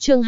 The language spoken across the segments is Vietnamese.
Chương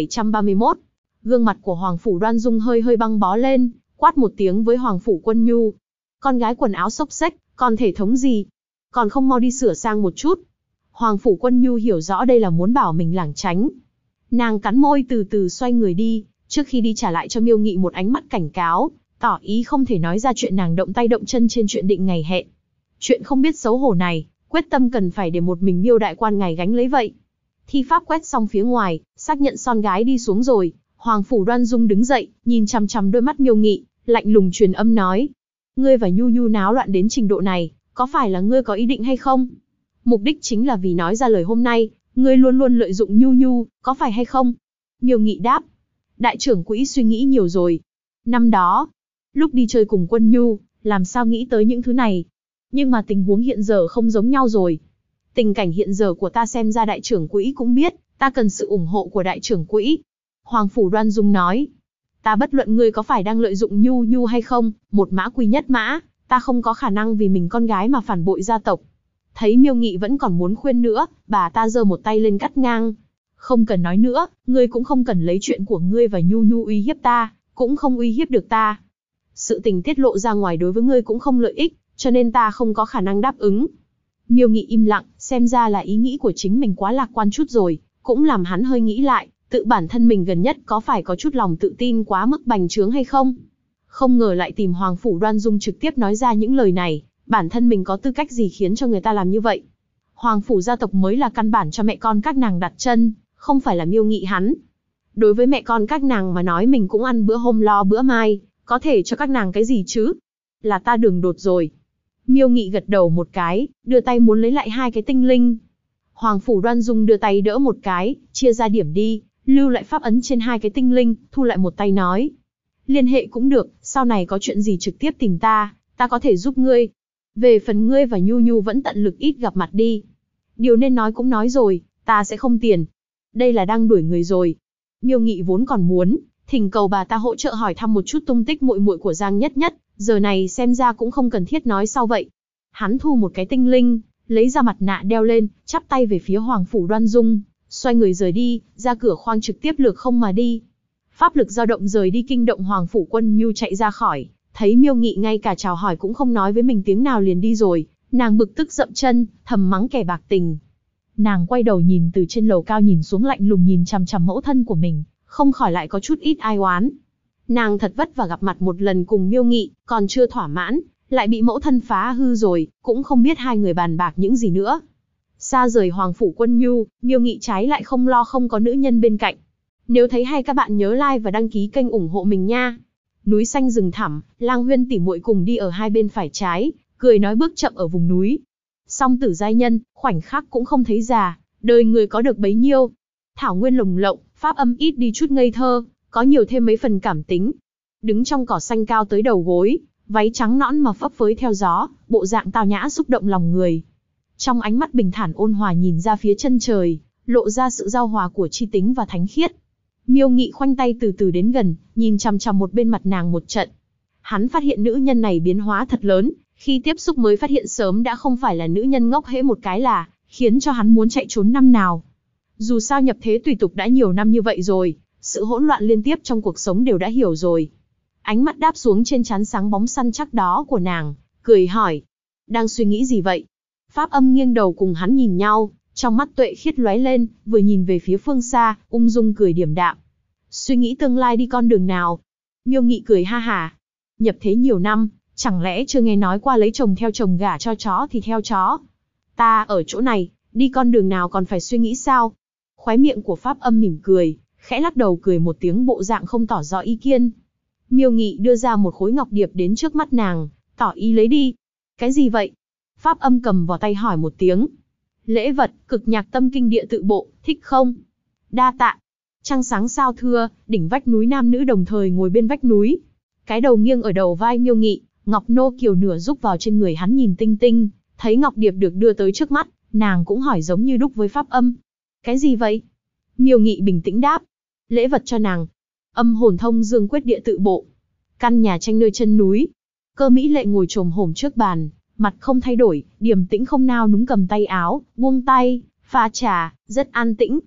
2731. Gương mặt của Hoàng Phủ Đoan Dung hơi hơi băng bó lên, quát một tiếng với Hoàng Phủ Quân Nhu. Con gái quần áo xốc xếch, còn thể thống gì? Còn không mau đi sửa sang một chút. Hoàng Phủ Quân Nhu hiểu rõ đây là muốn bảo mình lảng tránh. Nàng cắn môi từ từ xoay người đi, trước khi đi trả lại cho Miêu Nghị một ánh mắt cảnh cáo, tỏ ý không thể nói ra chuyện nàng động tay động chân trên chuyện định ngày hẹn. Chuyện không biết xấu hổ này, quyết tâm cần phải để một mình Miêu đại quan ngài gánh lấy vậy. Thi pháp quét xong phía ngoài, xác nhận son gái đi xuống rồi, Hoàng Phủ Đoan Dung đứng dậy, nhìn chằm chằm đôi mắt Miêu Nghị, lạnh lùng truyền âm nói: ngươi và Nhu Nhu náo loạn đến trình độ này, có phải là ngươi có ý định hay không? Mục đích chính là vì nói ra lời hôm nay, ngươi luôn luôn lợi dụng Nhu Nhu, có phải hay không? Miêu Nghị đáp: đại trưởng quỹ suy nghĩ nhiều rồi. Năm đó, lúc đi chơi cùng Quân Nhu, làm sao nghĩ tới những thứ này? Nhưng mà tình huống hiện giờ không giống nhau rồi. Tình cảnh hiện giờ của ta xem ra đại trưởng quỹ cũng biết, ta cần sự ủng hộ của đại trưởng quỹ. Hoàng Phủ Đoan Dung nói: ta bất luận ngươi có phải đang lợi dụng Nhu Nhu hay không, một mã quy nhất mã, ta không có khả năng vì mình con gái mà phản bội gia tộc. Thấy Miêu Nghị vẫn còn muốn khuyên nữa, bà ta giơ một tay lên cắt ngang. Không cần nói nữa, ngươi cũng không cần lấy chuyện của ngươi và Nhu Nhu uy hiếp ta, cũng không uy hiếp được ta. Sự tình tiết lộ ra ngoài đối với ngươi cũng không lợi ích, cho nên ta không có khả năng đáp ứng. Miêu Nghị im lặng, xem ra là ý nghĩ của chính mình quá lạc quan chút rồi, cũng làm hắn hơi nghĩ lại, tự bản thân mình gần nhất có phải có chút lòng tự tin quá mức bành trướng hay không? Không ngờ lại tìm Hoàng Phủ Đoan Dung trực tiếp nói ra những lời này, bản thân mình có tư cách gì khiến cho người ta làm như vậy? Hoàng Phủ gia tộc mới là căn bản cho mẹ con các nàng đặt chân, không phải là Miêu Nghị hắn. Đối với mẹ con các nàng mà nói mình cũng ăn bữa hôm lo bữa mai, có thể cho các nàng cái gì chứ? Là ta đường đột rồi. Miêu Nghị gật đầu một cái, đưa tay muốn lấy lại hai cái tinh linh. Hoàng Phủ Đoan Dung đưa tay đỡ một cái, chia ra điểm đi, lưu lại pháp ấn trên hai cái tinh linh, thu lại một tay nói: liên hệ cũng được, sau này có chuyện gì trực tiếp tìm ta, ta có thể giúp ngươi. Về phần ngươi và Nhu Nhu vẫn tận lực ít gặp mặt đi. Điều nên nói cũng nói rồi, ta sẽ không tiền. Đây là đang đuổi người rồi. Miêu Nghị vốn còn muốn thỉnh cầu bà ta hỗ trợ hỏi thăm một chút tung tích muội muội của Giang Nhất Nhất, giờ này xem ra cũng không cần thiết nói sau vậy. Hắn thu một cái tinh linh, lấy ra mặt nạ đeo lên, chắp tay về phía Hoàng Phủ Đoan Dung, xoay người rời đi, ra cửa khoang trực tiếp lược không mà đi. Pháp lực dao động rời đi kinh động Hoàng Phủ Quân Nhu chạy ra khỏi, thấy Miêu Nghị ngay cả chào hỏi cũng không nói với mình tiếng nào liền đi rồi, nàng bực tức dậm chân, thầm mắng kẻ bạc tình. Nàng quay đầu nhìn từ trên lầu cao nhìn xuống lạnh lùng nhìn chằm chằm mẫu thân của mình, không khỏi lại có chút ít ai oán. Nàng thật vất vả gặp mặt một lần cùng Miêu Nghị, còn chưa thỏa mãn, lại bị mẫu thân phá hư rồi, cũng không biết hai người bàn bạc những gì nữa. Xa rời Hoàng Phủ Quân Nhu, Miêu Nghị trái lại không lo không có nữ nhân bên cạnh. Nếu thấy hay các bạn nhớ like và đăng ký kênh ủng hộ mình nha. Núi xanh rừng thẳm, Lang Huyên tỉ muội cùng đi ở hai bên phải trái, cười nói bước chậm ở vùng núi. Song tử giai nhân, khoảnh khắc cũng không thấy già, đời người có được bấy nhiêu. Thảo nguyên lồng lộng, pháp âm ít đi chút ngây thơ, có nhiều thêm mấy phần cảm tính. Đứng trong cỏ xanh cao tới đầu gối, váy trắng nõn mà phấp phới theo gió, bộ dạng tao nhã xúc động lòng người. Trong ánh mắt bình thản ôn hòa nhìn ra phía chân trời, lộ ra sự giao hòa của chi tính và thánh khiết. Miêu Nghị khoanh tay từ từ đến gần, nhìn chằm chằm một bên mặt nàng một trận. Hắn phát hiện nữ nhân này biến hóa thật lớn, khi tiếp xúc mới phát hiện sớm đã không phải là nữ nhân ngốc hễ một cái là, khiến cho hắn muốn chạy trốn năm nào. Dù sao nhập thế tùy tục đã nhiều năm như vậy rồi, sự hỗn loạn liên tiếp trong cuộc sống đều đã hiểu rồi. Ánh mắt đáp xuống trên trán sáng bóng săn chắc đó của nàng, cười hỏi: đang suy nghĩ gì vậy? Pháp âm nghiêng đầu cùng hắn nhìn nhau, trong mắt tuệ khiết lóe lên, vừa nhìn về phía phương xa, ung dung cười điềm đạm. Suy nghĩ tương lai đi con đường nào? Miêu Nghị cười ha hả. Nhập thế nhiều năm, chẳng lẽ chưa nghe nói qua lấy chồng theo chồng gả cho chó thì theo chó? Ta ở chỗ này, đi con đường nào còn phải suy nghĩ sao? Khóe miệng của Pháp âm mỉm cười, khẽ lắc đầu cười một tiếng bộ dạng không tỏ rõ ý kiến. Miêu Nghị đưa ra một khối ngọc điệp đến trước mắt nàng, tỏ ý lấy đi. Cái gì vậy? Pháp âm cầm vào tay hỏi một tiếng. Lễ vật, cực nhạc tâm kinh địa tự bộ, thích không? Đa tạ. Trăng sáng sao thưa, đỉnh vách núi nam nữ đồng thời ngồi bên vách núi. Cái đầu nghiêng ở đầu vai Miêu Nghị, ngọc nô kiều nửa rúc vào trên người hắn nhìn tinh tinh, thấy ngọc điệp được đưa tới trước mắt, nàng cũng hỏi giống như đúc với Pháp âm. Cái gì vậy? Miêu Nghị bình tĩnh đáp. Lễ vật cho nàng. Âm hồn thông dương quyết địa tự bộ. Căn nhà tranh nơi chân núi. Cơ Mỹ Lệ ngồi chồm hổm trước bàn, mặt không thay đổi, điềm tĩnh không nao núng cầm tay áo, buông tay, pha trà, rất an tĩnh.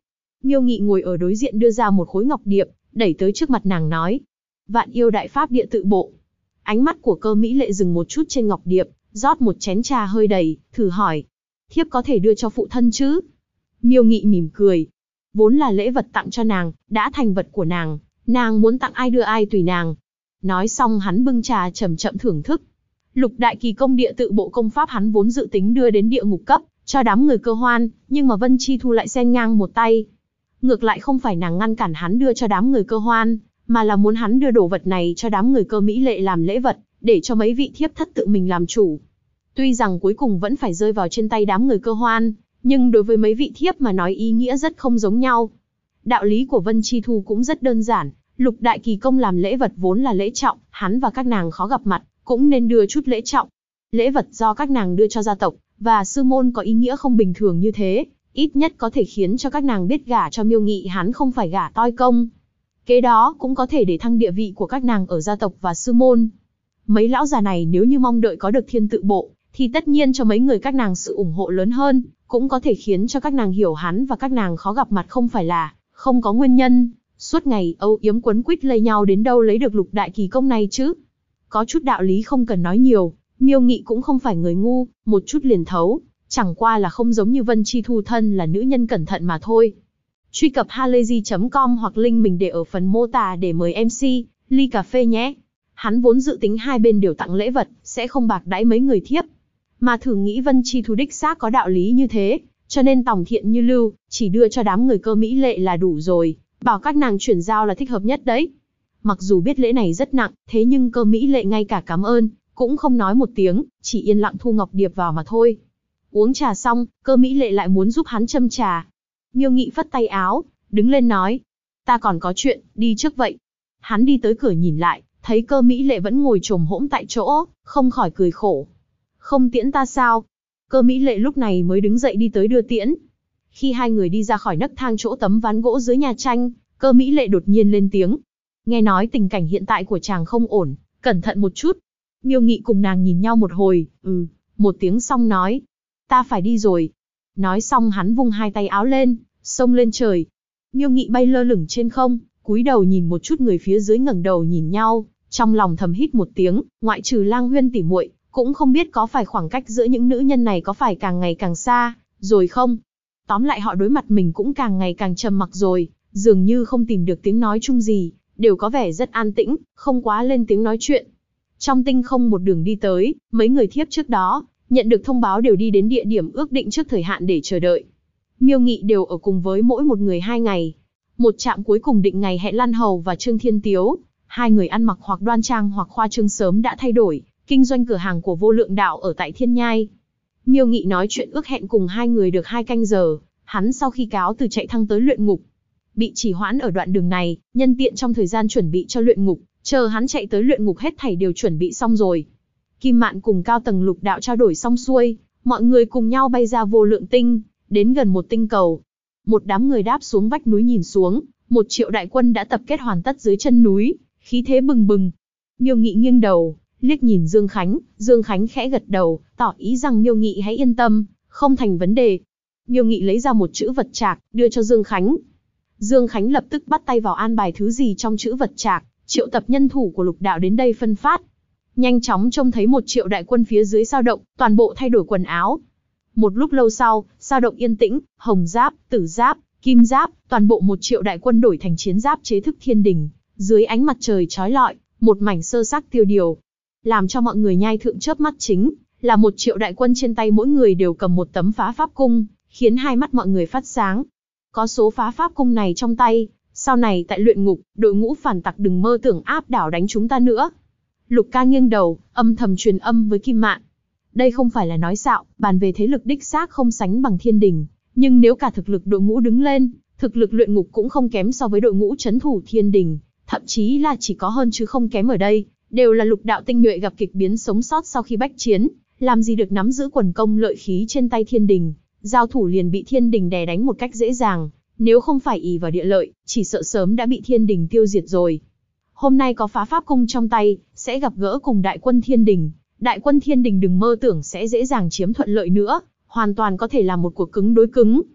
Miêu Nghị ngồi ở đối diện đưa ra một khối ngọc điệp, đẩy tới trước mặt nàng nói. Vạn yêu đại pháp địa tự bộ. Ánh mắt của Cơ Mỹ Lệ dừng một chút trên ngọc điệp, rót một chén trà hơi đầy, thử hỏi. Thiếp có thể đưa cho phụ thân chứ? Miêu Nghị mỉm cười. Vốn là lễ vật tặng cho nàng, đã thành vật của nàng muốn tặng ai đưa ai tùy nàng. Nói xong hắn bưng trà chậm chậm thưởng thức. Lục đại kỳ công địa tự bộ công pháp hắn vốn dự tính đưa đến địa ngục cấp, cho đám người Cơ Hoan, nhưng mà Vân Chi Thu lại xen ngang một tay. Ngược lại không phải nàng ngăn cản hắn đưa cho đám người Cơ Hoan, mà là muốn hắn đưa đồ vật này cho đám người Cơ Mỹ Lệ làm lễ vật, để cho mấy vị thiếp thất tự mình làm chủ. Tuy rằng cuối cùng vẫn phải rơi vào trên tay đám người Cơ Hoan, nhưng đối với mấy vị thiếp mà nói ý nghĩa rất không giống nhau. Đạo lý của Vân Chi Thu cũng rất đơn giản, lục đại kỳ công làm lễ vật vốn là lễ trọng, hắn và các nàng khó gặp mặt, cũng nên đưa chút lễ trọng. Lễ vật do các nàng đưa cho gia tộc và sư môn có ý nghĩa không bình thường như thế, ít nhất có thể khiến cho các nàng biết gả cho Miêu Nghị hắn không phải gả toi công. Kế đó cũng có thể để thăng địa vị của các nàng ở gia tộc và sư môn. Mấy lão già này nếu như mong đợi có được thiên tự bộ, thì tất nhiên cho mấy người các nàng sự ủng hộ lớn hơn, cũng có thể khiến cho các nàng hiểu hắn và các nàng khó gặp mặt không phải là không có nguyên nhân. Suốt ngày âu yếm quấn quýt lây nhau đến đâu lấy được lục đại kỳ công này chứ? Có chút đạo lý không cần nói nhiều, Miêu Nghị cũng không phải người ngu, một chút liền thấu, chẳng qua là không giống như Vân Chi Thu thân là nữ nhân cẩn thận mà thôi. Truy cập halayzi.com hoặc link mình để ở phần mô tả để mời MC, ly cà phê nhé. Hắn vốn dự tính hai bên đều tặng lễ vật, sẽ không bạc đãi mấy người thiếp. Mà thử nghĩ Vân Chi Thu đích xác có đạo lý như thế, cho nên tòng thiện như lưu, chỉ đưa cho đám người Cơ Mỹ Lệ là đủ rồi, bảo các nàng chuyển giao là thích hợp nhất đấy. Mặc dù biết lễ này rất nặng, thế nhưng Cơ Mỹ Lệ ngay cả cảm ơn, cũng không nói một tiếng, chỉ yên lặng thu ngọc điệp vào mà thôi. Uống trà xong, Cơ Mỹ Lệ lại muốn giúp hắn châm trà. Miêu Nghị phất tay áo, đứng lên nói. Ta còn có chuyện, đi trước vậy. Hắn đi tới cửa nhìn lại, thấy Cơ Mỹ Lệ vẫn ngồi chồm hỗn tại chỗ, không khỏi cười khổ. Không tiễn ta sao? Cơ Mỹ Lệ lúc này mới đứng dậy đi tới đưa tiễn. Khi hai người đi ra khỏi nấc thang chỗ tấm ván gỗ dưới nhà tranh, Cơ Mỹ Lệ đột nhiên lên tiếng. Nghe nói tình cảnh hiện tại của chàng không ổn, cẩn thận một chút. Miêu Nghị cùng nàng nhìn nhau một hồi, một tiếng xong nói. Ta phải đi rồi. Nói xong hắn vung hai tay áo lên, xông lên trời. Miêu Nghị bay lơ lửng trên không, cúi đầu nhìn một chút người phía dưới ngẩng đầu nhìn nhau, trong lòng thầm hít một tiếng, ngoại trừ Lang Huyên tỉ muội, cũng không biết có phải khoảng cách giữa những nữ nhân này có phải càng ngày càng xa, rồi không? Tóm lại họ đối mặt mình cũng càng ngày càng trầm mặc rồi, dường như không tìm được tiếng nói chung gì, đều có vẻ rất an tĩnh, không quá lên tiếng nói chuyện. Trong tinh không một đường đi tới, mấy người thiếp trước đó, nhận được thông báo đều đi đến địa điểm ước định trước thời hạn để chờ đợi. Miêu Nghị đều ở cùng với mỗi một người 2 ngày. Một trạm cuối cùng định ngày hẹn Lan Hầu và Trương Thiên Tiếu, hai người ăn mặc hoặc đoan trang hoặc khoa trương sớm đã thay đổi, kinh doanh cửa hàng của Vô Lượng Đạo ở tại Thiên Nhai. Miêu Nghị nói chuyện ước hẹn cùng hai người được 2 canh giờ, hắn sau khi cáo từ chạy thăng tới luyện ngục. Bị trì hoãn ở đoạn đường này, nhân tiện trong thời gian chuẩn bị cho luyện ngục, chờ hắn chạy tới luyện ngục hết thảy đều chuẩn bị xong rồi. Kim Mạn cùng cao tầng lục đạo trao đổi xong xuôi, mọi người cùng nhau bay ra Vô Lượng Tinh, đến gần một tinh cầu. Một đám người đáp xuống vách núi nhìn xuống, 1 triệu đại quân đã tập kết hoàn tất dưới chân núi, khí thế bừng bừng. Miêu Nghị nghiêng đầu, liếc nhìn Dương Khánh khẽ gật đầu, tỏ ý rằng Miêu Nghị hãy yên tâm, không thành vấn đề. Miêu Nghị lấy ra một chữ vật trạc, đưa cho Dương Khánh. Dương Khánh lập tức bắt tay vào an bài thứ gì trong chữ vật trạc, triệu tập nhân thủ của lục đạo đến đây phân phát. Nhanh chóng trông thấy 1 triệu đại quân phía dưới dao động, toàn bộ thay đổi quần áo. Một lúc lâu sau, dao động yên tĩnh, hồng giáp, tử giáp, kim giáp, toàn bộ 1 triệu đại quân đổi thành chiến giáp chế thức thiên đình, dưới ánh mặt trời chói lọi, một mảnh sơ sắc tiêu điều. Làm cho mọi người nhai thượng chớp mắt chính là 1 triệu đại quân trên tay mỗi người đều cầm một tấm phá pháp cung, khiến hai mắt mọi người phát sáng. Có số phá pháp cung này trong tay, sau này tại luyện ngục, đội ngũ phản tặc đừng mơ tưởng áp đảo đánh chúng ta nữa. Lục Ca nghiêng đầu, âm thầm truyền âm với Kim Mạn. Đây không phải là nói xạo, bàn về thế lực đích xác không sánh bằng thiên đình, nhưng nếu cả thực lực đội ngũ đứng lên, thực lực luyện ngục cũng không kém so với đội ngũ trấn thủ thiên đình, thậm chí là chỉ có hơn chứ không kém ở đây, đều là lục đạo tinh nhuệ gặp kịch biến sống sót sau khi bách chiến, làm gì được nắm giữ quần công lợi khí trên tay thiên đình, giao thủ liền bị thiên đình đè đánh một cách dễ dàng, nếu không phải ỷ vào địa lợi, chỉ sợ sớm đã bị thiên đình tiêu diệt rồi. Hôm nay có phá pháp cung trong tay, sẽ gặp gỡ cùng đại quân thiên đình. Đại quân thiên đình đừng mơ tưởng sẽ dễ dàng chiếm thuận lợi nữa, hoàn toàn có thể là một cuộc cứng đối cứng.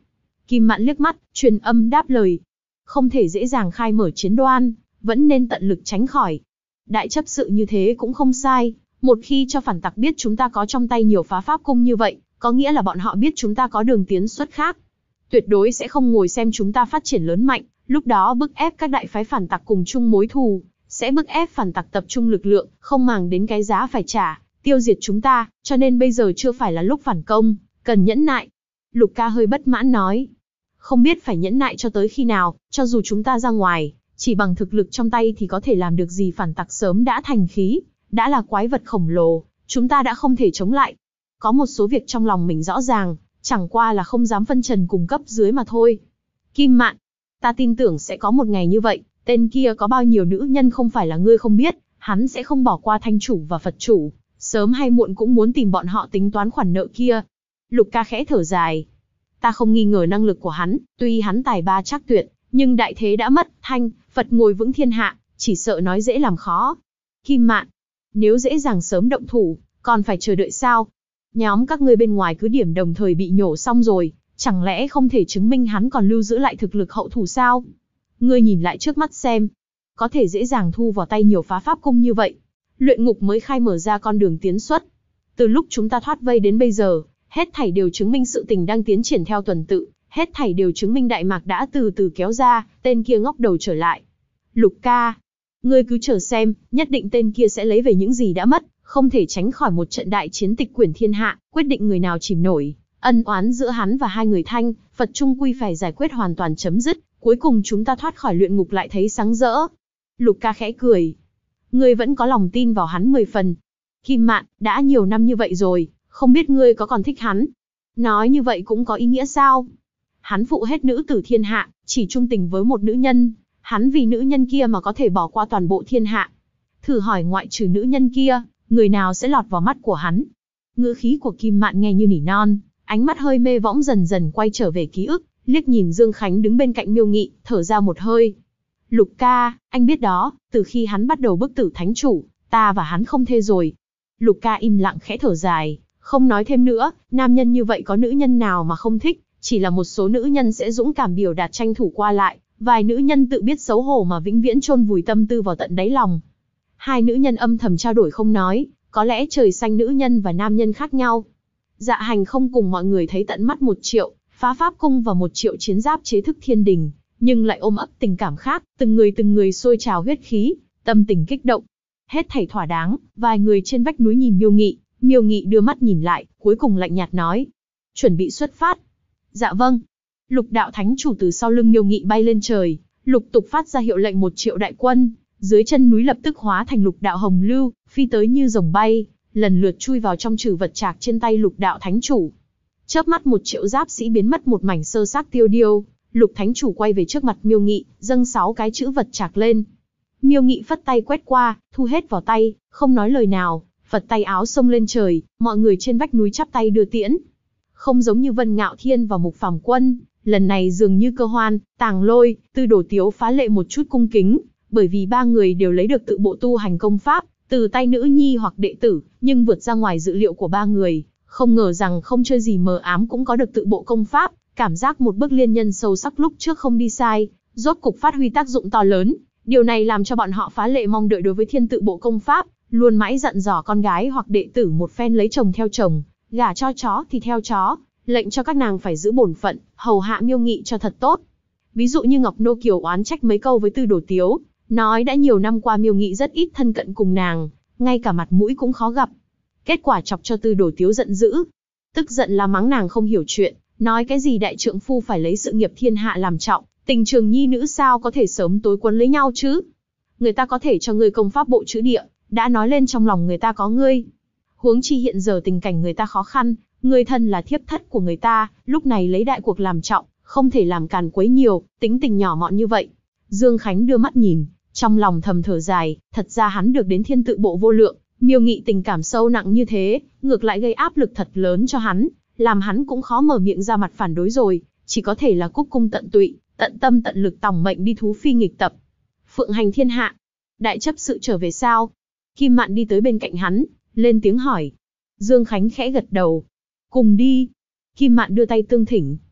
Kim Mạn liếc mắt, truyền âm đáp lời. Không thể dễ dàng khai mở chiến đoan, vẫn nên tận lực tránh khỏi. Đại chấp sự như thế cũng không sai, một khi cho phản tặc biết chúng ta có trong tay nhiều phá pháp cung như vậy, có nghĩa là bọn họ biết chúng ta có đường tiến xuất khác. Tuyệt đối sẽ không ngồi xem chúng ta phát triển lớn mạnh, lúc đó bức ép các đại phái phản tặc cùng chung mối thù, sẽ bức ép phản tặc tập trung lực lượng, không màng đến cái giá phải trả, tiêu diệt chúng ta, cho nên bây giờ chưa phải là lúc phản công, cần nhẫn nại. Lục Ca hơi bất mãn nói. Không biết phải nhẫn nại cho tới khi nào, cho dù chúng ta ra ngoài, chỉ bằng thực lực trong tay thì có thể làm được gì, phản tặc sớm đã thành khí, đã là quái vật khổng lồ, chúng ta đã không thể chống lại. Có một số việc trong lòng mình rõ ràng, chẳng qua là không dám phân trần cùng cấp dưới mà thôi. Kim Mạn, ta tin tưởng sẽ có một ngày như vậy, tên kia có bao nhiêu nữ nhân không phải là ngươi không biết, hắn sẽ không bỏ qua Thanh chủ và Phật chủ, sớm hay muộn cũng muốn tìm bọn họ tính toán khoản nợ kia. Lục Ca khẽ thở dài. Ta không nghi ngờ năng lực của hắn, tuy hắn tài ba trắc tuyệt, nhưng đại thế đã mất, Thanh, Phật ngồi vững thiên hạ, chỉ sợ nói dễ làm khó. Kim Mạn, nếu dễ dàng sớm động thủ, còn phải chờ đợi sao? Nhóm các ngươi bên ngoài cứ điểm đồng thời bị nhổ xong rồi, chẳng lẽ không thể chứng minh hắn còn lưu giữ lại thực lực hậu thủ sao? Ngươi nhìn lại trước mắt xem, có thể dễ dàng thu vào tay nhiều phá pháp cung như vậy. Luyện ngục mới khai mở ra con đường tiến xuất. Từ lúc chúng ta thoát vây đến bây giờ, hết thảy đều chứng minh sự tình đang tiến triển theo tuần tự, hết thảy đều chứng minh Đại Mạc đã từ từ kéo ra, tên kia ngóc đầu trở lại. Lục Ca, ngươi cứ chờ xem, nhất định tên kia sẽ lấy về những gì đã mất, không thể tránh khỏi một trận đại chiến tịch quyển thiên hạ, quyết định người nào chìm nổi. Ân oán giữa hắn và hai người Thanh, Phật chung quy phải giải quyết hoàn toàn chấm dứt, cuối cùng chúng ta thoát khỏi luyện ngục lại thấy sáng rỡ. Lục Ca khẽ cười. Ngươi vẫn có lòng tin vào hắn 10 phần. Kim Mạn, đã nhiều năm như vậy rồi, không biết ngươi có còn thích hắn? Nói như vậy cũng có ý nghĩa sao? Hắn phụ hết nữ tử thiên hạ, chỉ trung tình với một nữ nhân, hắn vì nữ nhân kia mà có thể bỏ qua toàn bộ thiên hạ. Thử hỏi ngoại trừ nữ nhân kia, người nào sẽ lọt vào mắt của hắn? Ngữ khí của Kim Mạn nghe như nỉ non, ánh mắt hơi mê võng dần dần quay trở về ký ức, liếc nhìn Dương Khánh đứng bên cạnh Miêu Nghị, thở ra một hơi. Lục Ca, anh biết đó, từ khi hắn bắt đầu bức tử thánh chủ, ta và hắn không thê rồi. Lục Ca im lặng khẽ thở dài, không nói thêm nữa, nam nhân như vậy có nữ nhân nào mà không thích, chỉ là một số nữ nhân sẽ dũng cảm biểu đạt tranh thủ qua lại, vài nữ nhân tự biết xấu hổ mà vĩnh viễn chôn vùi tâm tư vào tận đáy lòng. Hai nữ nhân âm thầm trao đổi không nói, có lẽ trời xanh nữ nhân và nam nhân khác nhau. Dạ Hành không cùng mọi người thấy tận mắt 1 triệu, phá pháp cung và 1 triệu chiến giáp chế thức thiên đình, nhưng lại ôm ấp tình cảm khác, từng người sôi trào huyết khí, tâm tình kích động. Hết thảy thỏa đáng, vài người trên vách núi nhìn Miêu Nghị đưa mắt nhìn lại, cuối cùng lạnh nhạt nói. Chuẩn bị xuất phát. Dạ vâng. Lục đạo thánh chủ từ sau lưng Miêu Nghị bay lên trời, lục tục phát ra hiệu lệnh 1 triệu đại quân, dưới chân núi lập tức hóa thành lục đạo hồng lưu, phi tới như rồng bay, lần lượt chui vào trong trừ vật trạc trên tay lục đạo thánh chủ. Chớp mắt 1 triệu giáp sĩ biến mất một mảnh sơ xác tiêu điêu, lục thánh chủ quay về trước mặt Miêu Nghị, dâng 6 cái chữ vật trạc lên. Miêu Nghị phất tay quét qua, thu hết vào tay, không nói lời nào, phật tay áo xông lên trời, mọi người trên vách núi chắp tay đưa tiễn. Không giống như Vân Ngạo Thiên và Mục Phàm Quân, lần này dường như Cơ Hoan, Tàng Lôi, Tư Đồ Tiếu phá lệ một chút cung kính, bởi vì ba người đều lấy được tự bộ tu hành công pháp, từ tay nữ nhi hoặc đệ tử, nhưng vượt ra ngoài dự liệu của ba người, không ngờ rằng không chơi gì mờ ám cũng có được tự bộ công pháp, cảm giác một bước liên nhân sâu sắc lúc trước không đi sai, rốt cục phát huy tác dụng to lớn. Điều này làm cho bọn họ phá lệ mong đợi đối với thiên tự bộ công pháp, luôn mãi dặn dò con gái hoặc đệ tử một phen lấy chồng theo chồng, gả cho chó thì theo chó, lệnh cho các nàng phải giữ bổn phận, hầu hạ Miêu Nghị cho thật tốt. Ví dụ như Ngọc Nô Kiều oán trách mấy câu với Tư Đồ Tiếu, nói đã nhiều năm qua Miêu Nghị rất ít thân cận cùng nàng, ngay cả mặt mũi cũng khó gặp. Kết quả chọc cho Tư Đồ Tiếu giận dữ, tức giận là mắng nàng không hiểu chuyện, nói cái gì đại trượng phu phải lấy sự nghiệp thiên hạ làm trọng, tình trường nhi nữ sao có thể sớm tối quấn lấy nhau chứ? Người ta có thể cho ngươi công pháp bộ chữ địa, đã nói lên trong lòng người ta có ngươi. Huống chi hiện giờ tình cảnh người ta khó khăn, ngươi thân là thiếp thất của người ta, lúc này lấy đại cuộc làm trọng, không thể làm càn quấy nhiều, tính tình nhỏ mọn như vậy. Dương Khánh đưa mắt nhìn, trong lòng thầm thở dài, thật ra hắn được đến thiên tự bộ vô lượng, Miêu Nghị tình cảm sâu nặng như thế, ngược lại gây áp lực thật lớn cho hắn, làm hắn cũng khó mở miệng ra mặt phản đối rồi, chỉ có thể là cúc cung tận tụy, tận tâm tận lực tòng mệnh đi thú phi nghịch tập. Phượng hành thiên hạ, đại chấp sự trở về sao? Kim Mạn đi tới bên cạnh hắn, lên tiếng hỏi. Dương Khánh khẽ gật đầu. Cùng đi. Kim Mạn đưa tay tương thỉnh.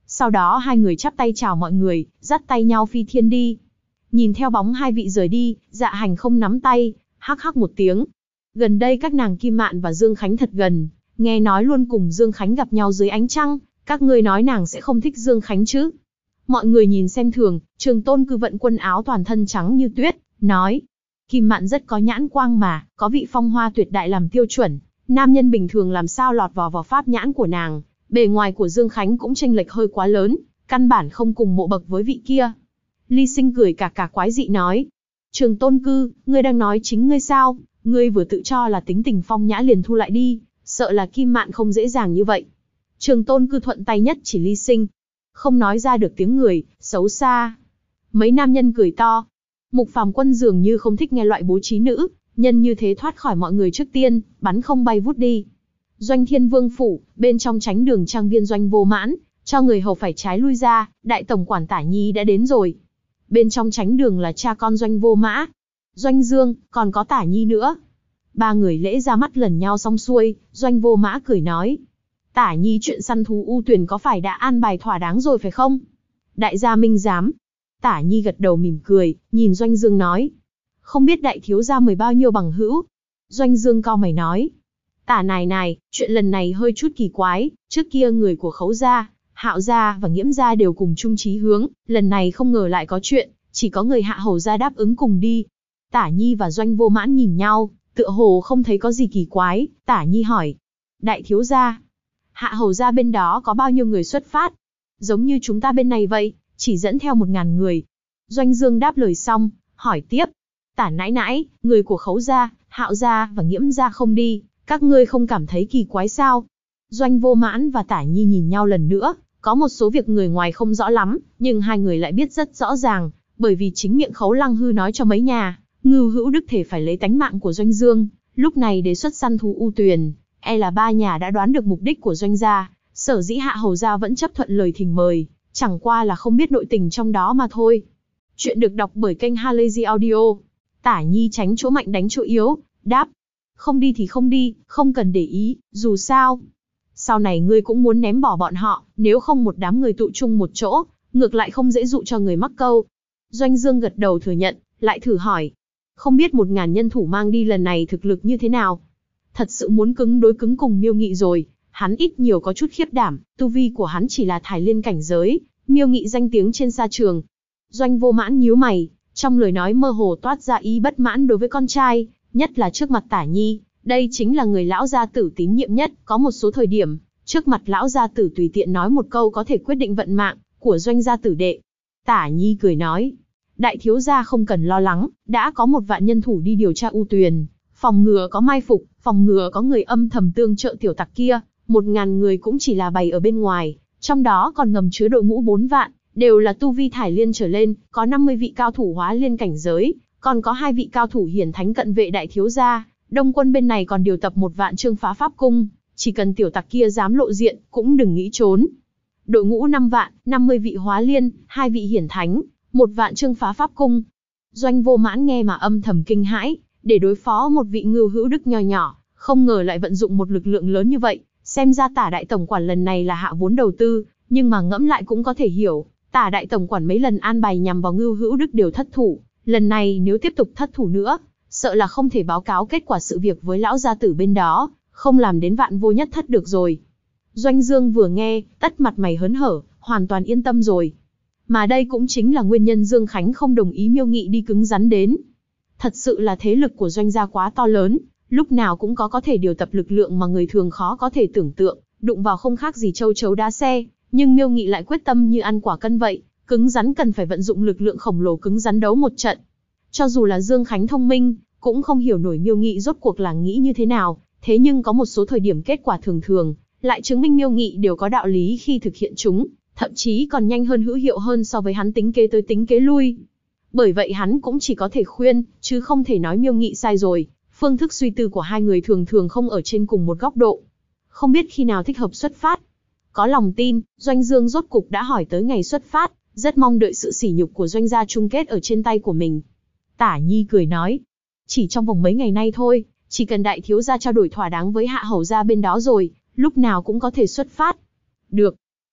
Sau đó hai người chắp tay chào mọi người, dắt tay nhau phi thiên đi. Nhìn theo bóng hai vị rời đi, Dạ Hành không nắm tay, hắc hắc một tiếng. Gần đây các nàng Kim Mạn và Dương Khánh thật gần, nghe nói luôn cùng Dương Khánh gặp nhau dưới ánh trăng, các ngươi nói nàng sẽ không thích Dương Khánh chứ? Mọi người nhìn xem thường, Trường Tôn Cư vận quần áo toàn thân trắng như tuyết, nói. Kim Mạn rất có nhãn quang mà, có vị phong hoa tuyệt đại làm tiêu chuẩn, nam nhân bình thường làm sao lọt vào pháp nhãn của nàng, bề ngoài của Dương Khánh cũng chênh lệch hơi quá lớn, căn bản không cùng mộ bậc với vị kia. Ly Sinh cười cả quái dị nói. Trường Tôn Cư, ngươi đang nói chính ngươi sao? Ngươi vừa tự cho là tính tình phong nhã liền thu lại đi, sợ là Kim Mạn không dễ dàng như vậy. Trường Tôn Cư thuận tay nhất chỉ Ly Sinh. Không nói ra được tiếng người, xấu xa. Mấy nam nhân cười to. Mục Phàm Quân dường như không thích nghe loại bố trí nữ, nhân như thế thoát khỏi mọi người trước tiên, bắn không bay vút đi. Doanh Thiên Vương phủ, bên trong tránh đường trang viên Doanh Vô Mãn, cho người hầu phải trái lui ra, đại tổng quản Tả Nhi đã đến rồi. Bên trong tránh đường là cha con Doanh Vô Mã, Doanh Dương, còn có Tả Nhi nữa. Ba người lễ ra mắt lần nhau xong xuôi, Doanh Vô Mã cười nói. Tả Nhi chuyện săn thú U Tuyền có phải đã an bài thỏa đáng rồi phải không? Đại gia minh giám. Tả Nhi gật đầu mỉm cười, nhìn Doanh Dương nói. Không biết đại thiếu gia mời bao nhiêu bằng hữu? Doanh Dương cau mày nói. Tả này, chuyện lần này hơi chút kỳ quái, trước kia người của Khấu gia, Hạo gia và Nghiễm gia đều cùng chung chí hướng, lần này không ngờ lại có chuyện, chỉ có người Hạ Hầu gia đáp ứng cùng đi. Tả Nhi và Doanh Vô Mãn nhìn nhau, tựa hồ không thấy có gì kỳ quái, Tả Nhi hỏi. Đại thiếu gia, Hạ Hầu gia bên đó có bao nhiêu người xuất phát? Giống như chúng ta bên này vậy, chỉ dẫn theo 1000 người. Doanh Dương đáp lời xong, hỏi tiếp. Tả nãi, người của Khấu gia, Hạo gia và Nghiễm gia không đi, các ngươi không cảm thấy kỳ quái sao? Doanh Vô Mãn và Tả Nhi nhìn nhau lần nữa, có một số việc người ngoài không rõ lắm, nhưng hai người lại biết rất rõ ràng, bởi vì chính miệng Khấu Lăng Hư nói cho mấy nhà, Ngưu Hữu Đức thể phải lấy tánh mạng của Doanh Dương, lúc này đề xuất săn thú U Tuyền, là ba nhà đã đoán được mục đích của Doanh gia, sở dĩ Hạ Hầu gia vẫn chấp thuận lời thỉnh mời, chẳng qua là không biết nội tình trong đó mà thôi. Chuyện được đọc bởi kênh Halazy Audio. Tả Nhi tránh chỗ mạnh đánh chỗ yếu, đáp. Không đi thì không đi, không cần để ý, dù sao. Sau này ngươi cũng muốn ném bỏ bọn họ, nếu không một đám người tụ chung một chỗ, ngược lại không dễ dụ cho người mắc câu. Doanh Dương gật đầu thừa nhận, lại thử hỏi. Không biết 1000 nhân thủ mang đi lần này thực lực như thế nào? Thật sự muốn cứng đối cứng cùng Miêu Nghị rồi, hắn ít nhiều có chút khiếp đảm, tu vi của hắn chỉ là Thái Liên cảnh giới, Miêu Nghị danh tiếng trên sa trường. Doanh Vô Mãn nhíu mày, trong lời nói mơ hồ toát ra ý bất mãn đối với con trai, nhất là trước mặt Tả Nhi, đây chính là người lão gia tử tín nhiệm nhất, có một số thời điểm, trước mặt lão gia tử tùy tiện nói một câu có thể quyết định vận mạng của Doanh gia tử đệ. Tả Nhi cười nói, đại thiếu gia không cần lo lắng, đã có 1 vạn nhân thủ đi điều tra U Tuyền, phòng ngừa có mai phục, phòng ngừa có người âm thầm tương trợ tiểu tặc kia, 1000 người cũng chỉ là bày ở bên ngoài, trong đó còn ngầm chứa đội ngũ 4 vạn, đều là tu vi Thải Liên trở lên, có 50 vị cao thủ Hóa Liên cảnh giới, còn có 2 vị cao thủ Hiển Thánh cận vệ đại thiếu gia. Đông quân bên này còn điều tập 1 vạn trương phá pháp cung, chỉ cần tiểu tặc kia dám lộ diện, cũng đừng nghĩ trốn. Đội ngũ 5 vạn, 50 vị Hóa Liên, 2 vị Hiển Thánh, 1 vạn trương phá pháp cung. Doanh Vô Mãn nghe mà âm thầm kinh hãi, để đối phó một vị Ngưu Hữu Đức nho nhỏ, không ngờ lại vận dụng một lực lượng lớn như vậy, xem ra Tả đại tổng quản lần này là hạ vốn đầu tư, nhưng mà ngẫm lại cũng có thể hiểu, Tả đại tổng quản mấy lần an bài nhằm vào Ngưu Hữu Đức đều thất thủ, lần này nếu tiếp tục thất thủ nữa, sợ là không thể báo cáo kết quả sự việc với lão gia tử bên đó, không làm đến vạn vô nhất thất được rồi. Doanh Dương vừa nghe, tất mặt mày hớn hở, hoàn toàn yên tâm rồi. Mà đây cũng chính là nguyên nhân Dương Khánh không đồng ý Miêu Nghị đi cứng rắn đến. Thật sự là thế lực của Doanh gia quá to lớn, lúc nào cũng có thể điều tập lực lượng mà người thường khó có thể tưởng tượng, đụng vào không khác gì châu chấu đá xe, nhưng Miêu Nghị lại quyết tâm như ăn quả cân vậy, cứng rắn cần phải vận dụng lực lượng khổng lồ cứng rắn đấu một trận. Cho dù là Dương Khánh thông minh, cũng không hiểu nổi Miêu Nghị rốt cuộc là nghĩ như thế nào, thế nhưng có một số thời điểm kết quả thường lại chứng minh Miêu Nghị đều có đạo lý khi thực hiện chúng, thậm chí còn nhanh hơn hữu hiệu hơn so với hắn tính kế tới tính kế lui. Bởi vậy hắn cũng chỉ có thể khuyên, chứ không thể nói Miêu Nghị sai rồi, phương thức suy tư của hai người thường không ở trên cùng một góc độ. Không biết khi nào thích hợp xuất phát. Có lòng tin, Doanh Dương rốt cục đã hỏi tới ngày xuất phát, rất mong đợi sự sỉ nhục của Doanh gia chung kết ở trên tay của mình. Tả Nhi cười nói, chỉ trong vòng mấy ngày nay thôi, chỉ cần đại thiếu gia trao đổi thỏa đáng với Hạ Hầu gia bên đó rồi, lúc nào cũng có thể xuất phát. Được.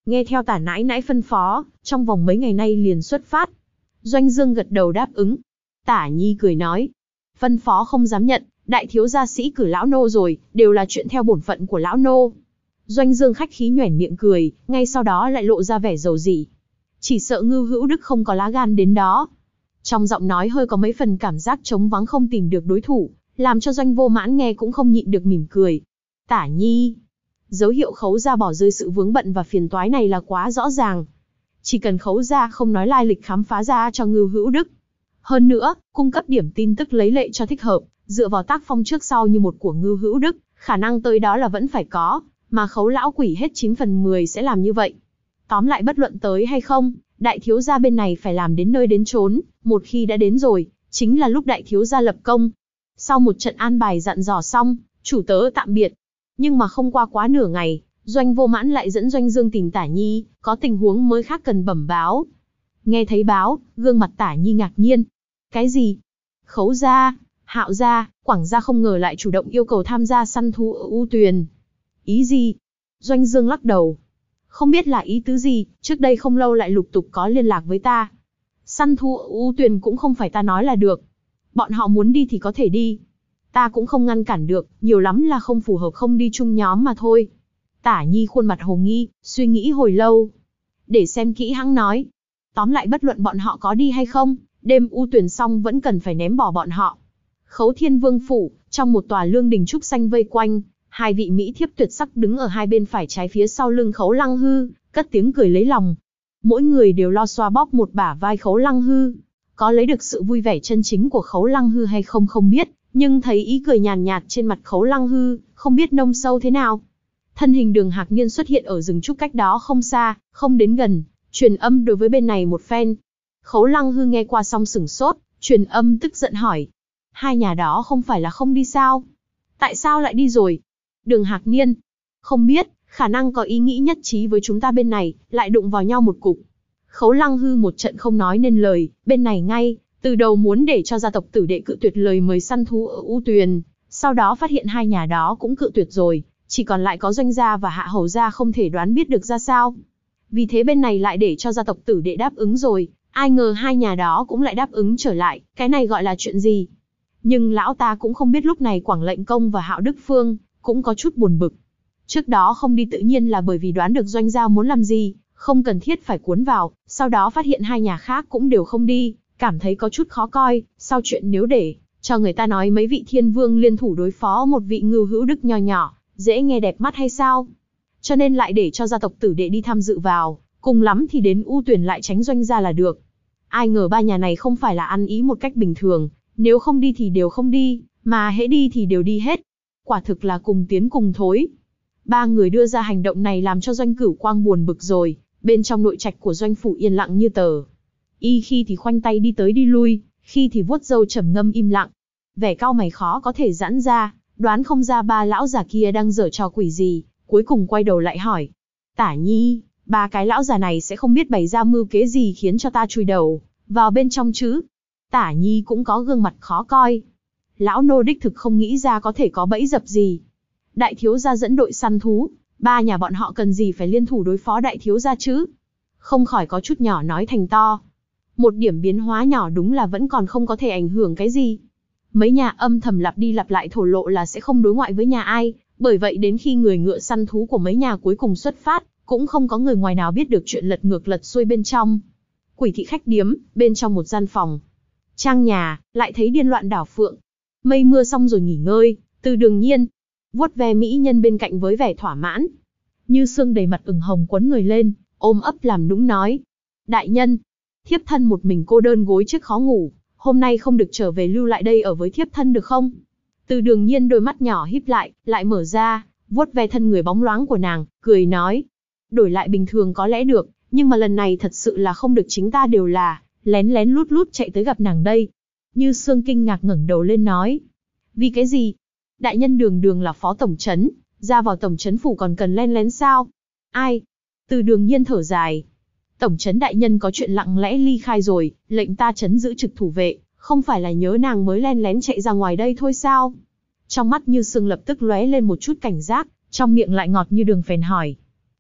Nghe theo tả nãi nãi phân phó, trong vòng mấy ngày nay liền xuất phát. Doanh Dương gật đầu đáp ứng. Tả Nhi cười nói, phân phó không dám nhận, đại thiếu gia sĩ cử lão nô rồi, đều là chuyện theo bổn phận của lão nô. Doanh Dương khách khí nhoẻn miệng cười, ngay sau đó lại lộ ra vẻ dầu dĩ. Chỉ sợ Ngưu Hữu Đức không có lá gan đến đó. Trong giọng nói hơi có mấy phần cảm giác trống vắng không tìm được đối thủ, làm cho Doanh Vô Mãn nghe cũng không nhịn được mỉm cười. Tả Nhi, dấu hiệu Khấu gia bỏ rơi sự vướng bận và phiền toái này là quá rõ ràng. Chỉ cần Khấu gia không nói lai lịch khám phá ra cho Ngưu Hữu Đức. Hơn nữa, cung cấp điểm tin tức lấy lệ cho thích hợp, dựa vào tác phong trước sau như một của Ngưu Hữu Đức, khả năng tới đó là vẫn phải có, mà Khấu lão quỷ hết 9 phần 10 sẽ làm như vậy. Tóm lại bất luận tới hay không, đại thiếu gia bên này phải làm đến nơi đến chốn, một khi đã đến rồi, chính là lúc đại thiếu gia lập công. Sau một trận an bài dặn dò xong, chủ tớ tạm biệt. Nhưng mà không qua quá nửa ngày, Doanh Vô Mãn lại dẫn Doanh Dương tìm Tả Nhi, có tình huống mới khác cần bẩm báo. Nghe thấy báo, gương mặt Tả Nhi ngạc nhiên. Cái gì? Khấu gia, Hạo gia, Quảng gia không ngờ lại chủ động yêu cầu tham gia săn thú ở U Tuyền. Ý gì? Doanh Dương lắc đầu. Không biết là ý tứ gì, trước đây không lâu lại lục tục có liên lạc với ta. Săn thú ở U Tuyền cũng không phải ta nói là được. Bọn họ muốn đi thì có thể đi. Ta cũng không ngăn cản được, nhiều lắm là không phù hợp không đi chung nhóm mà thôi. Tả Nhi khuôn mặt hồ nghi, suy nghĩ hồi lâu. Để xem kỹ hãng nói. Tóm lại bất luận bọn họ có đi hay không, đêm U Tuyền xong vẫn cần phải ném bỏ bọn họ. Khấu Thiên Vương phủ, trong một tòa lương đình trúc xanh vây quanh, hai vị mỹ thiếp tuyệt sắc đứng ở hai bên phải trái phía sau lưng Khấu Lăng Hư, cất tiếng cười lấy lòng. Mỗi người đều lo xoa bóp một bả vai Khấu Lăng Hư. Có lấy được sự vui vẻ chân chính của Khấu Lăng Hư hay không không biết, nhưng thấy ý cười nhàn nhạt trên mặt Khấu Lăng Hư, không biết nông sâu thế nào. Thân hình Đường Hạc Niên xuất hiện ở rừng trúc cách đó không xa, không đến gần, truyền âm đối với bên này một phen. Khấu Lăng Hư nghe qua xong sửng sốt, truyền âm tức giận hỏi. Hai nhà đó không phải là không đi sao? Tại sao lại đi rồi? Đường Hạc Niên. Không biết, khả năng có ý nghĩ nhất trí với chúng ta bên này, lại đụng vào nhau một cục. Khấu Lăng Hư một trận không nói nên lời, bên này ngay, từ đầu muốn để cho gia tộc tử đệ cự tuyệt lời mời săn thú ở U Tuyền, sau đó phát hiện hai nhà đó cũng cự tuyệt rồi, chỉ còn lại có Doanh gia và Hạ Hầu gia không thể đoán biết được ra sao. Vì thế bên này lại để cho gia tộc tử đệ đáp ứng rồi, ai ngờ hai nhà đó cũng lại đáp ứng trở lại, cái này gọi là chuyện gì? Nhưng lão ta cũng không biết lúc này Quảng Lệnh Công và Hạo Đức Phương cũng có chút buồn bực. Trước đó không đi tự nhiên là bởi vì đoán được Doanh gia muốn làm gì, không cần thiết phải cuốn vào, sau đó phát hiện hai nhà khác cũng đều không đi, cảm thấy có chút khó coi, sau chuyện nếu để cho người ta nói mấy vị thiên vương liên thủ đối phó một vị Ngưu Hữu Đức nho nhỏ, dễ nghe đẹp mắt hay sao? Cho nên lại để cho gia tộc tử đệ đi tham dự vào, cùng lắm thì đến U Tuyền lại tránh Doanh gia là được. Ai ngờ ba nhà này không phải là ăn ý một cách bình thường, nếu không đi thì đều không đi, mà hễ đi thì đều đi hết. Quả thực là cùng tiến cùng thối. Ba người đưa ra hành động này làm cho Doanh Cửu Quang buồn bực rồi, bên trong nội trạch của Doanh phủ yên lặng như tờ. Y khi thì khoanh tay đi tới đi lui, khi thì vuốt râu trầm ngâm im lặng. Vẻ cau mày khó có thể giãn ra, đoán không ra ba lão già kia đang giở trò quỷ gì, cuối cùng quay đầu lại hỏi. Tả Nhi, ba cái lão già này sẽ không biết bày ra mưu kế gì khiến cho ta chui đầu vào bên trong chứ? Tả Nhi cũng có gương mặt khó coi. Lão nô đích thực không nghĩ ra có thể có bẫy dập gì. Đại thiếu gia dẫn đội săn thú, ba nhà bọn họ cần gì phải liên thủ đối phó đại thiếu gia chứ? Không khỏi có chút nhỏ nói thành to. Một điểm biến hóa nhỏ đúng là vẫn còn không có thể ảnh hưởng cái gì. Mấy nhà âm thầm lặp đi lặp lại thổ lộ là sẽ không đối ngoại với nhà ai, bởi vậy đến khi người ngựa săn thú của mấy nhà cuối cùng xuất phát, cũng không có người ngoài nào biết được chuyện lật ngược lật xuôi bên trong. Quỷ thị khách điếm, bên trong một gian phòng. Trang nhà, lại thấy điên loạn đảo phượng. Mây mưa xong rồi nghỉ ngơi, Từ Đường Nhiên vuốt ve mỹ nhân bên cạnh với vẻ thỏa mãn. Như Sương đầy mặt ửng hồng quấn người lên, ôm ấp làm nũng nói. Đại nhân, thiếp thân một mình cô đơn gối trước khó ngủ, hôm nay không được trở về lưu lại đây ở với thiếp thân được không? Từ Đường Nhiên đôi mắt nhỏ híp lại mở ra, vuốt ve thân người bóng loáng của nàng, cười nói. Đổi lại bình thường có lẽ được, nhưng mà lần này thật sự là không được, chính ta đều là lén lén lút lút chạy tới gặp nàng đây. Như Sương kinh ngạc ngẩng đầu lên nói. Vì cái gì? Đại nhân đường đường là phó tổng trấn, ra vào tổng trấn phủ còn cần len lén sao? Ai? Từ Đường Nhiên thở dài. Tổng trấn đại nhân có chuyện lặng lẽ ly khai rồi, lệnh ta trấn giữ trực thủ vệ, không phải là nhớ nàng mới len lén chạy ra ngoài đây thôi sao? Trong mắt Như Sương lập tức lóe lên một chút cảnh giác, trong miệng lại ngọt như đường phèn hỏi.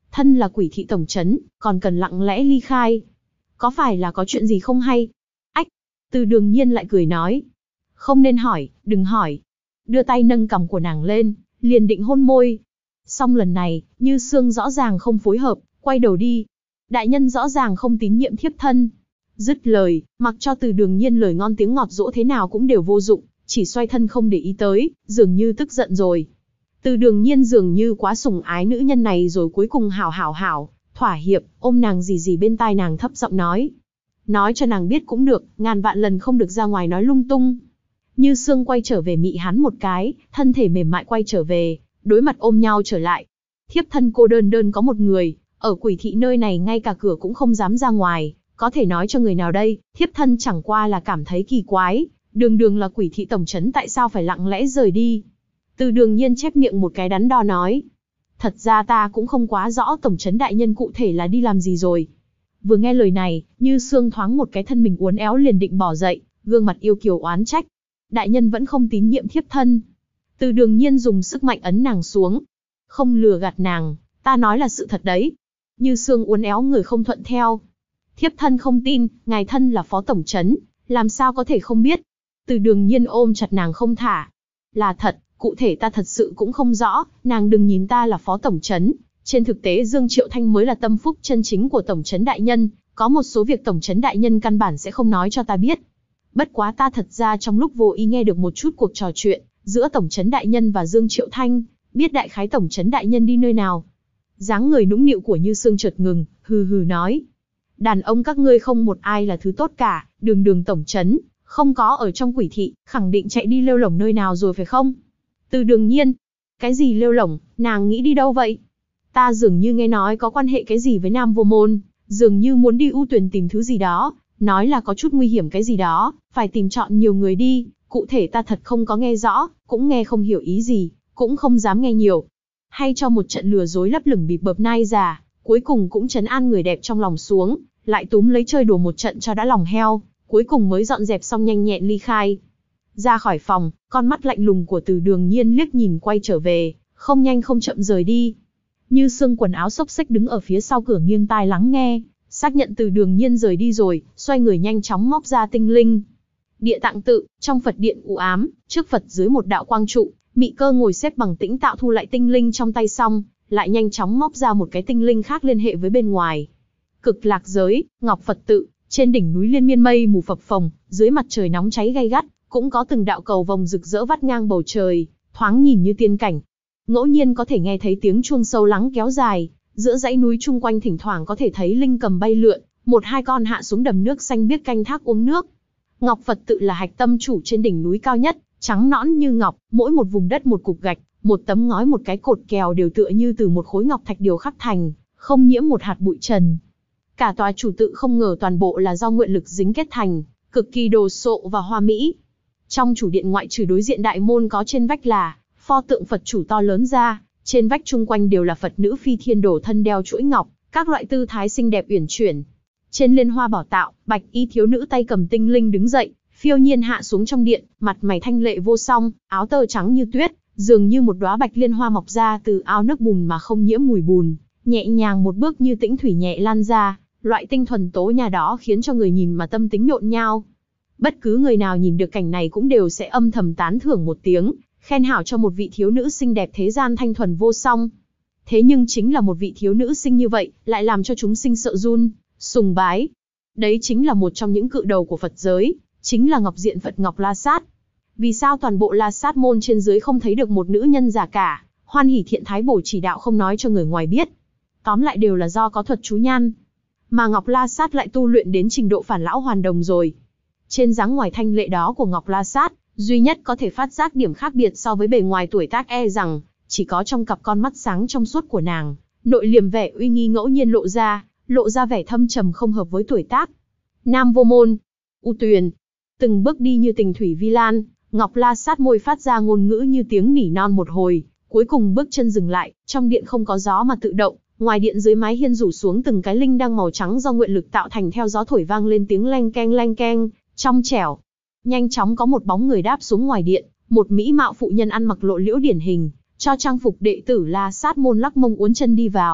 thân là quỷ thị tổng trấn, còn cần lặng lẽ ly khai. Có phải là có chuyện gì không hay? Ách, Từ Đường Nhiên lại cười nói. Không nên hỏi, đừng hỏi. Đưa tay nâng cằm của nàng lên, liền định hôn môi. Song lần này, Như Sương rõ ràng không phối hợp, quay đầu đi. Đại nhân rõ ràng không tín nhiệm thiếp thân. Dứt lời, mặc cho Từ Đường Nhiên lời ngon tiếng ngọt dỗ thế nào cũng đều vô dụng, chỉ xoay thân không để ý tới, dường như tức giận rồi. Từ Đường Nhiên dường như quá sủng ái nữ nhân này rồi cuối cùng hảo, thỏa hiệp, ôm nàng gì bên tai nàng thấp giọng nói. Nói cho nàng biết cũng được, ngàn vạn lần không được ra ngoài nói lung tung. Như Sương quay trở về mị hắn một cái, thân thể mềm mại quay trở về, đối mặt ôm nhau trở lại. Thiếp thân cô đơn có một người, ở quỷ thị nơi này ngay cả cửa cũng không dám ra ngoài, có thể nói cho người nào đây, thiếp thân chẳng qua là cảm thấy kỳ quái, đường là quỷ thị tổng trấn tại sao phải lặng lẽ rời đi. Từ Đường Nhiên chép miệng một cái đắn đo nói. Thật ra ta cũng không quá rõ tổng trấn đại nhân cụ thể là đi làm gì rồi. Vừa nghe lời này, Như Sương thoáng một cái thân mình uốn éo liền định bỏ dậy, gương mặt yêu kiều oán trách. Đại nhân vẫn không tín nhiệm thiếp thân. Từ Đường Nhiên dùng sức mạnh ấn nàng xuống. Không lừa gạt nàng, ta nói là sự thật đấy. Như Sương uốn éo người không thuận theo. Thiếp thân không tin, ngài thân là phó tổng trấn, làm sao có thể không biết. Từ Đường Nhiên ôm chặt nàng không thả. Là thật, cụ thể ta thật sự cũng không rõ, nàng đừng nhìn ta là phó tổng trấn. Trên thực tế Dương Triệu Thanh mới là tâm phúc chân chính của tổng trấn đại nhân, có một số việc tổng trấn đại nhân căn bản sẽ không nói cho ta biết. Bất quá ta thật ra trong lúc vô ý nghe được một chút cuộc trò chuyện giữa tổng trấn đại nhân và Dương Triệu Thanh, biết đại khái tổng trấn đại nhân đi nơi nào. Dáng người nũng nịu của Như Sương chợt ngừng, hừ nói. Đàn ông các ngươi không một ai là thứ tốt cả, đường tổng trấn, không có ở trong quỷ thị, khẳng định chạy đi lêu lổng nơi nào rồi phải không? Từ Đường Nhiên, cái gì lêu lổng, nàng nghĩ đi đâu vậy? Ta dường như nghe nói có quan hệ cái gì với Nam Vô Môn, dường như muốn đi U Tuyền tìm thứ gì đó, nói là có chút nguy hiểm cái gì đó, phải tìm chọn nhiều người đi, cụ thể ta thật không có nghe rõ, cũng nghe không hiểu ý gì, cũng không dám nghe nhiều. Hay cho một trận lừa dối lấp lửng bịp bợp nai già, cuối cùng cũng trấn an người đẹp trong lòng xuống, lại túm lấy chơi đùa một trận cho đã lòng heo, cuối cùng mới dọn dẹp xong nhanh nhẹn ly khai. Ra khỏi phòng, con mắt lạnh lùng của Từ Đường Nhiên liếc nhìn quay trở về, không nhanh không chậm rời đi. Như Sương quần áo xốc xếch đứng ở phía sau cửa nghiêng tai lắng nghe, xác nhận Từ Đường Nhiên rời đi rồi, xoay người nhanh chóng móc ra tinh linh. Địa Tạng Tự, trong Phật điện u ám, trước Phật dưới một đạo quang trụ, Mị Cơ ngồi xếp bằng tĩnh tạo thu lại tinh linh trong tay xong, lại nhanh chóng móc ra một cái tinh linh khác liên hệ với bên ngoài. Cực Lạc giới, Ngọc Phật Tự, trên đỉnh núi liên miên mây mù phập phồng, dưới mặt trời nóng cháy gay gắt, cũng có từng đạo cầu vồng rực rỡ vắt ngang bầu trời, thoáng nhìn như tiên cảnh. Ngẫu nhiên có thể nghe thấy tiếng chuông sâu lắng kéo dài, giữa dãy núi chung quanh thỉnh thoảng có thể thấy linh cầm bay lượn, một hai con hạ xuống đầm nước xanh biếc canh thác uống nước. Ngọc Phật Tự là hạch tâm chủ trên đỉnh núi cao nhất, trắng nõn như ngọc, mỗi một vùng đất một cục gạch, một tấm ngói một cái cột kèo đều tựa như từ một khối ngọc thạch điều khắc thành, không nhiễm một hạt bụi trần. Cả tòa chủ tự không ngờ toàn bộ là do nguyện lực dính kết thành, cực kỳ đồ sộ và hoa mỹ. Trong chủ điện ngoại trừ đối diện đại môn có trên vách là pho tượng Phật chủ to lớn ra, trên vách chung quanh đều là Phật nữ phi thiên đổ thân đeo chuỗi ngọc, các loại tư thái xinh đẹp uyển chuyển. Trên liên hoa bảo tạo, bạch y thiếu nữ tay cầm tinh linh đứng dậy, phiêu nhiên hạ xuống trong điện, mặt mày thanh lệ vô song, áo tơ trắng như tuyết, dường như một đóa bạch liên hoa mọc ra từ ao nước bùn mà không nhiễm mùi bùn, nhẹ nhàng một bước như tĩnh thủy nhẹ lan ra, loại tinh thuần tố nhà đó khiến cho người nhìn mà tâm tính nhộn nhao. Bất cứ người nào nhìn được cảnh này cũng đều sẽ âm thầm tán thưởng một tiếng, khen hảo cho một vị thiếu nữ xinh đẹp thế gian thanh thuần vô song. Thế nhưng chính là một vị thiếu nữ xinh như vậy, lại làm cho chúng sinh sợ run, sùng bái. Đấy chính là một trong những cự đầu của Phật giới, chính là Ngọc Diện Phật Ngọc La Sát. Vì sao toàn bộ La Sát môn trên dưới không thấy được một nữ nhân giả cả? Hoan Hỷ Thiện Thái Bổ chỉ đạo không nói cho người ngoài biết. Tóm lại đều là do có thuật chú nhan. Mà Ngọc La Sát lại tu luyện đến trình độ phản lão hoàn đồng rồi. Trên dáng ngoài thanh lệ đó của Ngọc La Sát, duy nhất có thể phát giác điểm khác biệt so với bề ngoài tuổi tác e rằng, chỉ có trong cặp con mắt sáng trong suốt của nàng, nội liềm vẻ uy nghi ngẫu nhiên lộ ra vẻ thâm trầm không hợp với tuổi tác. Nam Vô Môn, U Tuyền, từng bước đi như tình thủy vi lan, Ngọc La Sát môi phát ra ngôn ngữ như tiếng nỉ non một hồi, cuối cùng bước chân dừng lại, trong điện không có gió mà tự động, ngoài điện dưới mái hiên rủ xuống từng cái linh đăng màu trắng do nguyện lực tạo thành theo gió thổi vang lên tiếng leng keng, trong trẻo. Nhanh chóng có một bóng người đáp xuống ngoài điện, một mỹ mạo phụ nhân ăn mặc lộ liễu điển hình, cho trang phục đệ tử La Sát môn lắc mông uốn chân đi vào,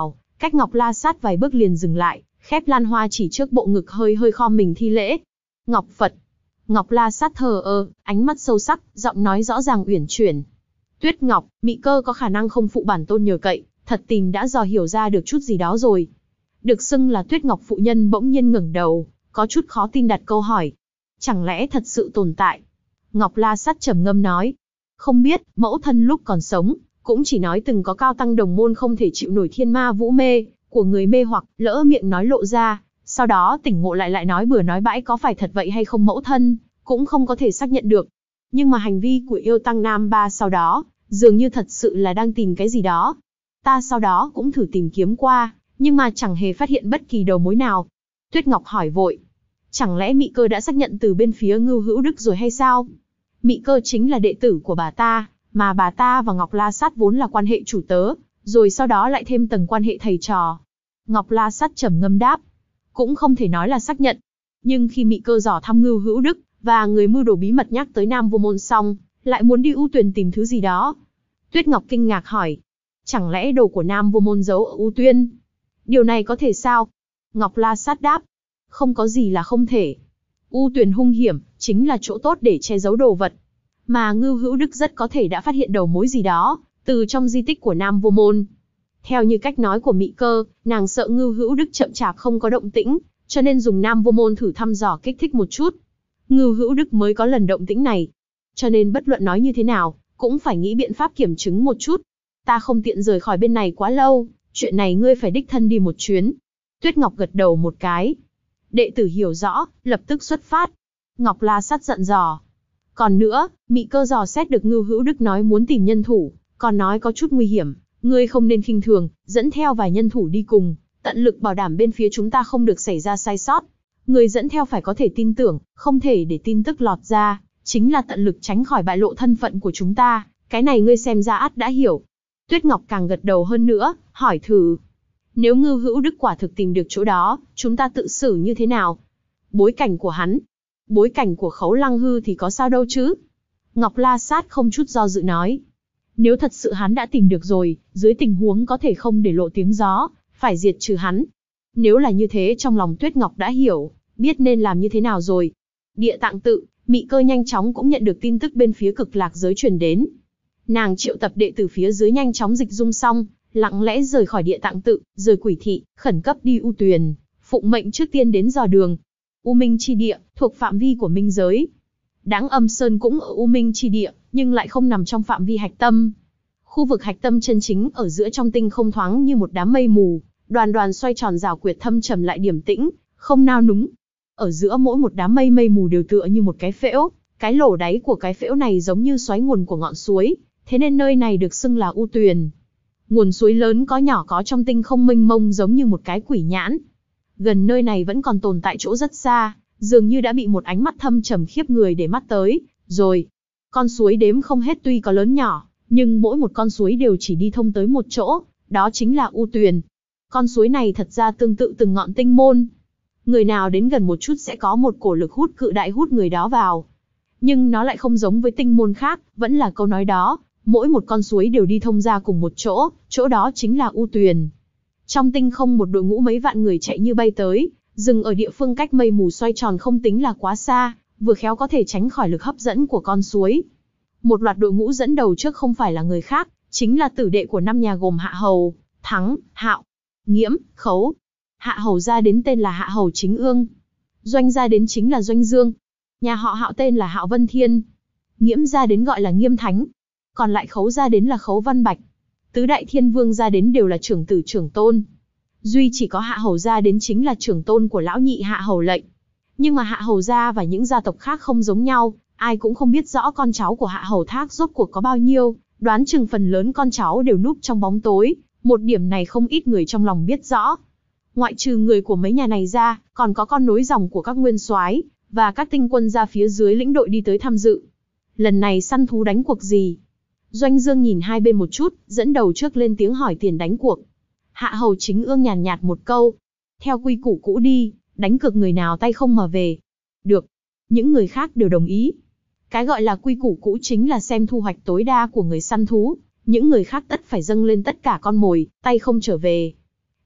cách Ngọc La Sát vài bước liền dừng lại, khép lan hoa chỉ trước bộ ngực hơi hơi khom mình thi lễ. Ngọc Phật. Ngọc La Sát thờ ơ, ánh mắt sâu sắc, giọng nói rõ ràng uyển chuyển. Tuyết Ngọc, Mị Cơ có khả năng không phụ bản tôn nhờ cậy, thật tình đã dò hiểu ra được chút gì đó rồi. Được xưng là Tuyết Ngọc phụ nhân bỗng nhiên ngẩng đầu, có chút khó tin đặt câu hỏi. Chẳng lẽ thật sự tồn tại? Ngọc La Sát trầm ngâm nói. Không biết, mẫu thân lúc còn sống, cũng chỉ nói từng có cao tăng đồng môn không thể chịu nổi thiên ma vũ mê, của người mê hoặc, lỡ miệng nói lộ ra, sau đó tỉnh ngộ lại nói bừa nói bãi có phải thật vậy hay không mẫu thân, cũng không có thể xác nhận được. Nhưng mà hành vi của yêu tăng Nam Ba sau đó, dường như thật sự là đang tìm cái gì đó. Ta sau đó cũng thử tìm kiếm qua, nhưng mà chẳng hề phát hiện bất kỳ đầu mối nào. Tuyết Ngọc hỏi vội. Chẳng lẽ Mị Cơ đã xác nhận từ bên phía Ngưu Hữu Đức rồi hay sao? Mị Cơ chính là đệ tử của bà ta, mà bà ta và Ngọc La Sát vốn là quan hệ chủ tớ, rồi sau đó lại thêm tầng quan hệ thầy trò. Ngọc La Sát trầm ngâm đáp. Cũng không thể nói là xác nhận. Nhưng khi Mị Cơ dò thăm Ngưu Hữu Đức, và người mưu đồ bí mật nhắc tới Nam Vô Môn xong, lại muốn đi U Tuyền tìm thứ gì đó. Tuyết Ngọc kinh ngạc hỏi. Chẳng lẽ đồ của Nam Vô Môn giấu ở U Tuyên? Điều này có thể sao? Ngọc La Sát đáp. Không có gì là không thể. U Tuyền hung hiểm, chính là chỗ tốt để che giấu đồ vật. Mà Ngưu Hữu Đức rất có thể đã phát hiện đầu mối gì đó, từ trong di tích của Nam Vô Môn. Theo như cách nói của Mị Cơ, nàng sợ Ngưu Hữu Đức chậm chạp không có động tĩnh, cho nên dùng Nam Vô Môn thử thăm dò kích thích một chút. Ngưu Hữu Đức mới có lần động tĩnh này. Cho nên bất luận nói như thế nào, cũng phải nghĩ biện pháp kiểm chứng một chút. Ta không tiện rời khỏi bên này quá lâu, chuyện này ngươi phải đích thân đi một chuyến. Tuyết Ngọc gật đầu một cái. Đệ tử hiểu rõ, lập tức xuất phát. Ngọc La Sát giận dò. Còn nữa, Mị Cơ dò xét được Ngưu Hữu Đức nói muốn tìm nhân thủ, còn nói có chút nguy hiểm, ngươi không nên khinh thường, dẫn theo vài nhân thủ đi cùng, tận lực bảo đảm bên phía chúng ta không được xảy ra sai sót. Người dẫn theo phải có thể tin tưởng, không thể để tin tức lọt ra, chính là tận lực tránh khỏi bại lộ thân phận của chúng ta, cái này ngươi xem ra ắt đã hiểu. Tuyết Ngọc càng gật đầu hơn nữa, hỏi thử. Nếu Ngưu Hữu Đức quả thực tìm được chỗ đó, chúng ta tự xử như thế nào? Bối cảnh của hắn, bối cảnh của Khấu Lăng Hư thì có sao đâu chứ? Ngọc La Sát không chút do dự nói. Nếu thật sự hắn đã tìm được rồi, dưới tình huống có thể không để lộ tiếng gió, phải diệt trừ hắn. Nếu là như thế trong lòng Tuyết Ngọc đã hiểu, biết nên làm như thế nào rồi. Địa Tạng Tự, Mị Cơ nhanh chóng cũng nhận được tin tức bên phía Cực Lạc giới truyền đến. Nàng triệu tập đệ tử phía dưới nhanh chóng dịch dung xong, lặng lẽ rời khỏi Địa Tạng Tự, rời Quỷ Thị, khẩn cấp đi U Tuyền, phụng mệnh trước tiên đến dò đường. U Minh chi địa, thuộc phạm vi của Minh giới. Đáng Âm Sơn cũng ở U Minh chi địa, nhưng lại không nằm trong phạm vi hạch tâm. Khu vực hạch tâm chân chính ở giữa trong tinh không thoáng như một đám mây mù, đoàn đoàn xoay tròn rào quyệt thâm trầm lại điềm tĩnh, không nao núng. Ở giữa mỗi một đám mây mù đều tựa như một cái phễu, cái lỗ đáy của cái phễu này giống như xoáy nguồn của ngọn suối, thế nên nơi này được xưng là U Tuyền. Nguồn suối lớn có nhỏ có trong tinh không mênh mông giống như một cái quỷ nhãn. Gần nơi này vẫn còn tồn tại chỗ rất xa, dường như đã bị một ánh mắt thâm trầm khiếp người để mắt tới, rồi. Con suối đếm không hết tuy có lớn nhỏ, nhưng mỗi một con suối đều chỉ đi thông tới một chỗ, đó chính là U Tuyền. Con suối này thật ra tương tự từng ngọn tinh môn. Người nào đến gần một chút sẽ có một cổ lực hút cự đại hút người đó vào. Nhưng nó lại không giống với tinh môn khác, vẫn là câu nói đó, mỗi một con suối đều đi thông ra cùng một chỗ, chỗ đó chính là U Tuyền. Trong tinh không một đội ngũ mấy vạn người chạy như bay tới, dừng ở địa phương cách mây mù xoay tròn không tính là quá xa, vừa khéo có thể tránh khỏi lực hấp dẫn của con suối. Một loạt đội ngũ dẫn đầu trước không phải là người khác, chính là tử đệ của 5 nhà gồm Hạ Hầu, Thắng, Hạo, Nghiễm, Khấu. Hạ Hầu gia đến tên là Hạ Hầu Chính Ương. Doanh gia đến chính là Doanh Dương. Nhà họ Hạo tên là Hạo Vân Thiên. Nghiễm gia đến gọi là Nghiêm Thánh. Còn lại Khấu gia đến là Khấu Văn Bạch. Tứ đại thiên vương gia đến đều là trưởng tử trưởng tôn. Duy chỉ có Hạ Hầu gia đến chính là trưởng tôn của lão nhị Hạ Hầu Lệnh. Nhưng mà Hạ Hầu gia và những gia tộc khác không giống nhau, ai cũng không biết rõ con cháu của Hạ Hầu Thác rốt cuộc có bao nhiêu, đoán chừng phần lớn con cháu đều núp trong bóng tối, một điểm này không ít người trong lòng biết rõ. Ngoại trừ người của mấy nhà này ra, còn có con nối dòng của các nguyên soái và các tinh quân ra phía dưới lĩnh đội đi tới tham dự. Lần này săn thú đánh cuộc gì? Doanh Dương nhìn hai bên một chút, dẫn đầu trước lên tiếng hỏi tiền đánh cuộc. Hạ Hầu Chính Ương nhàn nhạt một câu. Theo quy củ cũ đi, đánh cược người nào tay không mà về. Được. Những người khác đều đồng ý. Cái gọi là quy củ cũ chính là xem thu hoạch tối đa của người săn thú. Những người khác tất phải dâng lên tất cả con mồi, tay không trở về.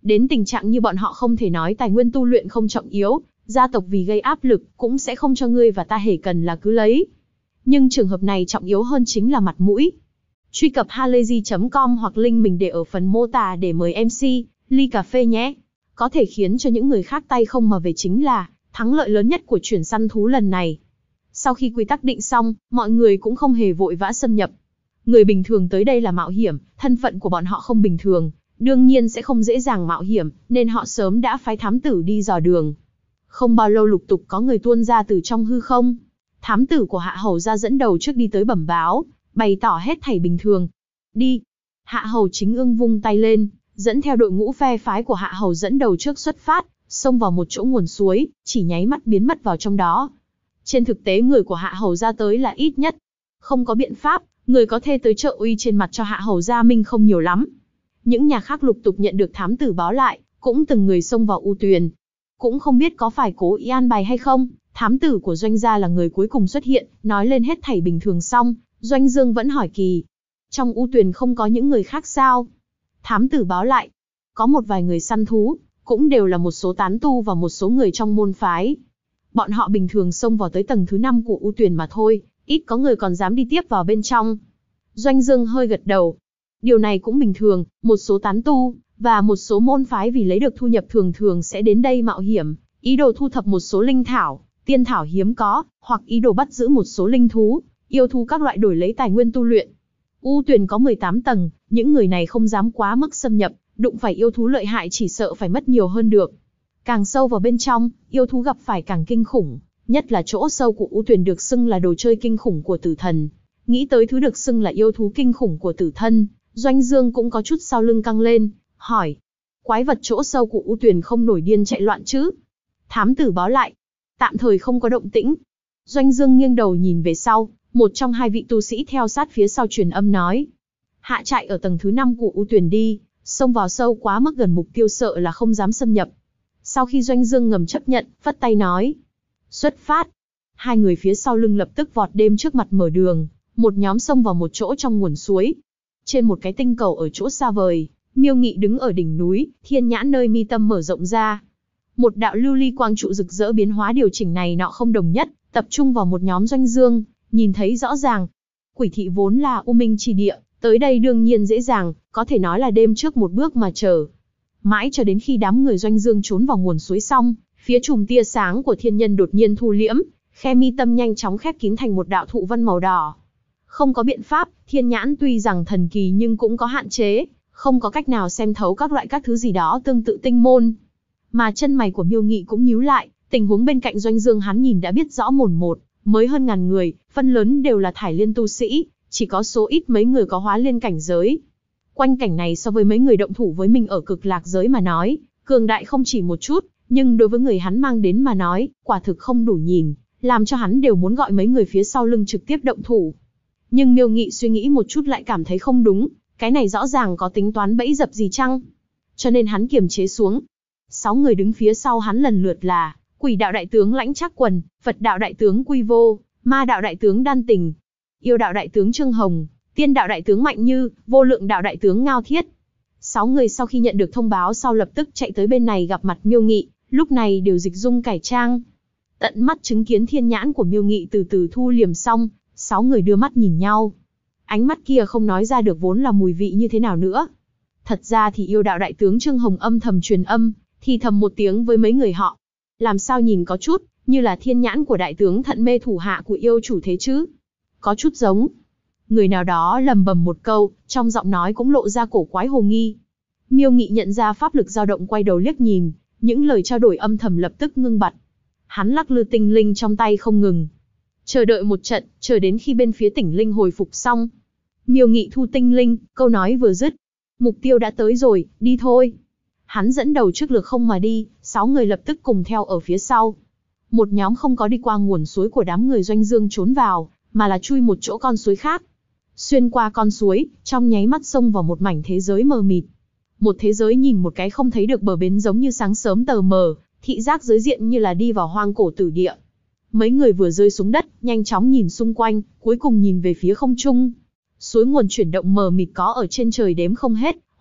Đến tình trạng như bọn họ không thể nói tài nguyên tu luyện không trọng yếu, gia tộc vì gây áp lực cũng sẽ không cho ngươi và ta hễ cần là cứ lấy. Nhưng trường hợp này trọng yếu hơn chính là mặt mũi. Truy cập halayzi.com hoặc link mình để ở phần mô tả để mời MC, ly cà phê nhé. Có thể khiến cho những người khác tay không mà về chính là thắng lợi lớn nhất của chuyển săn thú lần này. Sau khi quy tắc định xong, mọi người cũng không hề vội vã xâm nhập. Người bình thường tới đây là mạo hiểm, thân phận của bọn họ không bình thường, đương nhiên sẽ không dễ dàng mạo hiểm, nên họ sớm đã phái thám tử đi dò đường. Không bao lâu lục tục có người tuôn ra từ trong hư không. Thám tử của Hạ Hầu ra dẫn đầu trước đi tới bẩm báo, bày tỏ hết thảy bình thường. Đi. Hạ Hầu Chính Ưng vung tay lên, dẫn theo đội ngũ phe phái của Hạ Hầu dẫn đầu trước xuất phát, xông vào một chỗ nguồn suối, chỉ nháy mắt biến mất vào trong đó. Trên thực tế người của Hạ Hầu ra tới là ít nhất. Không có biện pháp, người có thể tới trợ uy trên mặt cho Hạ Hầu Gia Minh không nhiều lắm. Những nhà khác lục tục nhận được thám tử báo lại, cũng từng người xông vào U Tuyền. Cũng không biết có phải cố ý an bài hay không, thám tử của Doanh gia là người cuối cùng xuất hiện, nói lên hết thảy bình thường xong, Doanh Dương vẫn hỏi kỳ. Trong U Tuyền không có những người khác sao? Thám tử báo lại, có một vài người săn thú, cũng đều là một số tán tu và một số người trong môn phái. Bọn họ bình thường xông vào tới tầng thứ 5 của U Tuyền mà thôi, ít có người còn dám đi tiếp vào bên trong. Doanh Dương hơi gật đầu. Điều này cũng bình thường, một số tán tu, và một số môn phái vì lấy được thu nhập thường thường sẽ đến đây mạo hiểm, ý đồ thu thập một số linh thảo, tiên thảo hiếm có, hoặc ý đồ bắt giữ một số linh thú, yêu thú các loại đổi lấy tài nguyên tu luyện. U Tuyền có 18 tầng, những người này không dám quá mức xâm nhập, đụng phải yêu thú lợi hại chỉ sợ phải mất nhiều hơn được. Càng sâu vào bên trong, yêu thú gặp phải càng kinh khủng, nhất là chỗ sâu của U Tuyền được xưng là đồ chơi kinh khủng của tử thần. Nghĩ tới thứ được xưng là yêu thú kinh khủng của tử thân, Doanh Dương cũng có chút sau lưng căng lên, hỏi. Quái vật chỗ sâu của U Tuyền không nổi điên chạy loạn chứ? Thám tử báo lại. Tạm thời không có động tĩnh. Doanh Dương nghiêng đầu nhìn về sau, một trong hai vị tu sĩ theo sát phía sau truyền âm nói. Hạ trại ở tầng thứ 5 của U Tuyền đi, xông vào sâu quá mức gần mục tiêu sợ là không dám xâm nhập. Sau khi Doanh Dương ngầm chấp nhận, phất tay nói. Xuất phát. Hai người phía sau lưng lập tức vọt đêm trước mặt mở đường, một nhóm xông vào một chỗ trong nguồn suối. Trên một cái tinh cầu ở chỗ xa vời, Miêu Nghị đứng ở đỉnh núi, thiên nhãn nơi mi tâm mở rộng ra. Một đạo lưu ly quang trụ rực rỡ biến hóa điều chỉnh này nọ không đồng nhất, tập trung vào một nhóm Doanh Dương, nhìn thấy rõ ràng. Quỷ thị vốn là u minh chi địa, tới đây đương nhiên dễ dàng, có thể nói là đêm trước một bước mà chờ. Mãi cho đến khi đám người Doanh Dương trốn vào nguồn suối xong, phía chùm tia sáng của thiên nhân đột nhiên thu liễm, khe mi tâm nhanh chóng khép kín thành một đạo thụ văn màu đỏ. Không có biện pháp, thiên nhãn tuy rằng thần kỳ nhưng cũng có hạn chế, không có cách nào xem thấu các thứ gì đó tương tự tinh môn. Mà chân mày của Miêu Nghị cũng nhíu lại, tình huống bên cạnh Doanh Dương hắn nhìn đã biết rõ mồn một, mới hơn ngàn người, phân lớn đều là thải liên tu sĩ, chỉ có số ít mấy người có hóa liên cảnh giới. Quanh cảnh này so với mấy người động thủ với mình ở cực lạc giới mà nói, cường đại không chỉ một chút, nhưng đối với người hắn mang đến mà nói, quả thực không đủ nhìn, làm cho hắn đều muốn gọi mấy người phía sau lưng trực tiếp động thủ. Nhưng Miêu Nghị suy nghĩ một chút lại cảm thấy không đúng, cái này rõ ràng có tính toán bẫy dập gì chăng? Cho nên hắn kiềm chế xuống. 6 người đứng phía sau hắn lần lượt là Quỷ đạo đại tướng Lãnh Trác Quần, Phật đạo đại tướng Quy Vô, Ma đạo đại tướng Đan Tình, Yêu đạo đại tướng Trương Hồng, Tiên đạo đại tướng Mạnh Như, Vô lượng đạo đại tướng Ngao Thiết. 6 người sau khi nhận được thông báo sau lập tức chạy tới bên này gặp mặt Miêu Nghị, lúc này đều dịch dung cải trang. Tận mắt chứng kiến thiên nhãn của Miêu Nghị từ từ thu liềm xong, 6 người đưa mắt nhìn nhau. Ánh mắt kia không nói ra được vốn là mùi vị như thế nào nữa. Thật ra thì Yêu đạo đại tướng Trương Hồng âm thầm truyền âm, thì thầm một tiếng với mấy người họ. Làm sao nhìn có chút, như là thiên nhãn của đại tướng Thận Mê thủ hạ của yêu chủ thế chứ? Có chút giống. Người nào đó lầm bầm một câu, trong giọng nói cũng lộ ra cổ quái hồ nghi. Miêu Nghị nhận ra pháp lực dao động quay đầu liếc nhìn, những lời trao đổi âm thầm lập tức ngưng bặt. Hắn lắc lư tinh linh trong tay không ngừng. Chờ đợi một trận, chờ đến khi bên phía tỉnh linh hồi phục xong. Miêu Nghị thu tinh linh, câu nói vừa dứt. Mục tiêu đã tới rồi, đi thôi. Hắn dẫn đầu trước lược không mà đi, 6 người lập tức cùng theo ở phía sau. Một nhóm không có đi qua nguồn suối của đám người Doanh Dương trốn vào, mà là chui một chỗ con suối khác. Xuyên qua con suối, trong nháy mắt xông vào một mảnh thế giới mờ mịt. Một thế giới nhìn một cái không thấy được bờ bến giống như sáng sớm tờ mờ, thị giác giới diện như là đi vào hoang cổ tử địa. Mấy người vừa rơi xuống đất, nhanh chóng nhìn xung quanh, cuối cùng nhìn về phía không trung. Suối nguồn chuyển động mờ mịt có ở trên trời đếm không hết,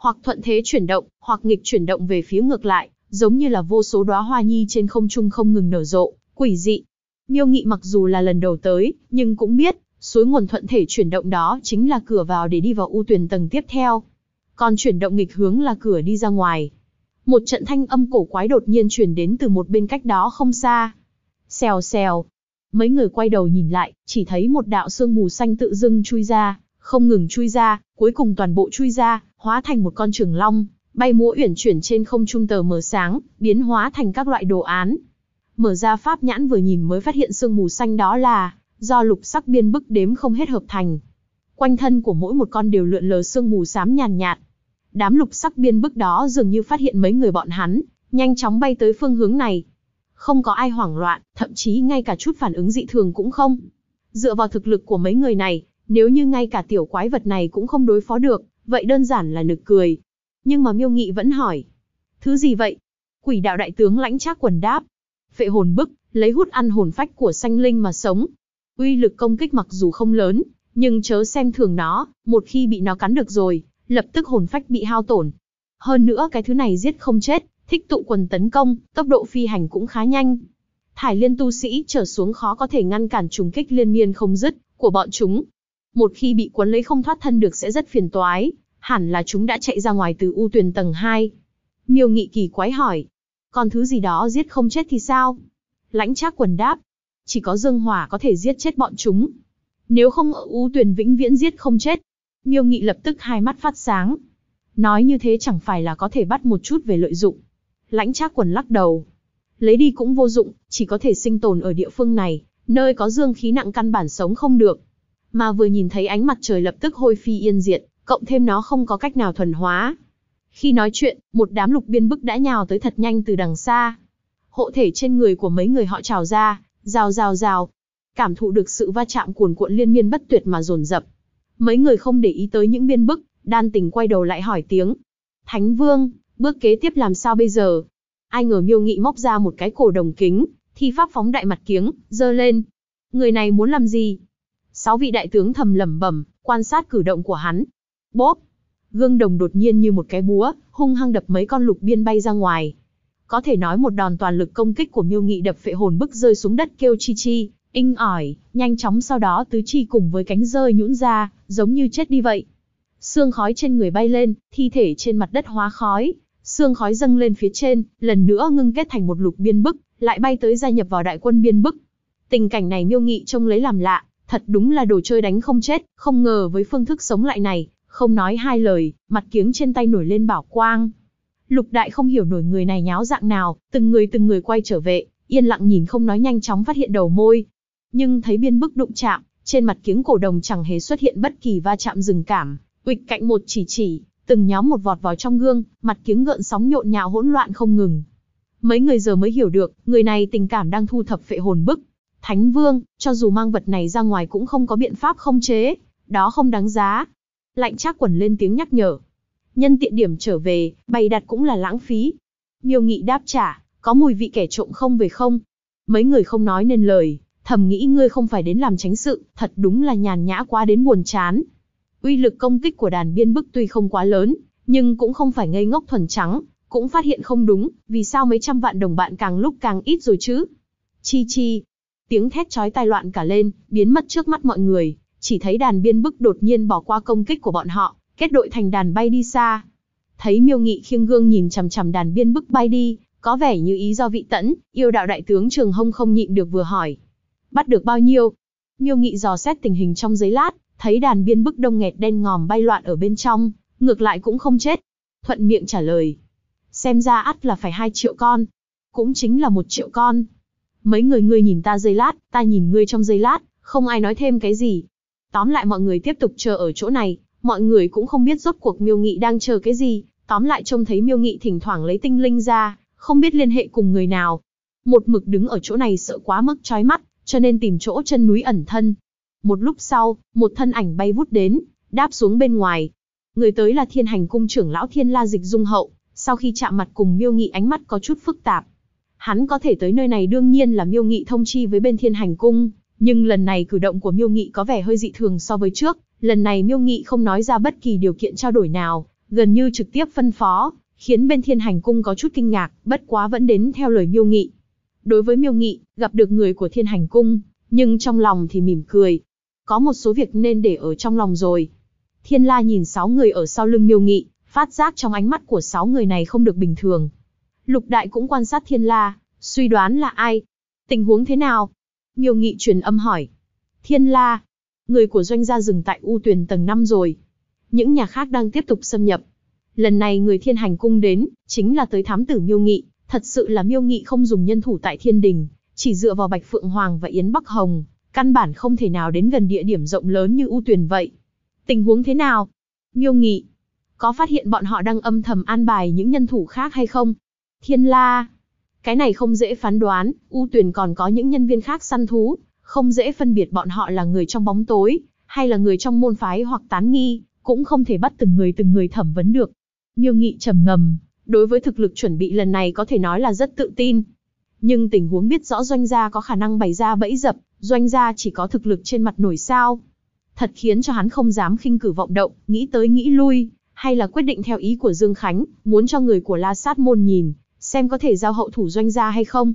hoặc thuận thế chuyển động, hoặc nghịch chuyển động về phía ngược lại, giống như là vô số đóa hoa nhi trên không trung không ngừng nở rộ, quỷ dị. Miêu Nghị mặc dù là lần đầu tới, nhưng cũng biết, suối nguồn thuận thể chuyển động đó chính là cửa vào để đi vào U Tuyền tầng tiếp theo. Còn chuyển động nghịch hướng là cửa đi ra ngoài. Một trận thanh âm cổ quái đột nhiên truyền đến từ một bên cách đó không xa. Xèo xèo. Mấy người quay đầu nhìn lại, chỉ thấy một đạo sương mù xanh tự dưng chui ra, không ngừng chui ra, cuối cùng toàn bộ chui ra, hóa thành một con trường long, bay múa uyển chuyển trên không trung tờ mờ sáng, biến hóa thành các loại đồ án. Mở ra pháp nhãn vừa nhìn mới phát hiện sương mù xanh đó là do lục sắc biên bức đếm không hết hợp thành. Quanh thân của mỗi một con đều lượn lờ sương mù xám nhàn nhạt. Đám lục sắc biên bức đó dường như phát hiện mấy người bọn hắn, nhanh chóng bay tới phương hướng này. Không có ai hoảng loạn, thậm chí ngay cả chút phản ứng dị thường cũng không. Dựa vào thực lực của mấy người này, nếu như ngay cả tiểu quái vật này cũng không đối phó được, vậy đơn giản là nực cười. Nhưng mà Miêu Nghị vẫn hỏi. Thứ gì vậy? Quỷ đạo đại tướng Lãnh Trác Quần đáp. Phệ hồn bức, lấy hút ăn hồn phách của sanh linh mà sống. Uy lực công kích mặc dù không lớn, nhưng chớ xem thường nó, một khi bị nó cắn được rồi, lập tức hồn phách bị hao tổn. Hơn nữa cái thứ này giết không chết, thích tụ quần tấn công, tốc độ phi hành cũng khá nhanh. Thải liên tu sĩ trở xuống khó có thể ngăn cản trùng kích liên miên không dứt của bọn chúng. Một khi bị quấn lấy không thoát thân được sẽ rất phiền toái, hẳn là chúng đã chạy ra ngoài từ U Tuyền tầng 2. Miêu Nghị kỳ quái hỏi, còn thứ gì đó giết không chết thì sao? Lãnh Trác Quần đáp, chỉ có dương hỏa có thể giết chết bọn chúng. Nếu không ở U Tuyền vĩnh viễn giết không chết. Miêu Nghị lập tức hai mắt phát sáng. Nói như thế chẳng phải là có thể bắt một chút về lợi dụng. Lãnh Trác Quần lắc đầu. Lấy đi cũng vô dụng, chỉ có thể sinh tồn ở địa phương này, nơi có dương khí nặng căn bản sống không được. Mà vừa nhìn thấy ánh mặt trời lập tức hôi phi yên diệt, cộng thêm nó không có cách nào thuần hóa. Khi nói chuyện, một đám lục biên bức đã nhào tới thật nhanh từ đằng xa. Hộ thể trên người của mấy người họ trào ra, rào rào rào. Cảm thụ được sự va chạm cuồn cuộn liên miên bất tuyệt mà dồn dập. Mấy người không để ý tới những biên bức, đan tình quay đầu lại hỏi tiếng. Thánh Vương, bước kế tiếp làm sao bây giờ? Ai ngờ Miêu Nghị móc ra một cái cổ đồng kính, thi pháp phóng đại mặt kiếng, giơ lên. Người này muốn làm gì? 6 vị đại tướng thầm lẩm bẩm, quan sát cử động của hắn. Bốp! Gương đồng đột nhiên như một cái búa, hung hăng đập mấy con lục biên bay ra ngoài. Có thể nói một đòn toàn lực công kích của Miêu Nghị đập phệ hồn bức rơi xuống đất kêu chi chi, inh ỏi, nhanh chóng sau đó tứ chi cùng với cánh rơi nhũn ra, giống như chết đi vậy. Sương khói trên người bay lên, thi thể trên mặt đất hóa khói, sương khói dâng lên phía trên, lần nữa ngưng kết thành một lục biên bức, lại bay tới gia nhập vào đại quân biên bức. Tình cảnh này Miêu Nghị trông lấy làm lạ, thật đúng là đồ chơi đánh không chết, không ngờ với phương thức sống lại này, không nói hai lời, mặt kiếng trên tay nổi lên bảo quang. Lục đại không hiểu nổi người này nháo dạng nào, từng người quay trở về, yên lặng nhìn không nói nhanh chóng phát hiện đầu môi. Nhưng thấy biên bức đụng chạm, trên mặt kiếng cổ đồng chẳng hề xuất hiện bất kỳ va chạm dừng cảm, uịch cạnh một chỉ, từng nhóm một vọt vào trong gương, mặt kiếng gợn sóng nhộn nhạo hỗn loạn không ngừng. Mấy người giờ mới hiểu được, người này tình cảm đang thu thập phệ hồn bức. Thánh Vương, cho dù mang vật này ra ngoài cũng không có biện pháp không chế, đó không đáng giá. Lãnh Trác Quần lên tiếng nhắc nhở. Nhân tiện điểm trở về, bày đặt cũng là lãng phí. Miêu Nghị đáp trả, có mùi vị kẻ trộm không về không? Mấy người không nói nên lời, thầm nghĩ ngươi không phải đến làm chánh sự, thật đúng là nhàn nhã quá đến buồn chán. Uy lực công kích của đàn biên bức tuy không quá lớn, nhưng cũng không phải ngây ngốc thuần trắng, cũng phát hiện không đúng, vì sao mấy trăm vạn đồng bạn càng lúc càng ít rồi chứ? Chi chi, tiếng thét chói tai loạn cả lên, biến mất trước mắt mọi người, chỉ thấy đàn biên bức đột nhiên bỏ qua công kích của bọn họ, kết đội thành đàn bay đi xa. Thấy Miêu Nghị khiêng gương nhìn chằm chằm đàn biên bức bay đi, có vẻ như ý do vị tẫn, yêu đạo đại tướng Trường Hông không nhịn được vừa hỏi. Bắt được bao nhiêu? Miêu Nghị dò xét tình hình trong giây lát, thấy đàn biên bức đông nghẹt đen ngòm bay loạn ở bên trong, ngược lại cũng không chết. Thuận miệng trả lời. Xem ra ắt là phải 2 triệu con. Cũng chính là 1 triệu con. Mấy người ngươi nhìn ta giây lát, ta nhìn ngươi trong giây lát, không ai nói thêm cái gì. Tóm lại mọi người tiếp tục chờ ở chỗ này, mọi người cũng không biết rốt cuộc Miêu Nghị đang chờ cái gì, tóm lại trông thấy Miêu Nghị thỉnh thoảng lấy tinh linh ra, không biết liên hệ cùng người nào. Một mực đứng ở chỗ này sợ quá mức chói mắt, cho nên tìm chỗ chân núi ẩn thân. Một lúc sau, một thân ảnh bay vút đến, đáp xuống bên ngoài. Người tới là Thiên Hành Cung trưởng lão Thiên La Dịch Dung Hậu, sau khi chạm mặt cùng Miêu Nghị ánh mắt có chút phức tạp. Hắn có thể tới nơi này đương nhiên là Miêu Nghị thông chi với bên Thiên Hành Cung, nhưng lần này cử động của Miêu Nghị có vẻ hơi dị thường so với trước, lần này Miêu Nghị không nói ra bất kỳ điều kiện trao đổi nào, gần như trực tiếp phân phó, khiến bên Thiên Hành Cung có chút kinh ngạc, bất quá vẫn đến theo lời Miêu Nghị. Đối với Miêu Nghị, gặp được người của Thiên Hành Cung, nhưng trong lòng thì mỉm cười. Có một số việc nên để ở trong lòng rồi. Thiên La nhìn 6 người ở sau lưng Miêu Nghị, phát giác trong ánh mắt của 6 người này không được bình thường. Lục Đại cũng quan sát Thiên La, suy đoán là ai. Tình huống thế nào? Miêu Nghị truyền âm hỏi. Thiên La, người của doanh gia dừng tại U Tuyền tầng 5 rồi. Những nhà khác đang tiếp tục xâm nhập. Lần này người Thiên Hành Cung đến, chính là tới thám tử Miêu Nghị. Thật sự là Miêu Nghị không dùng nhân thủ tại Thiên Đình, chỉ dựa vào Bạch Phượng Hoàng và Yến Bắc Hồng, căn bản không thể nào đến gần địa điểm rộng lớn như U Tuyền vậy. Tình huống thế nào? Miêu Nghị, có phát hiện bọn họ đang âm thầm an bài những nhân thủ khác hay không? Thiên La, cái này không dễ phán đoán, U Tuyền còn có những nhân viên khác săn thú, không dễ phân biệt bọn họ là người trong bóng tối, hay là người trong môn phái hoặc tán nghi, cũng không thể bắt từng người thẩm vấn được. Miêu Nghị trầm ngâm, đối với thực lực chuẩn bị lần này có thể nói là rất tự tin. Nhưng tình huống biết rõ doanh gia có khả năng bày ra bẫy dập, doanh gia chỉ có thực lực trên mặt nổi sao. Thật khiến cho hắn không dám khinh cử vọng động, nghĩ tới nghĩ lui, hay là quyết định theo ý của Dương Khánh, muốn cho người của La Sát Môn nhìn, xem có thể giao hậu thủ doanh gia hay không.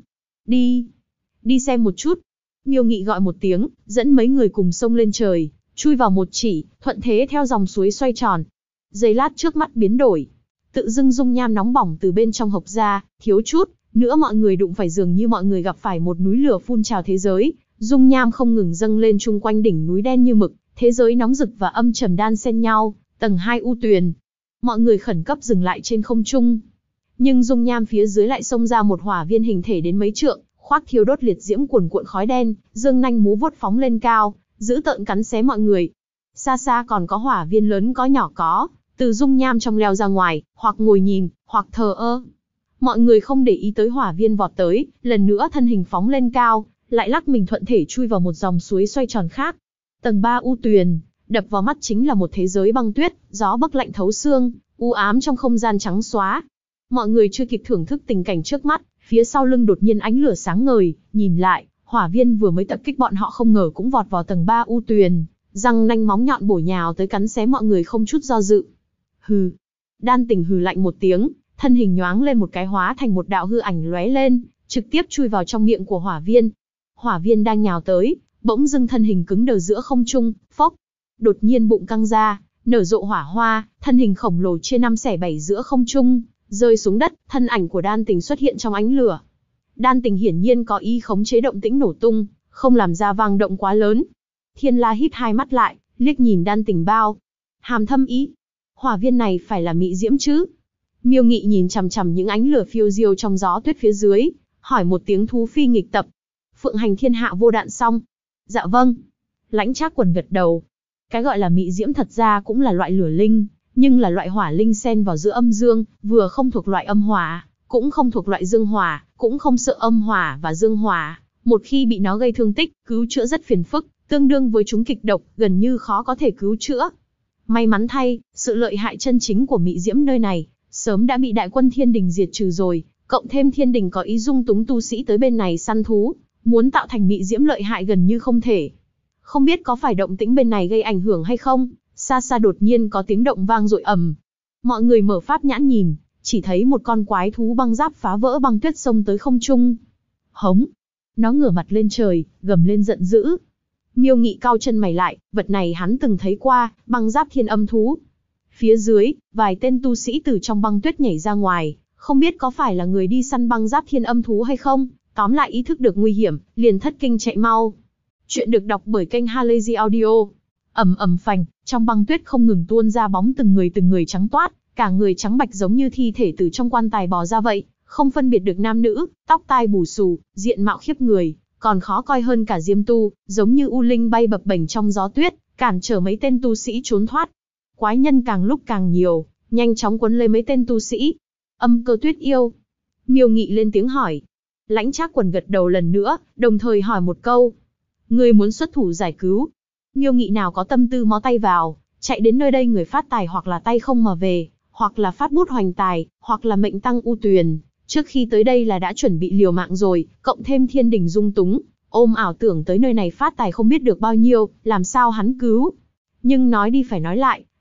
Đi xem một chút. Miêu Nghị gọi một tiếng, dẫn mấy người cùng xông lên trời, chui vào một chỉ, thuận thế theo dòng suối xoay tròn. Giây lát trước mắt biến đổi, tự dưng dung nham nóng bỏng từ bên trong hộc ra, thiếu chút nữa mọi người đụng phải, dường như mọi người gặp phải một núi lửa phun trào thế giới, dung nham không ngừng dâng lên chung quanh đỉnh núi đen như mực, thế giới nóng rực và âm trầm đan xen nhau, tầng 2 U Tuyền. Mọi người khẩn cấp dừng lại trên không trung. Nhưng dung nham phía dưới lại xông ra một hỏa viên hình thể đến mấy trượng, khoác thiêu đốt liệt diễm cuồn cuộn khói đen, dương nanh múa vuốt phóng lên cao, dữ tợn cắn xé mọi người. Xa xa còn có hỏa viên lớn có nhỏ có, từ dung nham trong leo ra ngoài, hoặc ngồi nhìn, hoặc thờ ơ. Mọi người không để ý tới hỏa viên vọt tới, lần nữa thân hình phóng lên cao, lại lắc mình thuận thể chui vào một dòng suối xoay tròn khác. Tầng 3 U Tuyền, đập vào mắt chính là một thế giới băng tuyết, gió bấc lạnh thấu xương, u ám trong không gian trắng xóa. Mọi người chưa kịp thưởng thức tình cảnh trước mắt, phía sau lưng đột nhiên ánh lửa sáng ngời, nhìn lại, hỏa viên vừa mới tập kích bọn họ không ngờ cũng vọt vào tầng 3 U Tuyền, răng nanh móng nhọn bổ nhào tới cắn xé mọi người không chút do dự. Hừ. Đan Tình hừ lạnh một tiếng, thân hình nhoáng lên một cái hóa thành một đạo hư ảnh lóe lên, trực tiếp chui vào trong miệng của hỏa viên. Hỏa viên đang nhào tới, bỗng dưng thân hình cứng đờ giữa không trung, phốc. Đột nhiên bụng căng ra, nở rộ hỏa hoa, thân hình khổng lồ chia 5 xẻ 7 giữa không trung, rơi xuống đất, thân ảnh của Đan Tình xuất hiện trong ánh lửa. Đan Tình hiển nhiên có ý khống chế động tĩnh nổ tung, không làm ra vang động quá lớn. Thiên La híp hai mắt lại, liếc nhìn Đan Tình bao hàm thâm ý. Hỏa viên này phải là mị diễm chứ? Miêu Nghị nhìn chằm chằm những ánh lửa phiêu diêu trong gió tuyết phía dưới, hỏi một tiếng thú phi nghịch tập. Phượng hành thiên hạ vô đạn song. Dạ vâng. Lãnh Trác Quần gật đầu. Cái gọi là mị diễm thật ra cũng là loại lửa linh, nhưng là loại hỏa linh xen vào giữa âm dương, vừa không thuộc loại âm hỏa, cũng không thuộc loại dương hỏa, cũng không sợ âm hỏa và dương hỏa. Một khi bị nó gây thương tích, cứu chữa rất phiền phức, tương đương với chúng kịch độc, gần như khó có thể cứu chữa. May mắn thay, sự lợi hại chân chính của mị diễm nơi này, sớm đã bị đại quân Thiên Đình diệt trừ rồi, cộng thêm Thiên Đình có ý dung túng tu sĩ tới bên này săn thú, muốn tạo thành mị diễm lợi hại gần như không thể. Không biết có phải động tĩnh bên này gây ảnh hưởng hay không, xa xa đột nhiên có tiếng động vang dội ầm. Mọi người mở pháp nhãn nhìn, chỉ thấy một con quái thú băng giáp phá vỡ băng tuyết xông tới không trung. Hống! Nó ngửa mặt lên trời, gầm lên giận dữ. Miêu Nghị cau chân mày lại, vật này hắn từng thấy qua, băng giáp thiên âm thú. Phía dưới, vài tên tu sĩ từ trong băng tuyết nhảy ra ngoài, không biết có phải là người đi săn băng giáp thiên âm thú hay không, tóm lại ý thức được nguy hiểm, liền thất kinh chạy mau. Chuyện được đọc bởi kênh Halazy Audio. Ầm ầm phành, trong băng tuyết không ngừng tuôn ra bóng từng người trắng toát, cả người trắng bạch giống như thi thể từ trong quan tài bò ra vậy, không phân biệt được nam nữ, tóc tai bù xù, diện mạo khiếp người, còn khó coi hơn cả diêm tu, giống như u linh bay bập bềnh trong gió tuyết, cản trở mấy tên tu sĩ trốn thoát. Quái nhân càng lúc càng nhiều, nhanh chóng quấn lấy mấy tên tu sĩ. Âm Cơ Tuyết yêu. Miêu Nghị lên tiếng hỏi. Lãnh Trác Quần gật đầu lần nữa, đồng thời hỏi một câu. Ngươi muốn xuất thủ giải cứu? Miêu Nghị nào có tâm tư mó tay vào, chạy đến nơi đây người phát tài hoặc là tay không mà về, hoặc là phát bút hoành tài, hoặc là mệnh tăng U Tuyền. Trước khi tới đây là đã chuẩn bị liều mạng rồi, cộng thêm Thiên Đình dung túng, ôm ảo tưởng tới nơi này phát tài không biết được bao nhiêu, làm sao hắn cứu. Nhưng nói đi phải nói lại,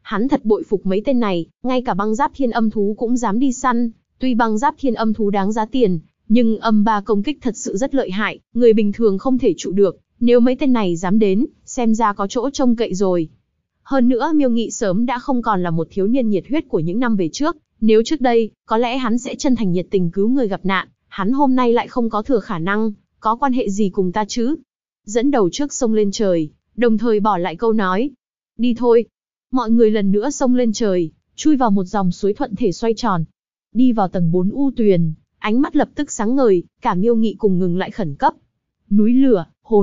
Hắn thật bội phục mấy tên này, ngay cả băng giáp thiên âm thú cũng dám đi săn. Tuy băng giáp thiên âm thú đáng giá tiền, nhưng âm ba công kích thật sự rất lợi hại, người bình thường không thể trụ được. Nếu mấy tên này dám đến, xem ra có chỗ trông cậy rồi. Hơn nữa Miêu Nghị sớm đã không còn là một thiếu niên nhiệt huyết của những năm về trước. Nếu trước đây, có lẽ hắn sẽ chân thành nhiệt tình cứu người gặp nạn, hắn hôm nay lại không có thừa khả năng, có quan hệ gì cùng ta chứ? Dẫn đầu trước xông lên trời, đồng thời bỏ lại câu nói. Đi thôi. Mọi người lần nữa xông lên trời, chui vào một dòng suối thuận thể xoay tròn. Đi vào tầng 4 u tuyền, ánh mắt lập tức sáng ngời, cả Miêu Nghị cùng ngừng lại khẩn cấp. Núi lửa,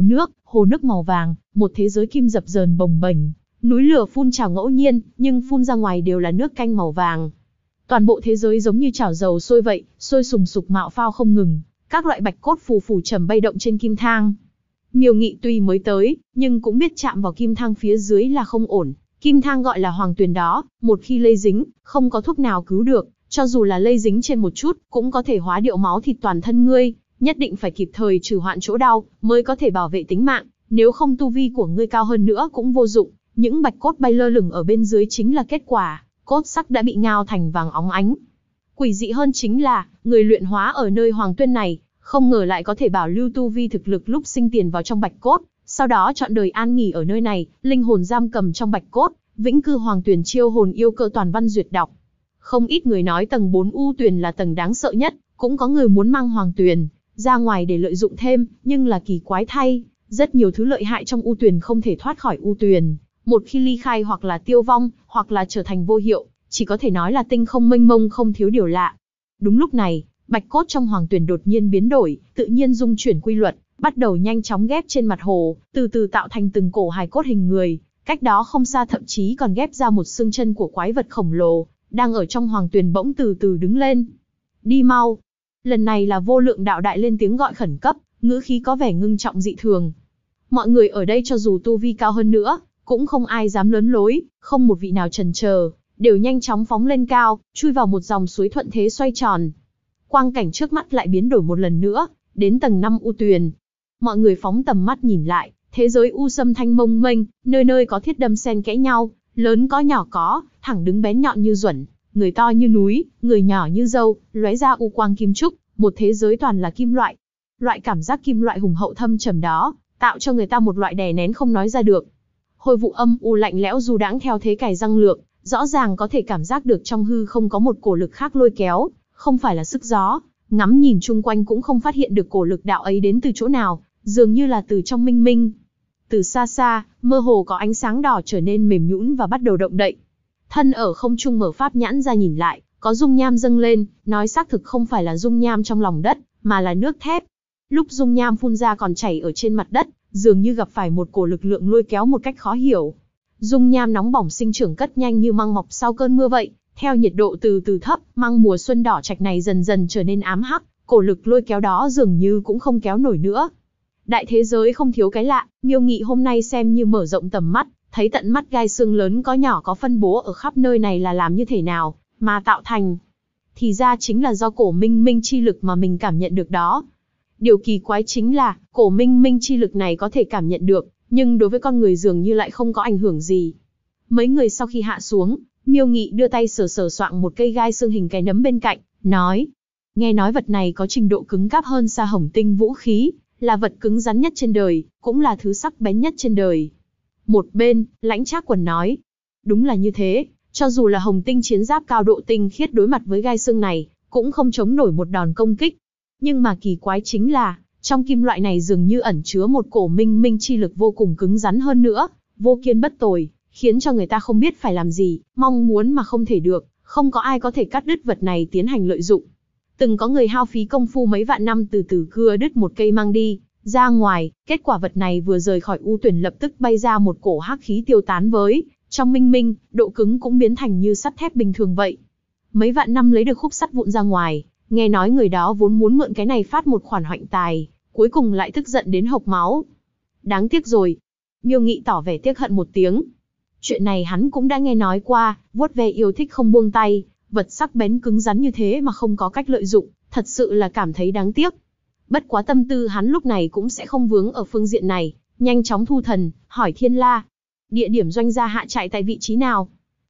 hồ nước màu vàng, một thế giới kim dập dờn bồng bềnh. Núi lửa phun trào ngẫu nhiên, nhưng phun ra ngoài đều là nước canh màu vàng. Toàn bộ thế giới giống như chảo dầu sôi vậy, sôi sùng sục mạo phao không ngừng, các loại bạch cốt phù phù trầm bay động trên kim thang. Miêu Nghị tuy mới tới, nhưng cũng biết chạm vào kim thang phía dưới là không ổn. Kim thang gọi là hoàng tuyền đó, một khi lây dính, không có thuốc nào cứu được, cho dù là lây dính trên một chút, cũng có thể hóa điệu máu thịt toàn thân ngươi, nhất định phải kịp thời trừ hoạn chỗ đau, mới có thể bảo vệ tính mạng, nếu không tu vi của ngươi cao hơn nữa cũng vô dụng, những bạch cốt bay lơ lửng ở bên dưới chính là kết quả, cốt sắc đã bị ngao thành vàng óng ánh. Quỷ dị hơn chính là, người luyện hóa ở nơi hoàng tuyên này, không ngờ lại có thể bảo lưu tu vi thực lực lúc sinh tiền vào trong bạch cốt, sau đó chọn đời an nghỉ ở nơi này, linh hồn giam cầm trong bạch cốt, vĩnh cư hoàng tuyển chiêu hồn yêu cơ toàn văn duyệt đọc. Không ít người nói tầng 4 u tuyền là tầng đáng sợ nhất, cũng có người muốn mang hoàng tuyền ra ngoài để lợi dụng thêm, nhưng là kỳ quái thay, rất nhiều thứ lợi hại trong u tuyền không thể thoát khỏi u tuyền, một khi ly khai hoặc là tiêu vong, hoặc là trở thành vô hiệu, chỉ có thể nói là tinh không mênh mông không thiếu điều lạ. Đúng lúc này, bạch cốt trong hoàng tuyền đột nhiên biến đổi, tự nhiên dung chuyển quy luật, bắt đầu nhanh chóng ghép trên mặt hồ, từ từ tạo thành từng cổ hài cốt hình người, cách đó không xa thậm chí còn ghép ra một xương chân của quái vật khổng lồ, đang ở trong hoàng tuyền bỗng từ từ đứng lên. Đi mau. Lần này là Vô Lượng Đạo Đại lên tiếng gọi khẩn cấp, ngữ khí có vẻ ngưng trọng dị thường. Mọi người ở đây cho dù tu vi cao hơn nữa, cũng không ai dám lớn lối, không một vị nào chần chờ, đều nhanh chóng phóng lên cao, chui vào một dòng suối thuận thế xoay tròn. Quang cảnh trước mắt lại biến đổi một lần nữa, đến tầng 5 u tuyền. Mọi người phóng tầm mắt nhìn lại, thế giới u sâm thanh mông mênh, nơi nơi có thiết đâm xen kẽ nhau, lớn có nhỏ có, thẳng đứng bén nhọn như duẩn, người to như núi, người nhỏ như dâu, lóe ra u quang kim trúc, một thế giới toàn là kim loại. Loại cảm giác kim loại hùng hậu thâm trầm đó, tạo cho người ta một loại đè nén không nói ra được. Hôi vụ âm u lạnh lẽo du đãng theo thế cày răng lược, rõ ràng có thể cảm giác được trong hư không có một cổ lực khác lôi kéo, không phải là sức gió, ngắm nhìn chung quanh cũng không phát hiện được cổ lực đạo ấy đến từ chỗ nào, dường như là từ trong minh minh. Từ xa xa, mơ hồ có ánh sáng đỏ trở nên mềm nhũn và bắt đầu động đậy. Thân ở không trung mở pháp nhãn ra nhìn lại, có dung nham dâng lên, nói xác thực không phải là dung nham trong lòng đất, mà là nước thép. Lúc dung nham phun ra còn chảy ở trên mặt đất, dường như gặp phải một cổ lực lượng lôi kéo một cách khó hiểu. Dung nham nóng bỏng sinh trưởng cất nhanh như măng mọc sau cơn mưa vậy, theo nhiệt độ từ từ thấp, măng mùa xuân đỏ trạch này dần dần trở nên ám hắc, cổ lực lôi kéo đó dường như cũng không kéo nổi nữa. Đại thế giới không thiếu cái lạ, Miêu Nghị hôm nay xem như mở rộng tầm mắt, thấy tận mắt gai xương lớn có nhỏ có phân bố ở khắp nơi này là làm như thế nào, mà tạo thành. Thì ra chính là do cổ minh minh chi lực mà mình cảm nhận được đó. Điều kỳ quái chính là, cổ minh minh chi lực này có thể cảm nhận được, nhưng đối với con người dường như lại không có ảnh hưởng gì. Mấy người sau khi hạ xuống, Miêu Nghị đưa tay sờ sờ soạng một cây gai xương hình cái nấm bên cạnh, nói. Nghe nói vật này có trình độ cứng cáp hơn xa hồng tinh vũ khí, là vật cứng rắn nhất trên đời, cũng là thứ sắc bén nhất trên đời. Một bên, Lãnh Trác Quần nói. Đúng là như thế, cho dù là hồng tinh chiến giáp cao độ tinh khiết đối mặt với gai xương này, cũng không chống nổi một đòn công kích. Nhưng mà kỳ quái chính là, trong kim loại này dường như ẩn chứa một cổ minh minh chi lực vô cùng cứng rắn hơn nữa, vô kiên bất tồi, khiến cho người ta không biết phải làm gì, mong muốn mà không thể được, không có ai có thể cắt đứt vật này tiến hành lợi dụng. Từng có người hao phí công phu mấy vạn năm từ từ cưa đứt một cây mang đi ra ngoài, kết quả vật này vừa rời khỏi u tuyển lập tức bay ra một cổ hắc khí tiêu tán với, trong minh minh, độ cứng cũng biến thành như sắt thép bình thường vậy. Mấy vạn năm lấy được khúc sắt vụn ra ngoài, nghe nói người đó vốn muốn mượn cái này phát một khoản hoạnh tài, cuối cùng lại tức giận đến hộc máu. Đáng tiếc rồi. Miêu Nghị tỏ vẻ tiếc hận một tiếng. Chuyện này hắn cũng đã nghe nói qua, vuốt ve yêu thích không buông tay, vật sắc bén cứng rắn như thế mà không có cách lợi dụng, thật sự là cảm thấy đáng tiếc. Bất quá tâm tư hắn lúc này cũng sẽ không vướng ở phương diện này, nhanh chóng thu thần, hỏi Thiên La. Địa điểm doanh gia hạ trại tại vị trí nào?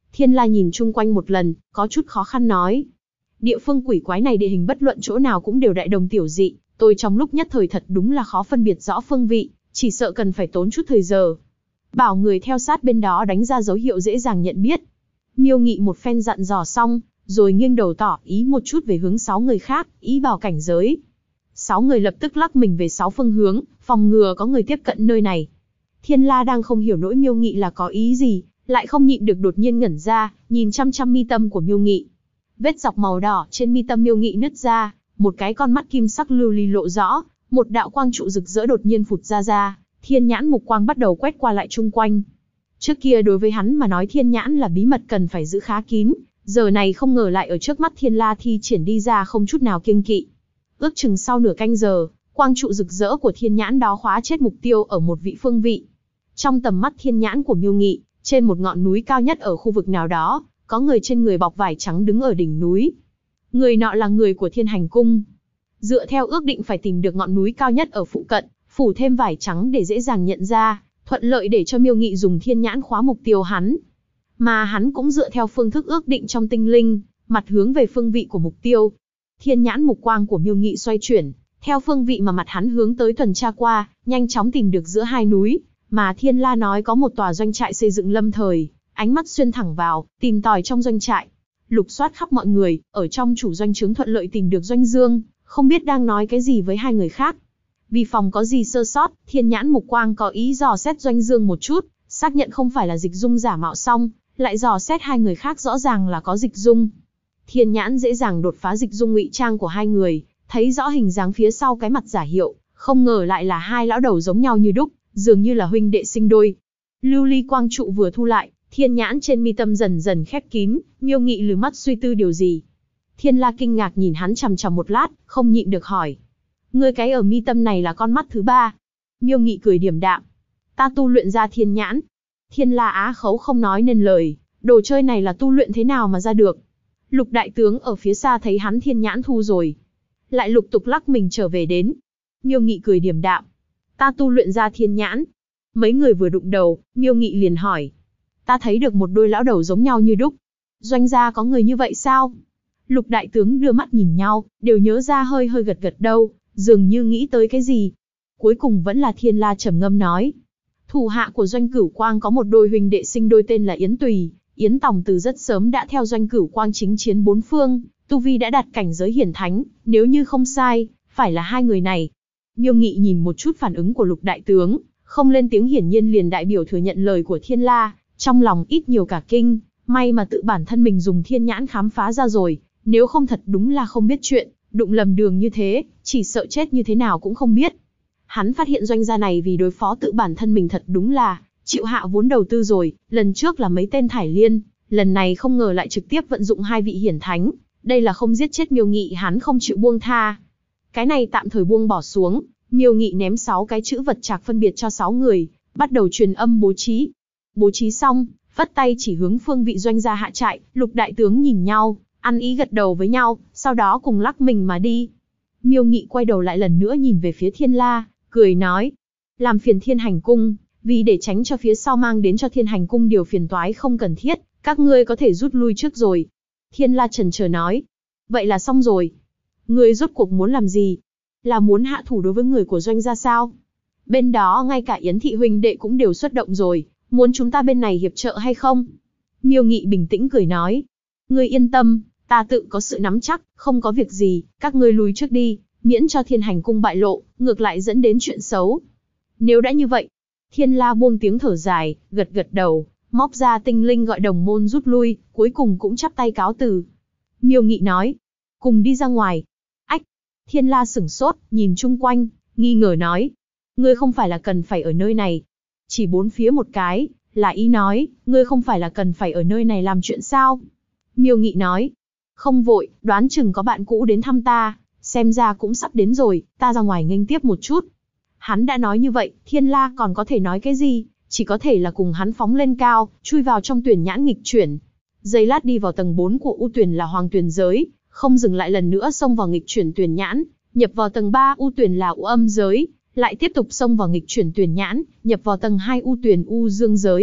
Thiên La nhìn chung quanh một lần, có chút khó khăn nói. Địa phương quỷ quái này địa hình bất luận chỗ nào cũng đều đại đồng tiểu dị, tôi trong lúc nhất thời thật đúng là khó phân biệt rõ phương vị, chỉ sợ cần phải tốn chút thời giờ. Bảo người theo sát bên đó đánh ra dấu hiệu dễ dàng nhận biết. Miêu Nghị một phen dặn dò xong, rồi nghiêng đầu tỏ ý một chút về hướng 6 người khác, ý bảo cảnh giới. 6 người lập tức lắc mình về 6 phương hướng, phòng ngừa có người tiếp cận nơi này. Thiên La đang không hiểu nỗi Miêu Nghị là có ý gì, lại không nhịn được đột nhiên ngẩn ra, nhìn chăm chăm mi tâm của Miêu Nghị. Vết dọc màu đỏ trên mi tâm Miêu Nghị nứt ra, một cái con mắt kim sắc lưu ly lộ rõ, một đạo quang trụ rực rỡ đột nhiên phụt ra, thiên nhãn mục quang bắt đầu quét qua lại chung quanh. Trước kia đối với hắn mà nói thiên nhãn là bí mật cần phải giữ khá kín, giờ này không ngờ lại ở trước mắt Thiên La thi triển đi ra không chút nào kiêng kỵ. Ước chừng sau nửa canh giờ, quang trụ rực rỡ của thiên nhãn đó khóa chết mục tiêu ở một vị phương vị. Trong tầm mắt thiên nhãn của Miêu Nghị, trên một ngọn núi cao nhất ở khu vực nào đó, có người trên người bọc vải trắng đứng ở đỉnh núi. Người nọ là người của Thiên Hành Cung. Dựa theo ước định phải tìm được ngọn núi cao nhất ở phụ cận, phủ thêm vải trắng để dễ dàng nhận ra, thuận lợi để cho Miêu Nghị dùng thiên nhãn khóa mục tiêu hắn. Mà hắn cũng dựa theo phương thức ước định trong tinh linh, mặt hướng về phương vị của mục tiêu. Thiên nhãn mục quang của Miêu Nghị xoay chuyển, theo phương vị mà mặt hắn hướng tới tuần tra qua, nhanh chóng tìm được giữa hai núi, mà Thiên La nói có một tòa doanh trại xây dựng lâm thời, ánh mắt xuyên thẳng vào, tìm tòi trong doanh trại. Lục soát khắp mọi người, ở trong chủ doanh trướng thuận lợi tìm được Doanh Dương, không biết đang nói cái gì với hai người khác. Vì phòng có gì sơ sót, thiên nhãn mục quang có ý dò xét Doanh Dương một chút, xác nhận không phải là Dịch Dung giả mạo xong, lại dò xét hai người khác rõ ràng là có Dịch Dung. Thiên nhãn dễ dàng đột phá Dịch Dung ngụy trang của hai người, thấy rõ hình dáng phía sau cái mặt giả hiệu, không ngờ lại là hai lão đầu giống nhau như đúc, dường như là huynh đệ sinh đôi. Lưu ly quang trụ vừa thu lại, thiên nhãn trên mi tâm dần dần khép kín, Miêu Nghị lừ mắt suy tư điều gì. Thiên La kinh ngạc nhìn hắn chằm chằm một lát, không nhịn được hỏi. Ngươi cái ở mi tâm này là con mắt thứ ba. Miêu Nghị cười điềm đạm. Ta tu luyện ra thiên nhãn. Thiên La á khấu không nói nên lời, đồ chơi này là tu luyện thế nào mà ra được. Lục đại tướng ở phía xa thấy hắn thiên nhãn thu rồi, lại lục tục lắc mình trở về đến. Miêu Nghị cười điềm đạm. Ta tu luyện ra thiên nhãn. Mấy người vừa đụng đầu, Miêu Nghị liền hỏi. Ta thấy được một đôi lão đầu giống nhau như đúc. Doanh gia có người như vậy sao? Lục đại tướng đưa mắt nhìn nhau, đều nhớ ra hơi hơi gật gật đầu, dường như nghĩ tới cái gì. Cuối cùng vẫn là Thiên La trầm ngâm nói. Thủ hạ của Doanh Cửu Quang có một đôi huynh đệ sinh đôi tên là Yến Tùy, Yến Tòng từ rất sớm đã theo Doanh Cửu Quang chính chiến bốn phương, tu vi đã đạt cảnh giới hiển thánh, nếu như không sai, phải là hai người này. Miêu Nghị nhìn một chút phản ứng của Lục đại tướng, không lên tiếng hiển nhiên liền đại biểu thừa nhận lời của Thiên La, trong lòng ít nhiều cả kinh, may mà tự bản thân mình dùng thiên nhãn khám phá ra rồi, nếu không thật đúng là không biết chuyện, đụng lầm đường như thế, chỉ sợ chết như thế nào cũng không biết. Hắn phát hiện Doanh gia này vì đối phó tự bản thân mình thật đúng là chịu hạ vốn đầu tư rồi, lần trước là mấy tên thải liên, lần này không ngờ lại trực tiếp vận dụng hai vị hiển thánh, đây là không giết chết Miêu Nghị hắn không chịu buông tha. Cái này tạm thời buông bỏ xuống, Miêu Nghị ném 6 cái chữ vật trạc phân biệt cho 6 người, bắt đầu truyền âm bố trí. Bố trí xong, vất tay chỉ hướng phương vị Doanh gia hạ trại, Lục đại tướng nhìn nhau, ăn ý gật đầu với nhau, sau đó cùng lắc mình mà đi. Miêu Nghị quay đầu lại lần nữa nhìn về phía Thiên La, cười nói. Làm phiền Thiên Hành Cung, vì để tránh cho phía sau mang đến cho Thiên Hành Cung điều phiền toái không cần thiết, các ngươi có thể rút lui trước rồi. Thiên La chần chờ nói. Vậy là xong rồi. Ngươi rốt cuộc muốn làm gì? Là muốn hạ thủ đối với người của Doanh gia sao? Bên đó ngay cả Yến thị huynh đệ cũng đều xuất động rồi, muốn chúng ta bên này hiệp trợ hay không? Miêu Nghị bình tĩnh cười nói. Ngươi yên tâm, ta tự có sự nắm chắc, không có việc gì, các ngươi lùi trước đi, miễn cho Thiên Hành Cung bại lộ, ngược lại dẫn đến chuyện xấu. Nếu đã như vậy, Thiên La buông tiếng thở dài, gật gật đầu, móc ra tinh linh gọi đồng môn rút lui, cuối cùng cũng chắp tay cáo từ. Miêu Nghị nói, cùng đi ra ngoài. Ách! Thiên La sửng sốt, nhìn chung quanh, nghi ngờ nói, ngươi không phải là cần phải ở nơi này. Chỉ bốn phía một cái, là ý nói, ngươi không phải là cần phải ở nơi này làm chuyện sao? Miêu Nghị nói, không vội, đoán chừng có bạn cũ đến thăm ta, xem ra cũng sắp đến rồi, ta ra ngoài nghênh tiếp một chút. Hắn đã nói như vậy, Thiên La còn có thể nói cái gì, chỉ có thể là cùng hắn phóng lên cao, chui vào trong tuyển nhãn nghịch chuyển. Giây lát đi vào tầng 4 của U Tuyển là Hoàng Tuyển giới, không dừng lại lần nữa xông vào nghịch chuyển tuyển nhãn, nhập vào tầng 3 U Tuyển là U Âm giới, lại tiếp tục xông vào nghịch chuyển tuyển nhãn, nhập vào tầng 2 U Tuyển U Dương giới,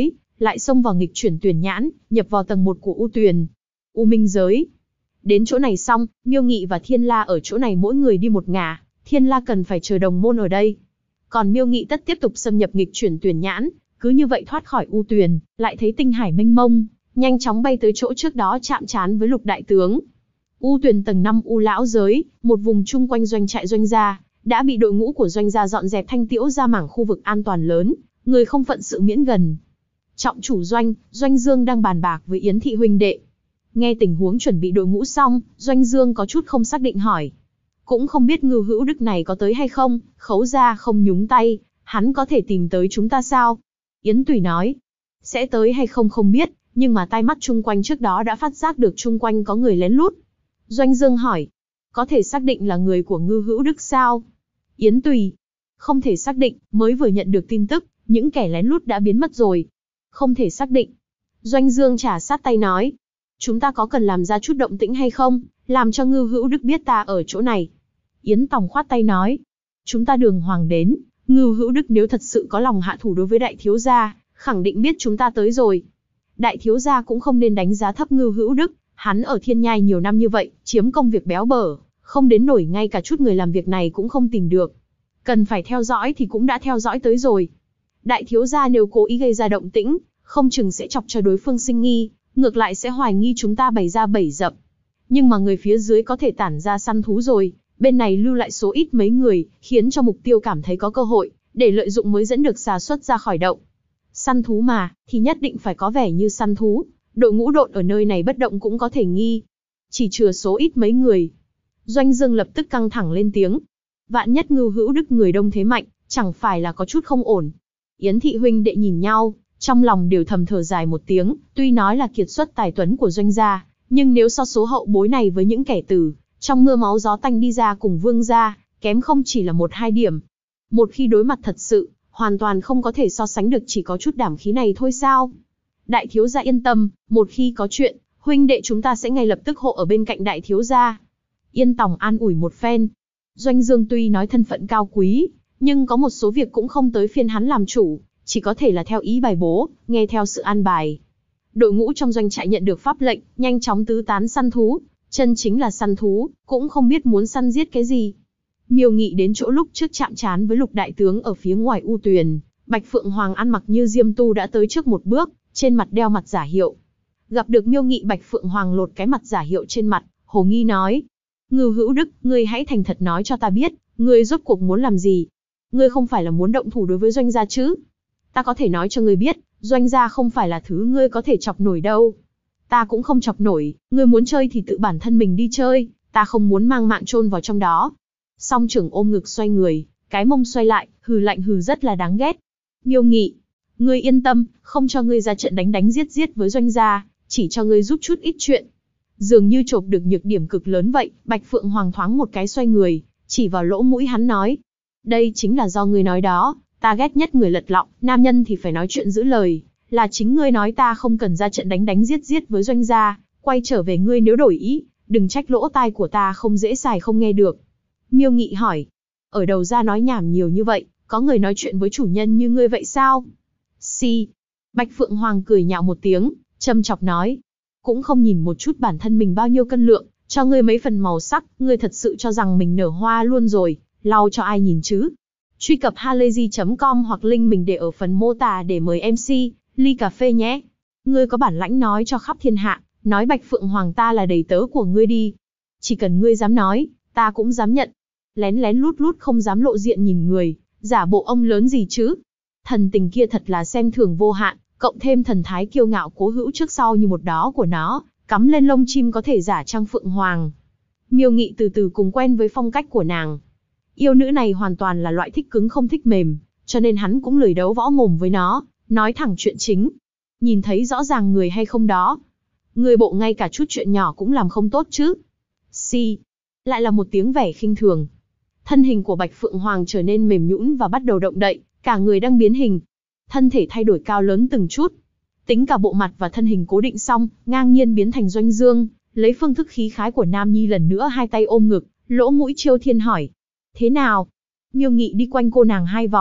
lại xông vào nghịch chuyển tuyển nhãn, nhập vào tầng 1 của U Tuyền. U Minh giới. Đến chỗ này xong, Miêu Nghị và Thiên La ở chỗ này mỗi người đi một ngả, Thiên La cần phải chờ đồng môn ở đây. Còn Miêu Nghị tất tiếp tục xâm nhập nghịch chuyển tuyển nhãn, cứ như vậy thoát khỏi U Tuyền, lại thấy tinh hải mênh mông, nhanh chóng bay tới chỗ trước đó chạm trán với Lục đại tướng. U Tuyền tầng 5 U lão giới, một vùng chung quanh doanh trại Doanh gia, đã bị đội ngũ của Doanh gia dọn dẹp thanh tiễu ra mảng khu vực an toàn lớn, người không phận sự miễn gần. Trọng chủ Doanh, Doanh Dương đang bàn bạc với Yến thị huynh đệ. Nghe tình huống chuẩn bị đội ngũ xong, Doanh Dương có chút không xác định hỏi. Cũng không biết Ngưu Hữu Đức này có tới hay không, Khấu gia không nhúng tay, hắn có thể tìm tới chúng ta sao? Yến Tùy nói. Sẽ tới hay không không biết, nhưng mà tai mắt chung quanh trước đó đã phát giác được chung quanh có người lén lút. Doanh Dương hỏi. Có thể xác định là người của Ngưu Hữu Đức sao? Yến Tùy. Không thể xác định, mới vừa nhận được tin tức, những kẻ lén lút đã biến mất rồi. Không thể xác định. Doanh Dương trà sát tay nói. Chúng ta có cần làm ra chút động tĩnh hay không, làm cho Ngưu Hữu Đức biết ta ở chỗ này? Yến Tòng khoát tay nói. Chúng ta đường hoàng đến, Ngưu Hữu Đức nếu thật sự có lòng hạ thủ đối với đại thiếu gia, khẳng định biết chúng ta tới rồi. Đại thiếu gia cũng không nên đánh giá thấp Ngưu Hữu Đức, hắn ở Thiên Nhai nhiều năm như vậy, chiếm công việc béo bở, không đến nổi ngay cả chút người làm việc này cũng không tìm được. Cần phải theo dõi thì cũng đã theo dõi tới rồi. Đại thiếu gia nếu cố ý gây ra động tĩnh, không chừng sẽ chọc cho đối phương sinh nghi, ngược lại sẽ hoài nghi chúng ta bày ra bẫy dập. Nhưng mà người phía dưới có thể tản ra săn thú rồi, bên này lưu lại số ít mấy người, khiến cho mục tiêu cảm thấy có cơ hội, để lợi dụng mới dẫn được xà xuất ra khỏi động. Săn thú mà, thì nhất định phải có vẻ như săn thú, đội ngũ độn ở nơi này bất động cũng có thể nghi. Chỉ chừa số ít mấy người. Doanh Dương lập tức căng thẳng lên tiếng. Vạn nhất Ngưu Hữu Đức người đông thế mạnh, chẳng phải là có chút không ổn. Yến thị huynh đệ nhìn nhau, trong lòng đều thầm thở dài một tiếng, tuy nói là kiệt xuất tài tuấn của Doanh gia, nhưng nếu so số hậu bối này với những kẻ từ trong mưa máu gió tanh đi ra cùng Vương gia, kém không chỉ là 1-2 điểm. Một khi đối mặt thật sự, hoàn toàn không có thể so sánh được, chỉ có chút đảm khí này thôi sao? Đại thiếu gia yên tâm, một khi có chuyện, huynh đệ chúng ta sẽ ngay lập tức hộ ở bên cạnh đại thiếu gia. Yên Tòng an ủi một phen. Doanh Dương tuy nói thân phận cao quý, nhưng có một số việc cũng không tới phiên hắn làm chủ, chỉ có thể là theo ý bài bố, nghe theo sự an bài. Đội ngũ trong doanh trại nhận được pháp lệnh, nhanh chóng tứ tán săn thú, chân chính là săn thú, cũng không biết muốn săn giết cái gì. Miêu Nghị đến chỗ lúc trước chạm trán với Lục đại tướng ở phía ngoài U Tuyền, Bạch Phượng Hoàng ăn mặc như diêm tu đã tới trước một bước, trên mặt đeo mặt giả hiệu. Gặp được Miêu Nghị, Bạch Phượng Hoàng lột cái mặt giả hiệu trên mặt, hồ nghi nói: Ngưu Hữu Đức, ngươi hãy thành thật nói cho ta biết, ngươi rốt cuộc muốn làm gì? Ngươi không phải là muốn động thủ đối với Doanh gia chứ? Ta có thể nói cho ngươi biết, Doanh gia không phải là thứ ngươi có thể chọc nổi đâu. Ta cũng không chọc nổi, ngươi muốn chơi thì tự bản thân mình đi chơi, ta không muốn mang mạng chôn vào trong đó. Song trưởng ôm ngực xoay người, cái mông xoay lại, hừ lạnh hừ rất là đáng ghét. Miêu Nghị, ngươi yên tâm, không cho ngươi ra trận đánh giết với Doanh gia, chỉ cho ngươi giúp chút ít chuyện. Dường như chộp được nhược điểm cực lớn vậy, Bạch Phượng Hoàng thoáng một cái xoay người, chỉ vào lỗ mũi hắn nói: đây chính là do ngươi nói đó, ta ghét nhất người lật lọng, nam nhân thì phải nói chuyện giữ lời, là chính ngươi nói ta không cần ra trận đánh giết với Doanh gia, quay trở về ngươi nếu đổi ý, đừng trách lỗ tai của ta không dễ xài không nghe được. Miêu Nghị hỏi: ở đầu ra nói nhảm nhiều như vậy, có người nói chuyện với chủ nhân như ngươi vậy sao? Si. Bạch Phượng Hoàng cười nhạo một tiếng, châm chọc nói: cũng không nhìn một chút bản thân mình bao nhiêu cân lượng, cho ngươi mấy phần màu sắc, ngươi thật sự cho rằng mình nở hoa luôn rồi, lau cho ai nhìn chứ? Truy cập halayzi.com hoặc link mình để ở phần mô tả để mời MC ly cà phê nhé. Ngươi có bản lãnh nói cho khắp thiên hạ, nói Bạch Phượng Hoàng ta là đầy tớ của ngươi đi. Chỉ cần ngươi dám nói, ta cũng dám nhận. Lén lén lút lút không dám lộ diện nhìn người, giả bộ ông lớn gì chứ? Thần tình kia thật là xem thường vô hạn, cộng thêm thần thái kiêu ngạo cố hữu trước sau như một đó của nó, cắm lên lông chim có thể giả trang Phượng Hoàng. Miêu Nghị từ từ cùng quen với phong cách của nàng. Yêu nữ này hoàn toàn là loại thích cứng không thích mềm, cho nên hắn cũng lười đấu võ mồm với nó, nói thẳng chuyện chính. Nhìn thấy rõ ràng người hay không đó? Người bộ ngay cả chút chuyện nhỏ cũng làm không tốt chứ? Si. Lại là một tiếng vẻ khinh thường. Thân hình của Bạch Phượng Hoàng trở nên mềm nhũn và bắt đầu động đậy, cả người đang biến hình. Thân thể thay đổi cao lớn từng chút. Tính cả bộ mặt và thân hình cố định xong, ngang nhiên biến thành Doanh Dương, lấy phương thức khí khái của Nam Nhi lần nữa hai tay ôm ngực, lỗ mũi chiêu thiên hỏi: thế nào? Miêu Nghị đi quanh cô nàng 2 vòng,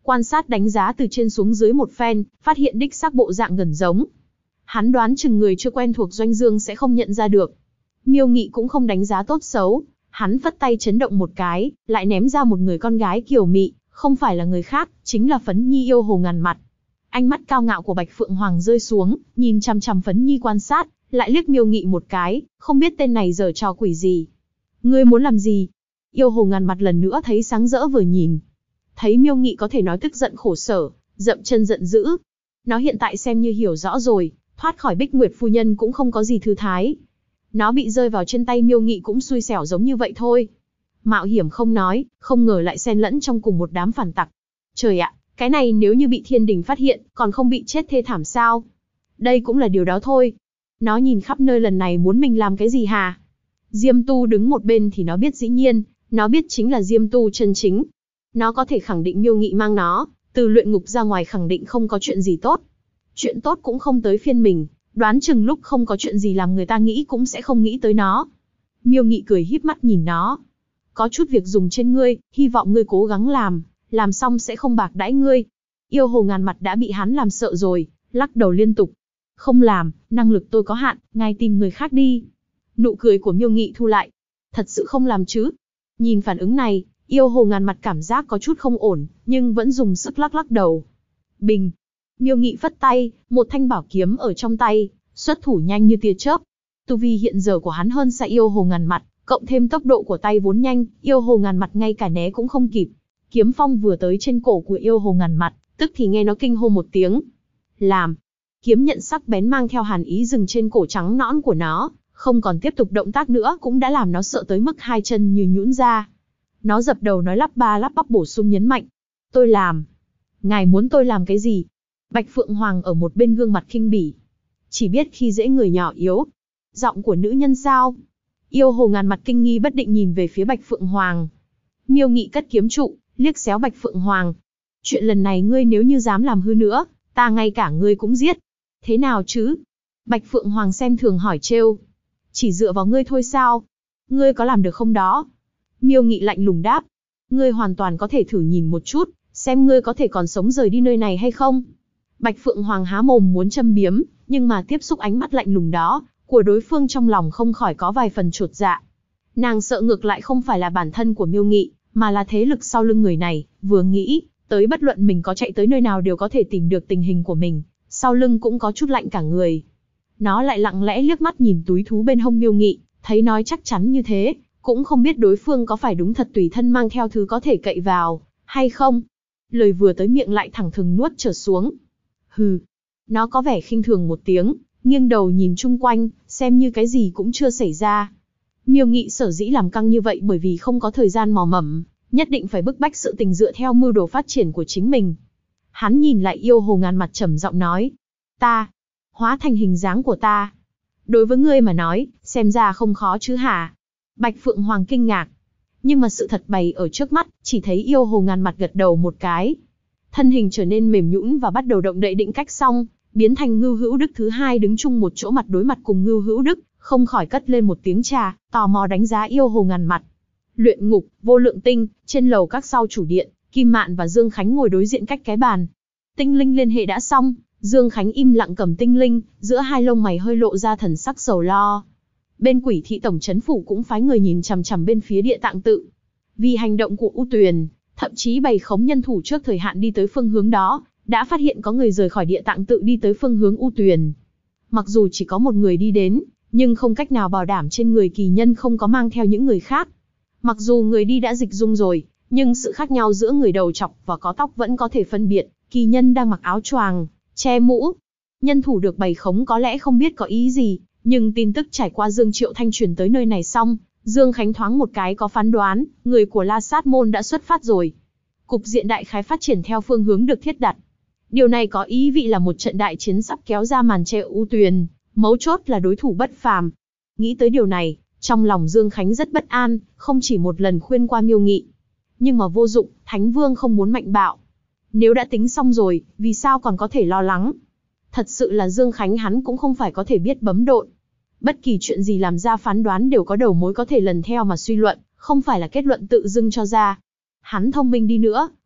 quan sát đánh giá từ trên xuống dưới một phen, phát hiện đích xác bộ dạng gần giống. Hắn đoán chừng người chưa quen thuộc Doanh Dương sẽ không nhận ra được. Miêu Nghị cũng không đánh giá tốt xấu, hắn phất tay chấn động một cái, lại ném ra một người con gái kiều mị, không phải là người khác, chính là Phấn Nhi yêu hồ ngàn mặt. Ánh mắt cao ngạo của Bạch Phượng Hoàng rơi xuống, nhìn chằm chằm Phấn Nhi quan sát, lại liếc Miêu Nghị một cái, không biết tên này giở trò quỷ gì. Ngươi muốn làm gì? Yêu hồ ngàn mặt lần nữa thấy sáng rỡ vừa nhìn. Thấy Miêu Nghị có thể nói tức giận khổ sở, dậm chân giận dữ. Nó hiện tại xem như hiểu rõ rồi, thoát khỏi Bích Nguyệt phu nhân cũng không có gì thư thái. Nó bị rơi vào trên tay Miêu Nghị cũng xui xẻo giống như vậy thôi. Mạo hiểm không nói, không ngờ lại xen lẫn trong cùng một đám phản tặc. Trời ạ, cái này nếu như bị thiên đình phát hiện, còn không bị chết thê thảm sao? Đây cũng là điều đó thôi. Nó nhìn khắp nơi lần này muốn mình làm cái gì hả? Diêm Tu đứng một bên thì nó biết dĩ nhiên, nó biết chính là Diêm Tu chân chính. Nó có thể khẳng định Miêu Nghị mang nó, từ luyện ngục ra ngoài khẳng định không có chuyện gì tốt. Chuyện tốt cũng không tới phiên mình, đoán chừng lúc không có chuyện gì làm người ta nghĩ cũng sẽ không nghĩ tới nó. Miêu Nghị cười híp mắt nhìn nó. Có chút việc dùng trên ngươi, hy vọng ngươi cố gắng làm xong sẽ không bạc đãi ngươi. Yêu hồ ngàn mặt đã bị hắn làm sợ rồi, lắc đầu liên tục. Không làm, năng lực tôi có hạn, ngài tìm người khác đi. Nụ cười của Miêu Nghị thu lại. Thật sự không làm chứ? Nhìn phản ứng này, yêu hồ ngàn mặt cảm giác có chút không ổn, nhưng vẫn dùng sức lắc lắc đầu. Bình. Miêu Nghị phất tay, một thanh bảo kiếm ở trong tay, xuất thủ nhanh như tia chớp. Tu vi hiện giờ của hắn hơn xa yêu hồ ngàn mặt, cộng thêm tốc độ của tay vốn nhanh, yêu hồ ngàn mặt ngay cả né cũng không kịp. Kiếm phong vừa tới trên cổ của yêu hồ ngàn mặt, tức thì nghe nó kinh hô một tiếng. Làm. Kiếm nhận sắc bén mang theo hàn ý dừng trên cổ trắng nõn của nó, không còn tiếp tục động tác nữa cũng đã làm nó sợ tới mức hai chân như nhũn ra. Nó dập đầu nói lắp ba lắp bắp bổ sung nhấn mạnh. Tôi làm. Ngài muốn tôi làm cái gì? Bạch Phượng Hoàng ở một bên gương mặt khinh bỉ. Chỉ biết khi dễ người nhỏ yếu. Giọng của nữ nhân sao? Yêu hồ ngàn mặt kinh nghi bất định nhìn về phía Bạch Phượng Hoàng. Miêu Nghị cất kiếm trụ, liếc xéo Bạch Phượng Hoàng. Chuyện lần này ngươi nếu như dám làm hư nữa, ta ngay cả ngươi cũng giết. Thế nào chứ? Bạch Phượng Hoàng xem thường hỏi trêu. Chỉ dựa vào ngươi thôi sao? Ngươi có làm được không đó? Miêu Nghị lạnh lùng đáp. Ngươi hoàn toàn có thể thử nhìn một chút, xem ngươi có thể còn sống rời đi nơi này hay không. Bạch Phượng Hoàng há mồm muốn châm biếm, nhưng mà tiếp xúc ánh mắt lạnh lùng đó của đối phương trong lòng không khỏi có vài phần chột dạ. Nàng sợ ngược lại không phải là bản thân của Miêu Nghị, mà là thế lực sau lưng người này, vừa nghĩ tới bất luận mình có chạy tới nơi nào đều có thể tìm được tình hình của mình, sau lưng cũng có chút lạnh cả người. Nó lại lặng lẽ liếc mắt nhìn túi thú bên hông Miêu Nghị, thấy nói chắc chắn như thế, cũng không biết đối phương có phải đúng thật tùy thân mang theo thứ có thể cậy vào, hay không. Lời vừa tới miệng lại thẳng thừng nuốt trở xuống. Hừ. Nó có vẻ khinh thường một tiếng, nghiêng đầu nhìn chung quanh, xem như cái gì cũng chưa xảy ra. Miêu Nghị sở dĩ làm căng như vậy bởi vì không có thời gian mò mẫm, nhất định phải bức bách sự tình dựa theo mưu đồ phát triển của chính mình. Hắn nhìn lại yêu hồ ngàn mặt trầm giọng nói. Ta. Hóa thành hình dáng của ta. Đối với ngươi mà nói, xem ra không khó chứ hả? Bạch Phượng Hoàng kinh ngạc. Nhưng mà sự thật bày ở trước mắt, chỉ thấy yêu hồ ngàn mặt gật đầu một cái. Thân hình trở nên mềm nhũn và bắt đầu động đậy định cách xong, biến thành Ngưu Hữu Đức thứ hai đứng chung một chỗ mặt đối mặt cùng Ngưu Hữu Đức, không khỏi cất lên một tiếng trà, tò mò đánh giá yêu hồ ngàn mặt. Luyện ngục, Vô Lượng Tinh, trên lầu các sau chủ điện, Kim Mạn và Dương Khánh ngồi đối diện cách cái bàn. Tinh linh liên hệ đã xong, Dương Khánh im lặng cầm tinh linh, giữa hai lông mày hơi lộ ra thần sắc sầu lo. Bên Quỷ thị tổng trấn phủ cũng phái người nhìn chằm chằm bên phía Địa Tạng tự. Vì hành động của U Tuyền, thậm chí bày khống nhân thủ trước thời hạn đi tới phương hướng đó, đã phát hiện có người rời khỏi Địa Tạng tự đi tới phương hướng U Tuyền. Mặc dù chỉ có một người đi đến, nhưng không cách nào bảo đảm trên người kỳ nhân không có mang theo những người khác. Mặc dù người đi đã dịch dung rồi, nhưng sự khác nhau giữa người đầu trọc và có tóc vẫn có thể phân biệt, kỳ nhân đang mặc áo choàng, che mũ. Nhân thủ được bày khống có lẽ không biết có ý gì, nhưng tin tức trải qua Dương Triệu Thanh truyền tới nơi này xong, Dương Khánh thoáng một cái có phán đoán, người của La Sát Môn đã xuất phát rồi. Cục diện đại khái phát triển theo phương hướng được thiết đặt. Điều này có ý vị là một trận đại chiến sắp kéo ra màn che U Tuyền, mấu chốt là đối thủ bất phàm. Nghĩ tới điều này, trong lòng Dương Khánh rất bất an, không chỉ một lần khuyên qua Miêu Nghị. Nhưng mà vô dụng, Thánh Vương không muốn mạnh bạo. Nếu đã tính xong rồi, vì sao còn có thể lo lắng? Thật sự là Dương Khánh hắn cũng không phải có thể biết bấm độn. Bất kỳ chuyện gì làm ra phán đoán đều có đầu mối có thể lần theo mà suy luận, không phải là kết luận tự dưng cho ra. Hắn thông minh đi nữa,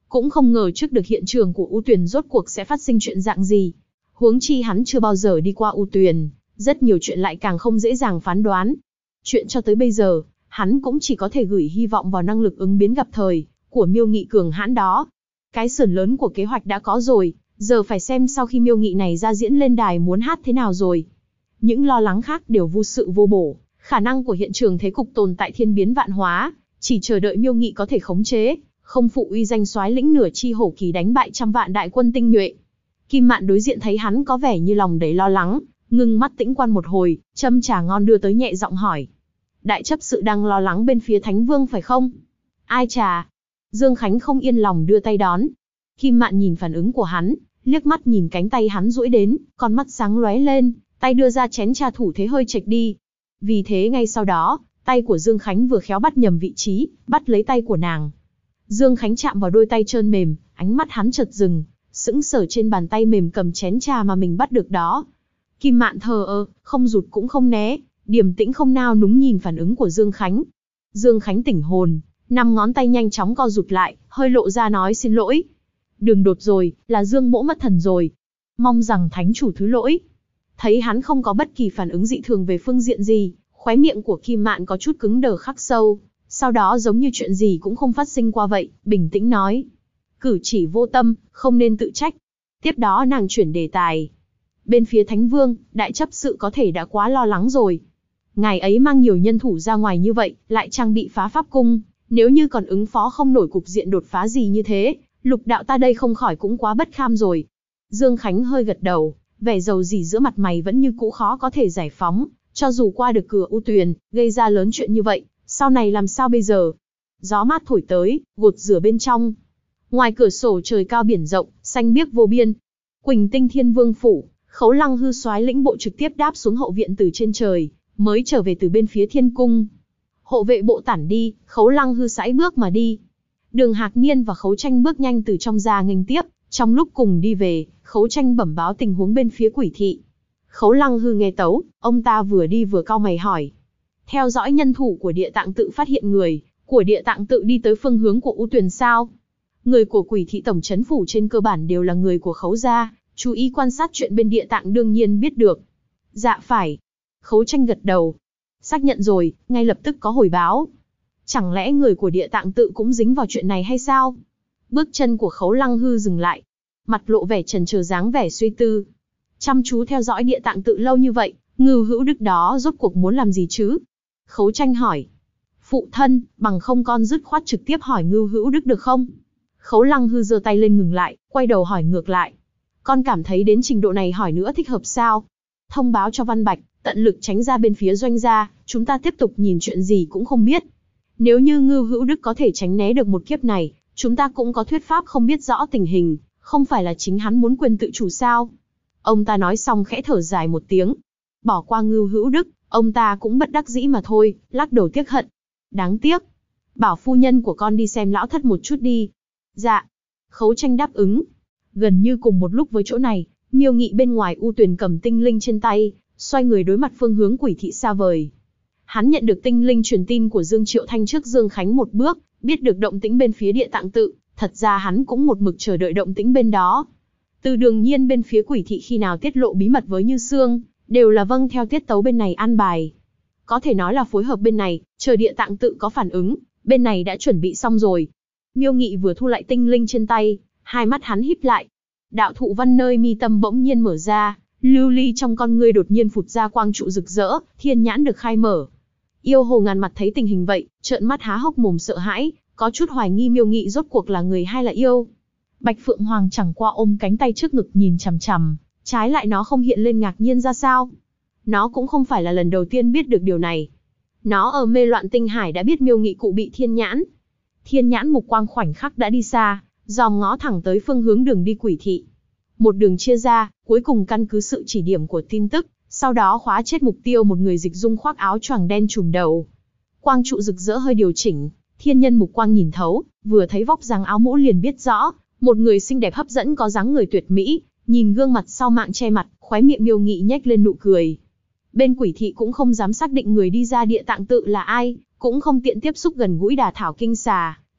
cũng không ngờ trước được hiện trường của U Tuyền rốt cuộc sẽ phát sinh chuyện dạng gì. Huống chi hắn chưa bao giờ đi qua U Tuyền, rất nhiều chuyện lại càng không dễ dàng phán đoán. Chuyện cho tới bây giờ, hắn cũng chỉ có thể gửi hy vọng vào năng lực ứng biến gặp thời của Miêu Nghị cường hãn đó. Cái sườn lớn của kế hoạch đã có rồi, giờ phải xem sau khi Miêu Nghị này ra diễn lên đài muốn hát thế nào rồi. Những lo lắng khác đều vô sự vô bổ, khả năng của hiện trường thế cục tồn tại thiên biến vạn hóa, chỉ chờ đợi Miêu Nghị có thể khống chế, không phụ uy danh soái lĩnh nửa chi hổ kỳ đánh bại trăm vạn đại quân tinh nhuệ. Kim Mạn đối diện thấy hắn có vẻ như lòng đầy lo lắng, ngưng mắt tĩnh quan một hồi, châm trà ngon đưa tới nhẹ giọng hỏi. Đại chấp sự đang lo lắng bên phía Thánh Vương phải không? Ai trà? Dương Khánh không yên lòng đưa tay đón. Kim Mạn nhìn phản ứng của hắn, liếc mắt nhìn cánh tay hắn duỗi đến, con mắt sáng lóe lên, tay đưa ra chén trà thủ thế hơi chệch đi. Vì thế ngay sau đó, tay của Dương Khánh vừa khéo bắt nhầm vị trí, bắt lấy tay của nàng. Dương Khánh chạm vào đôi tay trơn mềm, ánh mắt hắn chợt dừng, sững sờ trên bàn tay mềm cầm chén trà mà mình bắt được đó. Kim Mạn thờ ơ, không rụt cũng không né, điềm tĩnh không nao núng nhìn phản ứng của Dương Khánh. Dương Khánh tỉnh hồn, 5 ngón tay nhanh chóng co rụt lại, hơi lộ ra nói xin lỗi. Đường đột rồi, là Dương mỗ mất thần rồi. Mong rằng thánh chủ thứ lỗi. Thấy hắn không có bất kỳ phản ứng dị thường về phương diện gì, khóe miệng của Kim Mạn có chút cứng đờ khắc sâu. Sau đó giống như chuyện gì cũng không phát sinh qua vậy, bình tĩnh nói. Cử chỉ vô tâm, không nên tự trách. Tiếp đó nàng chuyển đề tài. Bên phía Thánh Vương, đại chấp sự có thể đã quá lo lắng rồi. Ngài ấy mang nhiều nhân thủ ra ngoài như vậy, lại trang bị phá pháp cung. Nếu như còn ứng phó không nổi cục diện đột phá gì như thế, Lục đạo ta đây không khỏi cũng quá bất kham rồi. Dương Khánh hơi gật đầu, vẻ dầu dỉ giữa mặt mày vẫn như cũ khó có thể giải phóng. Cho dù qua được cửa U Tuyền, gây ra lớn chuyện như vậy, sau này làm sao bây giờ? Gió mát thổi tới, gột rửa bên trong. Ngoài cửa sổ trời cao biển rộng, xanh biếc vô biên. Quỳnh Tinh Thiên Vương phủ, Khấu Lăng hư soái lĩnh bộ trực tiếp đáp xuống hậu viện từ trên trời, mới trở về từ bên phía Thiên cung. Hộ vệ bộ tản đi, Khấu Lăng hư sải bước mà đi. Đường Hạc Niên và Khấu Tranh bước nhanh từ trong ra nghênh tiếp, trong lúc cùng đi về, Khấu Tranh bẩm báo tình huống bên phía Quỷ thị. Khấu Lăng hư nghe tấu, ông ta vừa đi vừa cau mày hỏi. Theo dõi nhân thủ của Địa Tạng tự phát hiện người của Địa Tạng tự đi tới phương hướng của U Tuyền sao? Người của Quỷ thị tổng trấn phủ trên cơ bản đều là người của Khấu gia, chú ý quan sát chuyện bên Địa Tạng đương nhiên biết được. Dạ phải. Khấu Tranh gật đầu. Xác nhận rồi, ngay lập tức có hồi báo. Chẳng lẽ người của Địa Tạng tự cũng dính vào chuyện này hay sao? Bước chân của Khấu Lăng hư dừng lại, mặt lộ vẻ chần chờ dáng vẻ suy tư. Chăm chú theo dõi Địa Tạng tự lâu như vậy, Ngưu Hữu Đức đó rốt cuộc muốn làm gì chứ? Khấu Tranh hỏi. Phụ thân, bằng không con dứt khoát trực tiếp hỏi Ngưu Hữu Đức được không? Khấu Lăng hư giơ tay lên ngừng lại, quay đầu hỏi ngược lại. Con cảm thấy đến trình độ này hỏi nữa thích hợp sao? Thông báo cho Văn Bạch, tận lực tránh ra bên phía Doanh gia, chúng ta tiếp tục nhìn chuyện gì cũng không biết. Nếu như Ngưu Hữu Đức có thể tránh né được một kiếp này, chúng ta cũng có thuyết pháp không biết rõ tình hình, không phải là chính hắn muốn quyền tự chủ sao? Ông ta nói xong khẽ thở dài một tiếng. Bỏ qua Ngưu Hữu Đức, ông ta cũng bất đắc dĩ mà thôi, lắc đầu tiếc hận. Đáng tiếc. Bảo phu nhân của con đi xem lão thất một chút đi. Dạ. Khấu Tranh đáp ứng. Gần như cùng một lúc với chỗ này, Miêu Nghị bên ngoài U Tuyền cầm tinh linh trên tay, xoay người đối mặt phương hướng Quỷ thị xa vời. Hắn nhận được tinh linh truyền tin của Dương Triệu Thanh trước Dương Khánh một bước, biết được động tĩnh bên phía Địa Tạng tự, thật ra hắn cũng một mực chờ đợi động tĩnh bên đó. Từ Đường Nhiên bên phía Quỷ thị khi nào tiết lộ bí mật với Như Sương, đều là vâng theo tiết tấu bên này an bài. Có thể nói là phối hợp bên này, chờ Địa Tạng tự có phản ứng, bên này đã chuẩn bị xong rồi. Miêu Nghị vừa thu lại tinh linh trên tay, hai mắt hắn híp lại. Đạo thụ văn nơi mi tâm bỗng nhiên mở ra, lưu ly trong con ngươi đột nhiên phụt ra quang trụ rực rỡ, thiên nhãn được khai mở. Yêu Hồ Ngàn mặt thấy tình hình vậy, trợn mắt há hốc mồm sợ hãi, có chút hoài nghi Miêu Nghị rốt cuộc là người hay là yêu. Bạch Phượng Hoàng chẳng qua ôm cánh tay trước ngực nhìn chằm chằm, trái lại nó không hiện lên ngạc nhiên ra sao. Nó cũng không phải là lần đầu tiên biết được điều này. Nó ở Mê Loạn Tinh Hải đã biết Miêu Nghị cụ bị thiên nhãn. Thiên nhãn mục quang khoảnh khắc đã đi xa, dòm ngó thẳng tới phương hướng đường đi Quỷ thị. Một đường chia ra, cuối cùng căn cứ sự chỉ điểm của tin tức, sau đó khóa chết mục tiêu một người dịch dung khoác áo choàng đen trùm đầu. Quang trụ rực rỡ hơi điều chỉnh, thiên nhân mục quang nhìn thấu, vừa thấy vóc dáng áo mũ liền biết rõ, một người xinh đẹp hấp dẫn có dáng người tuyệt mỹ, nhìn gương mặt sau mạng che mặt, khóe miệng Miêu Nghị nhếch lên nụ cười. Bên Quỷ thị cũng không dám xác định người đi ra Địa Tạng tự là ai, cũng không tiện tiếp xúc gần gũi đả thảo kinh xà,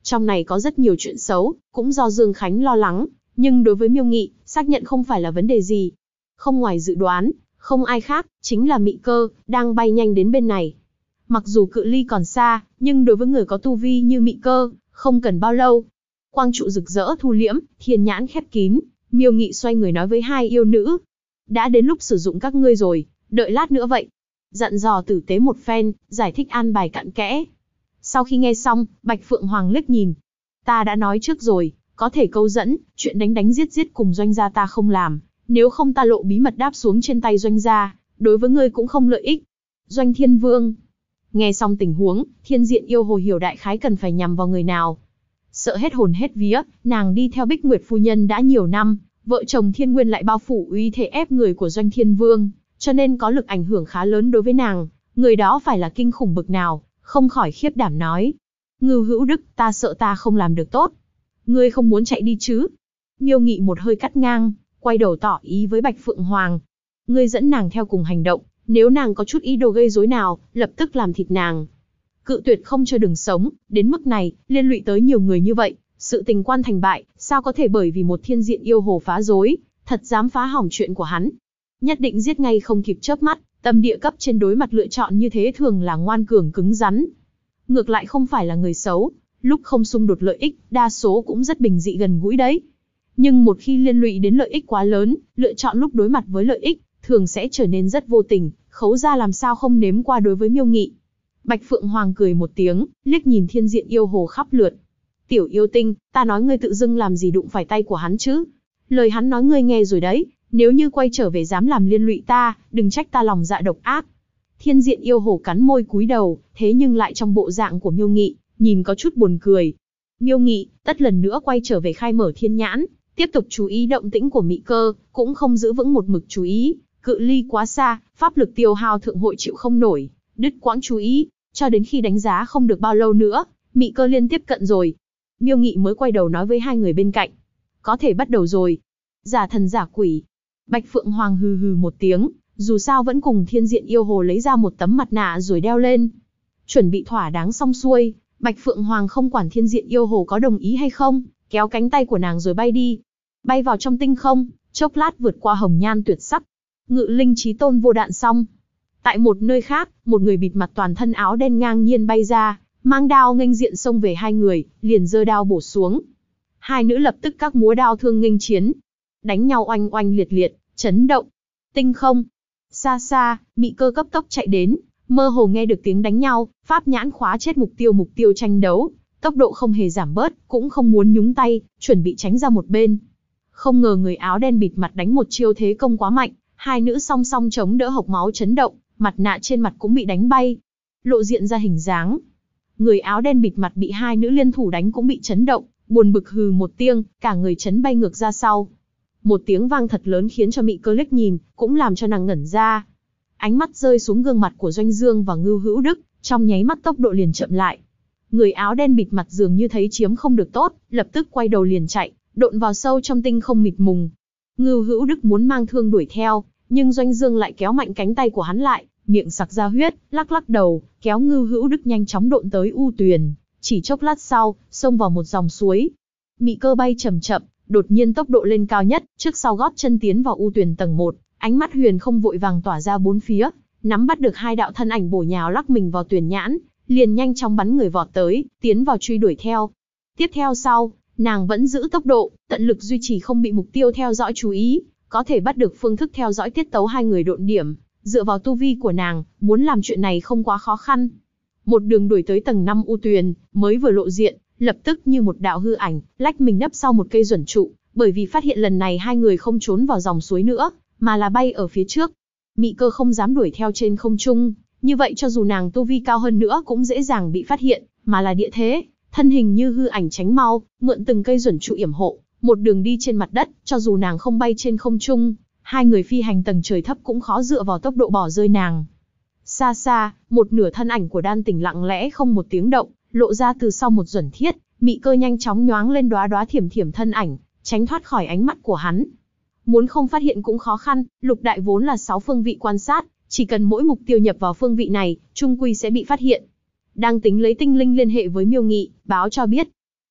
Trong này có rất nhiều chuyện xấu, cũng do Dương Khánh lo lắng, nhưng đối với Miêu Nghị, xác nhận không phải là vấn đề gì. Không ngoài dự đoán, không ai khác, chính là Mị Cơ, đang bay nhanh đến bên này. Mặc dù cự ly còn xa, nhưng đối với người có tu vi như Mị Cơ, không cần bao lâu. Quang trụ rực rỡ thu liễm, thiên nhãn khép kín, Miêu Nghị xoay người nói với hai yêu nữ. Đã đến lúc sử dụng các ngươi rồi, đợi lát nữa vậy. Dặn dò tử tế một phen, giải thích an bài cặn kẽ. Sau khi nghe xong, Bạch Phượng Hoàng liếc nhìn. Ta đã nói trước rồi, có thể câu dẫn, chuyện đánh đánh giết giết cùng Doanh gia ta không làm. Nếu không ta lộ bí mật đáp xuống trên tay Doanh gia, đối với ngươi cũng không lợi ích. Doanh Thiên Vương. Nghe xong tình huống, Thiên Diện yêu hồ hiểu đại khái cần phải nhằm vào người nào. Sợ hết hồn hết vía, nàng đi theo Bích Nguyệt phu nhân đã nhiều năm, vợ chồng Thiên Nguyên lại bao phủ uy thế ép người của Doanh Thiên Vương, cho nên có lực ảnh hưởng khá lớn đối với nàng. Người đó phải là kinh khủng bực nào, không khỏi khiếp đảm nói. Ngưu Hữu Đức, ta sợ ta không làm được tốt. Ngươi không muốn chạy đi chứ? Miêu Nghị một hơi cắt ngang, quay đầu tỏ ý với Bạch Phượng Hoàng. Ngươi dẫn nàng theo cùng hành động, nếu nàng có chút ý đồ gây rối nào, lập tức làm thịt nàng. Cự tuyệt không cho đường sống, đến mức này, liên lụy tới nhiều người như vậy, sự tình quan thành bại, sao có thể bởi vì một Thiên Diện yêu hồ phá rối, thật dám phá hỏng chuyện của hắn. Nhất định giết ngay không kịp chớp mắt, tâm địa cấp trên đối mặt lựa chọn như thế thường là ngoan cường cứng rắn. Ngược lại không phải là người xấu, lúc không xung đột lợi ích, đa số cũng rất bình dị gần gũi đấy. Nhưng một khi liên lụy đến lợi ích quá lớn, lựa chọn lúc đối mặt với lợi ích, thường sẽ trở nên rất vô tình, Khấu gia làm sao không nếm qua đối với Miêu Nghị. Bạch Phượng Hoàng cười một tiếng, liếc nhìn Thiên Diện yêu hồ khắp lượt. Tiểu yêu tinh, ta nói ngươi tự dưng làm gì đụng phải tay của hắn chứ? Lời hắn nói ngươi nghe rồi đấy, nếu như quay trở về dám làm liên lụy ta, đừng trách ta lòng dạ độc ác. Thiên Diện yêu hồ cắn môi cúi đầu, thế nhưng lại trong bộ dạng của Miêu Nghị, nhìn có chút buồn cười. Miêu Nghị, tất lần nữa quay trở về khai mở thiên nhãn, tiếp tục chú ý động tĩnh của Mị Cơ, cũng không giữ vững một mực chú ý, cự ly quá xa, pháp lực tiêu hao thượng hội chịu không nổi, đứt quãng chú ý, cho đến khi đánh giá không được bao lâu nữa, Mị Cơ liên tiếp cận rồi. Miêu Nghị mới quay đầu nói với hai người bên cạnh. Có thể bắt đầu rồi. Giả thần giả quỷ. Bạch Phượng Hoàng hừ hừ một tiếng, dù sao vẫn cùng Thiên Diện yêu hồ lấy ra một tấm mặt nạ rồi đeo lên. Chuẩn bị thỏa đáng xong xuôi, Bạch Phượng Hoàng không quản Thiên Diện yêu hồ có đồng ý hay không, kéo cánh tay của nàng rồi bay đi. Bay vào trong tinh không, chốc lát vượt qua hồng nhan tuyệt sắc. Ngự linh chí tôn vô đạn xong. Tại một nơi khác, một người bịt mặt toàn thân áo đen ngang nhiên bay ra, mang đao nghênh diện xông về hai người, liền giơ đao bổ xuống. Hai nữ lập tức các múa đao thương nghênh chiến. Đánh nhau oanh oanh liệt liệt, chấn động. Tinh không. Xa xa, Mị Cơ cấp tốc chạy đến, mơ hồ nghe được tiếng đánh nhau, pháp nhãn khóa chết mục tiêu tranh đấu. Tốc độ không hề giảm bớt, cũng không muốn nhúng tay, chuẩn bị tránh ra một bên. Không ngờ người áo đen bịt mặt đánh một chiêu thế công quá mạnh, hai nữ song song chống đỡ hộc máu chấn động, mặt nạ trên mặt cũng bị đánh bay. Lộ diện ra hình dáng. Người áo đen bịt mặt bị hai nữ liên thủ đánh cũng bị chấn động, buồn bực hừ một tiếng, cả người chấn bay ngược ra sau. Một tiếng vang thật lớn khiến cho Mị Cơ liếc nhìn, cũng làm cho nàng ngẩn ra. Ánh mắt rơi xuống gương mặt của Doanh Dương và Ngưu Hữu Đức, trong nháy mắt tốc độ liền chậm lại. Người áo đen bịt mặt dường như thấy chiếm không được tốt, lập tức quay đầu liền chạy, độn vào sâu trong tinh không mịt mùng. Ngưu Hữu Đức muốn mang thương đuổi theo, nhưng Doanh Dương lại kéo mạnh cánh tay của hắn lại, miệng sặc ra huyết, lắc lắc đầu, kéo Ngưu Hữu Đức nhanh chóng độn tới u tuyền. Chỉ chốc lát sau, xông vào một dòng suối. Mị Cơ bay chậm chậm, đột nhiên tốc độ lên cao nhất, trước sau gót chân tiến vào u tuyền tầng 1, ánh mắt huyền không vội vàng tỏa ra bốn phía, nắm bắt được hai đạo thân ảnh bổ nhào lắc mình vào tuyền nhãn, liền nhanh chóng bắn người vọt tới, tiến vào truy đuổi theo. Tiếp theo sau, nàng vẫn giữ tốc độ, tận lực duy trì không bị mục tiêu theo dõi chú ý, có thể bắt được phương thức theo dõi tiết tấu hai người độn điểm, dựa vào tu vi của nàng, muốn làm chuyện này không quá khó khăn. Một đường đuổi tới tầng 5 u tuyền, mới vừa lộ diện, lập tức như một đạo hư ảnh, lách mình nấp sau một cây duẩn trụ, bởi vì phát hiện lần này hai người không trốn vào dòng suối nữa, mà là bay ở phía trước. Mị Cơ không dám đuổi theo trên không trung, như vậy cho dù nàng tu vi cao hơn nữa cũng dễ dàng bị phát hiện, mà là địa thế, thân hình như hư ảnh tránh mau, mượn từng cây duẩn trụ yểm hộ, một đường đi trên mặt đất, cho dù nàng không bay trên không trung, hai người phi hành tầng trời thấp cũng khó dựa vào tốc độ bỏ rơi nàng. Xa xa, một nửa thân ảnh của Đan Tỉnh lặng lẽ không một tiếng động, lộ ra từ sau một duẩn thiết, Mị Cơ nhanh chóng nhoáng lên đóa đóa thiểm thiểm thân ảnh, tránh thoát khỏi ánh mắt của hắn. Muốn không phát hiện cũng khó khăn, lục đại vốn là 6 phương vị quan sát, chỉ cần mỗi mục tiêu nhập vào phương vị này, chung quy sẽ bị phát hiện. Đang tính lấy tinh linh liên hệ với Miêu Nghị, báo cho biết.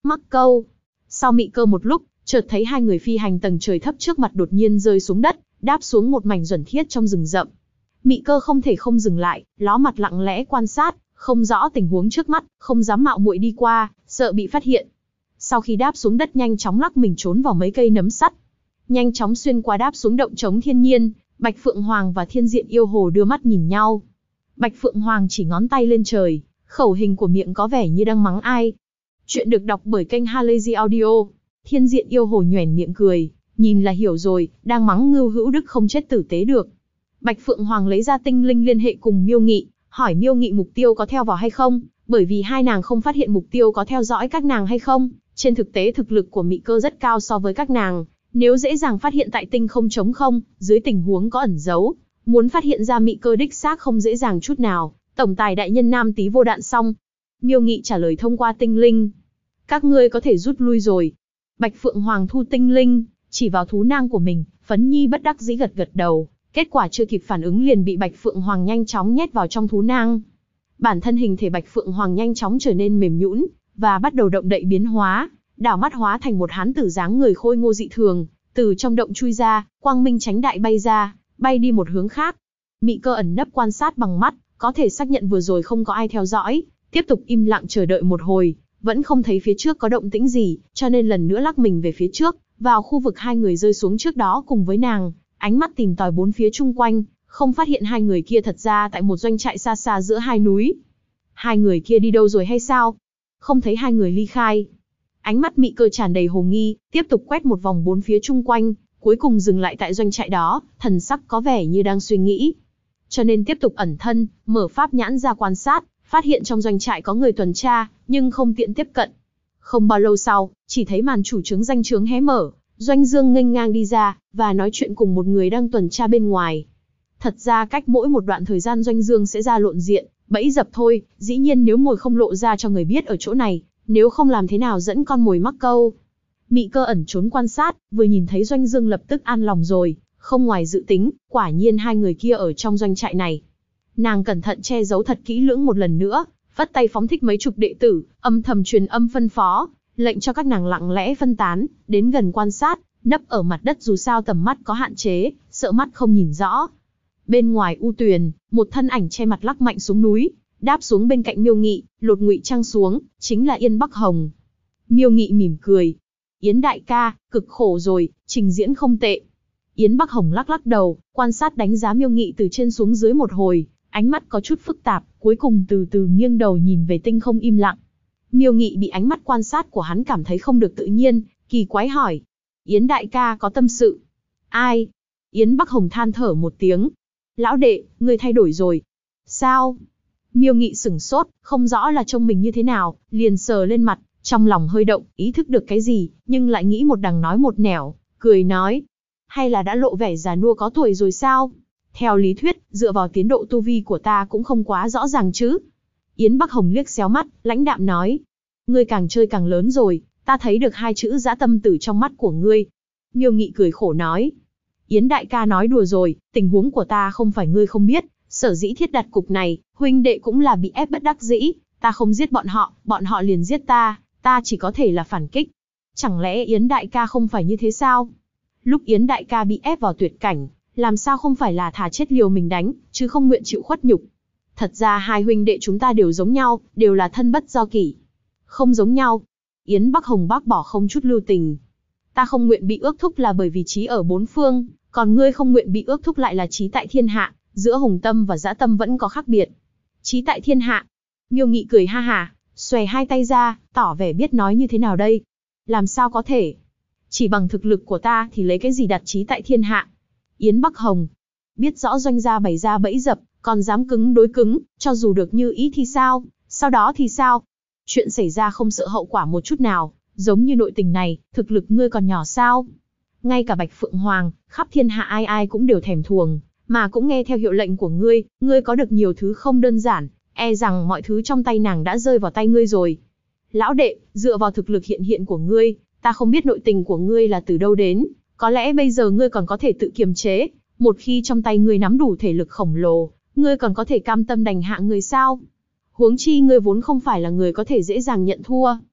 Mắc câu. Sau Mị Cơ một lúc, chợt thấy hai người phi hành tầng trời thấp trước mặt đột nhiên rơi xuống đất, đáp xuống một mảnh duẩn thiết trong rừng rậm. Mị Cơ không thể không dừng lại, ló mặt lặng lẽ quan sát, không rõ tình huống trước mắt, không dám mạo muội đi qua, sợ bị phát hiện. Sau khi đáp xuống đất nhanh chóng lắc mình trốn vào mấy cây nấm sắt. Nhanh chóng xuyên qua đáp xuống động trống thiên nhiên, Bạch Phượng Hoàng và Thiên Diện Yêu Hồ đưa mắt nhìn nhau. Bạch Phượng Hoàng chỉ ngón tay lên trời, khẩu hình của miệng có vẻ như đang mắng ai. Chuyện được đọc bởi kênh Halazy Audio. Thiên Diện Yêu Hồ nhoẻn miệng cười, nhìn là hiểu rồi, đang mắng Ngưu Hữu Đức không chết tử tế được. Bạch Phượng Hoàng lấy ra tinh linh liên hệ cùng Miêu Nghị, hỏi Miêu Nghị mục tiêu có theo vào hay không, bởi vì hai nàng không phát hiện mục tiêu có theo dõi các nàng hay không. Trên thực tế thực lực của Mị Cơ rất cao so với các nàng, nếu dễ dàng phát hiện tại tinh không trống không, dưới tình huống có ẩn giấu, muốn phát hiện ra Mị Cơ đích xác không dễ dàng chút nào. Tổng tài đại nhân Nam Tý Vô Đạn xong. Miêu Nghị trả lời thông qua tinh linh. Các ngươi có thể rút lui rồi. Bạch Phượng Hoàng thu tinh linh, chỉ vào thú nang của mình, Phấn Nhi bất đắc dĩ gật gật đầu. Kết quả chưa kịp phản ứng liền bị Bạch Phượng Hoàng nhanh chóng nhét vào trong thú nang. Bản thân hình thể Bạch Phượng Hoàng nhanh chóng trở nên mềm nhũn và bắt đầu động đậy biến hóa, đảo mắt hóa thành một hán tử dáng người khôi ngô dị thường, từ trong động chui ra, quang minh chánh đại bay ra, bay đi một hướng khác. Mị Cơ ẩn nấp quan sát bằng mắt, có thể xác nhận vừa rồi không có ai theo dõi, tiếp tục im lặng chờ đợi một hồi, vẫn không thấy phía trước có động tĩnh gì, cho nên lần nữa lắc mình về phía trước, vào khu vực hai người rơi xuống trước đó cùng với nàng, ánh mắt tìm tòi bốn phía chung quanh, không phát hiện hai người kia thật ra tại một doanh trại xa xa giữa hai núi. Hai người kia đi đâu rồi hay sao? Không thấy hai người ly khai. Ánh mắt Mị Cơ tràn đầy hồ nghi, tiếp tục quét một vòng bốn phía chung quanh, cuối cùng dừng lại tại doanh trại đó, thần sắc có vẻ như đang suy nghĩ. Cho nên tiếp tục ẩn thân, mở pháp nhãn ra quan sát, phát hiện trong doanh trại có người tuần tra, nhưng không tiện tiếp cận. Không bao lâu sau, chỉ thấy màn chủ trướng danh trướng hé mở, Doanh Dương nghênh ngang đi ra, và nói chuyện cùng một người đang tuần tra bên ngoài. Thật ra cách mỗi một đoạn thời gian Doanh Dương sẽ ra lộn diện, bẫy dập thôi, dĩ nhiên nếu mồi không lộ ra cho người biết ở chỗ này, nếu không làm thế nào dẫn con mồi mắc câu. Mị Cơ ẩn trốn quan sát, vừa nhìn thấy Doanh Dương lập tức an lòng rồi, không ngoài dự tính, quả nhiên hai người kia ở trong doanh trại này. Nàng cẩn thận che giấu thật kỹ lưỡng một lần nữa, phất tay phóng thích mấy chục đệ tử, âm thầm truyền âm phân phó, lệnh cho các nàng lặng lẽ phân tán, đến gần quan sát, nấp ở mặt đất dù sao tầm mắt có hạn chế, sợ mắt không nhìn rõ. Bên ngoài u tuyền, một thân ảnh che mặt lắc mạnh xuống núi, đáp xuống bên cạnh Miêu Nghị, lột ngụy trang xuống, chính là Yên Bắc Hồng. Miêu Nghị mỉm cười. Yến đại ca, cực khổ rồi, trình diễn không tệ. Yến Bắc Hồng lắc lắc đầu, quan sát đánh giá Miêu Nghị từ trên xuống dưới một hồi, ánh mắt có chút phức tạp, cuối cùng từ từ nghiêng đầu nhìn về tinh không im lặng. Miêu Nghị bị ánh mắt quan sát của hắn cảm thấy không được tự nhiên, kỳ quái hỏi. Yến đại ca có tâm sự. Ai? Yến Bắc Hồng than thở một tiếng. Lão đệ, ngươi thay đổi rồi. Sao? Miêu Nghị sửng sốt, không rõ là trông mình như thế nào, liền sờ lên mặt, trong lòng hơi động, ý thức được cái gì, nhưng lại nghĩ một đằng nói một nẻo, cười nói. Hay là đã lộ vẻ già nua có tuổi rồi sao? Theo lý thuyết, dựa vào tiến độ tu vi của ta cũng không quá rõ ràng chứ. Yến Bắc Hồng liếc xéo mắt, lãnh đạm nói. Ngươi càng chơi càng lớn rồi, ta thấy được hai chữ dã tâm tử trong mắt của ngươi. Miêu Nghị cười khổ nói. Yến đại ca nói đùa rồi, tình huống của ta không phải ngươi không biết, sở dĩ thiết đặt cục này, huynh đệ cũng là bị ép bất đắc dĩ, ta không giết bọn họ liền giết ta chỉ có thể là phản kích. Chẳng lẽ Yến đại ca không phải như thế sao? Lúc Yến đại ca bị ép vào tuyệt cảnh, làm sao không phải là thà chết liều mình đánh, chứ không nguyện chịu khuất nhục. Thật ra hai huynh đệ chúng ta đều giống nhau, đều là thân bất do kỷ. Không giống nhau. Yến Bắc Hồng bác bỏ không chút lưu tình. Ta không nguyện bị ước thúc là bởi vì trí ở bốn phương, còn ngươi không nguyện bị ước thúc lại là trí tại thiên hạ, giữa hùng tâm và dã tâm vẫn có khác biệt. Trí tại thiên hạ. Miêu Nghị cười ha hả, xòe hai tay ra, tỏ vẻ biết nói như thế nào đây. Làm sao có thể? Chỉ bằng thực lực của ta thì lấy cái gì đặt trí tại thiên hạ? Yến Bắc Hồng. Biết rõ Doanh gia bày ra bẫy dập, còn dám cứng đối cứng, cho dù được như ý thì sao? Sau đó thì sao? Chuyện xảy ra không sợ hậu quả một chút nào, giống như nội tình này, thực lực ngươi còn nhỏ sao? Ngay cả Bạch Phượng Hoàng, khắp thiên hạ ai ai cũng đều thèm thuồng, mà cũng nghe theo hiệu lệnh của ngươi có được nhiều thứ không đơn giản, e rằng mọi thứ trong tay nàng đã rơi vào tay ngươi rồi. Lão đệ, dựa vào thực lực hiện của ngươi, ta không biết nội tình của ngươi là từ đâu đến, có lẽ bây giờ ngươi còn có thể tự kiềm chế, một khi trong tay ngươi nắm đủ thể lực khổng lồ, ngươi còn có thể cam tâm đành hạ người sao? Huống chi ngươi vốn không phải là người có thể dễ dàng nhận thua.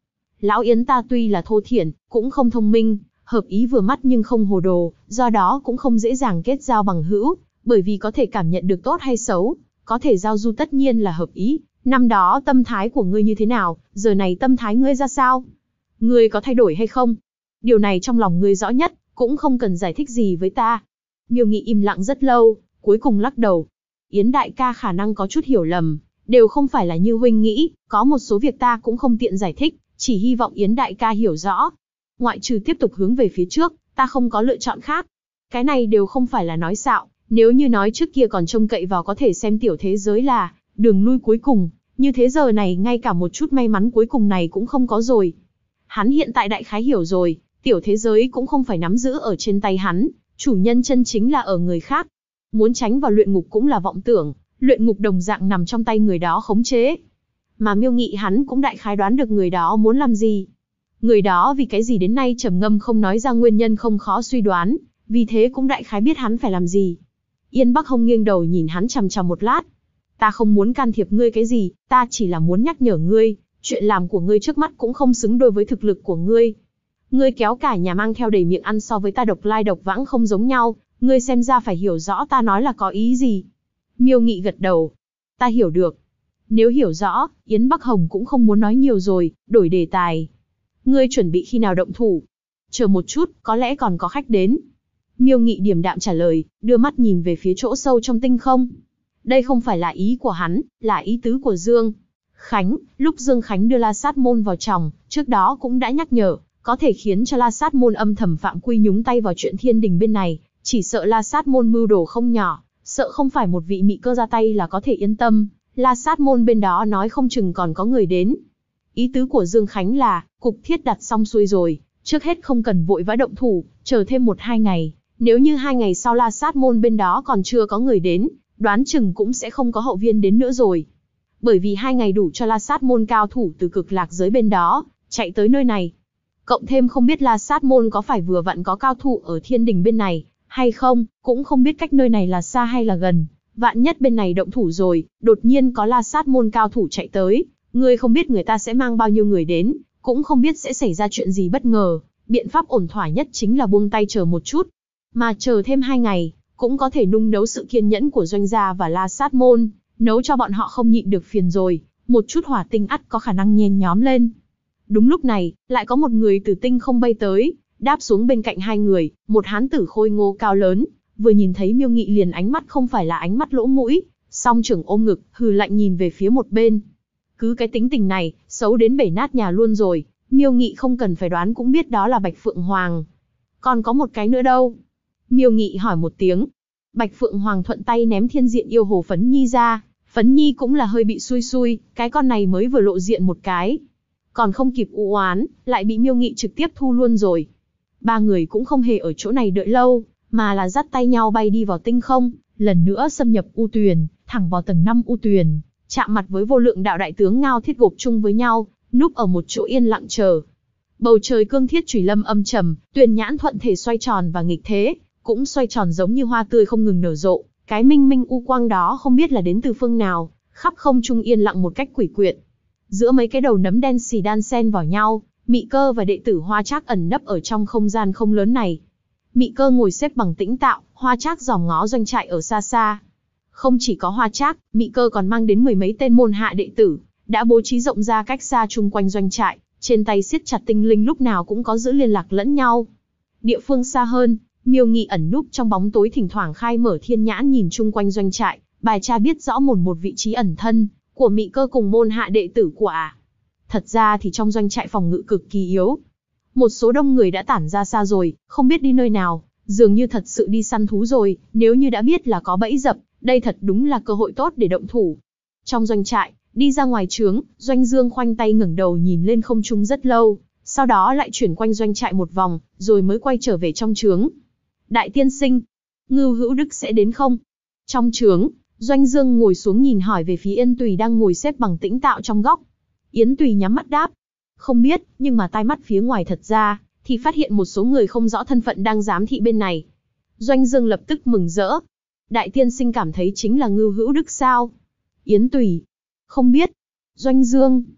Lão Yến ta tuy là thô thiển, cũng không thông minh, hợp ý vừa mắt nhưng không hồ đồ, do đó cũng không dễ dàng kết giao bằng hữu, bởi vì có thể cảm nhận được tốt hay xấu, có thể giao du tất nhiên là hợp ý. Năm đó tâm thái của ngươi như thế nào, giờ này tâm thái ngươi ra sao? Ngươi có thay đổi hay không? Điều này trong lòng ngươi rõ nhất, cũng không cần giải thích gì với ta. Miêu Nghị im lặng rất lâu, cuối cùng lắc đầu. Yến đại ca khả năng có chút hiểu lầm, đều không phải là như huynh nghĩ, có một số việc ta cũng không tiện giải thích, chỉ hy vọng Yến đại ca hiểu rõ. Ngoại trừ tiếp tục hướng về phía trước, ta không có lựa chọn khác. Cái này đều không phải là nói xạo, nếu như nói trước kia còn trông cậy vào có thể xem tiểu thế giới là đường lui cuối cùng, như thế giờ này ngay cả một chút may mắn cuối cùng này cũng không có rồi. Hắn hiện tại đại khái hiểu rồi, tiểu thế giới cũng không phải nắm giữ ở trên tay hắn, chủ nhân chân chính là ở người khác. Muốn tránh vào luyện ngục cũng là vọng tưởng, luyện ngục đồng dạng nằm trong tay người đó khống chế. Mà Miêu Nghị hắn cũng đại khái đoán được người đó muốn làm gì. Người đó vì cái gì đến nay trầm ngâm không nói ra nguyên nhân không khó suy đoán, vì thế cũng đại khái biết hắn phải làm gì. Yên Bắc Hồng nghiêng đầu nhìn hắn chằm chằm một lát. Ta không muốn can thiệp ngươi cái gì, ta chỉ là muốn nhắc nhở ngươi, chuyện làm của ngươi trước mắt cũng không xứng đôi với thực lực của ngươi. Ngươi kéo cả nhà mang theo đầy miệng ăn so với ta độc lai độc vãng không giống nhau, ngươi xem ra phải hiểu rõ ta nói là có ý gì. Miêu Nghị gật đầu. Ta hiểu được. Nếu hiểu rõ, Yến Bắc Hồng cũng không muốn nói nhiều rồi, đổi đề tài. Ngươi chuẩn bị khi nào động thủ? Chờ một chút, có lẽ còn có khách đến. Miêu Nghị điềm đạm trả lời, đưa mắt nhìn về phía chỗ sâu trong tinh không. Đây không phải là ý của hắn, là ý tứ của Dương Khánh. Lúc Dương Khánh đưa La Sát Môn vào chòng, trước đó cũng đã nhắc nhở, có thể khiến cho La Sát Môn âm thầm phạm quy nhúng tay vào chuyện thiên đình bên này, chỉ sợ La Sát Môn mưu đồ không nhỏ, sợ không phải một vị mị cơ ra tay là có thể yên tâm, La Sát Môn bên đó nói không chừng còn có người đến. Ý tứ của Dương Khánh là, cục thiết đặt xong xuôi rồi, trước hết không cần vội vã động thủ, chờ thêm 1-2 ngày, nếu như 2 ngày sau La Sát Môn bên đó còn chưa có người đến, đoán chừng cũng sẽ không có hậu viên đến nữa rồi. Bởi vì 2 ngày đủ cho La Sát Môn cao thủ từ cực lạc giới bên đó, chạy tới nơi này. Cộng thêm không biết La Sát Môn có phải vừa vặn có cao thủ ở thiên đình bên này, hay không, cũng không biết cách nơi này là xa hay là gần. Vạn nhất bên này động thủ rồi, đột nhiên có La Sát Môn cao thủ chạy tới, ngươi không biết người ta sẽ mang bao nhiêu người đến, cũng không biết sẽ xảy ra chuyện gì bất ngờ. Biện pháp ổn thỏa nhất chính là buông tay chờ một chút. Mà chờ thêm 2 ngày, cũng có thể nung nấu sự kiên nhẫn của Doanh gia và La Sát Môn, nấu cho bọn họ không nhịn được phiền rồi, một chút hỏa tinh ắt có khả năng nhen nhóm lên. Đúng lúc này, lại có một người từ tinh không bay tới, đáp xuống bên cạnh hai người, một hán tử khôi ngô cao lớn, vừa nhìn thấy Miêu Nghị liền ánh mắt không phải là ánh mắt lỗ mũi, song trưởng ôm ngực, hừ lạnh nhìn về phía một bên. Cứ cái tính tình này, xấu đến bể nát nhà luôn rồi, Miêu Nghị không cần phải đoán cũng biết đó là Bạch Phượng Hoàng. Còn có một cái nữa đâu? Miêu Nghị hỏi một tiếng. Bạch Phượng Hoàng thuận tay ném thiên diện yêu hồ Phấn Nhi ra, Phấn Nhi cũng là hơi bị xui, cái con này mới vừa lộ diện một cái. Còn không kịp u oán, lại bị Miêu Nghị trực tiếp thu luôn rồi. Ba người cũng không hề ở chỗ này đợi lâu, mà là dắt tay nhau bay đi vào tinh không, lần nữa xâm nhập U Tuyền, thẳng vào tầng 5 U Tuyền, chạm mặt với Vô Lượng Đạo đại tướng Ngao Thiết gộp chung với nhau, núp ở một chỗ yên lặng chờ. Bầu trời cương thiết chủy lâm âm trầm, Tuyền nhãn thuận thể xoay tròn và nghịch thế, cũng xoay tròn giống như hoa tươi không ngừng nở rộ, cái minh minh u quang đó không biết là đến từ phương nào, khắp không trung yên lặng một cách quỷ quyệt. Giữa mấy cái đầu nấm đen xì đan xen vào nhau, Mị Cơ và đệ tử Hoa Trác ẩn nấp ở trong không gian không lớn này. Mị Cơ ngồi xếp bằng tĩnh tạo, Hoa Trác dòm ngó doanh trại ở xa xa. Không chỉ có Hoa Trác, Mị Cơ còn mang đến 10 mấy tên môn hạ đệ tử, đã bố trí rộng ra cách xa chung quanh doanh trại, trên tay siết chặt tinh linh lúc nào cũng có giữ liên lạc lẫn nhau. Địa phương xa hơn, Miêu Nghị ẩn núp trong bóng tối thỉnh thoảng khai mở thiên nhãn nhìn chung quanh doanh trại, bài tra biết rõ một vị trí ẩn thân của Mị Cơ cùng môn hạ đệ tử của ả. Thật ra thì trong doanh trại phòng ngự cực kỳ yếu. Một số đông người đã tản ra xa rồi, không biết đi nơi nào, dường như thật sự đi săn thú rồi, nếu như đã biết là có bẫy dập, đây thật đúng là cơ hội tốt để động thủ. Trong doanh trại, đi ra ngoài trướng, Doanh Dương khoanh tay ngẩng đầu nhìn lên không trung rất lâu, sau đó lại chuyển quanh doanh trại một vòng, rồi mới quay trở về trong trướng. Đại tiên sinh, Ngưu Hữu Đức sẽ đến không? Trong trướng, Doanh Dương ngồi xuống nhìn hỏi về phía Yên Tùy đang ngồi xếp bằng tĩnh tạo trong góc. Yến Tùy nhắm mắt đáp. Không biết, nhưng mà tai mắt phía ngoài thật ra, thì phát hiện một số người không rõ thân phận đang giám thị bên này. Doanh Dương lập tức mừng rỡ. Đại tiên sinh cảm thấy chính là Ngưu Hữu Đức sao? Yến Tùy. Không biết. Doanh Dương.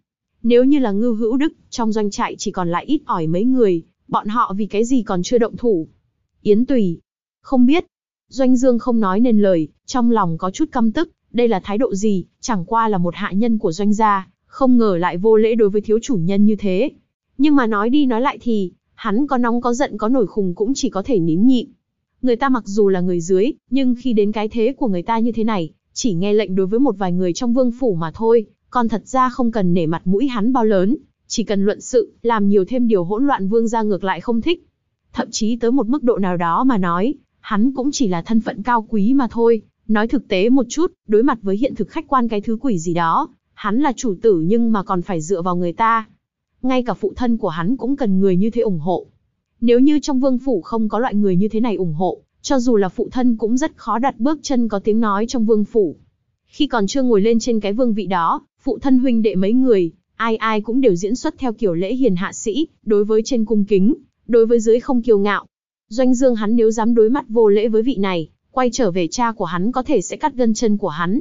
Nếu như là Ngưu Hữu Đức, trong doanh trại chỉ còn lại ít ỏi mấy người, bọn họ vì cái gì còn chưa động thủ? Yến Tùy. Không biết. Doanh Dương không nói nên lời, trong lòng có chút căm tức, đây là thái độ gì, chẳng qua là một hạ nhân của doanh gia, không ngờ lại vô lễ đối với thiếu chủ nhân như thế. Nhưng mà nói đi nói lại thì, hắn có nóng có giận có nổi khùng cũng chỉ có thể nín nhịn. Người ta mặc dù là người dưới, nhưng khi đến cái thế của người ta như thế này, chỉ nghe lệnh đối với một vài người trong vương phủ mà thôi, còn thật ra không cần nể mặt mũi hắn bao lớn, chỉ cần luận sự, làm nhiều thêm điều hỗn loạn vương gia ngược lại không thích. Thậm chí tới một mức độ nào đó mà nói, hắn cũng chỉ là thân phận cao quý mà thôi, nói thực tế một chút, đối mặt với hiện thực khách quan cái thứ quỷ gì đó, hắn là chủ tử nhưng mà còn phải dựa vào người ta. Ngay cả phụ thân của hắn cũng cần người như thế ủng hộ. Nếu như trong vương phủ không có loại người như thế này ủng hộ, cho dù là phụ thân cũng rất khó đặt bước chân có tiếng nói trong vương phủ. Khi còn chưa ngồi lên trên cái vương vị đó, phụ thân huynh đệ mấy người, ai ai cũng đều diễn xuất theo kiểu lễ hiền hạ sĩ, đối với trên cung kính, đối với dưới không kiêu ngạo. Doanh Dương hắn nếu dám đối mặt vô lễ với vị này, quay trở về cha của hắn có thể sẽ cắt gân chân của hắn.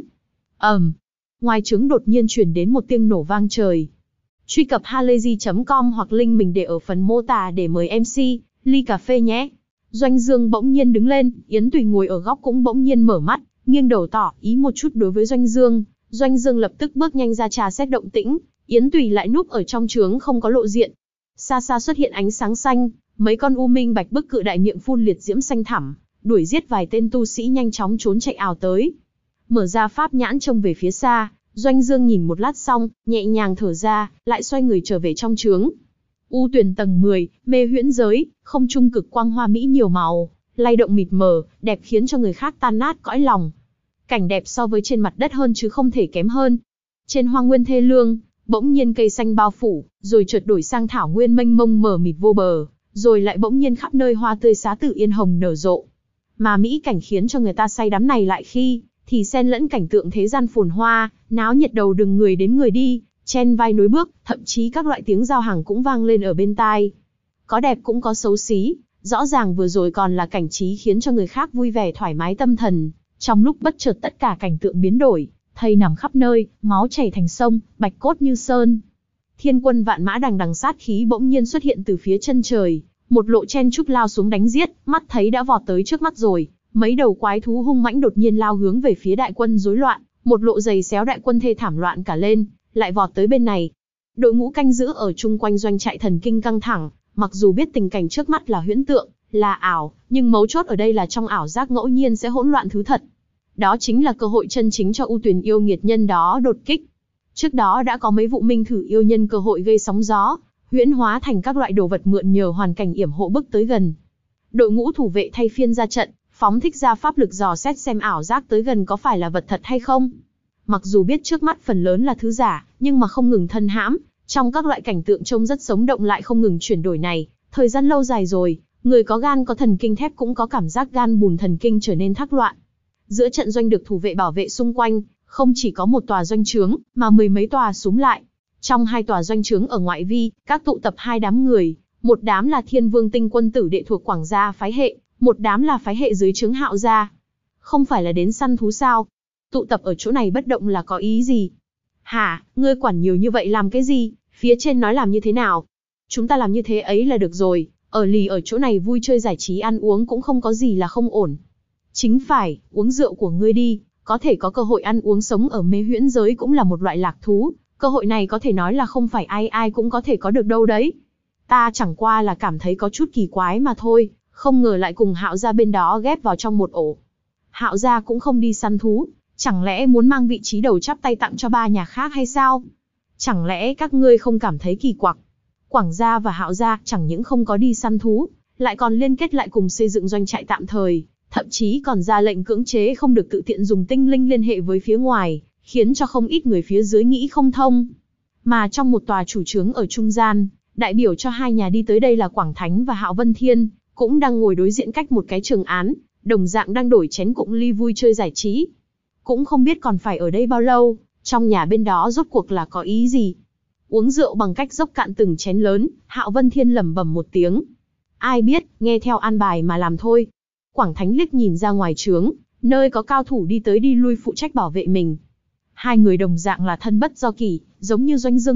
Ngoài trướng đột nhiên truyền đến một tiếng nổ vang trời. Truy cập halayzi.com hoặc link mình để ở phần mô tả để mời MC, ly cà phê nhé. Doanh Dương bỗng nhiên đứng lên, Yến Tùy ngồi ở góc cũng bỗng nhiên mở mắt, nghiêng đầu tỏ ý một chút đối với Doanh Dương. Doanh Dương lập tức bước nhanh ra trà xét động tĩnh, Yến Tùy lại núp ở trong trướng không có lộ diện. Xa xa xuất hiện ánh sáng xanh, mấy con u minh bạch bức cự đại miệng phun liệt diễm xanh thẳm, đuổi giết vài tên tu sĩ nhanh chóng trốn chạy ào tới. Mở ra pháp nhãn trông về phía xa, Doanh Dương nhìn một lát xong, nhẹ nhàng thở ra, lại xoay người trở về trong trướng. U Tuyển tầng 10, mê huyễn giới, không trung cực quang hoa mỹ nhiều màu, lay động mịt mờ, đẹp khiến cho người khác tan nát cõi lòng. Cảnh đẹp so với trên mặt đất hơn chứ không thể kém hơn. Trên hoang nguyên thê lương, bỗng nhiên cây xanh bao phủ, rồi chợt đổi sang thảo nguyên mênh mông mờ mịt vô bờ, rồi lại bỗng nhiên khắp nơi hoa tươi xá tự yên hồng nở rộ. Mà mỹ cảnh khiến cho người ta say đắm này lại khi thì xen lẫn cảnh tượng thế gian phồn hoa, náo nhiệt đầu đường người đến người đi, chen vai nối bước, thậm chí các loại tiếng giao hàng cũng vang lên ở bên tai. Có đẹp cũng có xấu xí, rõ ràng vừa rồi còn là cảnh trí khiến cho người khác vui vẻ thoải mái tâm thần, trong lúc bất chợt tất cả cảnh tượng biến đổi, thây nằm khắp nơi, máu chảy thành sông, bạch cốt như sơn. Thiên quân vạn mã đằng đằng sát khí bỗng nhiên xuất hiện từ phía chân trời, một lộ chen chúc lao xuống đánh giết, mắt thấy đã vọt tới trước mắt rồi. Mấy đầu quái thú hung mãnh đột nhiên lao hướng về phía đại quân rối loạn, một lộ giày xéo đại quân thê thảm loạn cả lên, lại vọt tới bên này. Đội ngũ canh giữ ở chung quanh doanh trại thần kinh căng thẳng, mặc dù biết tình cảnh trước mắt là huyễn tượng, là ảo, nhưng mấu chốt ở đây là trong ảo giác ngẫu nhiên sẽ hỗn loạn thứ thật. Đó chính là cơ hội chân chính cho U Tuyển yêu nghiệt nhân đó đột kích. Trước đó đã có mấy vụ minh thử yêu nhân cơ hội gây sóng gió, huyễn hóa thành các loại đồ vật mượn nhờ hoàn cảnh yểm hộ bước tới gần. Đội ngũ thủ vệ thay phiên ra trận, phóng thích ra pháp lực dò xét xem ảo giác tới gần có phải là vật thật hay không. Mặc dù biết trước mắt phần lớn là thứ giả, nhưng mà không ngừng thân hãm, trong các loại cảnh tượng trông rất sống động lại không ngừng chuyển đổi này, thời gian lâu dài rồi, người có gan có thần kinh thép cũng có cảm giác gan bùn thần kinh trở nên thác loạn. Giữa trận doanh được thủ vệ bảo vệ xung quanh, không chỉ có một tòa doanh trướng, mà mười mấy tòa súm lại. Trong hai tòa doanh trướng ở ngoại vi, các tụ tập hai đám người, một đám là Thiên Vương Tinh quân tử đệ thuộc Quảng gia phái hệ, một đám là phái hệ dưới trướng Hạo gia. Không phải là đến săn thú sao? Tụ tập ở chỗ này bất động là có ý gì? Hả, ngươi quản nhiều như vậy làm cái gì? Phía trên nói làm như thế nào? Chúng ta làm như thế ấy là được rồi, ở lì ở chỗ này vui chơi giải trí ăn uống cũng không có gì là không ổn. Chính phải, uống rượu của ngươi đi, có thể có cơ hội ăn uống sống ở mê huyễn giới cũng là một loại lạc thú, cơ hội này có thể nói là không phải ai ai cũng có thể có được đâu đấy. Ta chẳng qua là cảm thấy có chút kỳ quái mà thôi, không ngờ lại cùng Hạo gia bên đó ghép vào trong một ổ. Hạo gia cũng không đi săn thú, chẳng lẽ muốn mang vị trí đầu chắp tay tặng cho ba nhà khác hay sao? Chẳng lẽ các ngươi không cảm thấy kỳ quặc? Quảng gia và Hạo gia chẳng những không có đi săn thú, lại còn liên kết lại cùng xây dựng doanh trại tạm thời, thậm chí còn ra lệnh cưỡng chế không được tự tiện dùng tinh linh liên hệ với phía ngoài, khiến cho không ít người phía dưới nghĩ không thông. Mà trong một tòa chủ trướng ở trung gian, đại biểu cho hai nhà đi tới đây là Quảng Thánh và Hạo Vân Thiên, cũng đang ngồi đối diện cách một cái trường án, đồng dạng đang đổi chén cụng ly vui chơi giải trí. Cũng không biết còn phải ở đây bao lâu, trong nhà bên đó rốt cuộc là có ý gì. Uống rượu bằng cách dốc cạn từng chén lớn, Hạo Vân Thiên lẩm bẩm một tiếng. Ai biết, nghe theo an bài mà làm thôi. Quảng Thánh liếc nhìn ra ngoài trướng, nơi có cao thủ đi tới đi lui phụ trách bảo vệ mình. Hai người đồng dạng là thân bất do kỷ, giống như Doanh Dương vậy,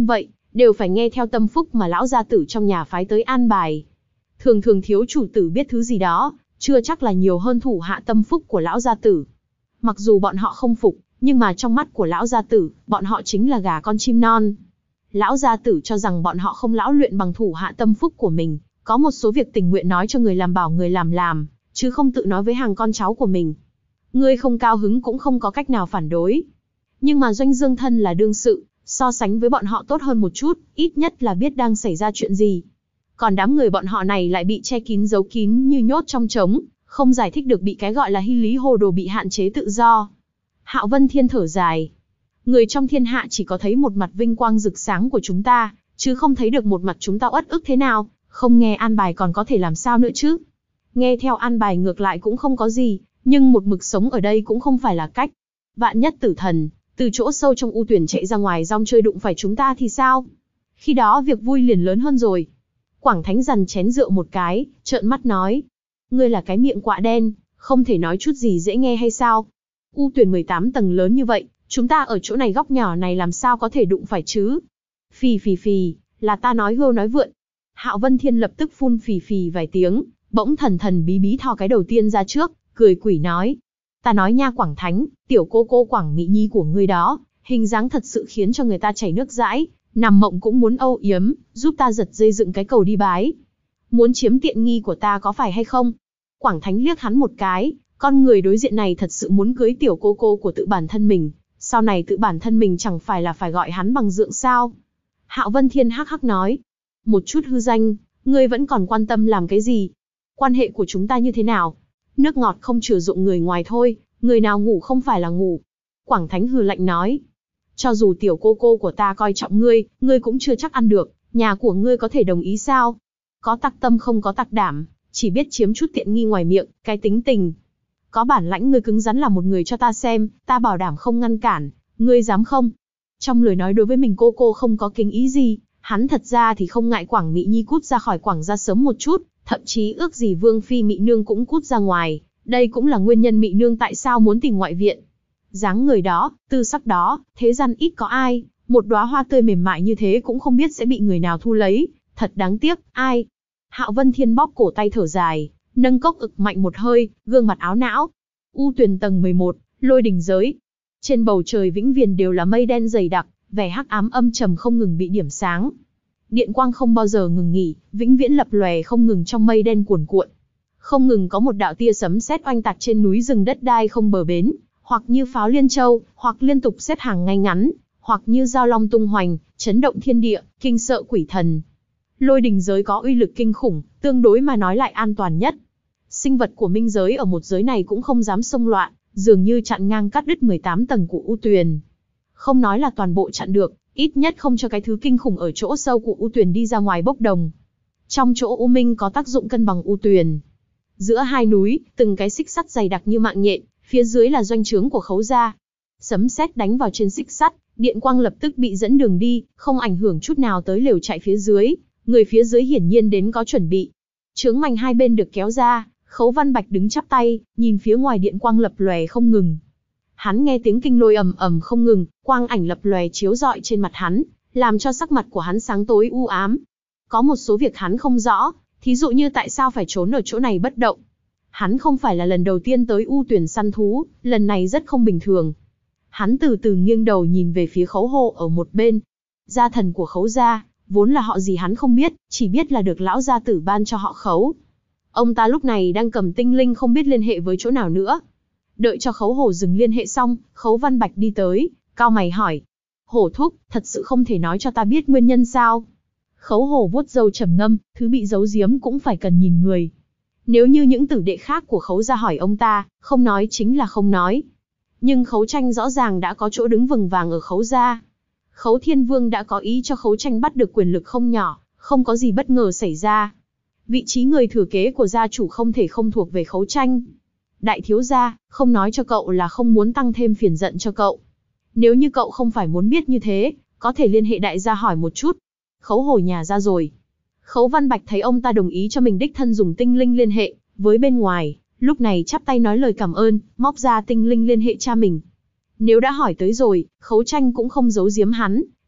đều phải nghe theo tâm phúc mà lão gia tử trong nhà phái tới an bài. Thường thường thiếu chủ tử biết thứ gì đó, chưa chắc là nhiều hơn thủ hạ tâm phúc của lão gia tử. Mặc dù bọn họ không phục, nhưng mà trong mắt của lão gia tử, bọn họ chính là gà con chim non. Lão gia tử cho rằng bọn họ không lão luyện bằng thủ hạ tâm phúc của mình, có một số việc tình nguyện nói cho người làm bảo người làm, chứ không tự nói với hàng con cháu của mình. Ngươi không cao hứng cũng không có cách nào phản đối. Nhưng mà Doanh Dương thân là đương sự, so sánh với bọn họ tốt hơn một chút, ít nhất là biết đang xảy ra chuyện gì. Còn đám người bọn họ này lại bị che kín giấu kín như nhốt trong trống, không giải thích được bị cái gọi là hy lý hồ đồ bị hạn chế tự do. Hạo Vân Thiên thở dài. Người trong thiên hạ chỉ có thấy một mặt vinh quang rực sáng của chúng ta, chứ không thấy được một mặt chúng ta uất ức thế nào, không nghe an bài còn có thể làm sao nữa chứ. Nghe theo an bài ngược lại cũng không có gì, nhưng một mực sống ở đây cũng không phải là cách. Vạn nhất tử thần, từ chỗ sâu trong u tuyển chạy ra ngoài rong chơi đụng phải chúng ta thì sao? Khi đó việc vui liền lớn hơn rồi. Quảng Thánh dằn chén rượu một cái, trợn mắt nói. Ngươi là cái miệng quạ đen, không thể nói chút gì dễ nghe hay sao? U tuyển 18 tầng lớn như vậy, chúng ta ở chỗ này góc nhỏ này làm sao có thể đụng phải chứ? Phì phì phì, là ta nói hưu nói vượn. Hạo Vân Thiên lập tức phun phì phì vài tiếng, bỗng thần thần bí bí thò cái đầu tiên ra trước, cười quỷ nói. Ta nói nha Quảng Thánh, tiểu cô Quảng Mỹ Nhi của ngươi đó, hình dáng thật sự khiến cho người ta chảy nước dãi, nằm mộng cũng muốn âu yếm, giúp ta giật dây dựng cái cầu đi bái. Muốn chiếm tiện nghi của ta có phải hay không? Quảng Thánh liếc hắn một cái, con người đối diện này thật sự muốn cưới tiểu cô của tự bản thân mình, sau này tự bản thân mình chẳng phải là phải gọi hắn bằng dượng sao? Hạo Vân Thiên hắc hắc nói, một chút hư danh, ngươi vẫn còn quan tâm làm cái gì? Quan hệ của chúng ta như thế nào? Nước ngọt không chừa dụng người ngoài thôi, người nào ngủ không phải là ngủ. Quảng Thánh hừ lạnh nói, cho dù tiểu cô của ta coi trọng ngươi, ngươi cũng chưa chắc ăn được, nhà của ngươi có thể đồng ý sao? Có tặc tâm không có tặc đảm, chỉ biết chiếm chút tiện nghi ngoài miệng, cái tính tình. Có bản lãnh ngươi cứng rắn là một người cho ta xem, ta bảo đảm không ngăn cản, ngươi dám không? Trong lời nói đối với mình cô không có kính ý gì, hắn thật ra thì không ngại Quảng Mỹ Nhi cút ra khỏi Quảng gia sớm một chút, thậm chí ước gì Vương Phi Mị Nương cũng cút ra ngoài, đây cũng là nguyên nhân Mị Nương tại sao muốn tìm ngoại viện. Dáng người đó, tư sắc đó, thế gian ít có ai, một đóa hoa tươi mềm mại như thế cũng không biết sẽ bị người nào thu lấy, thật đáng tiếc, ai. Hạo Vân Thiên bóp cổ tay thở dài, nâng cốc ực mạnh một hơi, gương mặt áo não. U tuyển tầng 11, lôi đỉnh giới. Trên bầu trời vĩnh viễn đều là mây đen dày đặc, vẻ hắc ám âm trầm không ngừng bị điểm sáng. Điện quang không bao giờ ngừng nghỉ, vĩnh viễn lập lòe không ngừng trong mây đen cuồn cuộn. Không ngừng có một đạo tia sấm sét oanh tạc trên núi rừng đất đai không bờ bến, hoặc như pháo liên châu, hoặc liên tục xếp hàng ngay ngắn, hoặc như dao long tung hoành, chấn động thiên địa, kinh sợ quỷ thần. Lôi đình giới có uy lực kinh khủng, tương đối mà nói lại an toàn nhất. Sinh vật của minh giới ở một giới này cũng không dám xông loạn, dường như chặn ngang cắt đứt 18 tầng của U Tuyền. Không nói là toàn bộ chặn được, ít nhất không cho cái thứ kinh khủng ở chỗ sâu của U Tuyền đi ra ngoài bốc đồng. Trong chỗ U Minh có tác dụng cân bằng U Tuyền. Giữa hai núi, từng cái xích sắt dày đặc như mạng nhện, phía dưới là doanh trướng của Khấu gia. Sấm sét đánh vào trên xích sắt, điện quang lập tức bị dẫn đường đi, không ảnh hưởng chút nào tới lều trại phía dưới. Người phía dưới hiển nhiên đến có chuẩn bị. Trướng mảnh hai bên được kéo ra, Khấu Văn Bạch đứng chắp tay, nhìn phía ngoài điện quang lập lòe không ngừng. Hắn nghe tiếng kinh lôi ầm ầm không ngừng, quang ảnh lập lòe chiếu rọi trên mặt hắn, làm cho sắc mặt của hắn sáng tối u ám. Có một số việc hắn không rõ, thí dụ như tại sao phải trốn ở chỗ này bất động. Hắn không phải là lần đầu tiên tới U Tuyển săn thú, lần này rất không bình thường. Hắn từ từ nghiêng đầu nhìn về phía Khấu Hồ ở một bên. Gia thần của Khấu gia, vốn là họ gì hắn không biết, chỉ biết là được lão gia tử ban cho họ Khấu. Ông ta lúc này đang cầm tinh linh không biết liên hệ với chỗ nào nữa. Đợi cho Khấu Hổ dừng liên hệ xong, Khấu Văn Bạch đi tới, cau mày hỏi. Hổ thúc, thật sự không thể nói cho ta biết nguyên nhân sao? Khấu Hổ vuốt râu trầm ngâm, thứ bị giấu giếm cũng phải cần nhìn người. Nếu như những tử đệ khác của Khấu gia hỏi ông ta, không nói chính là không nói. Nhưng Khấu Tranh rõ ràng đã có chỗ đứng vững vàng ở Khấu gia. Khấu Thiên Vương đã có ý cho Khấu Tranh bắt được quyền lực không nhỏ, không có gì bất ngờ xảy ra. Vị trí người thừa kế của gia chủ không thể không thuộc về Khấu Tranh. Đại thiếu gia, không nói cho cậu là không muốn tăng thêm phiền giận cho cậu. Nếu như cậu không phải muốn biết như thế, có thể liên hệ đại gia hỏi một chút. Khấu Hổ nhà ra rồi. Khấu Văn Bạch thấy ông ta đồng ý cho mình đích thân dùng tinh linh liên hệ với bên ngoài, lúc này chắp tay nói lời cảm ơn, móc ra tinh linh liên hệ cha mình. Nếu đã hỏi tới rồi, Khấu Tranh cũng không giấu giếm hắn,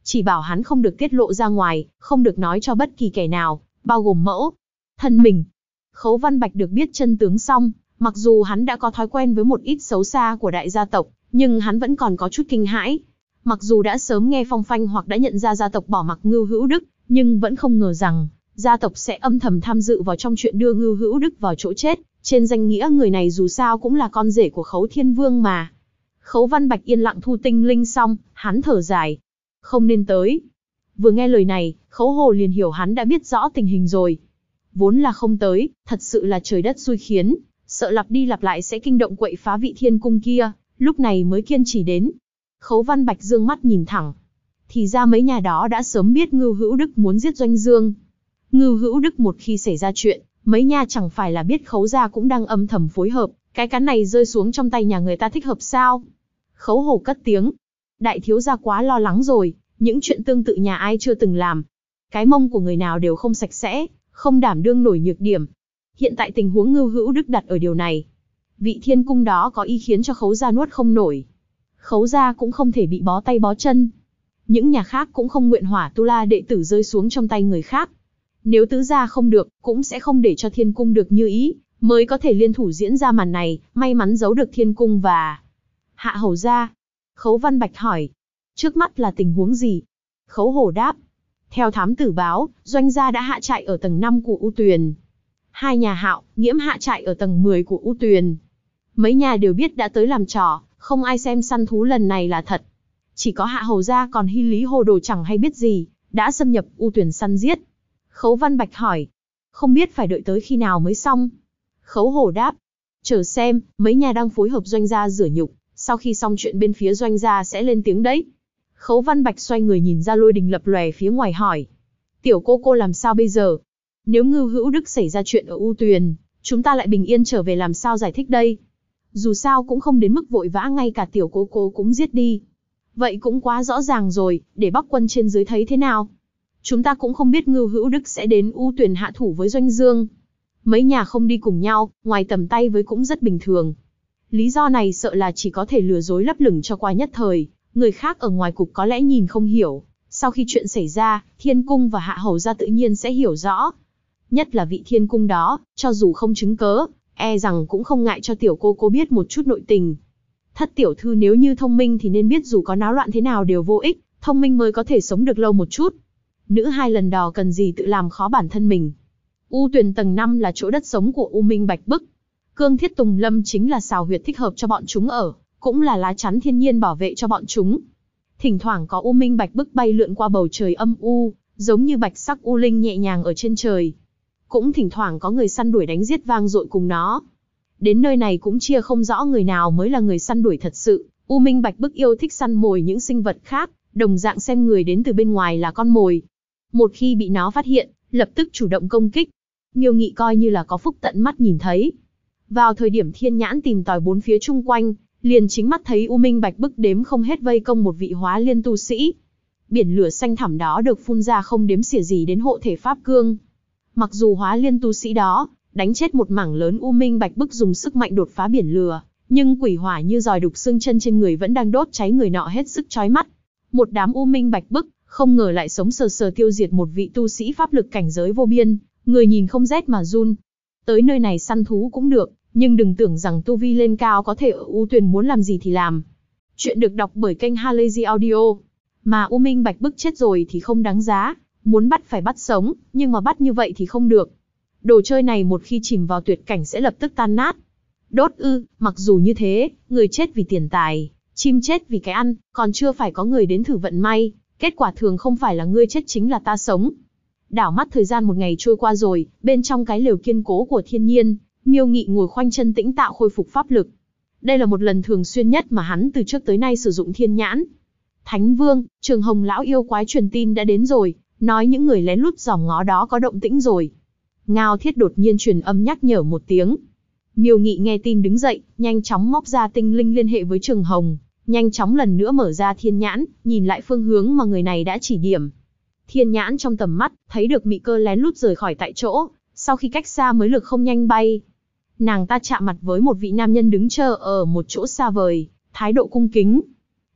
chỉ bảo hắn không được tiết lộ ra ngoài, không được nói cho bất kỳ kẻ nào, bao gồm mẫu thân mình. Khấu Văn Bạch được biết chân tướng xong, mặc dù hắn đã có thói quen với một ít xấu xa của đại gia tộc, nhưng hắn vẫn còn có chút kinh hãi. Mặc dù đã sớm nghe phong phanh hoặc đã nhận ra gia tộc bỏ mặc Ngưu Hữu Đức, nhưng vẫn không ngờ rằng gia tộc sẽ âm thầm tham dự vào trong chuyện đưa Ngưu Hữu Đức vào chỗ chết. Trên danh nghĩa người này dù sao cũng là con rể của Khấu Thiên Vương mà. Khấu Văn Bạch yên lặng thu tinh linh xong, hắn thở dài. Không nên tới. Vừa nghe lời này, Khấu Hồ liền hiểu hắn đã biết rõ tình hình rồi. Vốn là không tới, thật sự là trời đất xui khiến, sợ lặp đi lặp lại sẽ kinh động quậy phá vị thiên cung kia, lúc này mới kiên trì đến. Khấu Văn Bạch dương mắt nhìn thẳng. Thì ra mấy nhà đó đã sớm biết Ngưu Hữu Đức muốn giết Doanh Dương. Ngưu Hữu Đức một khi xảy ra chuyện, mấy nhà chẳng phải là biết Khấu gia cũng đang âm thầm phối hợp, cái cán này rơi xuống trong tay nhà người ta thích hợp sao? Khấu Hồ cất tiếng. Đại thiếu gia quá lo lắng rồi, những chuyện tương tự nhà ai chưa từng làm. Cái mông của người nào đều không sạch sẽ, không đảm đương nổi nhược điểm. Hiện tại tình huống Ngưu Hữu Đức đặt ở điều này. Vị thiên cung đó có ý khiến cho Khấu gia nuốt không nổi. Khấu gia cũng không thể bị bó tay bó chân. Những nhà khác cũng không nguyện Hỏa Tu La đệ tử rơi xuống trong tay người khác. Nếu tứ gia không được, cũng sẽ không để cho thiên cung được như ý, mới có thể liên thủ diễn ra màn này, may mắn giấu được thiên cung và Hạ Hầu gia. Khấu Văn Bạch hỏi, trước mắt là tình huống gì? Khấu Hổ đáp, theo thám tử báo, Doanh gia đã hạ trại ở tầng 5 của U Tuyền. Hai nhà Hạo, Nghiễm hạ trại ở tầng 10 của U Tuyền. Mấy nhà đều biết đã tới làm trò, không ai xem săn thú lần này là thật. Chỉ có Hạ Hầu gia còn Hy Lý Hồ Đồ chẳng hay biết gì, đã xâm nhập U Tuyền săn giết. Khấu Văn Bạch hỏi, không biết phải đợi tới khi nào mới xong? Khấu Hổ đáp, chờ xem, mấy nhà đang phối hợp Doanh gia rửa nhục, sau khi xong chuyện bên phía Doanh gia sẽ lên tiếng đấy. Khấu Văn Bạch xoay người nhìn ra Lôi Đình lập lòe phía ngoài hỏi, tiểu cô làm sao bây giờ? Nếu Ngưu Hữu Đức xảy ra chuyện ở U Tuyền, chúng ta lại bình yên trở về làm sao giải thích đây? Dù sao cũng không đến mức vội vã ngay cả tiểu cô cũng giết đi. Vậy cũng quá rõ ràng rồi, để Bắc quân trên dưới thấy thế nào? Chúng ta cũng không biết Ngưu Hữu Đức sẽ đến U Tuyền hạ thủ với Doanh Dương. Mấy nhà không đi cùng nhau, ngoài tầm tay với cũng rất bình thường. Lý do này sợ là chỉ có thể lừa dối lấp lửng cho qua nhất thời, người khác ở ngoài cục có lẽ nhìn không hiểu. Sau khi chuyện xảy ra, Thiên Cung và Hạ Hầu gia tự nhiên sẽ hiểu rõ. Nhất là vị Thiên Cung đó, cho dù không chứng cớ, e rằng cũng không ngại cho tiểu cô biết một chút nội tình. Thất tiểu thư nếu như thông minh thì nên biết dù có náo loạn thế nào đều vô ích, thông minh mới có thể sống được lâu một chút. Nữ hai lần đò cần gì tự làm khó bản thân mình. U Tuyền tầng 5 là chỗ đất sống của U Minh Bạch Bức. Cương Thiết Tùng Lâm chính là xào huyệt thích hợp cho bọn chúng ở, cũng là lá chắn thiên nhiên bảo vệ cho bọn chúng. Thỉnh thoảng có U Minh Bạch Bức bay lượn qua bầu trời âm u, giống như bạch sắc u linh nhẹ nhàng ở trên trời. Cũng thỉnh thoảng có người săn đuổi đánh giết vang dội cùng nó. Đến nơi này cũng chia không rõ người nào mới là người săn đuổi thật sự. U Minh Bạch Bức yêu thích săn mồi những sinh vật khác, đồng dạng xem người đến từ bên ngoài là con mồi. Một khi bị nó phát hiện, lập tức chủ động công kích. Miêu Nghị coi như là có phúc tận mắt nhìn thấy. Vào thời điểm thiên nhãn tìm tòi bốn phía chung quanh, liền chính mắt thấy U Minh Bạch Bức đếm không hết vây công một vị hóa liên tu sĩ. Biển lửa xanh thẳm đó được phun ra không đếm xỉa gì đến hộ thể pháp cương. Mặc dù hóa liên tu sĩ đó đánh chết một mảng lớn U Minh Bạch Bức dùng sức mạnh đột phá biển lửa, nhưng quỷ hỏa như giòi đục xương chân trên người vẫn đang đốt cháy người nọ hết sức chói mắt. Một đám U Minh Bạch Bức không ngờ lại sống sờ sờ tiêu diệt một vị tu sĩ pháp lực cảnh giới vô biên, người nhìn không rét mà run. Tới nơi này săn thú cũng được, nhưng đừng tưởng rằng tu vi lên cao có thể ở U Tuyền muốn làm gì thì làm. Chuyện được đọc bởi kênh Halazy Audio. Mà U Minh Bạch Bức chết rồi thì không đáng giá, muốn bắt phải bắt sống, nhưng mà bắt như vậy thì không được. Đồ chơi này một khi chìm vào tuyệt cảnh sẽ lập tức tan nát. Đốt ư, mặc dù như thế, người chết vì tiền tài, chim chết vì cái ăn, còn chưa phải có người đến thử vận may, kết quả thường không phải là ngươi chết chính là ta sống. Đảo mắt thời gian một ngày trôi qua rồi, bên trong cái lều kiên cố của thiên nhiên, Miêu Nghị ngồi khoanh chân tĩnh tạo khôi phục pháp lực. Đây là một lần thường xuyên nhất mà hắn từ trước tới nay sử dụng thiên nhãn. Thánh Vương, Trường Hồng lão yêu quái truyền tin đã đến rồi, nói những người lén lút dòm ngó đó có động tĩnh rồi. Ngao Thiết đột nhiên truyền âm nhắc nhở một tiếng. Miêu Nghị nghe tin đứng dậy, nhanh chóng móc ra tinh linh liên hệ với Trường Hồng, nhanh chóng lần nữa mở ra thiên nhãn, nhìn lại phương hướng mà người này đã chỉ điểm. Thiên nhãn trong tầm mắt, thấy được Mị Cơ lén lút rời khỏi tại chỗ, sau khi cách xa mới lực không nhanh bay. Nàng ta chạm mặt với một vị nam nhân đứng chờ ở một chỗ xa vời, thái độ cung kính.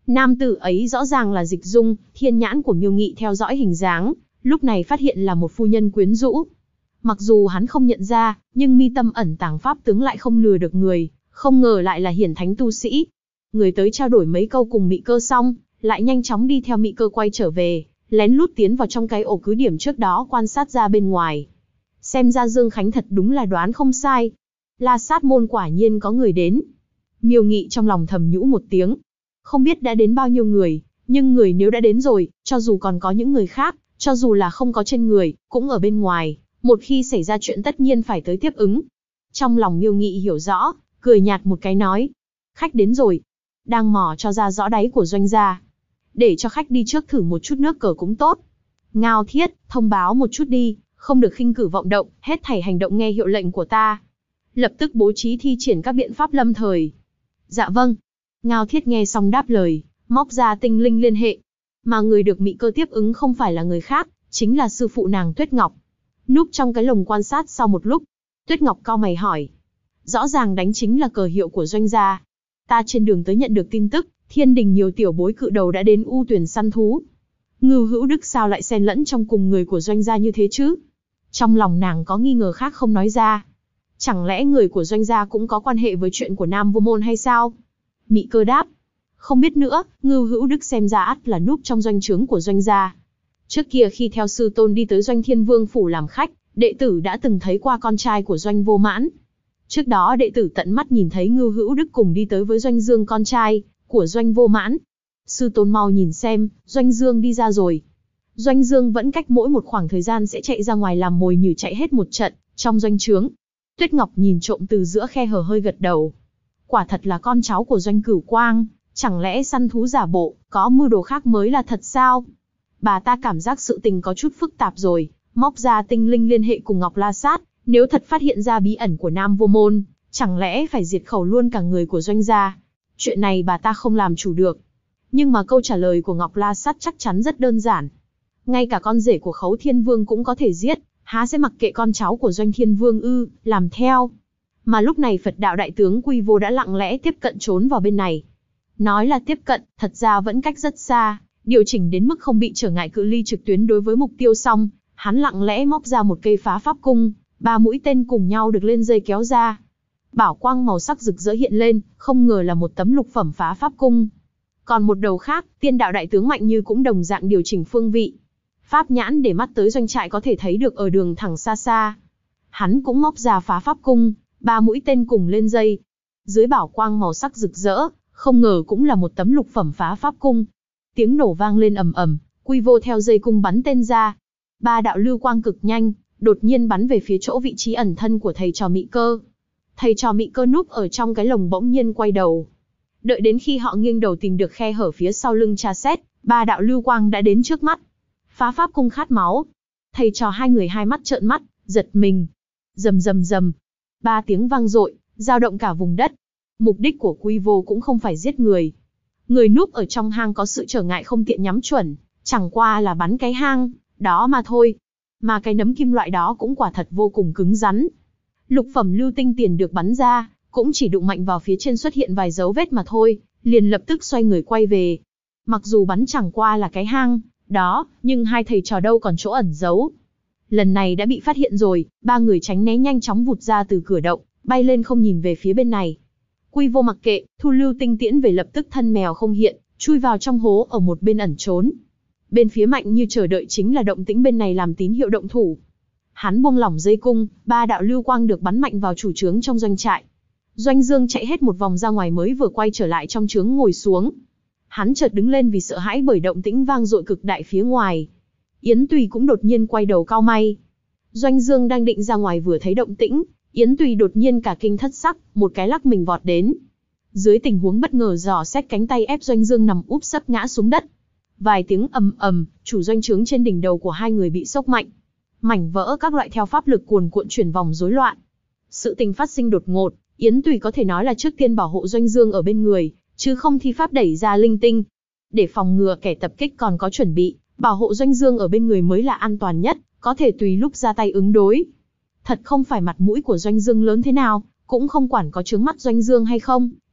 Nam tử ấy rõ ràng là Dịch Dung, thiên nhãn của Miêu Nghị theo dõi hình dáng, lúc này phát hiện là một phu nhân quyến rũ. Mặc dù hắn không nhận ra, nhưng mi tâm ẩn tàng pháp tướng lại không lừa được người, không ngờ lại là hiển thánh tu sĩ. Người tới trao đổi mấy câu cùng Mị Cơ xong, lại nhanh chóng đi theo Mị Cơ quay trở về, lén lút tiến vào trong cái ổ cứ điểm trước đó quan sát ra bên ngoài. Xem ra Dương Khánh thật đúng là đoán không sai. La Sát môn quả nhiên có người đến. Miêu Nghị trong lòng thầm nhũ một tiếng. Không biết đã đến bao nhiêu người, nhưng người nếu đã đến rồi, cho dù còn có những người khác, cho dù là không có trên người, cũng ở bên ngoài, một khi xảy ra chuyện tất nhiên phải tới tiếp ứng. Trong lòng Miêu Nghị hiểu rõ, cười nhạt một cái nói. Khách đến rồi. Đang mò cho ra rõ đáy của Doanh gia. Để cho khách đi trước thử một chút nước cờ cũng tốt. Ngao Thiết, thông báo một chút đi, không được khinh cử vọng động, hết thảy hành động nghe hiệu lệnh của ta. Lập tức bố trí thi triển các biện pháp lâm thời. Dạ vâng. Ngao Thiết nghe xong đáp lời, móc ra tinh linh liên hệ. Mà người được Mị Cơ tiếp ứng không phải là người khác, chính là sư phụ nàng Tuyết Ngọc. Núp trong cái lồng quan sát sau một lúc, Tuyết Ngọc cau mày hỏi. Rõ ràng đánh chính là cờ hiệu của Doanh gia. Ta trên đường tới nhận được tin tức, thiên đình nhiều tiểu bối cự đầu đã đến U Tuyển săn thú. Ngưu Hữu Đức sao lại xen lẫn trong cùng người của Doanh gia như thế chứ? Trong lòng nàng có nghi ngờ khác không nói ra. Chẳng lẽ người của Doanh gia cũng có quan hệ với chuyện của Nam Vô Môn hay sao? Mị Cơ đáp. Không biết nữa, Ngưu Hữu Đức xem ra ắt là núp trong doanh trướng của Doanh gia. Trước kia khi theo sư tôn đi tới Doanh Thiên Vương phủ làm khách, đệ tử đã từng thấy qua con trai của Doanh Vô Mãn. Trước đó đệ tử tận mắt nhìn thấy Ngưu Hữu Đức cùng đi tới với Doanh Dương con trai của Doanh Vô Mãn. Sư tôn mau nhìn xem, Doanh Dương đi ra rồi. Doanh Dương vẫn cách mỗi một khoảng thời gian sẽ chạy ra ngoài làm mồi nhử chạy hết một trận, trong doanh trướng. Tuyết Ngọc nhìn trộm từ giữa khe hở hơi gật đầu. Quả thật là con cháu của Doanh Cửu Quang, chẳng lẽ săn thú giả bộ, có mưu đồ khác mới là thật sao? Bà ta cảm giác sự tình có chút phức tạp rồi, móc ra tinh linh liên hệ cùng Ngọc La Sát, nếu thật phát hiện ra bí ẩn của Nam Vô Môn, chẳng lẽ phải diệt khẩu luôn cả người của Doanh gia? Chuyện này bà ta không làm chủ được. Nhưng mà câu trả lời của Ngọc La Sát chắc chắn rất đơn giản. Ngay cả con rể của Khấu Thiên Vương cũng có thể giết, há sẽ mặc kệ con cháu của Doanh Thiên Vương ư, làm theo. Mà lúc này Phật đạo đại tướng Quy Vô đã lặng lẽ tiếp cận trốn vào bên này. Nói là tiếp cận, thật ra vẫn cách rất xa, điều chỉnh đến mức không bị trở ngại cự ly trực tuyến đối với mục tiêu xong, hắn lặng lẽ móc ra một cây phá pháp cung, 3 mũi tên cùng nhau được lên dây kéo ra. Bảo quang màu sắc rực rỡ hiện lên, không ngờ là một tấm lục phẩm phá pháp cung. Còn một đầu khác, Tiên đạo đại tướng Mạnh Như cũng đồng dạng điều chỉnh phương vị. Pháp nhãn để mắt tới doanh trại có thể thấy được ở đường thẳng xa xa. Hắn cũng móc ra phá pháp cung, 3 mũi tên cùng lên dây. Dưới bảo quang màu sắc rực rỡ, không ngờ cũng là một tấm lục phẩm phá pháp cung. Tiếng nổ vang lên ầm ầm, Quy Vô theo dây cung bắn tên ra. 3 đạo lưu quang cực nhanh, đột nhiên bắn về phía chỗ vị trí ẩn thân của thầy trò Mị Cơ. Thầy trò Mị Cơ núp ở trong cái lồng bỗng nhiên quay đầu. Đợi đến khi họ nghiêng đầu tìm được khe hở phía sau lưng tra xét, 3 đạo lưu quang đã đến trước mắt. Phá pháp cung khát máu. Thầy trò hai người hai mắt trợn mắt, giật mình. Rầm rầm rầm. 3 tiếng vang dội, dao động cả vùng đất. Mục đích của Quy Vô cũng không phải giết người. Người núp ở trong hang có sự trở ngại không tiện nhắm chuẩn, chẳng qua là bắn cái hang, đó mà thôi. Mà cái nấm kim loại đó cũng quả thật vô cùng cứng rắn. Lục phẩm lưu tinh tiền được bắn ra, cũng chỉ đụng mạnh vào phía trên xuất hiện vài dấu vết mà thôi, liền lập tức xoay người quay về. Mặc dù bắn chẳng qua là cái hang đó, nhưng hai thầy trò đâu còn chỗ ẩn giấu. Lần này đã bị phát hiện rồi, 3 người tránh né nhanh chóng vụt ra từ cửa động, bay lên không nhìn về phía bên này. Quy Vô mặc kệ, thu lưu tinh tiễn về lập tức thân mèo không hiện, chui vào trong hố ở một bên ẩn trốn. Bên phía Mạnh Như chờ đợi chính là động tĩnh bên này làm tín hiệu động thủ. Hắn buông lỏng dây cung, 3 đạo lưu quang được bắn mạnh vào chủ trướng trong doanh trại. Doanh Dương chạy hết một vòng ra ngoài mới vừa quay trở lại trong trướng ngồi xuống. Hắn chợt đứng lên vì sợ hãi bởi động tĩnh vang dội cực đại phía ngoài. Yến Tùy cũng đột nhiên quay đầu cau mày. Doanh Dương đang định ra ngoài vừa thấy động tĩnh, Yến Tùy đột nhiên cả kinh thất sắc, một cái lắc mình vọt đến. Dưới tình huống bất ngờ dò xét cánh tay ép Doanh Dương nằm úp sấp ngã xuống đất. Vài tiếng ầm ầm, chủ doanh trướng trên đỉnh đầu của hai người bị sốc mạnh. Mảnh vỡ các loại theo pháp lực cuồn cuộn chuyển vòng rối loạn. Sự tình phát sinh đột ngột, Yến Tùy có thể nói là trước tiên bảo hộ Doanh Dương ở bên người, chứ không thi pháp đẩy ra linh tinh. Để phòng ngừa kẻ tập kích còn có chuẩn bị, bảo hộ Doanh Dương ở bên người mới là an toàn nhất, có thể tùy lúc ra tay ứng đối. Thật không phải mặt mũi của Doanh Dương lớn thế nào, cũng không quản có chướng mắt Doanh Dương hay không,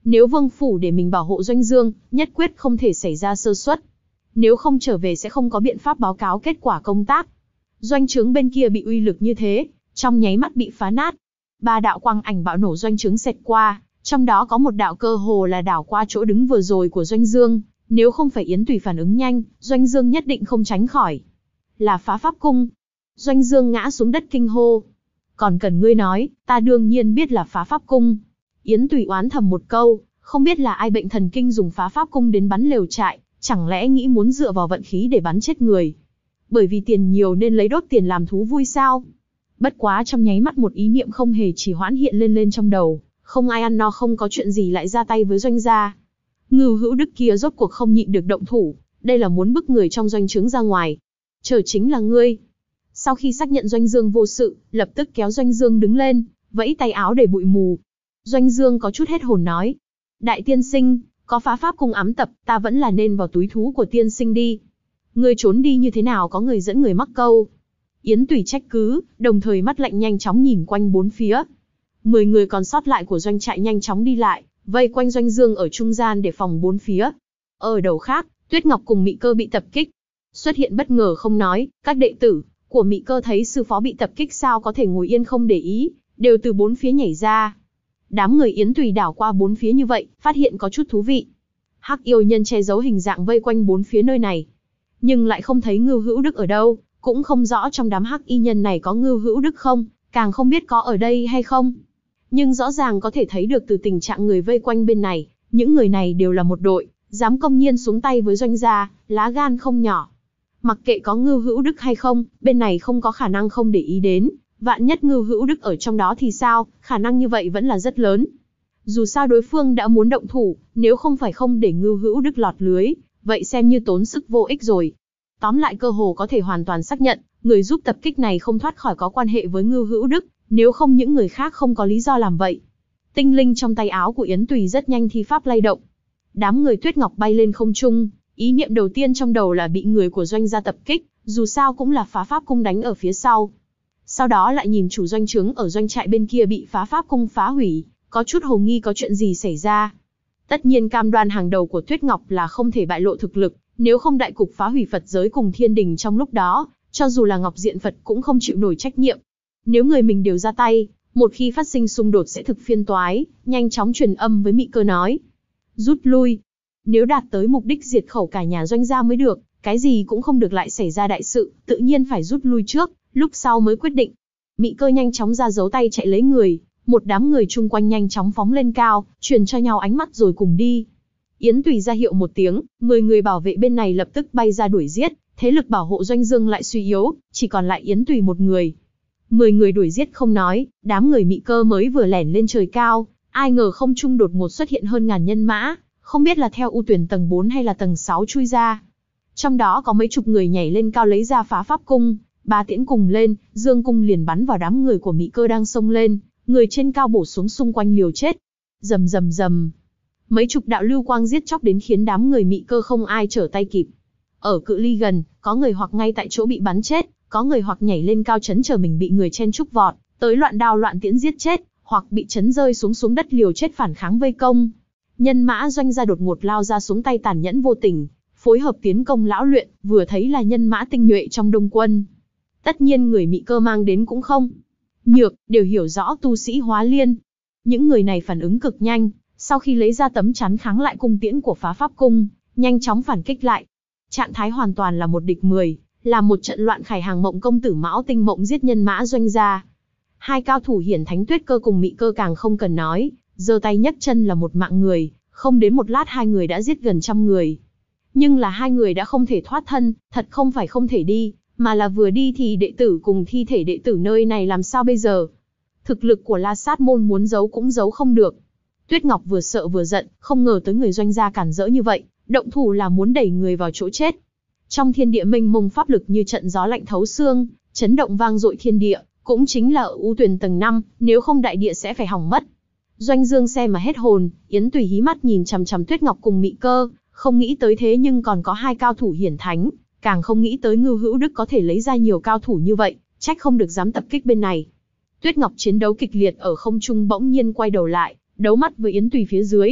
Nếu vương phủ để mình bảo hộ Doanh Dương, nhất quyết không thể xảy ra sơ suất. Nếu không trở về sẽ không có biện pháp báo cáo kết quả công tác. Doanh trướng bên kia bị uy lực như thế, trong nháy mắt bị phá nát. 3 đạo quang ảnh bạo nổ doanh trướng xẹt qua, trong đó có một đạo cơ hồ là đảo qua chỗ đứng vừa rồi của Doanh Dương. Nếu không phải Yến Tùy phản ứng nhanh, Doanh Dương nhất định không tránh khỏi. Là phá pháp cung. Doanh Dương ngã xuống đất kinh hô. Còn cần ngươi nói, ta đương nhiên biết là phá pháp cung. Yến Tùy oán thầm một câu, không biết là ai bệnh thần kinh dùng phá pháp cung đến bắn lều trại, chẳng lẽ nghĩ muốn dựa vào vận khí để bắn chết người. Bởi vì tiền nhiều nên lấy đốt tiền làm thú vui sao? Bất quá trong nháy mắt một ý niệm không hề trì hoãn hiện lên trong đầu, không ai ăn no không có chuyện gì lại ra tay với Doanh gia. Ngưu Hữu Đức kia rốt cuộc không nhịn được động thủ, đây là muốn bức người trong doanh trướng ra ngoài. Chờ chính là ngươi. Sau khi xác nhận Doanh Dương vô sự, lập tức kéo Doanh Dương đứng lên, vẫy tay áo để bụi mù. Doanh Dương có chút hết hồn nói. Đại tiên sinh, có phá pháp cung ám tập, ta vẫn là nên vào túi thú của tiên sinh đi. Ngươi trốn đi như thế nào có người dẫn người mắc câu. Yến Tùy trách cứ, đồng thời mắt lạnh nhanh chóng nhìn quanh bốn phía. 10 người còn sót lại của doanh trại nhanh chóng đi lại, vây quanh Doanh Dương ở trung gian để phòng bốn phía. Ở đầu khác, Tuyết Ngọc cùng Mị Cơ bị tập kích. Xuất hiện bất ngờ không nói, các đệ tử của Mị Cơ thấy sư phó bị tập kích sao có thể ngồi yên không để ý, đều từ bốn phía nhảy ra. Đám người Yến Tùy đảo qua bốn phía như vậy, phát hiện có chút thú vị. Hắc yêu nhân che giấu hình dạng vây quanh bốn phía nơi này, nhưng lại không thấy Ngưu Hữu Đức ở đâu, cũng không rõ trong đám hắc y nhân này có Ngưu Hữu Đức không, càng không biết có ở đây hay không. Nhưng rõ ràng có thể thấy được từ tình trạng người vây quanh bên này, những người này đều là một đội, dám công nhiên xuống tay với Doanh gia, lá gan không nhỏ. Mặc kệ có Ngưu Hữu Đức hay không, bên này không có khả năng không để ý đến, vạn nhất Ngưu Hữu Đức ở trong đó thì sao, khả năng như vậy vẫn là rất lớn. Dù sao đối phương đã muốn động thủ, nếu không phải không để Ngưu Hữu Đức lọt lưới, vậy xem như tốn sức vô ích rồi. Tóm lại cơ hồ có thể hoàn toàn xác nhận, người giúp tập kích này không thoát khỏi có quan hệ với Ngưu Hữu Đức, nếu không những người khác không có lý do làm vậy. Tinh linh trong tay áo của Yến Tùy rất nhanh thi pháp lay động. Đám người Tuyết Ngọc bay lên không trung, ý niệm đầu tiên trong đầu là bị người của Doanh gia tập kích, dù sao cũng là phá pháp cung đánh ở phía sau. Sau đó lại nhìn chủ doanh trướng ở doanh trại bên kia bị phá pháp cung phá hủy, có chút hồ nghi có chuyện gì xảy ra. Tất nhiên cam đoan hàng đầu của Tuyết Ngọc là không thể bại lộ thực lực, nếu không đại cục phá hủy Phật giới cùng thiên đình trong lúc đó, cho dù là Ngọc Diện Phật cũng không chịu nổi trách nhiệm. Nếu người mình đều ra tay, một khi phát sinh xung đột sẽ thực phiên toái, nhanh chóng truyền âm với Mị Cơ nói. Rút lui. Nếu đạt tới mục đích diệt khẩu cả nhà Doanh gia mới được, cái gì cũng không được lại xảy ra đại sự, tự nhiên phải rút lui trước, lúc sau mới quyết định. Mị Cơ nhanh chóng ra giấu tay chạy lấy người, một đám người chung quanh nhanh chóng phóng lên cao, truyền cho nhau ánh mắt rồi cùng đi. Yến Tùy ra hiệu một tiếng, 10 người bảo vệ bên này lập tức bay ra đuổi giết, thế lực bảo hộ Doanh Dương lại suy yếu, chỉ còn lại Yến Tùy một người. 10 người đuổi giết không nói, đám người Mị Cơ mới vừa lẻn lên trời cao, ai ngờ không trung đột ngột xuất hiện hơn ngàn nhân mã, không biết là theo U Tuyển tầng 4 hay là tầng 6 chui ra. Trong đó có mấy chục người nhảy lên cao lấy ra phá pháp cung, 3 tiễn cùng lên, dương cung liền bắn vào đám người của Mị Cơ đang xông lên, người trên cao bổ xuống xung quanh liều chết. Rầm rầm rầm. Mấy chục đạo lưu quang giết chóc đến khiến đám người Mị Cơ không ai trở tay kịp. Ở cự ly gần, có người hoặc ngay tại chỗ bị bắn chết, có người hoặc nhảy lên cao chấn chờ mình bị người chen trúc vọt, tới loạn đao loạn tiễn giết chết, hoặc bị chấn rơi xuống đất liều chết phản kháng vây công. Nhân mã Doanh gia đột ngột lao ra xuống tay tàn nhẫn vô tình, phối hợp tiến công lão luyện, vừa thấy là nhân mã tinh nhuệ trong Đông quân. Tất nhiên người Mị Cơ mang đến cũng không nhược, đều hiểu rõ tu sĩ hóa liên. Những người này phản ứng cực nhanh, sau khi lấy ra tấm chắn kháng lại cung tiễn của phá pháp cung, nhanh chóng phản kích lại. Trạng thái hoàn toàn là 1 địch 10, là một trận loạn khải hàng mộng công tử Mão Tinh Mộng giết nhân mã Doanh gia. Hai cao thủ Hiển Thánh Tuyết Cơ cùng Mị Cơ càng không cần nói, giơ tay nhấc chân là một mạng người, không đến một lát hai người đã giết gần 100 người. Nhưng là hai người đã không thể thoát thân, thật không phải không thể đi, mà là vừa đi thì đệ tử cùng thi thể đệ tử nơi này làm sao bây giờ? Thực lực của La Sát môn muốn giấu cũng giấu không được. Tuyết Ngọc vừa sợ vừa giận, không ngờ tới người Doanh gia cản rỡ như vậy, động thủ là muốn đẩy người vào chỗ chết. Trong thiên địa mênh mông pháp lực như trận gió lạnh thấu xương, chấn động vang dội thiên địa, cũng chính là ở U Tuyển tầng 5, nếu không đại địa sẽ phải hỏng mất. Doanh Dương xem mà hết hồn, Yến Tùy hí mắt nhìn chằm chằm Tuyết Ngọc cùng Mị Cơ, không nghĩ tới thế nhưng còn có 2 cao thủ hiển thánh, càng không nghĩ tới Ngưu Hữu Đức có thể lấy ra nhiều cao thủ như vậy, trách không được dám tập kích bên này. Tuyết Ngọc chiến đấu kịch liệt ở không trung bỗng nhiên quay đầu lại, đấu mắt với Yến Tùy phía dưới,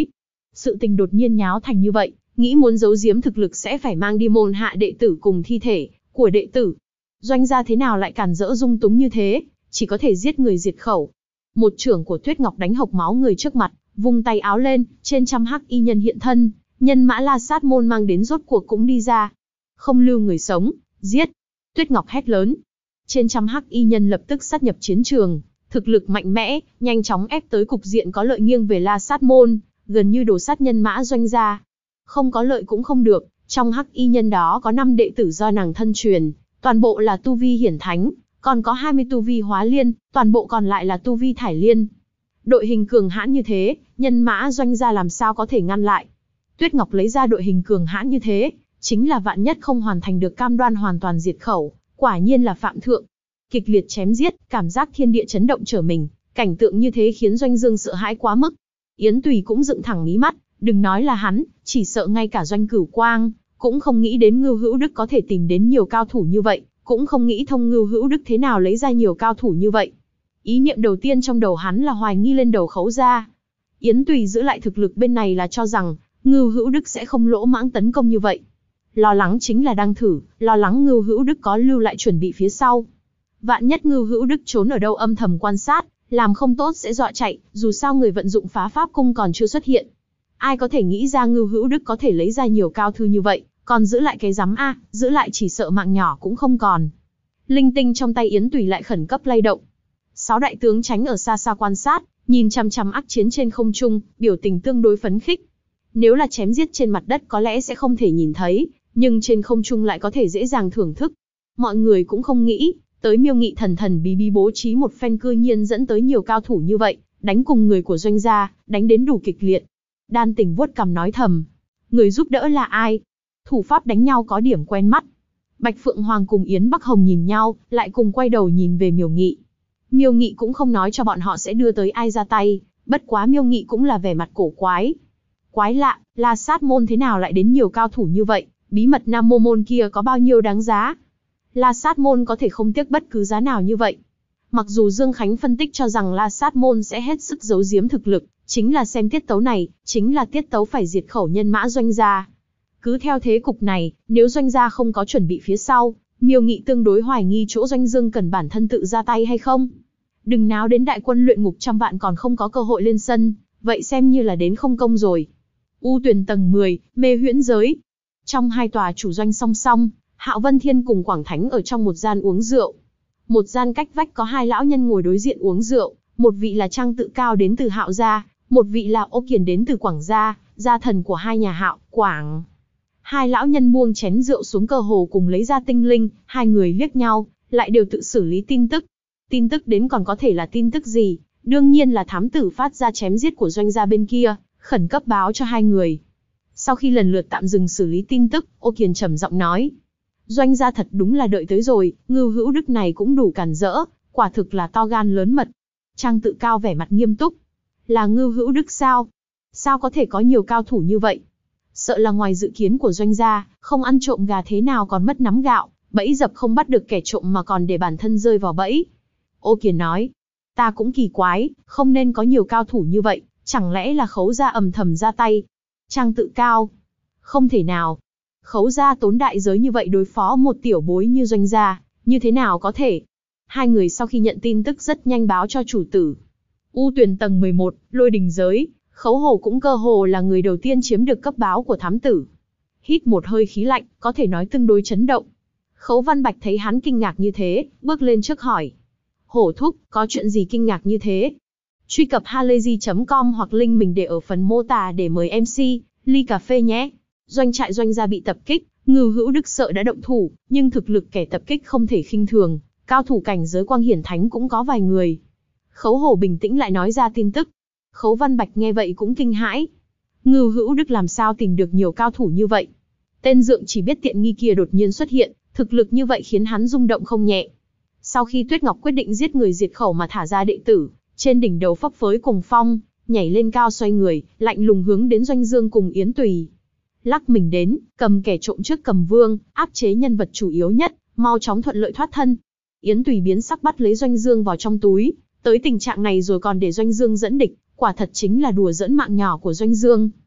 Sự tình đột nhiên nháo thành như vậy, nghĩ muốn giấu giếm thực lực sẽ phải mang đi môn hạ đệ tử cùng thi thể của đệ tử. Doanh gia thế nào lại càn rỡ dung túng như thế, chỉ có thể giết người diệt khẩu. Một chưởng của Tuyết Ngọc đánh hộc máu người trước mặt, vung tay áo lên, trên trăm hắc y nhân hiện thân, nhân mã La Sát môn mang đến rốt cuộc cũng đi ra. Không lưu người sống, giết! Tuyết Ngọc hét lớn. Trên trăm hắc y nhân lập tức sát nhập chiến trường, thực lực mạnh mẽ, nhanh chóng ép tới cục diện có lợi nghiêng về La Sát môn, gần như đổ sát nhân mã Doanh gia. Không có lợi cũng không được, trong hắc y nhân đó có 5 đệ tử do nàng thân truyền, toàn bộ là tu vi hiển thánh, còn có 20 tu vi hóa liên, toàn bộ còn lại là tu vi thải liên. Đội hình cường hãn như thế, nhân mã Doanh gia làm sao có thể ngăn lại. Tuyết Ngọc lấy ra đội hình cường hãn như thế, chính là vạn nhất không hoàn thành được cam đoan hoàn toàn diệt khẩu, quả nhiên là phạm thượng. Kịch liệt chém giết, cảm giác thiên địa chấn động trở mình, cảnh tượng như thế khiến Doanh Dương sợ hãi quá mức. Yến Tùy cũng dựng thẳng mí mắt, đừng nói là hắn, chỉ sợ ngay cả Doanh Cửu Quang cũng không nghĩ đến Ngưu Hữu Đức có thể tìm đến nhiều cao thủ như vậy, cũng không nghĩ thông Ngưu Hữu Đức thế nào lấy ra nhiều cao thủ như vậy. Ý niệm đầu tiên trong đầu hắn là hoài nghi lên đầu Khấu gia. Yến Tùy giữ lại thực lực bên này là cho rằng Ngưu Hữu Đức sẽ không lỗ mãng tấn công như vậy. Lo lắng chính là đang thử, lo lắng Ngưu Hữu Đức có lưu lại chuẩn bị phía sau. Vạn nhất Ngưu Hữu Đức trốn ở đâu âm thầm quan sát, làm không tốt sẽ dọa chạy, dù sao người vận dụng phá pháp cung còn chưa xuất hiện. Ai có thể nghĩ ra Ngưu Hữu Đức có thể lấy ra nhiều cao thư như vậy, còn giữ lại cái rắm a, giữ lại chỉ sợ mạng nhỏ cũng không còn. Linh tinh trong tay Yến Tùy lại khẩn cấp lay động. 6 đại tướng tránh ở xa xa quan sát, nhìn chằm chằm ác chiến trên không trung, biểu tình tương đối phấn khích. Nếu là chém giết trên mặt đất có lẽ sẽ không thể nhìn thấy, nhưng trên không trung lại có thể dễ dàng thưởng thức. Mọi người cũng không nghĩ tới Miêu Nghị thần thần bí bí bố trí một phen cư nhiên dẫn tới nhiều cao thủ như vậy, đánh cùng người của Doanh gia, đánh đến đủ kịch liệt. Đan Tình vuốt cằm nói thầm, người giúp đỡ là ai? Thủ pháp đánh nhau có điểm quen mắt. Bạch Phượng Hoàng cùng Yến Bắc Hồng nhìn nhau, lại cùng quay đầu nhìn về Miêu Nghị. Miêu Nghị cũng không nói cho bọn họ sẽ đưa tới ai ra tay, bất quá Miêu Nghị cũng là vẻ mặt cổ quái. Quái lạ, La Sát môn thế nào lại đến nhiều cao thủ như vậy, bí mật Nam Mô môn kia có bao nhiêu đáng giá? La Sát môn có thể không tiếc bất cứ giá nào như vậy. Mặc dù Dương Khánh phân tích cho rằng La Sát môn sẽ hết sức giấu giếm thực lực, chính là xem tiết tấu này, chính là tiết tấu phải diệt khẩu nhân mã Doanh gia. Cứ theo thế cục này, nếu Doanh gia không có chuẩn bị phía sau, Miêu Nghị tương đối hoài nghi chỗ Doanh Dương cần bản thân tự ra tay hay không. Đừng náo đến đại quân luyện ngục trăm vạn còn không có cơ hội lên sân, vậy xem như là đến không công rồi. U Tuyền tầng 10, mê huyễn giới. Trong 2 tòa chủ doanh song song, Hạo Vân Thiên cùng Quảng Thánh ở trong một gian uống rượu. Một gian cách vách có 2 lão nhân ngồi đối diện uống rượu, một vị là Trang Tự Cao đến từ Hạo gia, một vị là Ô Kiền đến từ Quảng gia, gia thần của 2 nhà Hạo, Quảng. 2 lão nhân buông chén rượu xuống cơ hồ cùng lấy ra tinh linh, 2 người liếc nhau, lại đều tự xử lý tin tức. Tin tức đến còn có thể là tin tức gì? Đương nhiên là thám tử phát ra chém giết của Doanh gia bên kia, khẩn cấp báo cho 2 người. Sau khi lần lượt tạm dừng xử lý tin tức, Ô Kiền trầm giọng nói: Doanh gia thật đúng là đợi tới rồi, Ngưu Hữu Đức này cũng đủ càn rỡ, quả thực là to gan lớn mật. Trang Tự Cao vẻ mặt nghiêm túc: Là Ngưu Hữu Đức sao? Sao có thể có nhiều cao thủ như vậy? Sợ là ngoài dự kiến của Doanh gia, không ăn trộm gà thế nào còn mất nắm gạo, bẫy dập không bắt được kẻ trộm mà còn để bản thân rơi vào bẫy. Ô Kiền nói: Ta cũng kỳ quái, không nên có nhiều cao thủ như vậy, chẳng lẽ là Khấu gia âm thầm ra tay? Trang Tự Cao: Không thể nào. Khấu gia tốn đại giới như vậy đối phó một tiểu bối như Doanh gia, như thế nào có thể? 2 người sau khi nhận tin tức rất nhanh báo cho chủ tử. U Tuyền tầng 11, Lôi Đình giới, Khấu Hổ cũng cơ hồ là người đầu tiên chiếm được cấp báo của thám tử. Hít một hơi khí lạnh, có thể nói tương đối chấn động. Khấu Văn Bạch thấy hắn kinh ngạc như thế, bước lên trước hỏi: Hổ thúc, có chuyện gì kinh ngạc như thế? Truy cập halayzi.com hoặc link mình để ở phần mô tả để mời MC ly cà phê nhé. Doanh trại Doanh gia bị tập kích, Ngưu Hữu Đức sợ đã động thủ, nhưng thực lực kẻ tập kích không thể khinh thường, cao thủ cảnh giới Quang Hiển Thánh cũng có vài người. Khấu Hổ bình tĩnh lại nói ra tin tức. Khấu Văn Bạch nghe vậy cũng kinh hãi. Ngưu Hữu Đức làm sao tìm được nhiều cao thủ như vậy? Tên dượng chỉ biết tiện nghi kia đột nhiên xuất hiện, thực lực như vậy khiến hắn rung động không nhẹ. Sau khi Tuyết Ngọc quyết định giết người diệt khẩu mà thả ra đệ tử, trên đỉnh đầu phấp phới cùng phong, nhảy lên cao xoay người, lạnh lùng hướng đến Doanh Dương cùng Yến Tùy. Lắc mình đến, cầm kẻ trộm trước cầm vương, áp chế nhân vật chủ yếu nhất, mau chóng thuận lợi thoát thân. Yến Tùy biến sắc bắt lấy Doanh Dương vào trong túi, tới tình trạng này rồi còn để Doanh Dương dẫn địch, quả thật chính là đùa giỡn mạng nhỏ của Doanh Dương.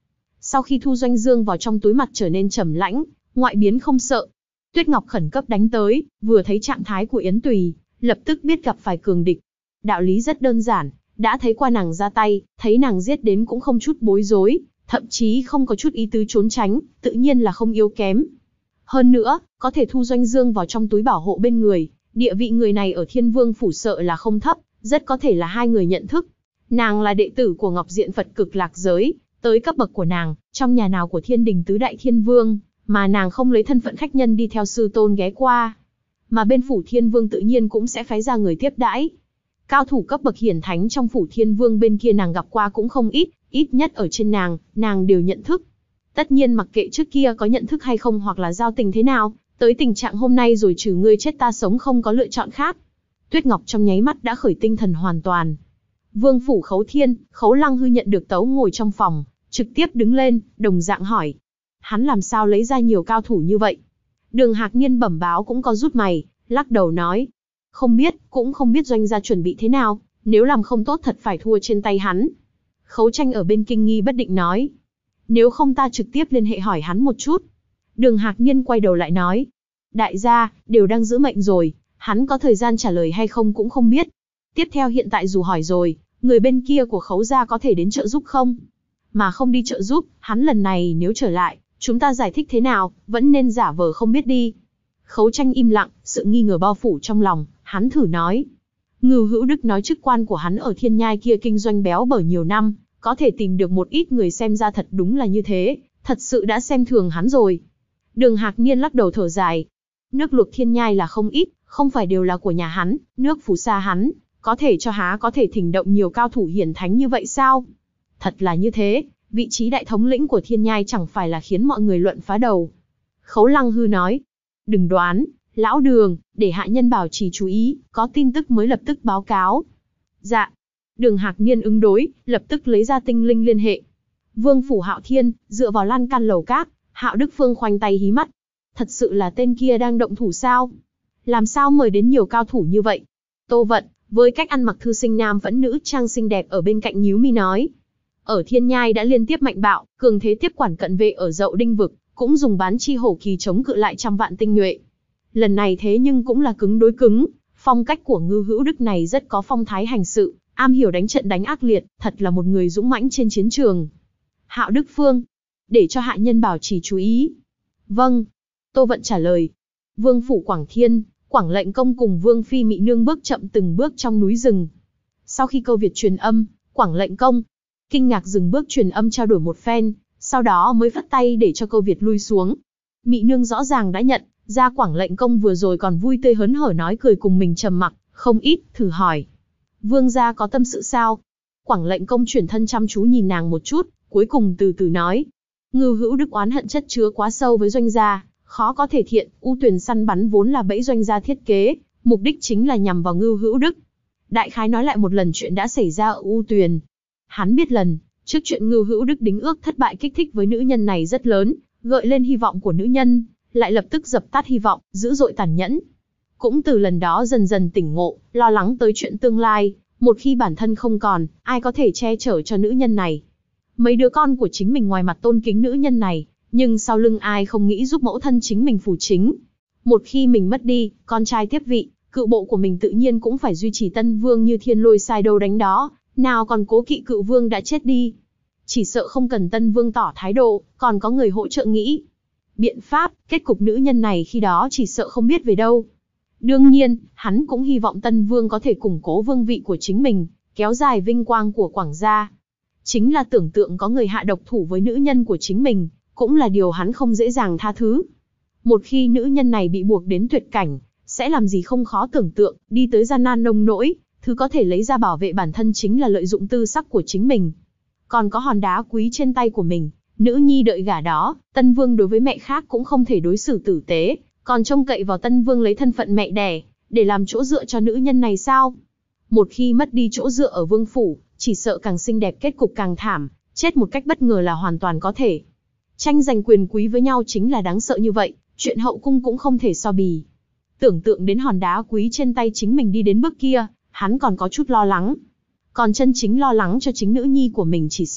Sau khi thu doanh dương vào trong túi, mặt trở nên trầm lãnh, ngoại biến không sợ. Tuyết Ngọc khẩn cấp đánh tới, vừa thấy trạng thái của Yến Tùy, lập tức biết gặp phải cường địch. Đạo lý rất đơn giản, đã thấy qua nàng ra tay, thấy nàng giết đến cũng không chút bối rối, thậm chí không có chút ý tứ trốn tránh, tự nhiên là không yếu kém. Hơn nữa, có thể thu doanh dương vào trong túi bảo hộ bên người, địa vị người này ở Thiên Vương phủ sợ là không thấp, rất có thể là hai người nhận thức. Nàng là đệ tử của Ngọc Diện Phật Cực Lạc Giới, tới cấp bậc của nàng, trong nhà nào của Thiên Đình tứ đại thiên vương, mà nàng không lấy thân phận khách nhân đi theo sư tôn ghé qua. Mà bên phủ Thiên Vương tự nhiên cũng sẽ phái ra người tiếp đãi. Cao thủ cấp bậc hiển thánh trong phủ Thiên Vương bên kia nàng gặp qua cũng không ít, ít nhất ở trên nàng đều nhận thức. Tất nhiên mặc kệ trước kia có nhận thức hay không hoặc là giao tình thế nào, tới tình trạng hôm nay rồi trừ ngươi chết ta sống không có lựa chọn khác. Tuyết Ngọc trong nháy mắt đã khởi tinh thần hoàn toàn. Vương phủ Khấu Thiên, Khấu Lăng Hư nhận được tấu ngồi trong phòng, trực tiếp đứng lên, đồng dạng hỏi. Hắn làm sao lấy ra nhiều cao thủ như vậy? Đường Hạc Niên bẩm báo cũng có rút mày, lắc đầu nói. Không biết, cũng không biết doanh gia chuẩn bị thế nào, nếu làm không tốt thật phải thua trên tay hắn. Khấu Tranh ở bên kinh nghi bất định nói. Nếu không ta trực tiếp liên hệ hỏi hắn một chút. Đường Hạc Niên quay đầu lại nói. Đại gia, đều đang giữ mệnh rồi, hắn có thời gian trả lời hay không cũng không biết. Tiếp theo hiện tại dù hỏi rồi, người bên kia của Khấu gia có thể đến trợ giúp không? Mà không đi trợ giúp, hắn lần này nếu trở lại, chúng ta giải thích thế nào, vẫn nên giả vờ không biết đi. Khấu Tranh im lặng, sự nghi ngờ bao phủ trong lòng, hắn thử nói. Ngưu Hữu Đức nói chức quan của hắn ở Thiên Nhai kia kinh doanh béo bở nhiều năm, có thể tìm được một ít người xem ra thật đúng là như thế, thật sự đã xem thường hắn rồi. Đường Hạc Niên lắc đầu thở dài. Nước luộc Thiên Nhai là không ít, không phải đều là của nhà hắn, nước phù sa hắn, có thể cho há có thể thỉnh động nhiều cao thủ hiển thánh như vậy sao? Thật là như thế, vị trí đại thống lĩnh của Thiên Nhai chẳng phải là khiến mọi người luận phá đầu. Khấu Lăng Hư nói. Đừng đoán, lão Đường, để hạ nhân bảo trì chú ý, có tin tức mới lập tức báo cáo. Dạ. Đường Hạc Niên ứng đối, lập tức lấy ra tinh linh liên hệ. Vương phủ Hạo Thiên, dựa vào lan can lầu các, Hạo Đức Phương khoanh tay hí mắt. Thật sự là tên kia đang động thủ sao? Làm sao mời đến nhiều cao thủ như vậy? Tô Vận, với cách ăn mặc thư sinh nam vẫn nữ trang xinh đẹp ở bên cạnh nhíu mi nói. Ở Thiên Nhai đã liên tiếp mạnh bạo, cường thế tiếp quản cận vệ ở Dậu Đinh vực, cũng dùng bán chi hổ kỳ chống cự lại trăm vạn tinh nhuệ. Lần này thế nhưng cũng là cứng đối cứng, phong cách của Ngưu Hữu Đức này rất có phong thái hành sự, am hiểu đánh trận đánh ác liệt, thật là một người dũng mãnh trên chiến trường. Hạo Đức Phương, để cho hạ nhân bảo trì chú ý. Vâng. Tô Vận trả lời. Vương phủ Quảng Thiên, Quảng Lệnh Công cùng Vương phi Mị Nương bước chậm từng bước trong núi rừng. Sau khi câu Việt truyền âm, Quảng Lệnh Công kinh ngạc dừng bước truyền âm trao đổi một phen, sau đó mới phất tay để cho câu Việt lui xuống. Mị Nương rõ ràng đã nhận ra Quảng Lệnh Công vừa rồi còn vui tươi hớn hở nói cười cùng mình trầm mặc không ít, thử hỏi. Vương gia có tâm sự sao? Quảng Lệnh Công chuyển thân chăm chú nhìn nàng một chút, cuối cùng từ từ nói. Ngưu Hữu Đức oán hận chất chứa quá sâu với doanh gia, khó có thể thiện, U Tuyền săn bắn vốn là bẫy doanh gia thiết kế, mục đích chính là nhằm vào Ngưu Hữu Đức. Đại khái nói lại một lần chuyện đã xảy ra ở U Tuyền. Hắn biết lần trước chuyện Ngưu Hữu Đức đính ước thất bại kích thích với nữ nhân này rất lớn, gợi lên hy vọng của nữ nhân, lại lập tức dập tắt hy vọng, dữ dội tàn nhẫn. Cũng từ lần đó dần dần tỉnh ngộ, lo lắng tới chuyện tương lai, một khi bản thân không còn, ai có thể che chở cho nữ nhân này. Mấy đứa con của chính mình ngoài mặt tôn kính nữ nhân này, nhưng sau lưng ai không nghĩ giúp mẫu thân chính mình phủ chính. Một khi mình mất đi, con trai tiếp vị, cựu bộ của mình tự nhiên cũng phải duy trì Tân Vương như thiên lôi sai đâu đánh đó, nào còn cố kỵ cựu vương đã chết đi. Chỉ sợ không cần Tân Vương tỏ thái độ, còn có người hỗ trợ nghĩ biện pháp, kết cục nữ nhân này khi đó chỉ sợ không biết về đâu. Đương nhiên, hắn cũng hy vọng Tân Vương có thể củng cố vương vị của chính mình, kéo dài vinh quang của Quảng gia. Chính là tưởng tượng có người hạ độc thủ với nữ nhân của chính mình, cũng là điều hắn không dễ dàng tha thứ. Một khi nữ nhân này bị buộc đến tuyệt cảnh, sẽ làm gì không khó tưởng tượng, đi tới gian nan nông nỗi, thứ có thể lấy ra bảo vệ bản thân chính là lợi dụng tư sắc của chính mình. Còn có hòn đá quý trên tay của mình, nữ nhi đợi gả đó, Tân Vương đối với mẹ khác cũng không thể đối xử tử tế, còn trông cậy vào Tân Vương lấy thân phận mẹ đẻ, để làm chỗ dựa cho nữ nhân này sao? Một khi mất đi chỗ dựa ở vương phủ, chỉ sợ càng xinh đẹp kết cục càng thảm, chết một cách bất ngờ là hoàn toàn có thể. Tranh giành quyền quý với nhau chính là đáng sợ như vậy, chuyện hậu cung cũng không thể so bì. Tưởng tượng đến hòn đá quý trên tay chính mình đi đến bước kia, hắn còn có chút lo lắng. Còn chân chính lo lắng cho chính nữ nhi của mình chỉ sợ,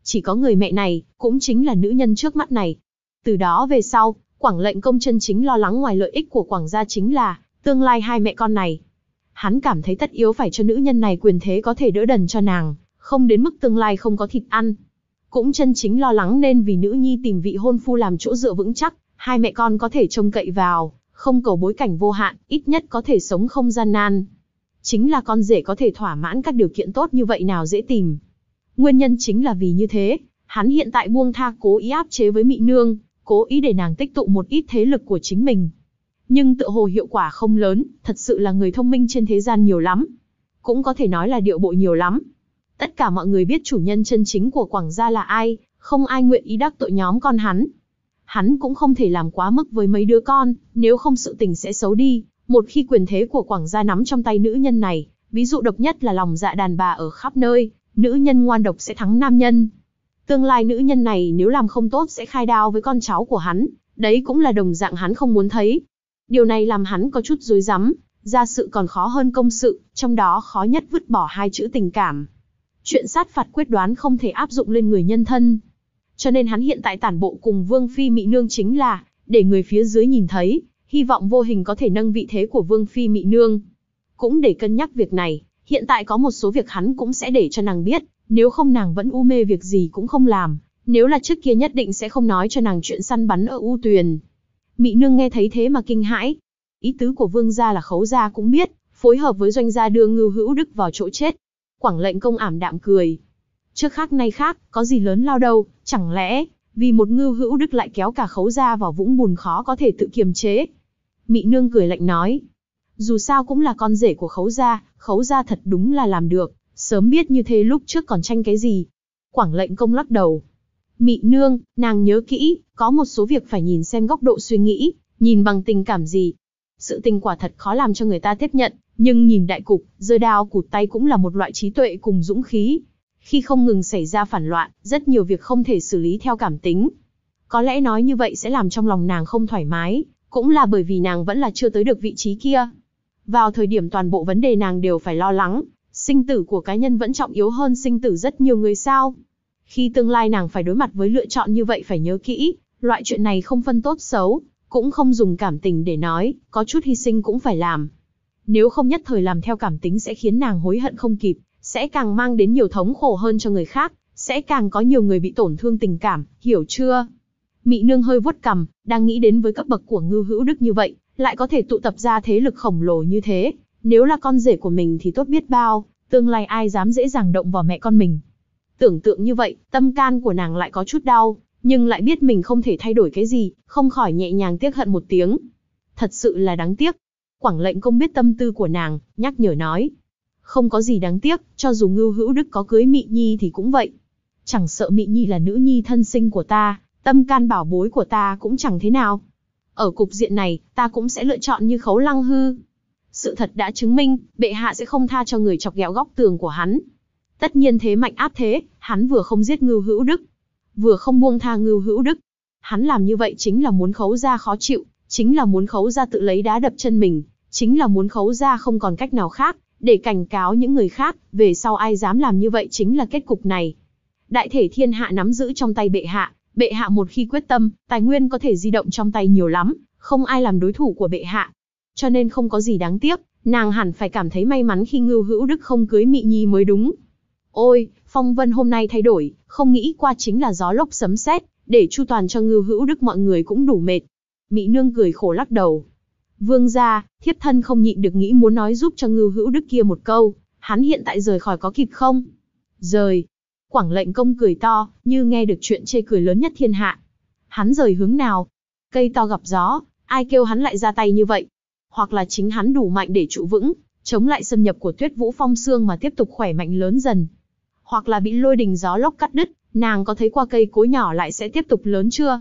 Chỉ có người mẹ này, cũng chính là nữ nhân trước mắt này. Từ đó về sau, Quảng lệnh công chân chính lo lắng ngoài lợi ích của Quảng gia chính là tương lai hai mẹ con này. Hắn cảm thấy tất yếu phải cho nữ nhân này quyền thế có thể đỡ đần cho nàng, không đến mức tương lai không có thịt ăn. Cũng chân chính lo lắng nên vì nữ nhi tìm vị hôn phu làm chỗ dựa vững chắc, hai mẹ con có thể trông cậy vào, không cầu bối cảnh vô hạn, ít nhất có thể sống không gian nan. Chính là con rể có thể thỏa mãn các điều kiện tốt như vậy nào dễ tìm. Nguyên nhân chính là vì như thế, hắn hiện tại buông tha cố ý áp chế với Mị Nương, cố ý để nàng tích tụ một ít thế lực của chính mình. Nhưng tựa hồ hiệu quả không lớn, thật sự là người thông minh trên thế gian nhiều lắm. Cũng có thể nói là điệu bộ nhiều lắm. Tất cả mọi người biết chủ nhân chân chính của Quảng gia là ai, không ai nguyện ý đắc tội nhóm con hắn. Hắn cũng không thể làm quá mức với mấy đứa con, nếu không sự tình sẽ xấu đi. Một khi quyền thế của Quảng gia nắm trong tay nữ nhân này, ví dụ độc nhất là lòng dạ đàn bà ở khắp nơi, nữ nhân ngoan độc sẽ thắng nam nhân. Tương lai nữ nhân này nếu làm không tốt sẽ khai đao với con cháu của hắn, đấy cũng là đồng dạng hắn không muốn thấy. Điều này làm hắn có chút rối rắm, gia sự còn khó hơn công sự, trong đó khó nhất vứt bỏ hai chữ tình cảm. Chuyện sát phạt quyết đoán không thể áp dụng lên người nhân thân. Cho nên hắn hiện tại tản bộ cùng Vương Phi Mị Nương chính là, để người phía dưới nhìn thấy, hy vọng vô hình có thể nâng vị thế của Vương Phi Mị Nương. Cũng để cân nhắc việc này, hiện tại có một số việc hắn cũng sẽ để cho nàng biết, nếu không nàng vẫn u mê việc gì cũng không làm, nếu là trước kia nhất định sẽ không nói cho nàng chuyện săn bắn ở U Tuyền. Mị Nương nghe thấy thế mà kinh hãi. Ý tứ của Vương gia là Khấu gia cũng biết, phối hợp với Doanh gia đưa Ngưu Hữu Đức vào chỗ chết. Quảng lệnh công ảm đạm cười. Trước khác nay khác, có gì lớn lao đâu, chẳng lẽ, vì một Ngưu Hữu Đức lại kéo cả Khấu gia vào vũng bùn khó có thể tự kiềm chế. Mị Nương cười lạnh nói. Dù sao cũng là con rể của Khấu gia thật đúng là làm được, sớm biết như thế lúc trước còn tranh cái gì. Quảng lệnh công lắc đầu. Mị Nương, nàng nhớ kỹ, có một số việc phải nhìn xem góc độ suy nghĩ, nhìn bằng tình cảm gì. Sự tình quả thật khó làm cho người ta tiếp nhận, nhưng nhìn đại cục, giơ đao cụt tay cũng là một loại trí tuệ cùng dũng khí. Khi không ngừng xảy ra phản loạn, rất nhiều việc không thể xử lý theo cảm tính. Có lẽ nói như vậy sẽ làm trong lòng nàng không thoải mái, cũng là bởi vì nàng vẫn là chưa tới được vị trí kia. Vào thời điểm toàn bộ vấn đề nàng đều phải lo lắng, sinh tử của cá nhân vẫn trọng yếu hơn sinh tử rất nhiều người sao. Khi tương lai nàng phải đối mặt với lựa chọn như vậy phải nhớ kỹ, loại chuyện này không phân tốt xấu, cũng không dùng cảm tình để nói, có chút hy sinh cũng phải làm. Nếu không nhất thời làm theo cảm tính sẽ khiến nàng hối hận không kịp, sẽ càng mang đến nhiều thống khổ hơn cho người khác, sẽ càng có nhiều người bị tổn thương tình cảm, hiểu chưa? Mị Nương hơi vuốt cằm, đang nghĩ đến với cấp bậc của Ngưu Hữu Đức như vậy, lại có thể tụ tập ra thế lực khổng lồ như thế, nếu là con rể của mình thì tốt biết bao, tương lai ai dám dễ dàng động vào mẹ con mình. Tưởng tượng như vậy, tâm can của nàng lại có chút đau, nhưng lại biết mình không thể thay đổi cái gì, không khỏi nhẹ nhàng tiếc hận một tiếng. Thật sự là đáng tiếc. Quảng lệnh công biết tâm tư của nàng, nhắc nhở nói. Không có gì đáng tiếc, cho dù Ngưu Hữu Đức có cưới Mị Nhi thì cũng vậy. Chẳng sợ Mị Nhi là nữ nhi thân sinh của ta, tâm can bảo bối của ta cũng chẳng thế nào. Ở cục diện này, ta cũng sẽ lựa chọn như Khấu Lăng Hư. Sự thật đã chứng minh, bệ hạ sẽ không tha cho người chọc ghẹo góc tường của hắn. Tất nhiên thế mạnh áp thế, hắn vừa không giết Ngưu Hữu Đức, vừa không buông tha Ngưu Hữu Đức. Hắn làm như vậy chính là muốn Khấu gia khó chịu, chính là muốn Khấu gia tự lấy đá đập chân mình, chính là muốn Khấu gia không còn cách nào khác, để cảnh cáo những người khác, về sau ai dám làm như vậy chính là kết cục này. Đại thể thiên hạ nắm giữ trong tay bệ hạ một khi quyết tâm, tài nguyên có thể di động trong tay nhiều lắm, không ai làm đối thủ của bệ hạ. Cho nên không có gì đáng tiếc, nàng hẳn phải cảm thấy may mắn khi Ngưu Hữu Đức không cưới Mị Nhi mới đúng. Ôi, phong vân hôm nay thay đổi, không nghĩ qua chính là gió lốc sấm sét, để chu toàn cho Ngưu Hữu Đức mọi người cũng đủ mệt. Mị Nương cười khổ lắc đầu. Vương gia, thiếp thân không nhịn được nghĩ muốn nói giúp cho Ngưu Hữu Đức kia một câu, hắn hiện tại rời khỏi có kịp không? Rời. Quảng lệnh công cười to, như nghe được chuyện chê cười lớn nhất thiên hạ. Hắn rời hướng nào? Cây to gặp gió, ai kêu hắn lại ra tay như vậy? Hoặc là chính hắn đủ mạnh để trụ vững, chống lại xâm nhập của Tuyết Vũ Phong Xương mà tiếp tục khỏe mạnh lớn dần. Hoặc là bị lôi đình gió lốc cắt đứt, nàng có thấy qua cây cối nhỏ lại sẽ tiếp tục lớn chưa?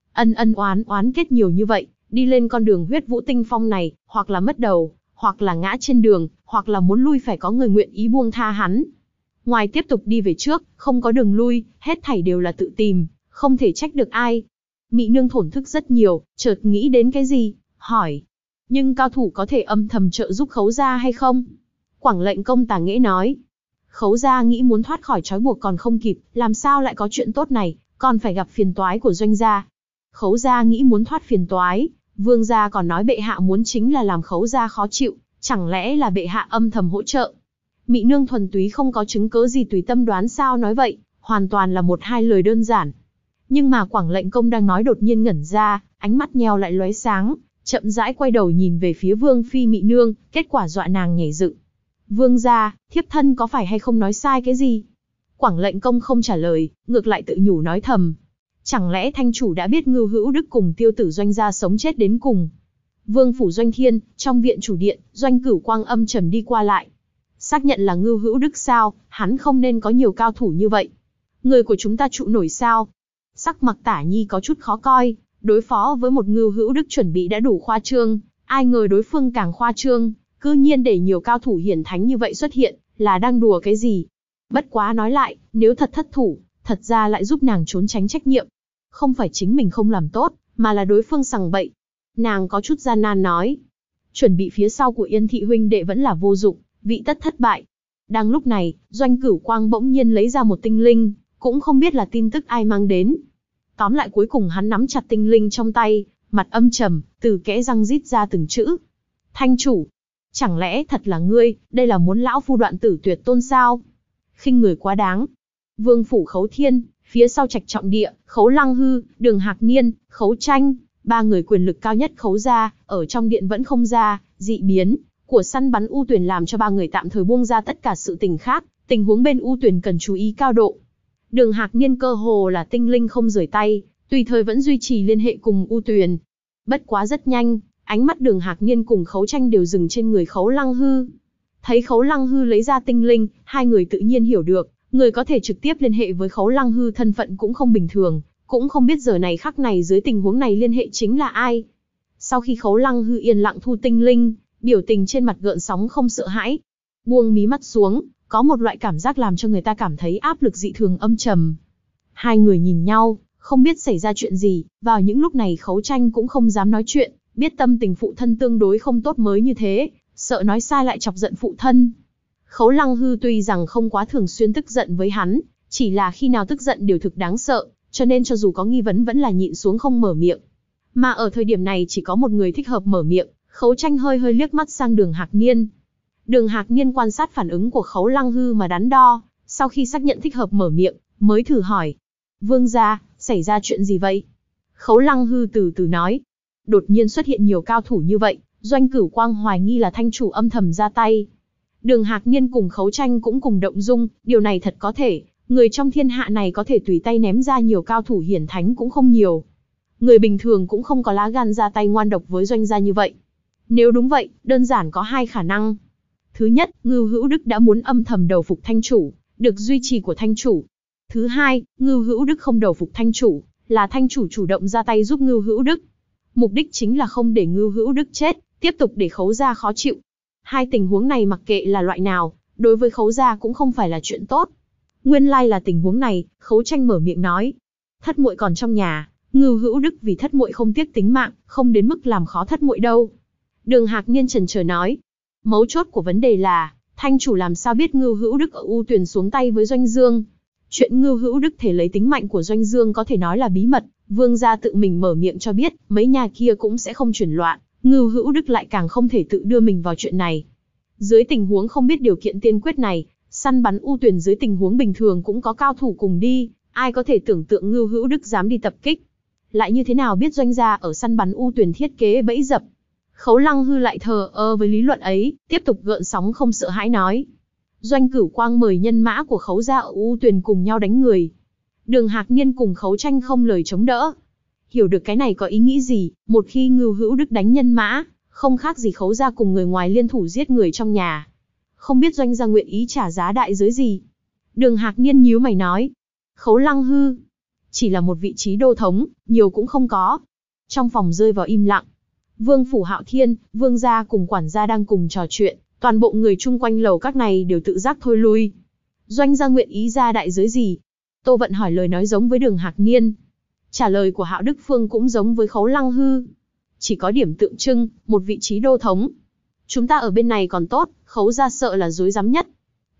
Ân oán kết nhiều như vậy, đi lên con đường huyết vũ tinh phong này, hoặc là mất đầu, hoặc là ngã trên đường, hoặc là muốn lui phải có người nguyện ý buông tha hắn. Ngoài tiếp tục đi về trước, không có đường lui, hết thảy đều là tự tìm, không thể trách được ai. Mị Nương thổn thức rất nhiều, chợt nghĩ đến cái gì, hỏi. Nhưng cao thủ có thể âm thầm trợ giúp Khấu gia hay không? Quảng lệnh công tà nghễ nói. Khấu gia nghĩ muốn thoát khỏi trói buộc còn không kịp, làm sao lại có chuyện tốt này, còn phải gặp phiền toái của Doanh gia. Khấu gia nghĩ muốn thoát phiền toái, Vương gia còn nói bệ hạ muốn chính là làm Khấu gia khó chịu, chẳng lẽ là bệ hạ âm thầm hỗ trợ. Mị nương thuần túy không có chứng cớ gì tùy tâm đoán sao nói vậy, hoàn toàn là một hai lời đơn giản. Nhưng mà Quảng lệnh công đang nói đột nhiên ngẩn ra, ánh mắt nheo lại lóe sáng, chậm rãi quay đầu nhìn về phía Vương phi Mị nương, kết quả dọa nàng nhảy dựng. Vương gia, thiếp thân có phải hay không nói sai cái gì? Quảng lệnh công không trả lời, ngược lại tự nhủ nói thầm. Chẳng lẽ thanh chủ đã biết Ngưu Hữu Đức cùng Tiêu tử Doanh gia sống chết đến cùng? Vương phủ Doanh Thiên, trong viện chủ điện, Doanh Cửu Quang âm trầm đi qua lại. Xác nhận là Ngưu Hữu Đức sao, hắn không nên có nhiều cao thủ như vậy. Người của chúng ta trụ nổi sao? Sắc mặt Tả Nhi có chút khó coi, đối phó với một Ngưu Hữu Đức chuẩn bị đã đủ khoa trương, ai ngờ đối phương càng khoa trương, cư nhiên để nhiều cao thủ hiển thánh như vậy xuất hiện, là đang đùa cái gì? Bất quá nói lại, nếu thật thất thủ, thật ra lại giúp nàng trốn tránh trách nhiệm. Không phải chính mình không làm tốt, mà là đối phương sằng bậy. Nàng có chút gian nan nói. Chuẩn bị phía sau của Yên thị huynh đệ vẫn là vô dụng, vị tất thất bại. Đang lúc này, Doanh Cửu Quang bỗng nhiên lấy ra một tinh linh, cũng không biết là tin tức ai mang đến. Tóm lại cuối cùng hắn nắm chặt tinh linh trong tay, mặt âm trầm, từ kẽ răng rít ra từng chữ. Thanh chủ, chẳng lẽ thật là ngươi, đây là muốn lão phu đoạn tử tuyệt tôn sao? Khinh người quá đáng. Vương phủ Khấu Thiên, phía sau Trạch Trọng Địa, Khấu Lăng Hư, Đường Hạc Niên, Khấu Tranh, ba người quyền lực cao nhất Khấu gia, ở trong điện vẫn không ra, dị biến của săn bắn U Tuyển làm cho ba người tạm thời buông ra tất cả sự tình khác, tình huống bên U Tuyển cần chú ý cao độ. Đường Hạc Niên cơ hồ là tinh linh không rời tay, tùy thời vẫn duy trì liên hệ cùng U Tuyển. Bất quá rất nhanh, ánh mắt Đường Hạc Niên cùng Khấu Tranh đều dừng trên người Khấu Lăng Hư. Thấy Khấu Lăng Hư lấy ra tinh linh, hai người tự nhiên hiểu được, người có thể trực tiếp liên hệ với Khấu Lăng Hư thân phận cũng không bình thường, cũng không biết giờ này khắc này dưới tình huống này liên hệ chính là ai. Sau khi Khấu Lăng Hư yên lặng thu tinh linh, biểu tình trên mặt gợn sóng không sợ hãi. Buông mí mắt xuống, có một loại cảm giác làm cho người ta cảm thấy áp lực dị thường âm trầm. Hai người nhìn nhau, không biết xảy ra chuyện gì, vào những lúc này Khấu Tranh cũng không dám nói chuyện, biết tâm tình phụ thân tương đối không tốt mới như thế, sợ nói sai lại chọc giận phụ thân. Khấu Lăng Hư tuy rằng không quá thường xuyên tức giận với hắn, chỉ là khi nào tức giận đều thực đáng sợ, cho nên cho dù có nghi vấn vẫn là nhịn xuống không mở miệng. Mà ở thời điểm này chỉ có một người thích hợp mở miệng, Khấu Tranh hơi hơi liếc mắt sang Đường Hạc Niên. Đường Hạc Niên quan sát phản ứng của Khấu Lăng Hư mà đắn đo, sau khi xác nhận thích hợp mở miệng, mới thử hỏi. Vương gia, xảy ra chuyện gì vậy? Khấu Lăng Hư từ từ nói. Đột nhiên xuất hiện nhiều cao thủ như vậy, Doanh Cửu Quang hoài nghi là thanh chủ âm thầm ra tay. Đường Hạc Niên cùng Khấu Tranh cũng cùng động dung, điều này thật có thể, người trong thiên hạ này có thể tùy tay ném ra nhiều cao thủ hiển thánh cũng không nhiều. Người bình thường cũng không có lá gan ra tay ngoan độc với Doanh gia như vậy. Nếu đúng vậy, đơn giản có hai khả năng. Thứ nhất, Ngưu Hữu Đức đã muốn âm thầm đầu phục thanh chủ, được duy trì của thanh chủ. Thứ hai, Ngưu Hữu Đức không đầu phục thanh chủ, là thanh chủ chủ động ra tay giúp Ngưu Hữu Đức. Mục đích chính là không để Ngưu Hữu Đức chết, tiếp tục để Khấu gia khó chịu. Hai tình huống này mặc kệ là loại nào, đối với Khấu gia cũng không phải là chuyện tốt. Nguyên lai là tình huống này, Khấu Tranh mở miệng nói. Thất muội còn trong nhà, Ngưu Hữu Đức vì thất muội không tiếc tính mạng, không đến mức làm khó thất muội đâu. Đường Hạc Niên chần chờ nói. Mấu chốt của vấn đề là, thanh chủ làm sao biết Ngưu Hữu Đức ở U Tuyển xuống tay với Doanh Dương. Chuyện Ngưu Hữu Đức thể lấy tính mạnh của Doanh Dương có thể nói là bí mật, Vương gia tự mình mở miệng cho biết, mấy nhà kia cũng sẽ không chuyển loạn, Ngưu Hữu Đức lại càng không thể tự đưa mình vào chuyện này. Dưới tình huống không biết điều kiện tiên quyết này, săn bắn U Tuyển dưới tình huống bình thường cũng có cao thủ cùng đi, ai có thể tưởng tượng Ngưu Hữu Đức dám đi tập kích. Lại như thế nào biết Doanh gia ở săn bắn U Tuyển thiết kế bẫy dập. Khấu Lăng Hư lại thờ ơ với lý luận ấy, tiếp tục gợn sóng không sợ hãi nói. Doanh Cửu Quang mời nhân mã của Khấu gia ở U Tuyển cùng nhau đánh người. Đường Hạc Niên cùng Khấu Tranh không lời chống đỡ. Hiểu được cái này có ý nghĩ gì, một khi Ngưu Hữu Đức đánh nhân mã, không khác gì Khấu gia cùng người ngoài liên thủ giết người trong nhà. Không biết Doanh gia nguyện ý trả giá đại giới gì. Đường Hạc Niên nhíu mày nói. Khấu Lăng Hư, chỉ là một vị trí đô thống, nhiều cũng không có. Trong phòng rơi vào im lặng. Vương phủ Hạo Thiên, Vương gia cùng quản gia đang cùng trò chuyện, toàn bộ người chung quanh lầu các này đều tự giác thôi lui. Doanh gia nguyện ý ra đại giới gì? Tô Vận hỏi lời nói giống với Đường Hạc Niên. Trả lời của Hạo Đức Phương cũng giống với Khấu Lăng Hư. Chỉ có điểm tượng trưng, một vị trí đô thống. Chúng ta ở bên này còn tốt, Khấu gia sợ là rối rắm nhất.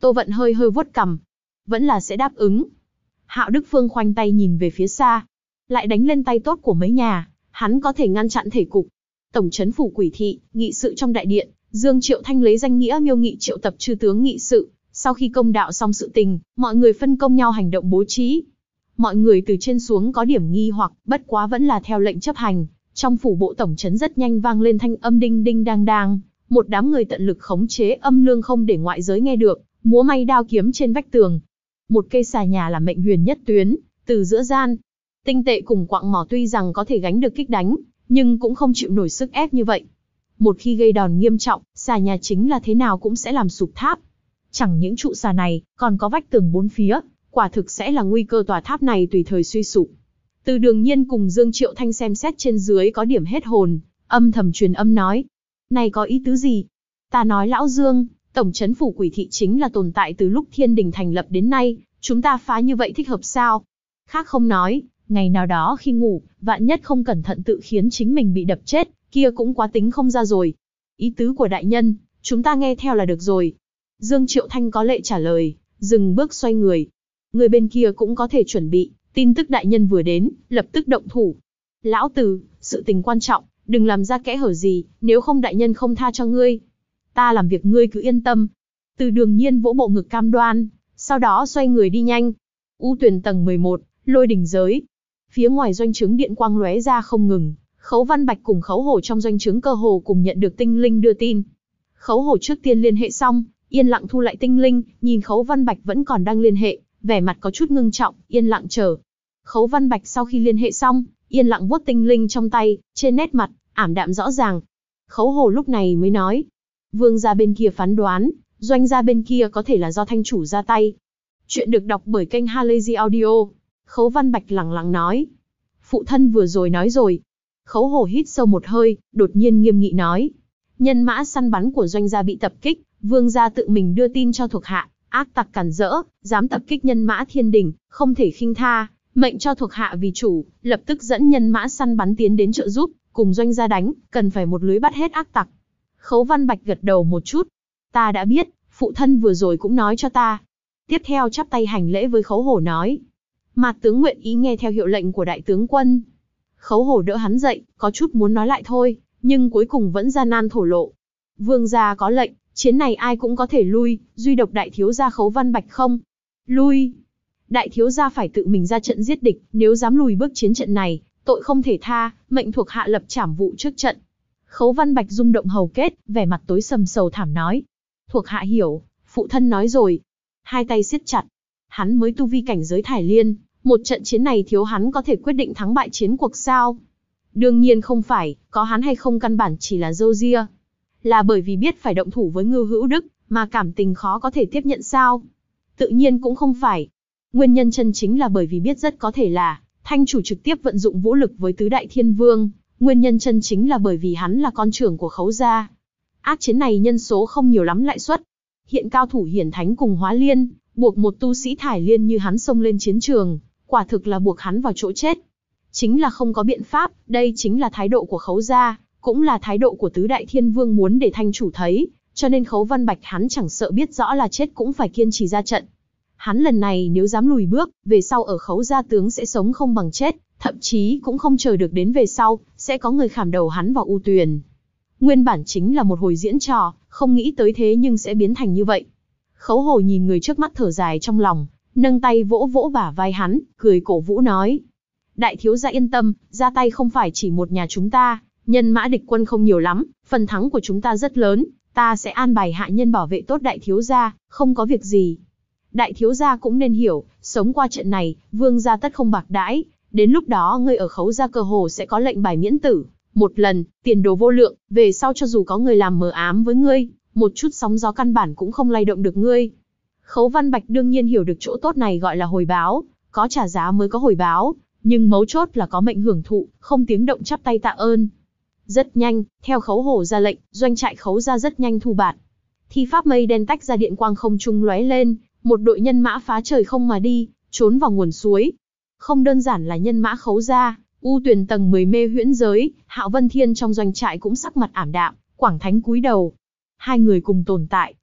Tô Vận hơi hơi vuốt cằm. Vẫn là sẽ đáp ứng. Hạo Đức Phương khoanh tay nhìn về phía xa. Lại đánh lên tay tốt của mấy nhà, hắn có thể ngăn chặn thể cục. Tổng trấn phủ Quỷ thị, nghị sự trong đại điện, Dương Triệu Thanh lấy danh nghĩa Miêu Nghị triệu tập chư tướng nghị sự. Sau khi công đạo xong sự tình, mọi người phân công nhau hành động bố trí. Mọi người từ trên xuống có điểm nghi hoặc, bất quá vẫn là theo lệnh chấp hành. Trong phủ bộ tổng trấn rất nhanh vang lên thanh âm đinh đinh đang đang. Một đám người tận lực khống chế âm lương không để ngoại giới nghe được, múa may đao kiếm trên vách tường. Một cây xà nhà là mệnh huyền nhất tuyến, từ giữa gian. Tinh tệ cùng quặng mỏ tuy rằng có thể gánh được kích đánh, nhưng cũng không chịu nổi sức ép như vậy. Một khi gây đòn nghiêm trọng, xà nhà chính là thế nào cũng sẽ làm sụp tháp. Chẳng những trụ xà này, còn có vách tường bốn phía, quả thực sẽ là nguy cơ tòa tháp này tùy thời suy sụp. Từ Đường Nhiên cùng Dương Triệu Thanh xem xét trên dưới có điểm hết hồn, âm thầm truyền âm nói. Này có ý tứ gì? Ta nói lão Dương, tổng trấn phủ Quỷ thị chính là tồn tại từ lúc thiên đình thành lập đến nay, chúng ta phá như vậy thích hợp sao? Khác không nói, ngày nào đó khi ngủ, vạn nhất không cẩn thận tự khiến chính mình bị đập chết, kia cũng quá tính không ra rồi. Ý tứ của đại nhân, chúng ta nghe theo là được rồi. Dương Triệu Thanh có lệ trả lời, dừng bước xoay người. Người bên kia cũng có thể chuẩn bị, tin tức đại nhân vừa đến, lập tức động thủ. Lão Từ, sự tình quan trọng, đừng làm ra kẽ hở gì, nếu không đại nhân không tha cho ngươi. Ta làm việc ngươi cứ yên tâm. Từ Đường Nhiên vỗ bộ ngực cam đoan, sau đó xoay người đi nhanh. U Tuyền tầng 11, Lôi Đỉnh giới. Phía ngoài doanh trướng điện quang lóe ra không ngừng, Khấu Văn Bạch cùng Khấu Hổ trong doanh trướng cơ hồ cùng nhận được tinh linh đưa tin. Khấu Hổ trước tiên liên hệ xong, yên lặng thu lại tinh linh, nhìn Khấu Văn Bạch vẫn còn đang liên hệ, vẻ mặt có chút ngưng trọng, yên lặng chờ. Khấu Văn Bạch sau khi liên hệ xong, yên lặng vuốt tinh linh trong tay, trên nét mặt ảm đạm rõ ràng. Khấu Hổ lúc này mới nói, Vương gia bên kia phán đoán, doanh gia bên kia có thể là do thanh chủ ra tay. Chuyện được đọc bởi kênh Halazy Audio. Khấu Văn Bạch lẳng lặng nói, phụ thân vừa rồi nói rồi. Khấu Hổ hít sâu một hơi, đột nhiên nghiêm nghị nói, nhân mã săn bắn của doanh gia bị tập kích, vương gia tự mình đưa tin cho thuộc hạ, ác tặc cản rỡ, dám tập kích nhân mã thiên đình, không thể khinh tha, mệnh cho thuộc hạ vì chủ, lập tức dẫn nhân mã săn bắn tiến đến trợ giúp, cùng doanh gia đánh, cần phải một lưới bắt hết ác tặc. Khấu Văn Bạch gật đầu một chút, ta đã biết, phụ thân vừa rồi cũng nói cho ta. Tiếp theo chắp tay hành lễ với Khấu Hổ nói, Mạt tướng nguyện ý nghe theo hiệu lệnh của đại tướng quân. Khấu Hổ đỡ hắn dậy, có chút muốn nói lại thôi, nhưng cuối cùng vẫn gian nan thổ lộ. Vương gia có lệnh, chiến này ai cũng có thể lui, duy độc đại thiếu gia Khấu Văn Bạch không lui. Đại thiếu gia phải tự mình ra trận giết địch, nếu dám lùi bước chiến trận này, tội không thể tha, mệnh thuộc hạ lập trảm vụ trước trận. Khấu Văn Bạch rung động hầu kết, vẻ mặt tối sầm sầu thảm nói, thuộc hạ hiểu, phụ thân nói rồi. Hai tay siết chặt, hắn mới tu vi cảnh giới Thải Liên, một trận chiến này thiếu hắn có thể quyết định thắng bại chiến cuộc sao? Đương nhiên không phải, có hắn hay không căn bản chỉ là râu ria. Là bởi vì biết phải động thủ với Ngưu Hữu Đức, mà cảm tình khó có thể tiếp nhận sao? Tự nhiên cũng không phải. Nguyên nhân chân chính là bởi vì biết rất có thể là thanh chủ trực tiếp vận dụng vũ lực với tứ đại thiên vương. Nguyên nhân chân chính là bởi vì hắn là con trưởng của Khấu gia. Ác chiến này nhân số không nhiều lắm lại xuất hiện cao thủ hiển thánh cùng hóa liên, buộc một tu sĩ Thải Liên như hắn xông lên chiến trường, quả thực là buộc hắn vào chỗ chết. Chính là không có biện pháp, đây chính là thái độ của Khấu gia, cũng là thái độ của tứ đại thiên vương muốn để thanh chủ thấy, cho nên Khấu Văn Bạch hắn chẳng sợ biết rõ là chết cũng phải kiên trì ra trận. Hắn lần này nếu dám lùi bước, về sau ở Khấu gia tướng sẽ sống không bằng chết, thậm chí cũng không chờ được đến về sau, sẽ có người khảm đầu hắn vào U Tuyền. Nguyên bản chính là một hồi diễn trò, không nghĩ tới thế nhưng sẽ biến thành như vậy. Khấu Hổ nhìn người trước mắt thở dài trong lòng, nâng tay vỗ vỗ bả vai hắn, cười cổ vũ nói. Đại thiếu gia yên tâm, ra tay không phải chỉ một nhà chúng ta, nhân mã địch quân không nhiều lắm, phần thắng của chúng ta rất lớn, ta sẽ an bài hạ nhân bảo vệ tốt đại thiếu gia, không có việc gì. Đại thiếu gia cũng nên hiểu, sống qua trận này, vương gia tất không bạc đãi, đến lúc đó ngươi ở Khấu gia cơ hồ sẽ có lệnh bài miễn tử, một lần, tiền đồ vô lượng, về sau cho dù có người làm mờ ám với ngươi, một chút sóng gió căn bản cũng không lay động được ngươi. Khấu Văn Bạch đương nhiên hiểu được chỗ tốt này gọi là hồi báo, có trả giá mới có hồi báo, nhưng mấu chốt là có mệnh hưởng thụ, không tiếng động chắp tay tạ ơn. Rất nhanh, theo Khấu Hổ ra lệnh, doanh trại Khấu gia rất nhanh thu bạt. Thi pháp mây đen tách ra điện quang không trung lóe lên, một đội nhân mã phá trời không mà đi, trốn vào nguồn suối. Không đơn giản là nhân mã Khấu gia, U Tuyền tầng 10 mê huyễn giới, Hạo Vân Thiên trong doanh trại cũng sắc mặt ảm đạm, Quảng Thánh cúi đầu. Hai người cùng tồn tại,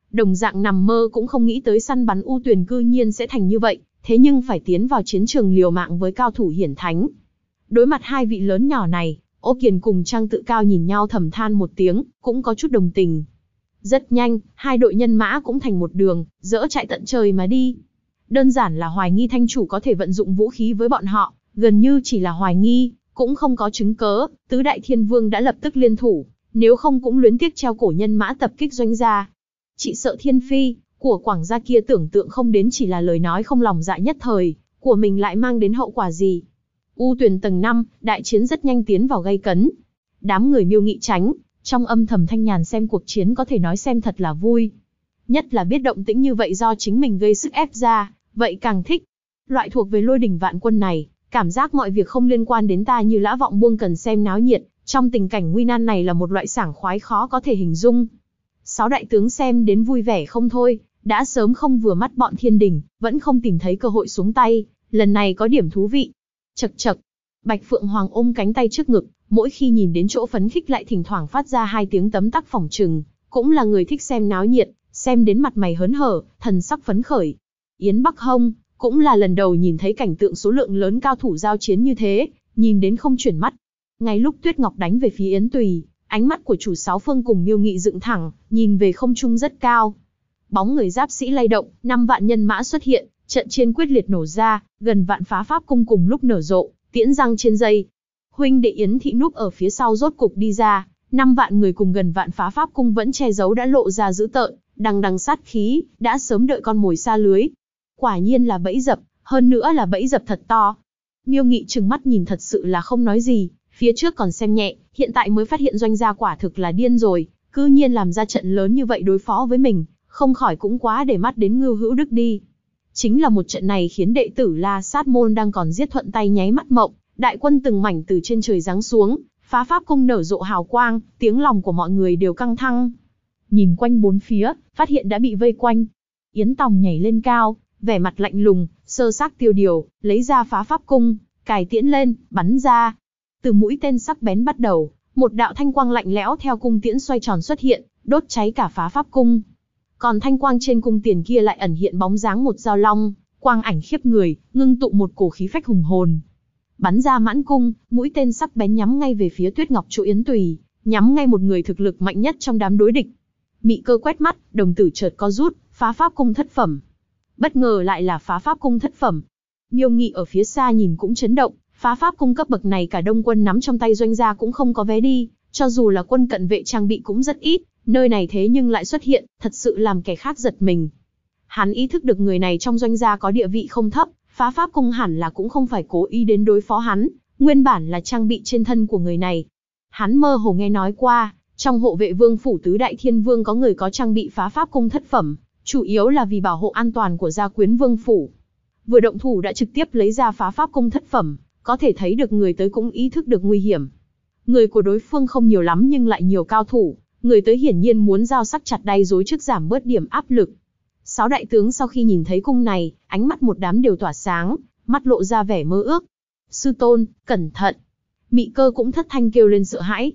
đồng dạng nằm mơ cũng không nghĩ tới săn bắn U Tuyền cư nhiên sẽ thành như vậy, thế nhưng phải tiến vào chiến trường liều mạng với cao thủ hiển thánh. Đối mặt hai vị lớn nhỏ này, Ô Kiền cùng Trang Tự Cao nhìn nhau thầm than một tiếng, cũng có chút đồng tình. Rất nhanh, hai đội nhân mã cũng thành một đường, dỡ chạy tận trời mà đi. Đơn giản là hoài nghi thanh chủ có thể vận dụng vũ khí với bọn họ, gần như chỉ là hoài nghi, cũng không có chứng cớ, tứ đại thiên vương đã lập tức liên thủ, nếu không cũng luyến tiếc treo cổ nhân mã tập kích doanh gia. Chị sợ thiên phi, của Quảng gia kia tưởng tượng không đến chỉ là lời nói không lòng dạ nhất thời, của mình lại mang đến hậu quả gì. U Tuyền tầng 5, đại chiến rất nhanh tiến vào gay cấn. Đám người Miêu Nghị tránh, trong âm thầm thanh nhàn xem cuộc chiến có thể nói xem thật là vui. Nhất là biết động tĩnh như vậy do chính mình gây sức ép ra, vậy càng thích. Loại thuộc về lôi đỉnh vạn quân này, cảm giác mọi việc không liên quan đến ta như lã vọng buông cần xem náo nhiệt, trong tình cảnh nguy nan này là một loại sảng khoái khó có thể hình dung. Sáu đại tướng xem đến vui vẻ không thôi, đã sớm không vừa mắt bọn thiên đình, vẫn không tìm thấy cơ hội xuống tay, lần này có điểm thú vị. Chậc chậc, Bạch Phượng Hoàng ôm cánh tay trước ngực, mỗi khi nhìn đến chỗ phấn khích lại thỉnh thoảng phát ra hai tiếng tấm tắc phỏng trừng, cũng là người thích xem náo nhiệt, xem đến mặt mày hớn hở, thần sắc phấn khởi. Yến Bắc Hông, cũng là lần đầu nhìn thấy cảnh tượng số lượng lớn cao thủ giao chiến như thế, nhìn đến không chuyển mắt. Ngay lúc Tuyết Ngọc đánh về phía Yến Tùy, ánh mắt của chủ sáu phương cùng Miêu Nghị dựng thẳng, nhìn về không trung rất cao. Bóng người giáp sĩ lay động, 5 vạn nhân mã xuất hiện, trận chiến quyết liệt nổ ra, gần vạn phá pháp cung cùng lúc nở rộ, tiễn răng trên dây. Huynh đệ Yến Thị núp ở phía sau rốt cục đi ra, 5 vạn người cùng gần vạn phá pháp cung vẫn che giấu đã lộ ra dữ tợn, đằng đằng sát khí, đã sớm đợi con mồi xa lưới. Quả nhiên là bẫy dập, hơn nữa là bẫy dập thật to. Miêu Nghị trừng mắt nhìn thật sự là không nói gì, phía trước còn xem nhẹ, hiện tại mới phát hiện doanh gia quả thực là điên rồi, cư nhiên làm ra trận lớn như vậy đối phó với mình, không khỏi cũng quá để mắt đến Ngưu Hữu Đức đi. Chính là một trận này khiến đệ tử La Sát môn đang còn giết thuận tay nháy mắt mộng, đại quân từng mảnh từ trên trời giáng xuống, phá pháp cung nở rộ hào quang, tiếng lòng của mọi người đều căng thẳng. Nhìn quanh bốn phía, phát hiện đã bị vây quanh. Yến Tòng nhảy lên cao, vẻ mặt lạnh lùng, sơ xác tiêu điều, lấy ra phá pháp cung, cài tiễn lên, bắn ra. Từ mũi tên sắc bén bắt đầu, một đạo thanh quang lạnh lẽo theo cung tiễn xoay tròn xuất hiện, đốt cháy cả phá pháp cung. Còn thanh quang trên cung tiền kia lại ẩn hiện bóng dáng một dao long, quang ảnh khiếp người, ngưng tụ một cổ khí phách hùng hồn. Bắn ra mãn cung, mũi tên sắc bén nhắm ngay về phía Tuyết Ngọc chỗ Yến Tùy, nhắm ngay một người thực lực mạnh nhất trong đám đối địch. Mị Cơ quét mắt, đồng tử chợt co rút, phá pháp cung thất phẩm. Bất ngờ lại là phá pháp cung thất phẩm. Miêu Nghị ở phía xa nhìn cũng chấn động, phá pháp cung cấp bậc này cả đông quân nắm trong tay doanh gia cũng không có vé đi, cho dù là quân cận vệ trang bị cũng rất ít, nơi này thế nhưng lại xuất hiện, thật sự làm kẻ khác giật mình. Hắn ý thức được người này trong doanh gia có địa vị không thấp, phá pháp cung hẳn là cũng không phải cố ý đến đối phó hắn, nguyên bản là trang bị trên thân của người này. Hắn mơ hồ nghe nói qua, trong hộ vệ vương phủ tứ đại thiên vương có người có trang bị phá pháp cung thất phẩm, chủ yếu là vì bảo hộ an toàn của gia quyến vương phủ. Vừa động thủ đã trực tiếp lấy ra phá pháp cung thất phẩm, có thể thấy được người tới cũng ý thức được nguy hiểm. Người của đối phương không nhiều lắm nhưng lại nhiều cao thủ, người tới hiển nhiên muốn giao sắc chặt đay rối trước giảm bớt điểm áp lực. 6 đại tướng sau khi nhìn thấy cung này, ánh mắt một đám đều tỏa sáng, mắt lộ ra vẻ mơ ước. Sư tôn, cẩn thận. Mị Cơ cũng thất thanh kêu lên sợ hãi.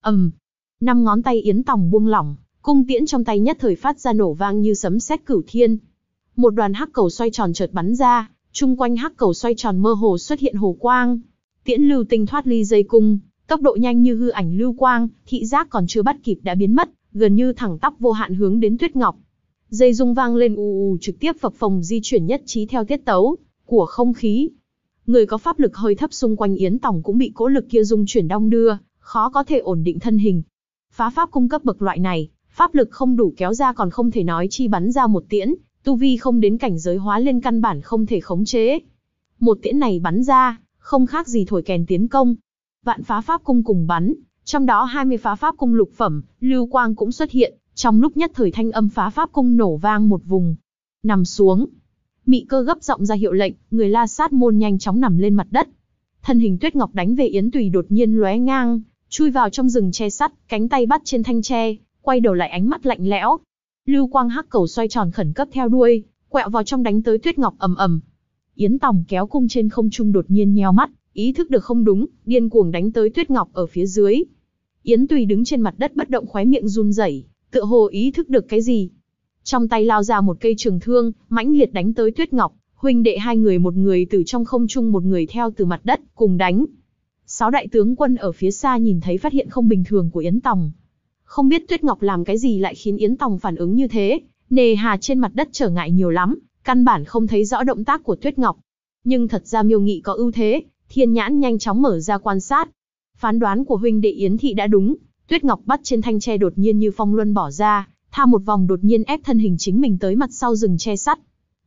Năm ngón tay Yến Tòng buông lỏng, cung tiễn trong tay nhất thời phát ra nổ vang như sấm sét cửu thiên. Một đoàn hắc cầu xoay tròn chợt bắn ra, chung quanh hắc cầu xoay tròn mơ hồ xuất hiện hồ quang. Tiễn lưu tinh thoát ly dây cung, tốc độ nhanh như hư ảnh lưu quang, thị giác còn chưa bắt kịp đã biến mất, gần như thẳng tắp vô hạn hướng đến Tuyết Ngọc. Dây rung vang lên ù ù trực tiếp phập phồng di chuyển nhất trí theo tiết tấu của không khí. Người có pháp lực hơi thấp xung quanh Yến Tòng cũng bị cỗ lực kia rung chuyển đong đưa, khó có thể ổn định thân hình. Phá pháp cung cấp bậc loại này, pháp lực không đủ kéo ra còn không thể nói chi bắn ra một tiễn, tu vi không đến cảnh giới hóa liên căn bản không thể khống chế. Một tiễn này bắn ra, không khác gì thổi kèn tiến công. Vạn phá pháp cung cùng bắn, trong đó 20 phá pháp cung lục phẩm, lưu quang cũng xuất hiện, trong lúc nhất thời thanh âm phá pháp cung nổ vang một vùng. Nằm xuống. Mị Cơ gấp giọng ra hiệu lệnh, người La Sát môn nhanh chóng nằm lên mặt đất. Thân hình Tuyết Ngọc đánh về Yến Tùy đột nhiên lóe ngang, chui vào trong rừng tre sắt, cánh tay bắt trên thanh tre, quay đầu lại ánh mắt lạnh lẽo. Lưu quang hắc cầu xoay tròn khẩn cấp theo đuôi, quẹo vào trong đánh tới Tuyết Ngọc ầm ầm. Yến Tòng kéo cung trên không trung đột nhiên nheo mắt, ý thức được không đúng, điên cuồng đánh tới Tuyết Ngọc ở phía dưới. Yến Tùy đứng trên mặt đất bất động khóe miệng run rẩy, tựa hồ ý thức được cái gì. Trong tay lao ra một cây trường thương, mãnh liệt đánh tới Tuyết Ngọc, huynh đệ hai người, một người từ trong không trung, một người theo từ mặt đất, cùng đánh. 6 đại tướng quân ở phía xa nhìn thấy phát hiện không bình thường của Yến Tòng. Không biết Tuyết Ngọc làm cái gì lại khiến Yến Tòng phản ứng như thế, nề hà trên mặt đất trở ngại nhiều lắm, căn bản không thấy rõ động tác của Tuyết Ngọc. Nhưng thật ra Miêu Nghị có ưu thế, thiên nhãn nhanh chóng mở ra quan sát. Phán đoán của huynh đệ Yến Thị đã đúng, Tuyết Ngọc bắt trên thanh tre đột nhiên như phong luân bỏ ra, tha một vòng đột nhiên ép thân hình chính mình tới mặt sau rừng tre sắt.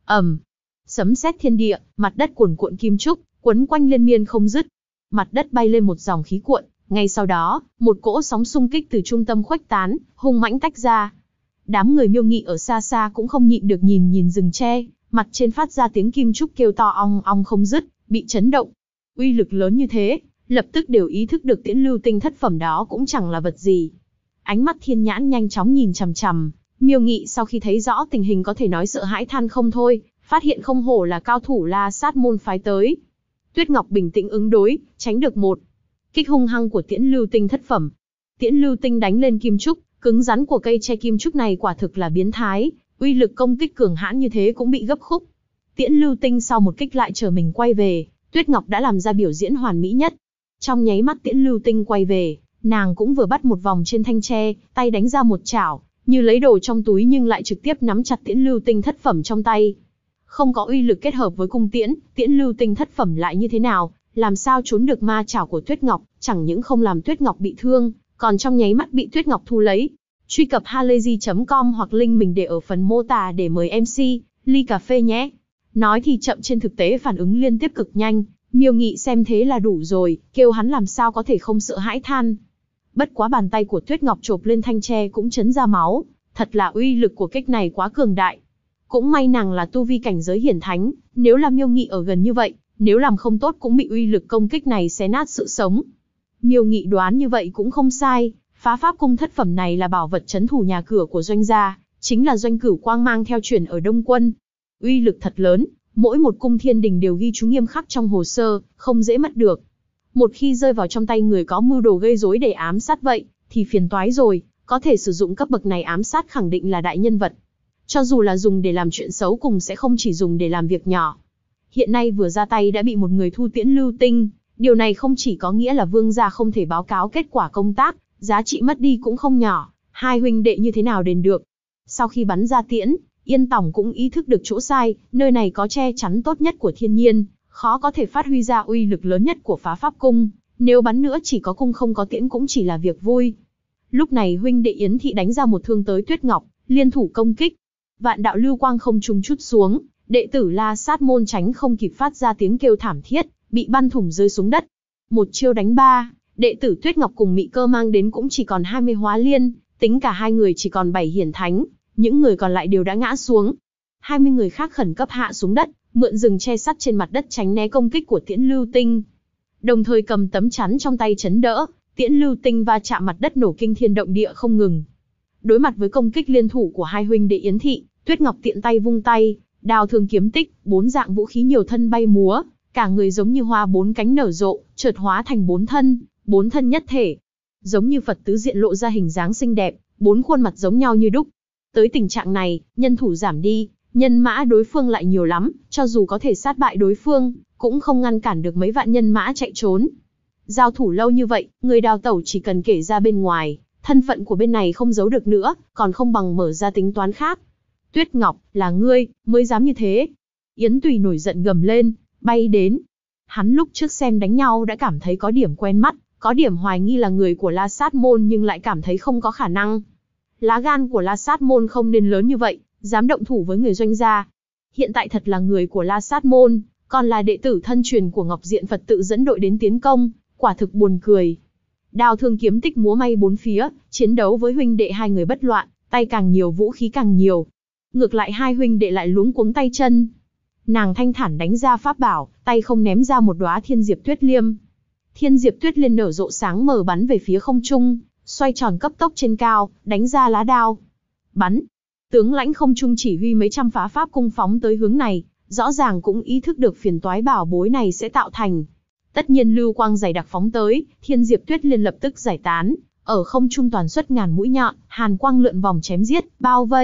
Sấm sét thiên địa, mặt đất cuồn cuộn kim trúc, quấn quanh liên miên không dứt. Mặt đất bay lên một dòng khí cuộn, ngay sau đó, một cỗ sóng xung kích từ trung tâm khuếch tán, hung mãnh tách ra. Đám người Miêu Nghị ở xa xa cũng không nhịn được nhìn rừng tre, mặt trên phát ra tiếng kim trúc kêu to ong ong không dứt, bị chấn động. Uy lực lớn như thế, lập tức đều ý thức được Tiễn Lưu Tinh thất phẩm đó cũng chẳng là vật gì. Ánh mắt thiên nhãn nhanh chóng nhìn chằm chằm, Miêu Nghị sau khi thấy rõ tình hình có thể nói sợ hãi than không thôi, phát hiện không hổ là cao thủ La Sát môn phái tới. Tuyết Ngọc bình tĩnh ứng đối, tránh được một kích hung hăng của Tiễn Lưu Tinh thất phẩm. Tiễn Lưu Tinh đánh lên kim trúc, cứng rắn của cây tre kim trúc này quả thực là biến thái, uy lực công kích cường hãn như thế cũng bị gấp khúc. Tiễn Lưu Tinh sau một kích lại trở mình quay về, Tuyết Ngọc đã làm ra biểu diễn hoàn mỹ nhất. Trong nháy mắt Tiễn Lưu Tinh quay về, nàng cũng vừa bắt một vòng trên thanh tre, tay đánh ra một chảo, như lấy đồ trong túi nhưng lại trực tiếp nắm chặt Tiễn Lưu Tinh thất phẩm trong tay. Không có uy lực kết hợp với cung tiễn, Tiễn Lưu Tinh thất phẩm lại như thế nào, làm sao trốn được ma chảo của Tuyết Ngọc, chẳng những không làm Tuyết Ngọc bị thương, còn trong nháy mắt bị Tuyết Ngọc thu lấy. Truy cập halayzi.com hoặc link mình để ở phần mô tả để mời MC ly cà phê nhé. Nói thì chậm, trên thực tế phản ứng liên tiếp cực nhanh, Miêu Nghị xem thế là đủ rồi, kêu hắn làm sao có thể không sợ hãi than. Bất quá bàn tay của Tuyết Ngọc chộp lên thanh tre cũng chấn ra máu, thật là uy lực của kích này quá cường đại. Cũng may nàng là tu vi cảnh giới hiển thánh, nếu là Miêu Nghị ở gần như vậy, nếu làm không tốt cũng bị uy lực công kích này xé nát sự sống. Miêu Nghị đoán như vậy cũng không sai, phá pháp cung thất phẩm này là bảo vật trấn thủ nhà cửa của doanh gia, chính là Doanh Cửu Quang mang theo truyền ở Đông Quân. Uy lực thật lớn, mỗi một cung thiên đình đều ghi chú nghiêm khắc trong hồ sơ, không dễ mất được. Một khi rơi vào trong tay người có mưu đồ gây rối để ám sát vậy, thì phiền toái rồi, có thể sử dụng cấp bậc này ám sát khẳng định là đại nhân vật. Cho dù là dùng để làm chuyện xấu cùng sẽ không chỉ dùng để làm việc nhỏ. Hiện nay vừa ra tay đã bị một người thu Tiễn Lưu Tinh, điều này không chỉ có nghĩa là vương gia không thể báo cáo kết quả công tác, giá trị mất đi cũng không nhỏ, hai huynh đệ như thế nào đền được. Sau khi bắn ra tiễn, Yên Tòng cũng ý thức được chỗ sai, nơi này có che chắn tốt nhất của thiên nhiên, khó có thể phát huy ra uy lực lớn nhất của phá pháp cung, nếu bắn nữa chỉ có cung không có tiễn cũng chỉ là việc vui. Lúc này huynh đệ Yến Thị đánh ra một thương tới Tuyết Ngọc, liên thủ công kích. Vạn đạo lưu quang không trung chút xuống, đệ tử La Sát môn tránh không kịp phát ra tiếng kêu thảm thiết, bị bắn thủng rơi xuống đất. Một chiêu đánh ba, đệ tử Tuyết Ngọc cùng Mị Cơ mang đến cũng chỉ còn 20 hóa liên, tính cả hai người chỉ còn 7 hiển thánh, những người còn lại đều đã ngã xuống. 20 người khác khẩn cấp hạ xuống đất, mượn rừng che sắt trên mặt đất tránh né công kích của Tiễn Lưu Tinh. Đồng thời cầm tấm chắn trong tay chấn đỡ, Tiễn Lưu Tinh va chạm mặt đất nổ kinh thiên động địa không ngừng. Đối mặt với công kích liên thủ của hai huynh đệ Yến Thị, Tuyết Ngọc tiện tay vung tay, đao thương kiếm tích, 4 dạng vũ khí nhiều thân bay múa, cả người giống như hoa 4 cánh nở rộ, chợt hóa thành 4 thân nhất thể. Giống như Phật tứ diện lộ ra hình dáng xinh đẹp, 4 khuôn mặt giống nhau như đúc. Tới tình trạng này, nhân thủ giảm đi, nhân mã đối phương lại nhiều lắm, cho dù có thể sát bại đối phương, cũng không ngăn cản được mấy vạn nhân mã chạy trốn. Giao thủ lâu như vậy, người đào tẩu chỉ cần kể ra bên ngoài, thân phận của bên này không giấu được nữa, còn không bằng mở ra tính toán khác. Tuyết Ngọc, là ngươi, mới dám như thế. Yến Tùy nổi giận gầm lên, bay đến. Hắn lúc trước xem đánh nhau đã cảm thấy có điểm quen mắt, có điểm hoài nghi là người của La Sát môn nhưng lại cảm thấy không có khả năng. Lá gan của La Sát môn không nên lớn như vậy, dám động thủ với người doanh gia. Hiện tại thật là người của La Sát môn, còn là đệ tử thân truyền của Ngọc Diện Phật tự dẫn đội đến tiến công, quả thực buồn cười. Đao thương kiếm tích múa may bốn phía, chiến đấu với huynh đệ hai người bất loạn, tay càng nhiều vũ khí càng nhiều. Ngược lại hai huynh đệ lại luống cuống tay chân. Nàng thanh thản đánh ra pháp bảo, tay không ném ra một đóa Thiên Diệp Tuyết Liêm. Thiên Diệp Tuyết Liên nở rộ sáng mờ bắn về phía không trung, xoay tròn cấp tốc trên cao, đánh ra lá đao. Bắn! Tướng lãnh không trung chỉ huy mấy trăm phá pháp cung phóng tới hướng này, rõ ràng cũng ý thức được phiền toái bảo bối này sẽ tạo thành. Tất nhiên lưu quang dày đặc phóng tới, Thiên Diệp Tuyết Liên lập tức giải tán, ở không trung toàn xuất ngàn mũi nhọn, hàn quang lượn vòng chém giết, bao vây,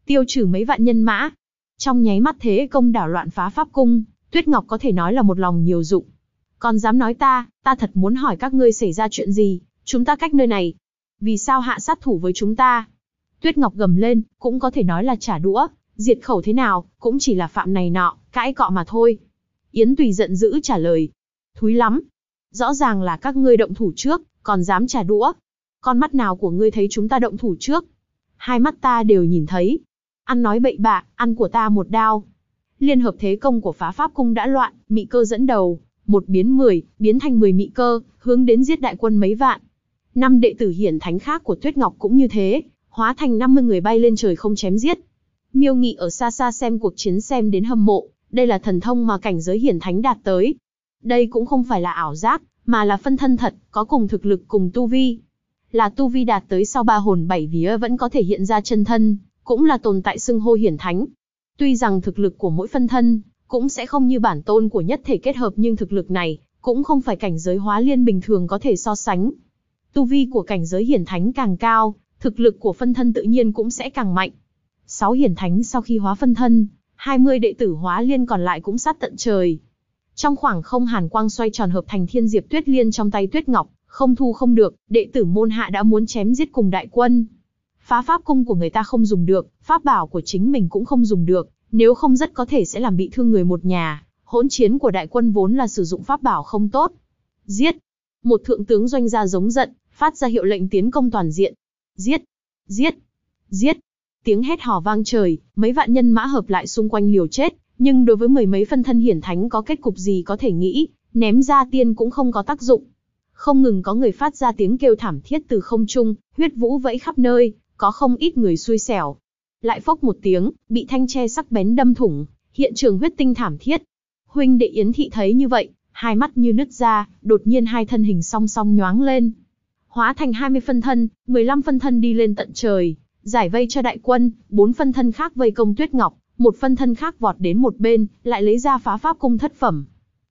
tiêu trừ mấy vạn nhân mã. Trong nháy mắt thế công đảo loạn Phá Pháp Cung, Tuyết Ngọc có thể nói là một lòng nhiều dụng. Còn dám nói ta thật muốn hỏi các ngươi xảy ra chuyện gì, chúng ta cách nơi này. Vì sao hạ sát thủ với chúng ta? Tuyết Ngọc gầm lên, cũng có thể nói là trả đũa, diệt khẩu thế nào, cũng chỉ là phạm này nọ, cãi cọ mà thôi. Yến Tùy giận dữ trả lời. Thúi lắm. Rõ ràng là các ngươi động thủ trước, còn dám trả đũa. Con mắt nào của ngươi thấy chúng ta động thủ trước? Hai mắt ta đều nhìn thấy. Ăn nói bậy bạ, ăn của ta một đao. Liên hợp thế công của Phá Pháp Cung đã loạn, Mị Cơ dẫn đầu, một biến 10, biến thành 10 Mị Cơ, hướng đến giết đại quân mấy vạn. 5 đệ tử hiển thánh khác của Tuyết Ngọc cũng như thế, hóa thành 50 người bay lên trời không chém giết. Miêu Nghị ở xa xa xem cuộc chiến xem đến hâm mộ, đây là thần thông mà cảnh giới hiển thánh đạt tới. Đây cũng không phải là ảo giác, mà là phân thân thật, có cùng thực lực cùng tu vi. Là tu vi đạt tới sau 3 hồn 7 vía vẫn có thể hiện ra chân thân, cũng là tồn tại xưng hô hiển thánh. Tuy rằng thực lực của mỗi phân thân cũng sẽ không như bản tôn của nhất thể kết hợp, nhưng thực lực này cũng không phải cảnh giới hóa liên bình thường có thể so sánh. Tu vi của cảnh giới hiển thánh càng cao, thực lực của phân thân tự nhiên cũng sẽ càng mạnh. 6 hiển thánh sau khi hóa phân thân, 20 đệ tử hóa liên còn lại cũng sát tận trời. Trong khoảng không hàn quang xoay tròn hợp thành Thiên Diệp Tuyết Liên trong tay Tuyết Ngọc, không thu không được, đệ tử môn hạ đã muốn chém giết cùng đại quân. Phá Pháp Cung của người ta không dùng được, pháp bảo của chính mình cũng không dùng được, nếu không rất có thể sẽ làm bị thương người một nhà. Hỗn chiến của đại quân vốn là sử dụng pháp bảo không tốt. Giết! Một thượng tướng doanh gia giống giận, phát ra hiệu lệnh tiến công toàn diện. Giết! Giết! Giết! Tiếng hét hò vang trời, mấy vạn nhân mã hợp lại xung quanh liều chết, nhưng đối với mười mấy phân thân hiển thánh có kết cục gì có thể nghĩ, ném ra tiên cũng không có tác dụng. Không ngừng có người phát ra tiếng kêu thảm thiết từ không trung, huyết vũ vẫy khắp nơi, có không ít người xui xẻo. Lại phốc một tiếng, bị thanh tre sắc bén đâm thủng, hiện trường huyết tinh thảm thiết. Huynh đệ Yến Thị thấy như vậy, hai mắt như nứt ra, đột nhiên hai thân hình song song nhoáng lên. Hóa thành 20 phân thân, 15 phân thân đi lên tận trời, giải vây cho đại quân, 4 phân thân khác vây công Tuyết Ngọc, một phân thân khác vọt đến một bên, lại lấy ra Phá Pháp Cung thất phẩm.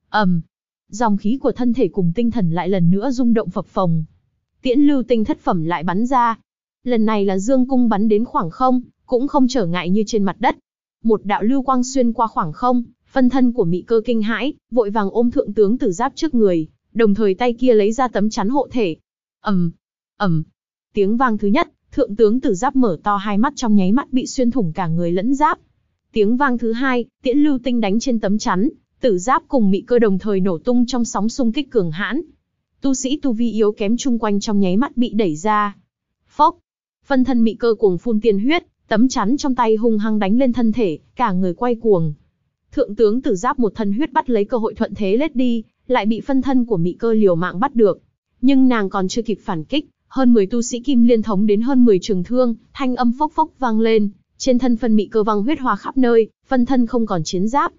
Dòng khí của thân thể cùng tinh thần lại lần nữa rung động phập phồng. Tiễn lưu tinh thất phẩm lại bắn ra. Lần này là dương cung bắn đến khoảng không, cũng không trở ngại như trên mặt đất. Một đạo lưu quang xuyên qua khoảng không, phân thân của Mị Cơ kinh hãi, vội vàng ôm thượng tướng Tử Giáp trước người, đồng thời tay kia lấy ra tấm chắn hộ thể. Tiếng vang thứ nhất, thượng tướng Tử Giáp mở to hai mắt, trong nháy mắt bị xuyên thủng cả người lẫn giáp. Tiếng vang thứ hai, tiễn lưu tinh đánh trên tấm chắn, Tử Giáp cùng Mị Cơ đồng thời nổ tung trong sóng xung kích cường hãn. Tu sĩ tu vi yếu kém chung quanh trong nháy mắt bị đẩy ra. Phốc, phân thân Mị Cơ cuồng phun tiên huyết, tấm chắn trong tay hung hăng đánh lên thân thể, cả người quay cuồng. Thượng tướng Tử Giáp một thân huyết bắt lấy cơ hội thuận thế lết đi, lại bị phân thân của Mị Cơ liều mạng bắt được. Nhưng nàng còn chưa kịp phản kích, hơn 10 tu sĩ kim liên thống đến hơn 10 trường thương, thanh âm phốc phốc vang lên, trên thân phân Mị Cơ văng huyết hoa khắp nơi, phân thân không còn chiến giáp.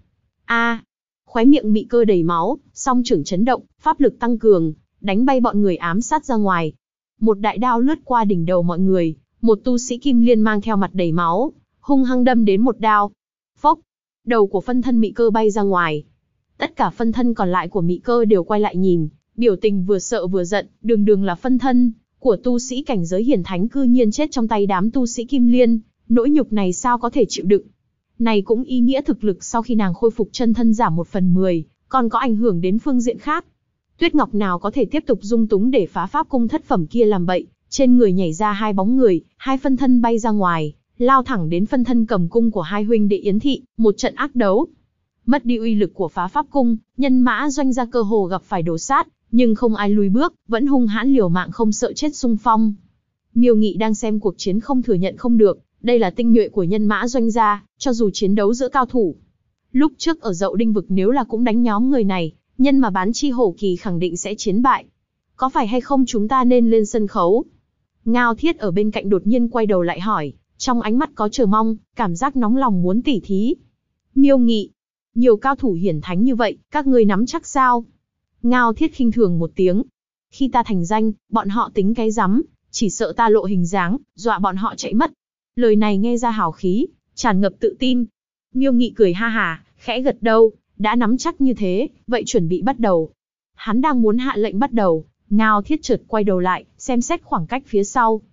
Khóe miệng Mị Cơ đầy máu, song trưởng chấn động, pháp lực tăng cường, đánh bay bọn người ám sát ra ngoài. Một đại đao lướt qua đỉnh đầu mọi người, một tu sĩ kim liên mang theo mặt đầy máu, hung hăng đâm đến một đao. Phốc, đầu của phân thân Mị Cơ bay ra ngoài. Tất cả phân thân còn lại của Mị Cơ đều quay lại nhìn, biểu tình vừa sợ vừa giận, đường là phân thân của tu sĩ cảnh giới hiển thánh cư nhiên chết trong tay đám tu sĩ kim liên, nỗi nhục này sao có thể chịu đựng. Này cũng ý nghĩa thực lực sau khi nàng khôi phục chân thân giảm 1/10, còn có ảnh hưởng đến phương diện khác. Tuyết Ngọc nào có thể tiếp tục dung túng để Phá Pháp Cung thất phẩm kia làm bậy, trên người nhảy ra hai bóng người, hai phân thân bay ra ngoài, lao thẳng đến phân thân cầm cung của hai huynh đệ Yến Thị, một trận ác đấu. Mất đi uy lực của Phá Pháp Cung, nhân mã doanh gia cơ hồ gặp phải đổ sát, nhưng không ai lùi bước, vẫn hung hãn liều mạng không sợ chết xung phong. Miêu Nghị đang xem cuộc chiến không thừa nhận không được, đây là tinh nhuệ của nhân mã doanh gia, cho dù chiến đấu giữa cao thủ. Lúc trước ở Dậu Đinh vực nếu là cũng đánh nhóm người này, nhân mà bán chi hổ kỳ khẳng định sẽ chiến bại. Có phải hay không chúng ta nên lên sân khấu? Ngao Thiết ở bên cạnh đột nhiên quay đầu lại hỏi, trong ánh mắt có chờ mong, cảm giác nóng lòng muốn tỉ thí. Miêu Nghị, nhiều cao thủ hiển thánh như vậy, các ngươi nắm chắc sao? Ngao Thiết khinh thường một tiếng. Khi ta thành danh, bọn họ tính cái rắm, chỉ sợ ta lộ hình dáng, dọa bọn họ chạy mất. Lời này nghe ra hào khí, tràn ngập tự tin. Miêu Nghị cười ha hà, khẽ gật đầu, đã nắm chắc như thế, vậy chuẩn bị bắt đầu. Hắn đang muốn hạ lệnh bắt đầu, Ngao Thiết chợt quay đầu lại, xem xét khoảng cách phía sau.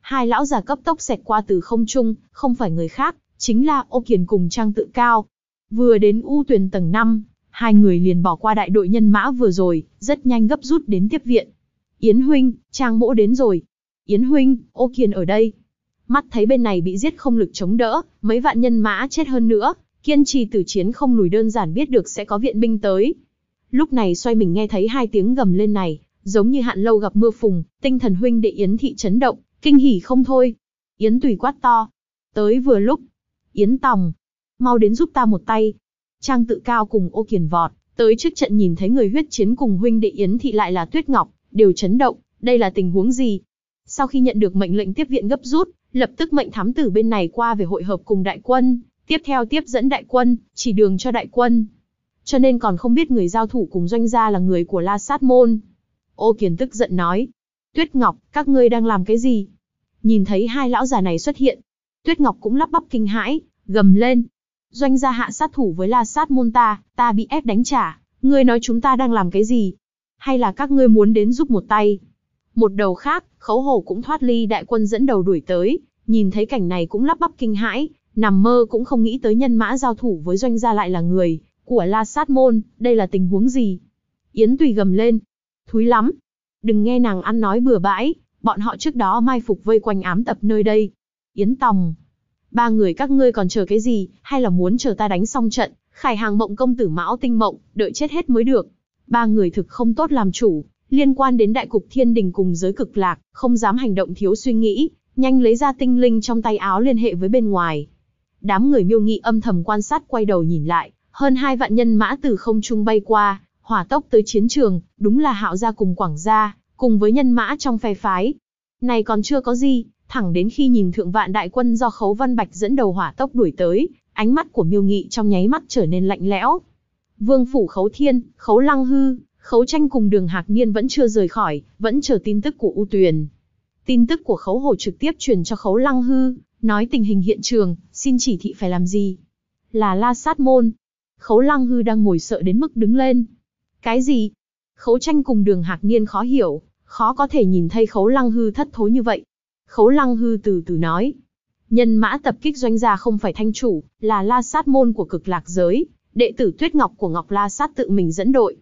hai lão già cấp tốc xẹt qua từ không trung, không phải người khác, chính là Ô Kiền cùng Trang Tự Cao. Vừa đến U Tuyền tầng 5, hai người liền bỏ qua đại đội nhân mã vừa rồi, rất nhanh gấp rút đến tiếp viện. Yến huynh, Trang mỗ đến rồi. Yến huynh, Ô Kiền ở đây. Mắt thấy bên này bị giết không lực chống đỡ, mấy vạn nhân mã chết hơn nữa, kiên trì tử chiến không lùi đơn giản biết được sẽ có viện binh tới. Lúc này xoay mình nghe thấy hai tiếng gầm lên này, giống như hạn lâu gặp mưa phùn, tinh thần huynh đệ Yến thị chấn động, kinh hỉ không thôi. Yến Tùy quát to, tới vừa lúc. Yến Tòng, mau đến giúp ta một tay. Trang Tự Cao cùng Ô Kiền vọt tới trước trận, nhìn thấy người huyết chiến cùng huynh đệ Yến thị lại là Tuyết Ngọc, đều chấn động, đây là tình huống gì? Sau khi nhận được mệnh lệnh tiếp viện gấp rút, lập tức mệnh thám tử bên này qua về hội hợp cùng đại quân, tiếp theo tiếp dẫn đại quân, chỉ đường cho đại quân. Cho nên còn không biết người giao thủ cùng Doanh gia là người của La Sát Môn. Ô Kiền tức giận nói, Tuyết Ngọc, các ngươi đang làm cái gì? Nhìn thấy hai lão già này xuất hiện, Tuyết Ngọc cũng lắp bắp kinh hãi, gầm lên, Doanh gia hạ sát thủ với La Sát Môn ta bị ép đánh trả, ngươi nói chúng ta đang làm cái gì? Hay là các ngươi muốn đến giúp một tay? Một đầu khác, Khấu Hổ cũng thoát ly đại quân dẫn đầu đuổi tới, nhìn thấy cảnh này cũng lắp bắp kinh hãi, nằm mơ cũng không nghĩ tới nhân mã giao thủ với Doanh gia lại là người của La Sát Môn, đây là tình huống gì? Yến Tùy gầm lên, thúi lắm, đừng nghe nàng ăn nói bừa bãi, bọn họ trước đó mai phục vây quanh ám tập nơi đây. Yến Tòng, ba người các ngươi còn chờ cái gì, hay là muốn chờ ta đánh xong trận, Khải Hàng Mộng công tử Mão Tinh Mộng, đợi chết hết mới được. Ba người thực không tốt làm chủ, liên quan đến đại cục thiên đình cùng giới cực lạc, không dám hành động thiếu suy nghĩ, nhanh lấy ra tinh linh trong tay áo liên hệ với bên ngoài. Đám người Miêu Nghị âm thầm quan sát, quay đầu nhìn lại, hơn 2 vạn nhân mã từ không trung bay qua, hỏa tốc tới chiến trường, đúng là Hạo gia cùng Quảng gia, cùng với nhân mã trong phe phái. Này còn chưa có gì, thẳng đến khi nhìn thượng vạn đại quân do Khấu Văn Bạch dẫn đầu hỏa tốc đuổi tới, ánh mắt của Miêu Nghị trong nháy mắt trở nên lạnh lẽo. Vương phủ Khấu Thiên, Khấu Lăng Hư, Khấu Tranh cùng Đường Hạc Niên vẫn chưa rời khỏi, vẫn chờ tin tức của U Tuyền. Tin tức của Khấu Hổ trực tiếp truyền cho Khấu Lăng Hư, nói tình hình hiện trường, xin chỉ thị phải làm gì. Là La Sát Môn. Khấu Lăng Hư đang ngồi sợ đến mức đứng lên. Cái gì? Khấu Tranh cùng Đường Hạc Niên khó hiểu, khó có thể nhìn thấy Khấu Lăng Hư thất thối như vậy. Khấu Lăng Hư từ từ nói, nhân mã tập kích Doanh gia không phải thanh chủ, là La Sát Môn của Cực Lạc giới, đệ tử Tuyết Ngọc của Ngọc La Sát tự mình dẫn đội.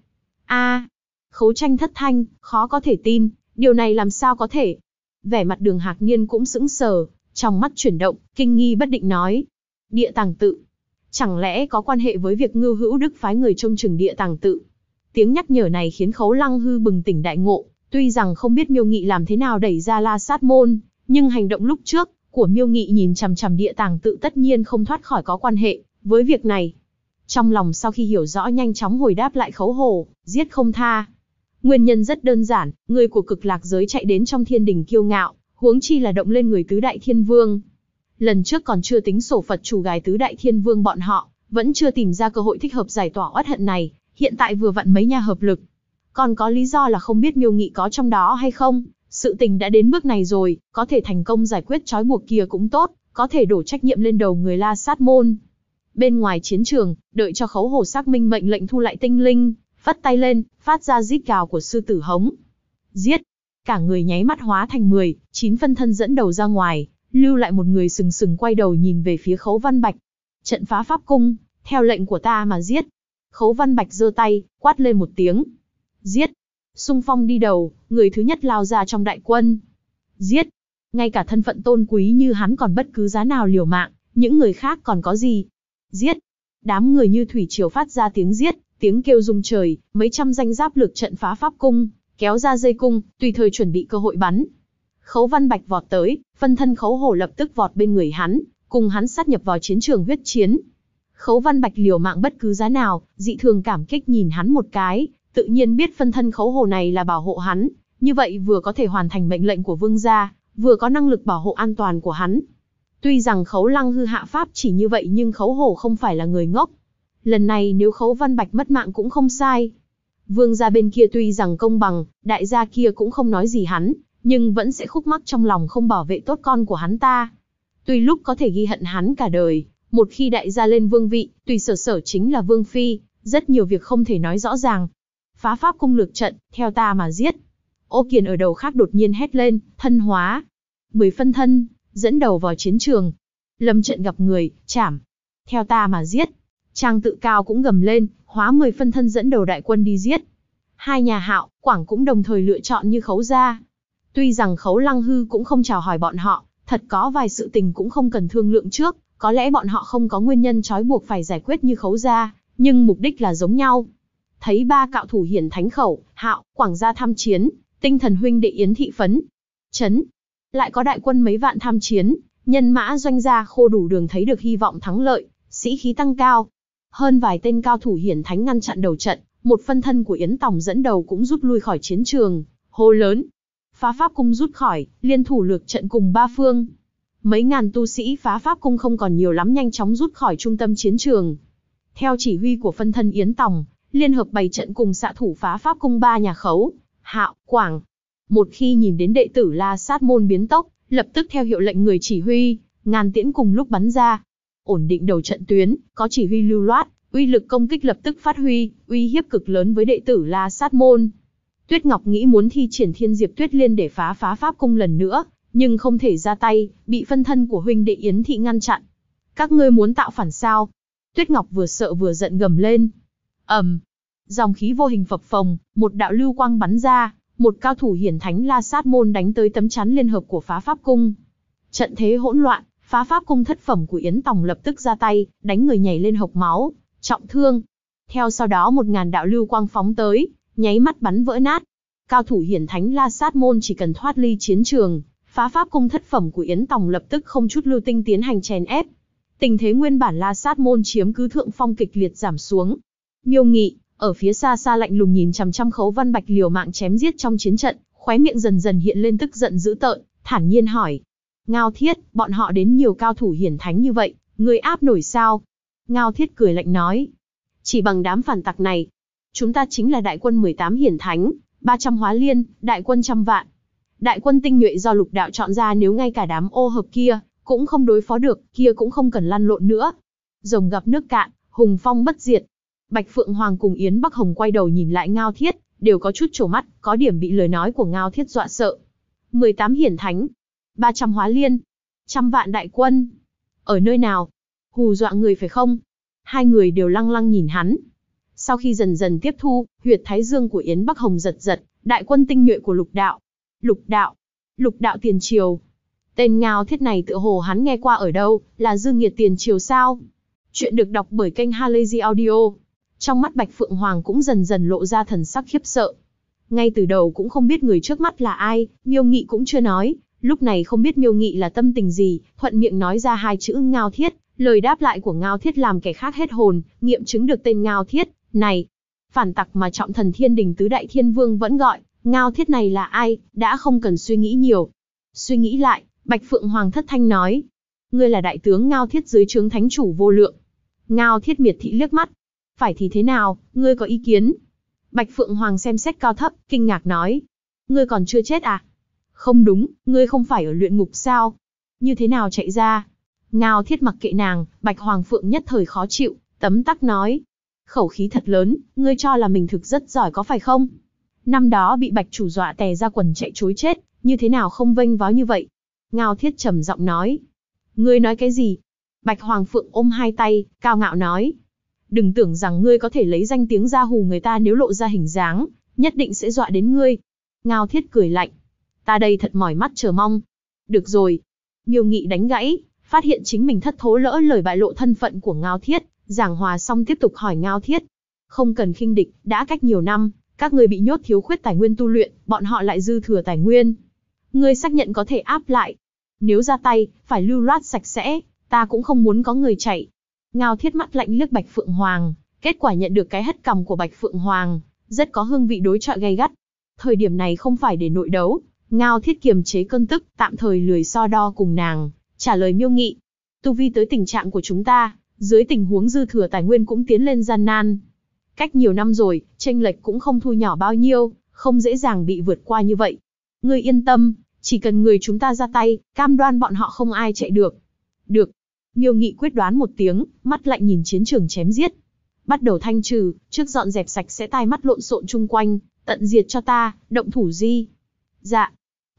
Khấu Tranh thất thanh, khó có thể tin, điều này làm sao có thể? Vẻ mặt Đường Hạc Niên cũng sững sờ, trong mắt chuyển động, kinh nghi bất định nói, Địa Tàng tự, chẳng lẽ có quan hệ với việc Ngưu Hữu Đức phái người trông chừng Địa Tàng tự? Tiếng nhắc nhở này khiến Khấu Lăng Hư bừng tỉnh đại ngộ, tuy rằng không biết Miêu Nghị làm thế nào đẩy ra La Sát Môn, nhưng hành động lúc trước của Miêu Nghị nhìn chằm chằm Địa Tàng tự tất nhiên không thoát khỏi có quan hệ với việc này. Trong lòng sau khi hiểu rõ nhanh chóng hồi đáp lại Khấu Hổ, giết không tha. Nguyên nhân rất đơn giản, người của Cực Lạc giới chạy đến trong thiên đình kiêu ngạo, huống chi là động lên người tứ đại thiên vương. Lần trước còn chưa tính sổ Phật chủ gài tứ đại thiên vương bọn họ, vẫn chưa tìm ra cơ hội thích hợp giải tỏa oát hận này, hiện tại vừa vặn mấy nhà hợp lực. Còn có lý do là không biết Miêu Nghị có trong đó hay không, sự tình đã đến bước này rồi, có thể thành công giải quyết trói buộc kia cũng tốt, có thể đổ trách nhiệm lên đầu người La Sát Môn. Bên ngoài chiến trường, đợi cho Khấu Hổ xác minh mệnh lệnh thu lại tinh linh, vắt tay lên, phát ra rít gào của sư tử hống. Giết! Cả người nháy mắt hóa thành 10, 9 phân thân dẫn đầu ra ngoài, lưu lại một người sừng sừng quay đầu nhìn về phía Khấu Văn Bạch. Trận phá pháp cung, theo lệnh của ta mà giết. Khấu Văn Bạch giơ tay, quát lên một tiếng. Giết! Xung phong đi đầu, người thứ nhất lao ra trong đại quân. Giết! Ngay cả thân phận tôn quý như hắn còn bất cứ giá nào liều mạng, những người khác còn có gì? Giết! Đám người như thủy triều phát ra tiếng giết, tiếng kêu rung trời, mấy trăm danh giáp lực trận phá pháp cung, kéo ra dây cung, tùy thời chuẩn bị cơ hội bắn. Khấu Văn Bạch vọt tới, phân thân Khấu Hổ lập tức vọt bên người hắn, cùng hắn sát nhập vào chiến trường huyết chiến. Khấu Văn Bạch liều mạng bất cứ giá nào, dị thường cảm kích nhìn hắn một cái, tự nhiên biết phân thân Khấu Hổ này là bảo hộ hắn, như vậy vừa có thể hoàn thành mệnh lệnh của vương gia, vừa có năng lực bảo hộ an toàn của hắn. Tuy rằng Khấu Lăng Hư hạ pháp chỉ như vậy nhưng Khấu Hổ không phải là người ngốc. Lần này nếu Khấu Văn Bạch mất mạng cũng không sai. Vương gia bên kia tuy rằng công bằng, đại gia kia cũng không nói gì hắn, nhưng vẫn sẽ khúc mắc trong lòng không bảo vệ tốt con của hắn ta. Tuy lúc có thể ghi hận hắn cả đời, một khi đại gia lên vương vị, tùy sở chính là vương phi, rất nhiều việc không thể nói rõ ràng. Phá pháp cung lược trận, theo ta mà giết. Ô Kiền ở đầu khác đột nhiên hét lên, thân hóa. 10 phân thân, dẫn đầu vào chiến trường. Lâm trận gặp người, chảm. Theo ta mà giết. Trang Tự Cao cũng gầm lên, hóa 10 phân thân dẫn đầu đại quân đi giết. Hai nhà Hạo, Quảng cũng đồng thời lựa chọn như Khấu gia. Tuy rằng Khấu Lăng Hư cũng không chào hỏi bọn họ, thật có vài sự tình cũng không cần thương lượng trước, có lẽ bọn họ không có nguyên nhân trói buộc phải giải quyết như Khấu gia, nhưng mục đích là giống nhau. Thấy ba cạo thủ hiển thánh Khẩu, Hạo, Quảng gia tham chiến, tinh thần huynh đệ Yến thị phấn chấn. Lại có đại quân mấy vạn tham chiến, nhân mã doanh gia khô đủ đường thấy được hy vọng thắng lợi, sĩ khí tăng cao. Hơn vài tên cao thủ hiển thánh ngăn chặn đầu trận, một phân thân của Yến Tòng dẫn đầu cũng rút lui khỏi chiến trường, hô lớn. Phá Pháp Cung rút khỏi, liên thủ lược trận cùng ba phương. Mấy ngàn tu sĩ Phá Pháp Cung không còn nhiều lắm nhanh chóng rút khỏi trung tâm chiến trường. Theo chỉ huy của phân thân Yến Tòng, liên hợp bày trận cùng xạ thủ Phá Pháp Cung ba nhà Khấu, Hạo, Quảng. Một khi nhìn đến đệ tử La Sát môn biến tốc, lập tức theo hiệu lệnh người chỉ huy, ngàn tiễn cùng lúc bắn ra. Ổn định đầu trận tuyến, có chỉ huy lưu loát, uy lực công kích lập tức phát huy, uy hiếp cực lớn với đệ tử La Sát môn. Tuyết Ngọc nghĩ muốn thi triển Thiên Diệp Tuyết Liên để phá Pháp Cung lần nữa, nhưng không thể ra tay, bị phân thân của huynh đệ Yến thị ngăn chặn. Các ngươi muốn tạo phản sao? Tuyết Ngọc vừa sợ vừa giận gầm lên. Dòng khí vô hình phập phồng, một đạo lưu quang bắn ra, một cao thủ hiển thánh La Sát môn đánh tới tấm chắn liên hợp của Phá Pháp Cung. Trận thế hỗn loạn, Phá Pháp Cung thất phẩm của Yến Tòng lập tức ra tay, đánh người nhảy lên hộc máu, trọng thương. Theo sau đó 1000 đạo lưu quang phóng tới, nháy mắt bắn vỡ nát. Cao thủ hiển thánh La Sát môn chỉ cần thoát ly chiến trường, Phá Pháp Cung thất phẩm của Yến Tòng lập tức không chút lưu tình tiến hành chèn ép. Tình thế nguyên bản La Sát môn chiếm cứ thượng phong kịch liệt giảm xuống. Miêu Nghị ở phía xa xa lạnh lùng nhìn chằm chằm Khấu Văn Bạch liều mạng chém giết trong chiến trận, khóe miệng dần dần hiện lên tức giận dữ tợn, thản nhiên hỏi: Ngao Thiết, bọn họ đến nhiều cao thủ hiển thánh như vậy, ngươi áp nổi sao? Ngao Thiết cười lạnh nói: Chỉ bằng đám phản tặc này, chúng ta chính là đại quân 18 hiển thánh, 300 hóa liên, đại quân trăm vạn. Đại quân tinh nhuệ do lục đạo chọn ra, nếu ngay cả đám ô hợp kia cũng không đối phó được, kia cũng không cần lăn lộn nữa. Rồng gặp nước cạn, hùng phong bất diệt. Bạch Phượng Hoàng cùng Yến Bắc Hồng quay đầu nhìn lại Ngao Thiết, đều có chút trố mắt, có điểm bị lời nói của Ngao Thiết dọa sợ. 18 hiển thánh, 300 hóa liên, trăm vạn đại quân. Ở nơi nào? Hù dọa người phải không? Hai người đều lăng lăng nhìn hắn. Sau khi dần dần tiếp thu, huyệt thái dương của Yến Bắc Hồng giật giật, đại quân tinh nhuệ của lục đạo. Lục đạo tiền triều. Tên Ngao Thiết này tựa hồ hắn nghe qua ở đâu, là Dương Nghiệt tiền triều sao? Chuyện được đọc bởi kênh Halazy Audio. Trong mắt Bạch Phượng Hoàng cũng dần dần lộ ra thần sắc khiếp sợ. Ngay từ đầu cũng không biết người trước mắt là ai, Miêu Nghị cũng chưa nói, lúc này không biết Miêu Nghị là tâm tình gì, thuận miệng nói ra hai chữ Ngao Thiết, lời đáp lại của Ngao Thiết làm kẻ khác hết hồn, nghiệm chứng được tên Ngao Thiết này. Phản tặc mà trọng thần Thiên Đình tứ đại thiên vương vẫn gọi, Ngao Thiết này là ai, đã không cần suy nghĩ nhiều. Suy nghĩ lại, Bạch Phượng Hoàng thất thanh nói: Ngươi là đại tướng Ngao Thiết dưới trướng thánh chủ vô lượng. Ngao Thiết miệt thị liếc mắt. Phải thì thế nào, ngươi có ý kiến? Bạch Phượng Hoàng xem xét cao thấp, kinh ngạc nói: Ngươi còn chưa chết à? Không đúng, ngươi không phải ở luyện ngục sao? Như thế nào chạy ra? Ngao Thiết mặc kệ nàng, Bạch Hoàng Phượng nhất thời khó chịu, tấm tắc nói: Khẩu khí thật lớn, ngươi cho là mình thực rất giỏi có phải không? Năm đó bị Bạch chủ dọa tè ra quần chạy trối chết, như thế nào không vênh váo như vậy? Ngao Thiết trầm giọng nói: Ngươi nói cái gì? Bạch Hoàng Phượng ôm hai tay, cao ngạo nói: Đừng tưởng rằng ngươi có thể lấy danh tiếng ra hù người ta, nếu lộ ra hình dáng, nhất định sẽ dọa đến ngươi. Ngao Thiết cười lạnh: Ta đây thật mỏi mắt chờ mong. Được rồi. Miêu Nghị đánh gãy, phát hiện chính mình thất thố lỡ lời bại lộ thân phận của Ngao Thiết, giảng hòa xong tiếp tục hỏi Ngao Thiết: Không cần khinh địch, đã cách nhiều năm, các ngươi bị nhốt thiếu khuyết tài nguyên tu luyện, bọn họ lại dư thừa tài nguyên. Ngươi xác nhận có thể áp lại. Nếu ra tay, phải lưu loát sạch sẽ, ta cũng không muốn có người chạy. Ngao Thiết mắt lạnh liếc Bạch Phượng Hoàng, kết quả nhận được cái hất cằm của Bạch Phượng Hoàng, rất có hương vị đối chọi gay gắt. Thời điểm này không phải để nội đấu, Ngao Thiết kiềm chế cơn tức, tạm thời lười so đo cùng nàng, trả lời Miêu Nghị: Tu vi tới tình trạng của chúng ta, dưới tình huống dư thừa tài nguyên cũng tiến lên gian nan. Cách nhiều năm rồi, chênh lệch cũng không thu nhỏ bao nhiêu, không dễ dàng bị vượt qua như vậy. Ngươi yên tâm, chỉ cần người chúng ta ra tay, cam đoan bọn họ không ai chạy được. Được. Miêu Nghị quyết đoán một tiếng, mắt lạnh nhìn chiến trường chém giết. Bắt đầu thanh trừ, trước dọn dẹp sạch sẽ tai mắt lộn xộn chung quanh, tận diệt cho ta, động thủ gì? Dạ.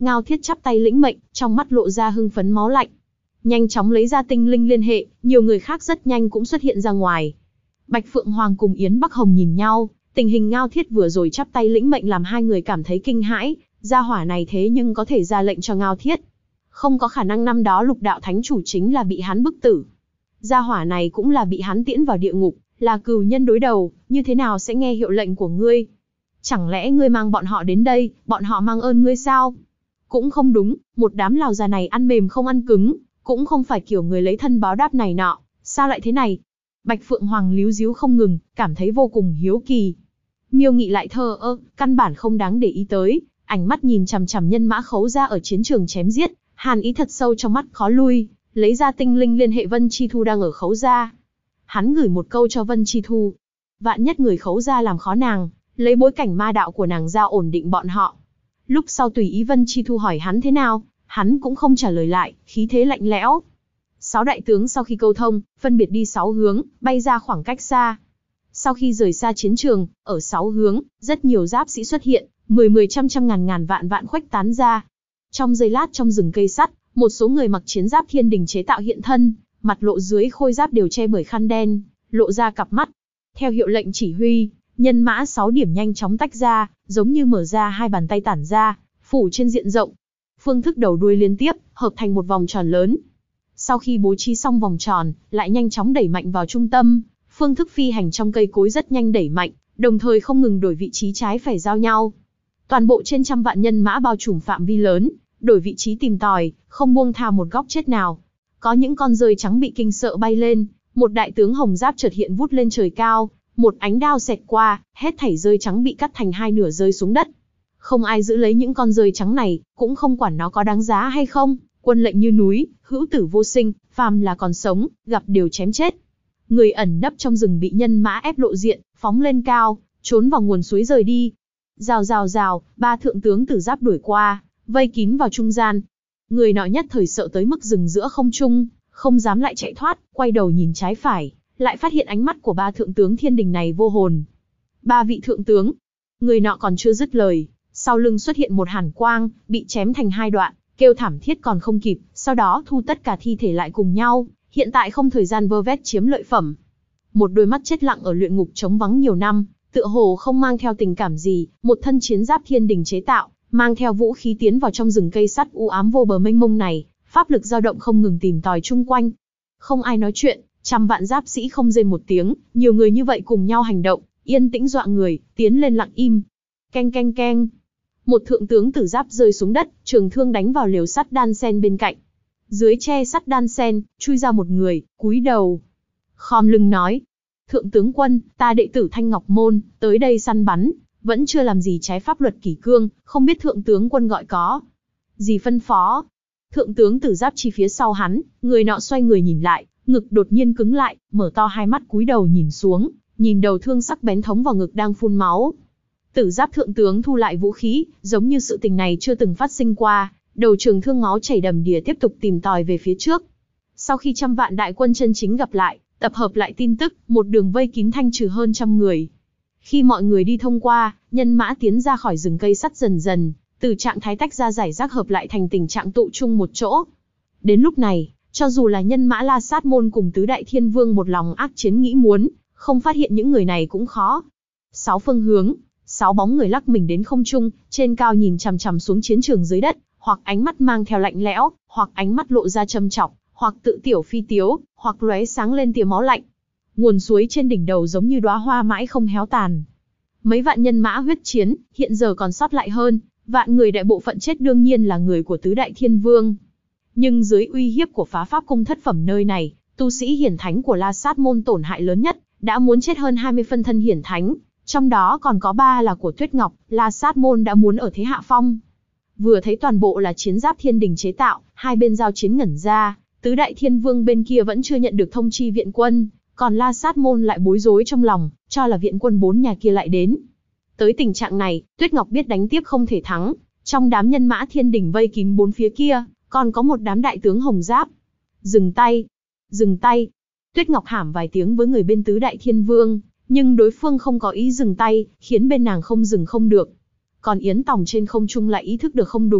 Ngao Thiết chắp tay lĩnh mệnh, trong mắt lộ ra hưng phấn máu lạnh. Nhanh chóng lấy ra tinh linh liên hệ, nhiều người khác rất nhanh cũng xuất hiện ra ngoài. Bạch Phượng Hoàng cùng Yến Bắc Hồng nhìn nhau, tình hình Ngao Thiết vừa rồi chắp tay lĩnh mệnh làm hai người cảm thấy kinh hãi, gia hỏa này thế nhưng có thể ra lệnh cho Ngao Thiết. Không có khả năng năm đó Lục Đạo Thánh Chủ chính là bị hắn bức tử. Gia hỏa này cũng là bị hắn tiễn vào địa ngục, là cừu nhân đối đầu, như thế nào sẽ nghe hiệu lệnh của ngươi? Chẳng lẽ ngươi mang bọn họ đến đây, bọn họ mang ơn ngươi sao? Cũng không đúng, một đám lào già này ăn mềm không ăn cứng, cũng không phải kiểu người lấy thân báo đáp này nọ, sao lại thế này? Bạch Phượng Hoàng líu díu không ngừng, cảm thấy vô cùng hiếu kỳ. Miêu Nghị lại thờ ơ, căn bản không đáng để ý tới, ánh mắt nhìn chằm chằm Nhân Mã Khấu Gia ở chiến trường chém giết, hàn ý thật sâu trong mắt khó lui, lấy ra tinh linh liên hệ Vân Chi Thu đang ở Khấu Gia. Hắn gửi một câu cho Vân Chi Thu, vạn nhất người Khấu Gia làm khó nàng, lấy bối cảnh ma đạo của nàng ra ổn định bọn họ. Lúc sau tùy ý Vân Chi Thu hỏi hắn thế nào, hắn cũng không trả lời lại, khí thế lạnh lẽo. 6 đại tướng sau khi câu thông, phân biệt đi 6 hướng, bay ra khoảng cách xa. Sau khi rời xa chiến trường, ở 6 hướng, rất nhiều giáp sĩ xuất hiện, 10 trăm ngàn vạn khuếch tán ra. Trong giây lát trong rừng cây sắt, một số người mặc chiến giáp thiên đình chế tạo hiện thân, mặt lộ dưới khôi giáp đều che bởi khăn đen, lộ ra cặp mắt. Theo hiệu lệnh chỉ huy, nhân mã 6 điểm nhanh chóng tách ra, giống như mở ra hai bàn tay tản ra, phủ trên diện rộng. Phương thức đầu đuôi liên tiếp, hợp thành một vòng tròn lớn. Sau khi bố trí xong vòng tròn, lại nhanh chóng đẩy mạnh vào trung tâm, phương thức phi hành trong cây cối rất nhanh đẩy mạnh, đồng thời không ngừng đổi vị trí trái phải giao nhau. Toàn bộ trên trăm vạn nhân mã bao trùm phạm vi lớn, đổi vị trí tìm tòi, không buông tha một góc chết nào. Có những con rơi trắng bị kinh sợ bay lên, một đại tướng hồng giáp chợt hiện vút lên trời cao, một ánh đao xẹt qua, hết thảy rơi trắng bị cắt thành hai nửa rơi xuống đất. Không ai giữ lấy những con rơi trắng này, cũng không quản nó có đáng giá hay không, quân lệnh như núi, hữu tử vô sinh, phàm là còn sống, gặp đều chém chết. Người ẩn nấp trong rừng bị nhân mã ép lộ diện, phóng lên cao, trốn vào nguồn suối rời đi. Rào rào rào, 3 thượng tướng tử giáp đuổi qua, vây kín vào trung gian. Người nọ nhất thời sợ tới mức dừng giữa không trung, không dám lại chạy thoát, quay đầu nhìn trái phải, lại phát hiện ánh mắt của 3 thượng tướng thiên đình này vô hồn. 3 vị thượng tướng, người nọ còn chưa dứt lời, sau lưng xuất hiện một hàn quang, bị chém thành 2 đoạn, kêu thảm thiết còn không kịp, sau đó thu tất cả thi thể lại cùng nhau, hiện tại không thời gian vơ vét chiếm lợi phẩm. Một đôi mắt chết lặng ở luyện ngục trống vắng nhiều năm, tựa hồ không mang theo tình cảm gì, một thân chiến giáp thiên đình chế tạo, mang theo vũ khí tiến vào trong rừng cây sắt u ám vô bờ mênh mông này, pháp lực dao động không ngừng tìm tòi chung quanh. Không ai nói chuyện, trăm vạn giáp sĩ không rên một tiếng, nhiều người như vậy cùng nhau hành động, yên tĩnh dọa người, tiến lên lặng im. Keng keng keng. Một thượng tướng tử giáp rơi xuống đất, trường thương đánh vào lều sắt đan sen bên cạnh. Dưới che sắt đan sen, chui ra một người, cúi đầu, khom lưng nói: "Thượng tướng quân, ta đệ tử Thanh Ngọc Môn, tới đây săn bắn, vẫn chưa làm gì trái pháp luật kỷ cương, không biết thượng tướng quân gọi có gì phân phó?" Thượng tướng tử giáp chi phía sau hắn, người nọ xoay người nhìn lại, ngực đột nhiên cứng lại, mở to hai mắt cúi đầu nhìn xuống, nhìn đầu thương sắc bén thống vào ngực đang phun máu. Tử giáp thượng tướng thu lại vũ khí, giống như sự tình này chưa từng phát sinh qua, đầu trường thương máu chảy đầm đìa tiếp tục tìm tòi về phía trước. Sau khi trăm vạn đại quân chân chính gặp lại, tập hợp lại tin tức, một đường vây kín thanh trừ hơn 100 người. Khi mọi người đi thông qua, nhân mã tiến ra khỏi rừng cây sắt dần dần, từ trạng thái tách ra giải rác hợp lại thành tình trạng tụ chung một chỗ. Đến lúc này, cho dù là nhân mã La Sát Môn cùng tứ đại thiên vương một lòng ác chiến nghĩ muốn, không phát hiện những người này cũng khó. 6 phương hướng, 6 bóng người lắc mình đến không trung, trên cao nhìn chằm chằm xuống chiến trường dưới đất, hoặc ánh mắt mang theo lạnh lẽo, hoặc ánh mắt lộ ra châm chọc, hoặc tự tiểu phi tiếu, hoặc lóe sáng lên tia máu lạnh. Nguồn suối trên đỉnh đầu giống như đóa hoa mãi không héo tàn. Mấy vạn nhân mã huyết chiến, hiện giờ còn sót lại hơn vạn người, đại bộ phận chết đương nhiên là người của tứ đại thiên vương. Nhưng dưới uy hiếp của phá pháp cung thất phẩm nơi này, tu sĩ hiển thánh của La Sát Môn tổn hại lớn nhất, đã muốn chết hơn 20 phân thân hiển thánh, trong đó còn có 3 là của Tuyết Ngọc. La Sát Môn đã muốn ở thế hạ phong. Vừa thấy toàn bộ là chiến giáp thiên đình chế tạo, hai bên giao chiến ngẩn ra, tứ đại thiên vương bên kia vẫn chưa nhận được thông chi viện quân, còn La Sát Môn lại bối rối trong lòng, cho là viện quân 4 nhà kia lại đến. Tới tình trạng này, Tuyết Ngọc biết đánh tiếp không thể thắng, trong đám nhân mã thiên đình vây kín 4 phía kia, còn có một đám đại tướng hồng giáp. Dừng tay! Dừng tay! Tuyết Ngọc hảm vài tiếng với người bên tứ đại thiên vương, nhưng đối phương không có ý dừng tay, khiến bên nàng không dừng không được. Còn Yến Tòng trên không trung lại ý thức được không đúng,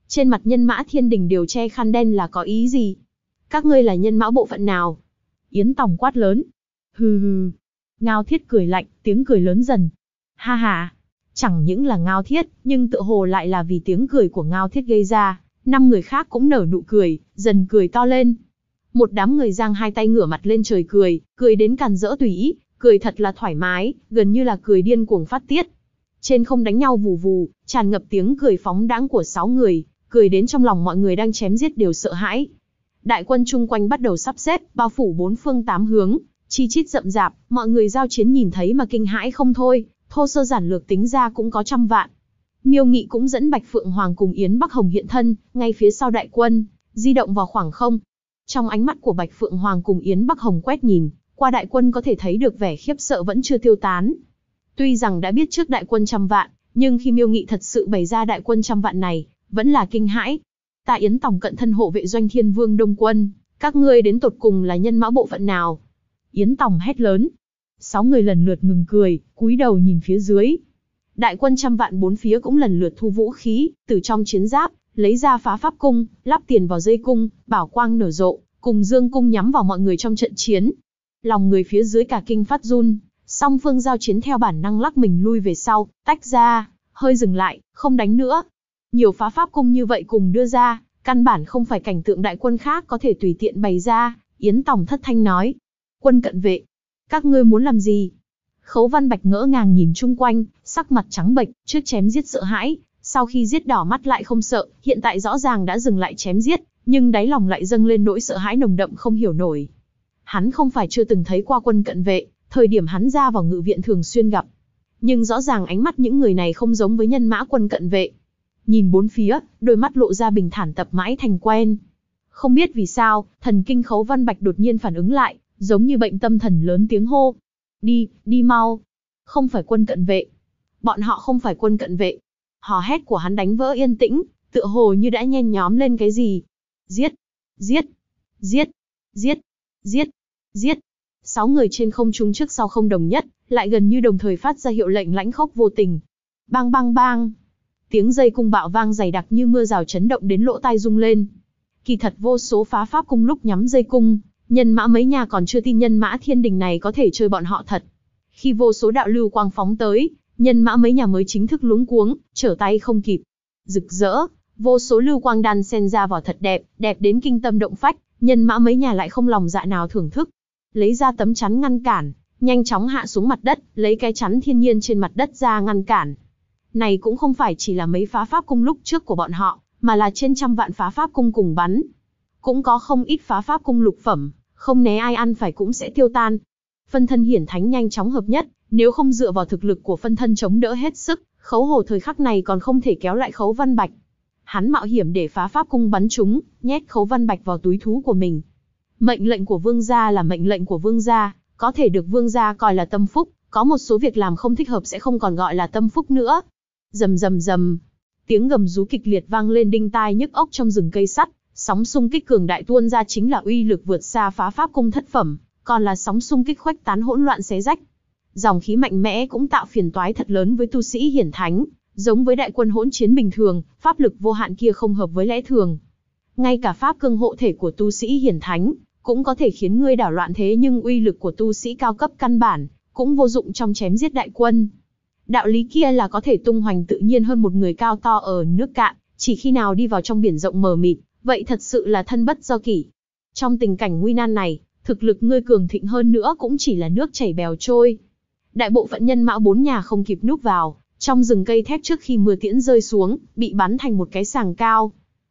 Trên mặt nhân mã thiên đình đều che khăn đen là có ý gì? Các ngươi là nhân mã bộ phận nào? Yến Tòng quát lớn. Hừ hừ. Ngao Thiết cười lạnh, tiếng cười lớn dần. Ha ha. Chẳng những là Ngao Thiết, nhưng tựa hồ lại là vì tiếng cười của Ngao Thiết gây ra. 5 người khác cũng nở nụ cười, dần cười to lên. Một đám người giang hai tay ngửa mặt lên trời cười, cười đến càn rỡ tùy ý, cười thật là thoải mái, gần như là cười điên cuồng phát tiết. Trên không đánh nhau vù vù, tràn ngập tiếng cười phóng đãng của 6 người, cười đến trong lòng mọi người đang chém giết đều sợ hãi. Đại quân chung quanh bắt đầu sắp xếp, bao phủ 4 phương 8 hướng, chi chít rậm rạp, mọi người giao chiến nhìn thấy mà kinh hãi không thôi, thô sơ giản lược tính ra cũng có trăm vạn. Miêu Nghị cũng dẫn Bạch Phượng Hoàng cùng Yến Bắc Hồng hiện thân, ngay phía sau đại quân, di động vào khoảng không. Trong ánh mắt của Bạch Phượng Hoàng cùng Yến Bắc Hồng quét nhìn, qua đại quân có thể thấy được vẻ khiếp sợ vẫn chưa tiêu tán. Tuy rằng đã biết trước đại quân trăm vạn, nhưng khi Miêu Nghị thật sự bày ra đại quân trăm vạn này, vẫn là kinh hãi. Ta Yến Tòng cận thân hộ vệ doanh Thiên Vương Đông Quân, các ngươi đến tột cùng là nhân mã bộ phận nào? Yến Tòng hét lớn. 6 người lần lượt ngừng cười, cúi đầu nhìn phía dưới. Đại quân trăm vạn bốn phía cũng lần lượt thu vũ khí, từ trong chiến giáp, lấy ra phá pháp cung, lắp tiền vào dây cung, bảo quang nở rộ, cùng dương cung nhắm vào mọi người trong trận chiến. Lòng người phía dưới cả kinh phát run, song phương giao chiến theo bản năng lắc mình lui về sau, tách ra, hơi dừng lại, không đánh nữa. Nhiều phá pháp cung như vậy cùng đưa ra, căn bản không phải cảnh tượng đại quân khác có thể tùy tiện bày ra. Yến Tòng thất thanh nói. Quân cận vệ, các ngươi muốn làm gì? Khấu Văn Bạch ngỡ ngàng nhìn chung quanh, sắc mặt trắng bệch, trước chém giết sợ hãi, sau khi giết đỏ mắt lại không sợ, hiện tại rõ ràng đã dừng lại chém giết, nhưng đáy lòng lại dâng lên nỗi sợ hãi nồng đậm không hiểu nổi. Hắn không phải chưa từng thấy qua quân cận vệ, thời điểm hắn ra vào ngự viện thường xuyên gặp. Nhưng rõ ràng ánh mắt những người này không giống với nhân mã quân cận vệ. Nhìn bốn phía, đôi mắt lộ ra bình thản tập mãi thành quen. Không biết vì sao, thần kinh Khấu Văn Bạch đột nhiên phản ứng lại, giống như bệnh tâm thần lớn tiếng hô. Đi, đi mau. Không phải quân cận vệ. Bọn họ không phải quân cận vệ. Hò hét của hắn đánh vỡ yên tĩnh, tựa hồ như đã nhen nhóm lên cái gì. Giết, giết, giết, giết, giết, giết. 6 người trên không trung trước sau không đồng nhất, lại gần như đồng thời phát ra hiệu lệnh lãnh khốc vô tình. Bang bang bang. Tiếng dây cung bạo vang dày đặc như mưa rào chấn động đến lỗ tai rung lên. Kỳ thật vô số phá pháp cung lúc nhắm dây cung, nhân mã mấy nhà còn chưa tin nhân mã thiên đình này có thể chơi bọn họ thật. Khi vô số đạo lưu quang phóng tới, nhân mã mấy nhà mới chính thức luống cuống, trở tay không kịp. Rực rỡ, vô số lưu quang đan xen ra vào thật đẹp, đẹp đến kinh tâm động phách, nhân mã mấy nhà lại không lòng dạ nào thưởng thức. Lấy ra tấm chắn ngăn cản, nhanh chóng hạ xuống mặt đất, lấy cái chắn thiên nhiên trên mặt đất ra ngăn cản. Này cũng không phải chỉ là mấy phá pháp cung lúc trước của bọn họ, mà là trên trăm vạn phá pháp cung cùng bắn. Cũng có không ít phá pháp cung lục phẩm, không né ai ăn phải cũng sẽ tiêu tan. Phân thân hiển thánh nhanh chóng hợp nhất, nếu không dựa vào thực lực của phân thân chống đỡ hết sức, Khấu Hồ thời khắc này còn không thể kéo lại Khấu Văn Bạch. Hắn mạo hiểm để phá pháp cung bắn chúng, nhét Khấu Văn Bạch vào túi thú của mình. Mệnh lệnh của vương gia là mệnh lệnh của vương gia, có thể được vương gia coi là tâm phúc, có một số việc làm không thích hợp sẽ không còn gọi là tâm phúc nữa. Rầm rầm rầm, tiếng gầm rú kịch liệt vang lên đinh tai nhức óc trong rừng cây sắt, sóng xung kích cường đại tuôn ra chính là uy lực vượt xa phá pháp cung thất phẩm, còn là sóng xung kích khuếch tán hỗn loạn xé rách. Dòng khí mạnh mẽ cũng tạo phiền toái thật lớn với tu sĩ hiển thánh, giống với đại quân hỗn chiến bình thường, pháp lực vô hạn kia không hợp với lẽ thường. Ngay cả pháp cương hộ thể của tu sĩ hiển thánh cũng có thể khiến ngươi đảo loạn thế, nhưng uy lực của tu sĩ cao cấp căn bản cũng vô dụng trong chém giết đại quân. Đạo lý kia là có thể tung hoành tự nhiên hơn một người cao to ở nước cạn, chỉ khi nào đi vào trong biển rộng mờ mịt, vậy thật sự là thân bất do kỷ. Trong tình cảnh nguy nan này, thực lực ngươi cường thịnh hơn nữa cũng chỉ là nước chảy bèo trôi. Đại bộ phận nhân mã 4 nhà không kịp núp vào trong rừng cây thép trước khi mưa tiễn rơi xuống, bị bắn thành một cái sàng cao.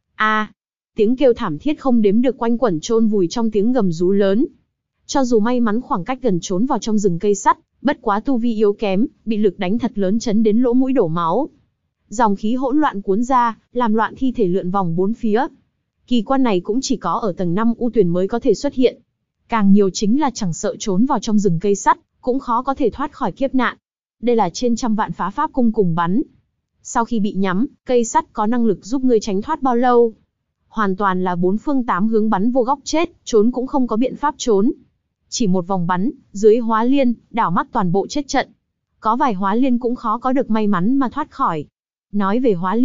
Tiếng kêu thảm thiết không đếm được quanh quẩn chôn vùi trong tiếng gầm rú lớn. Cho dù may mắn khoảng cách gần trốn vào trong rừng cây sắt, bất quá tu vi yếu kém, bị lực đánh thật lớn chấn đến lỗ mũi đổ máu. Dòng khí hỗn loạn cuốn ra, làm loạn thi thể lượn vòng bốn phía. Kỳ quan này cũng chỉ có ở tầng 5 U Tuyền mới có thể xuất hiện. Càng nhiều chính là chẳng sợ trốn vào trong rừng cây sắt, cũng khó có thể thoát khỏi kiếp nạn. Đây là trên trăm vạn phá pháp cung cùng bắn. Sau khi bị nhắm, cây sắt có năng lực giúp ngươi tránh thoát bao lâu? Hoàn toàn là 4 phương 8 hướng bắn vô góc chết, trốn cũng không có biện pháp trốn. Chỉ một vòng bắn, dưới hóa liên, đảo mắt toàn bộ chết trận. Có vài hóa liên cũng khó có được may mắn mà thoát khỏi. Nói về hóa liên,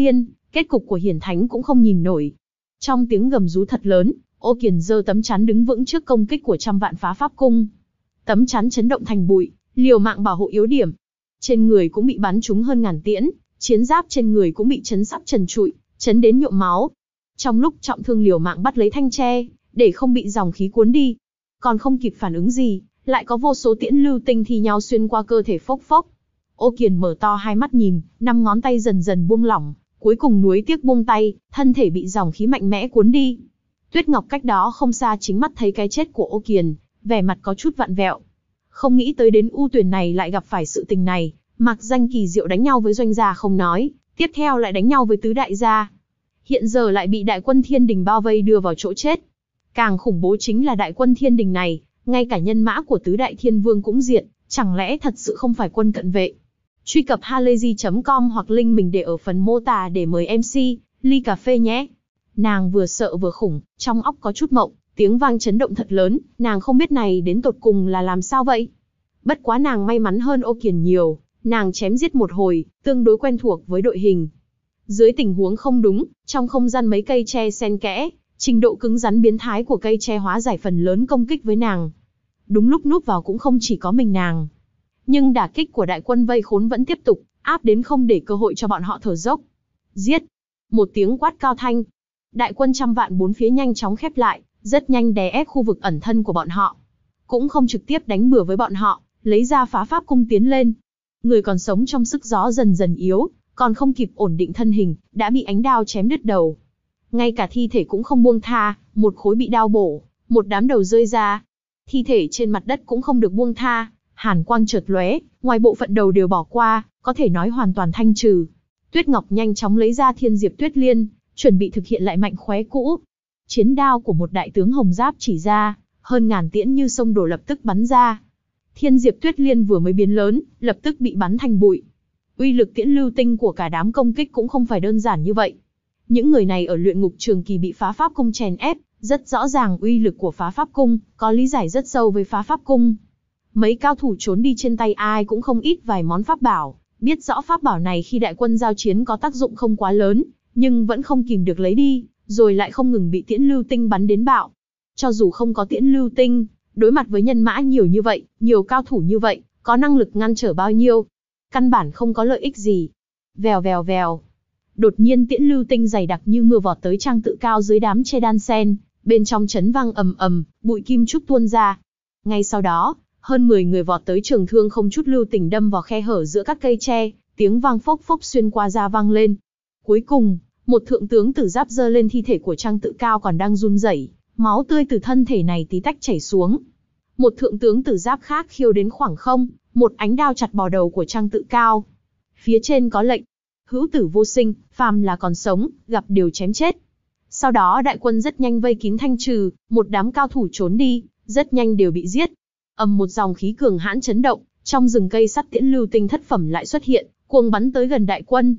kết cục của hiển thánh cũng không nhìn nổi. Trong tiếng gầm rú thật lớn, Ô Kiền giơ tấm chắn đứng vững trước công kích của trăm vạn phá pháp cung. Tấm chắn chấn động thành bụi, liều mạng bảo hộ yếu điểm. Trên người cũng bị bắn trúng hơn ngàn tiễn, chiến giáp trên người cũng bị chấn sắp trần trụi, chấn đến nhuộm máu. Trong lúc trọng thương liều mạng bắt lấy thanh tre, để không bị dòng khí cuốn đi. Còn không kịp phản ứng gì, lại có vô số tiễn lưu tinh thi nhau xuyên qua cơ thể phốc phốc. Ô Kiền mở to hai mắt nhìn, 5 ngón tay dần dần buông lỏng, cuối cùng nuối tiếc buông tay, thân thể bị dòng khí mạnh mẽ cuốn đi. Tuyết Ngọc cách đó không xa chính mắt thấy cái chết của Ô Kiền, vẻ mặt có chút vặn vẹo. Không nghĩ tới đến U Tuyền này lại gặp phải sự tình này, Mạc Danh kỳ diệu đánh nhau với Doanh gia không nói, tiếp theo lại đánh nhau với tứ đại gia. Hiện giờ lại bị đại quân Thiên Đình bao vây đưa vào chỗ chết. Càng khủng bố chính là đại quân Thiên Đình này, ngay cả nhân mã của tứ đại thiên vương cũng diệt, chẳng lẽ thật sự không phải quân cận vệ? Truy cập halayzi.com hoặc link mình để ở phần mô tả để mời MC, ly cà phê nhé. Nàng vừa sợ vừa khủng, trong óc có chút mộng, tiếng vang chấn động thật lớn, nàng không biết này đến tột cùng là làm sao vậy. Bất quá nàng may mắn hơn Ô Kiền nhiều, nàng chém giết một hồi, tương đối quen thuộc với đội hình. Dưới tình huống không đúng, trong không gian mấy cây tre xen kẽ, trình độ cứng rắn biến thái của cây tre hóa giải phần lớn công kích với nàng. Đúng lúc núp vào cũng không chỉ có mình nàng. Nhưng đả kích của đại quân vây khốn vẫn tiếp tục, áp đến không để cơ hội cho bọn họ thở dốc. Giết! Một tiếng quát cao thanh. Đại quân trăm vạn bốn phía nhanh chóng khép lại, rất nhanh đè ép khu vực ẩn thân của bọn họ. Cũng không trực tiếp đánh bừa với bọn họ, lấy ra phá pháp cung tiến lên. Người còn sống trong sức gió dần dần yếu, còn không kịp ổn định thân hình, đã bị ánh đao chém đứt đầu. Ngay cả thi thể cũng không buông tha, một khối bị đao bổ, một đám đầu rơi ra. Thi thể trên mặt đất cũng không được buông tha, hàn quang chợt lóe, ngoài bộ phận đầu đều bỏ qua, có thể nói hoàn toàn thanh trừ. Tuyết Ngọc nhanh chóng lấy ra Thiên Diệp Tuyết Liên, chuẩn bị thực hiện lại mạnh khóe cũ. Chiến đao của một đại tướng hồng giáp chỉ ra, hơn ngàn tiễn như sông đổ lập tức bắn ra. Thiên Diệp Tuyết Liên vừa mới biến lớn, lập tức bị bắn thành bụi. Uy lực tiễn lưu tinh của cả đám công kích cũng không phải đơn giản như vậy. Những người này ở luyện ngục trường kỳ bị phá pháp cung chèn ép, rất rõ ràng uy lực của phá pháp cung, có lý giải rất sâu với phá pháp cung. Mấy cao thủ trốn đi trên tay ai cũng không ít vài món pháp bảo, biết rõ pháp bảo này khi đại quân giao chiến có tác dụng không quá lớn, nhưng vẫn không kìm được lấy đi, rồi lại không ngừng bị tiễn lưu tinh bắn đến bạo. Cho dù không có tiễn lưu tinh, đối mặt với nhân mã nhiều như vậy, nhiều cao thủ như vậy, có năng lực ngăn trở bao nhiêu? Căn bản không có lợi ích gì. Vèo vèo vèo. Đột nhiên tiễn lưu tinh dày đặc như mưa vọt tới Trang Tự Cao dưới đám che đan sen, bên trong chấn vang ầm ầm, bụi kim trúc tuôn ra. Ngay sau đó, hơn 10 người vọt tới trường thương không chút lưu tình đâm vào khe hở giữa các cây tre, tiếng vang phốc phốc xuyên qua da vang lên. Cuối cùng, một thượng tướng tử giáp giơ lên thi thể của Trang Tự Cao còn đang run rẩy, máu tươi từ thân thể này tí tách chảy xuống. Một thượng tướng tử giáp khác khiêu đến khoảng không, một ánh đao chặt bỏ đầu của Trang Tự Cao. Phía trên có lệnh, hữu tử vô sinh, phàm là còn sống, gặp đều chém chết. Sau đó đại quân rất nhanh vây kín thanh trừ, một đám cao thủ trốn đi, rất nhanh đều bị giết. Một dòng khí cường hãn chấn động, trong rừng cây sắt tiễn lưu tinh thất phẩm lại xuất hiện, cuồng bắn tới gần đại quân.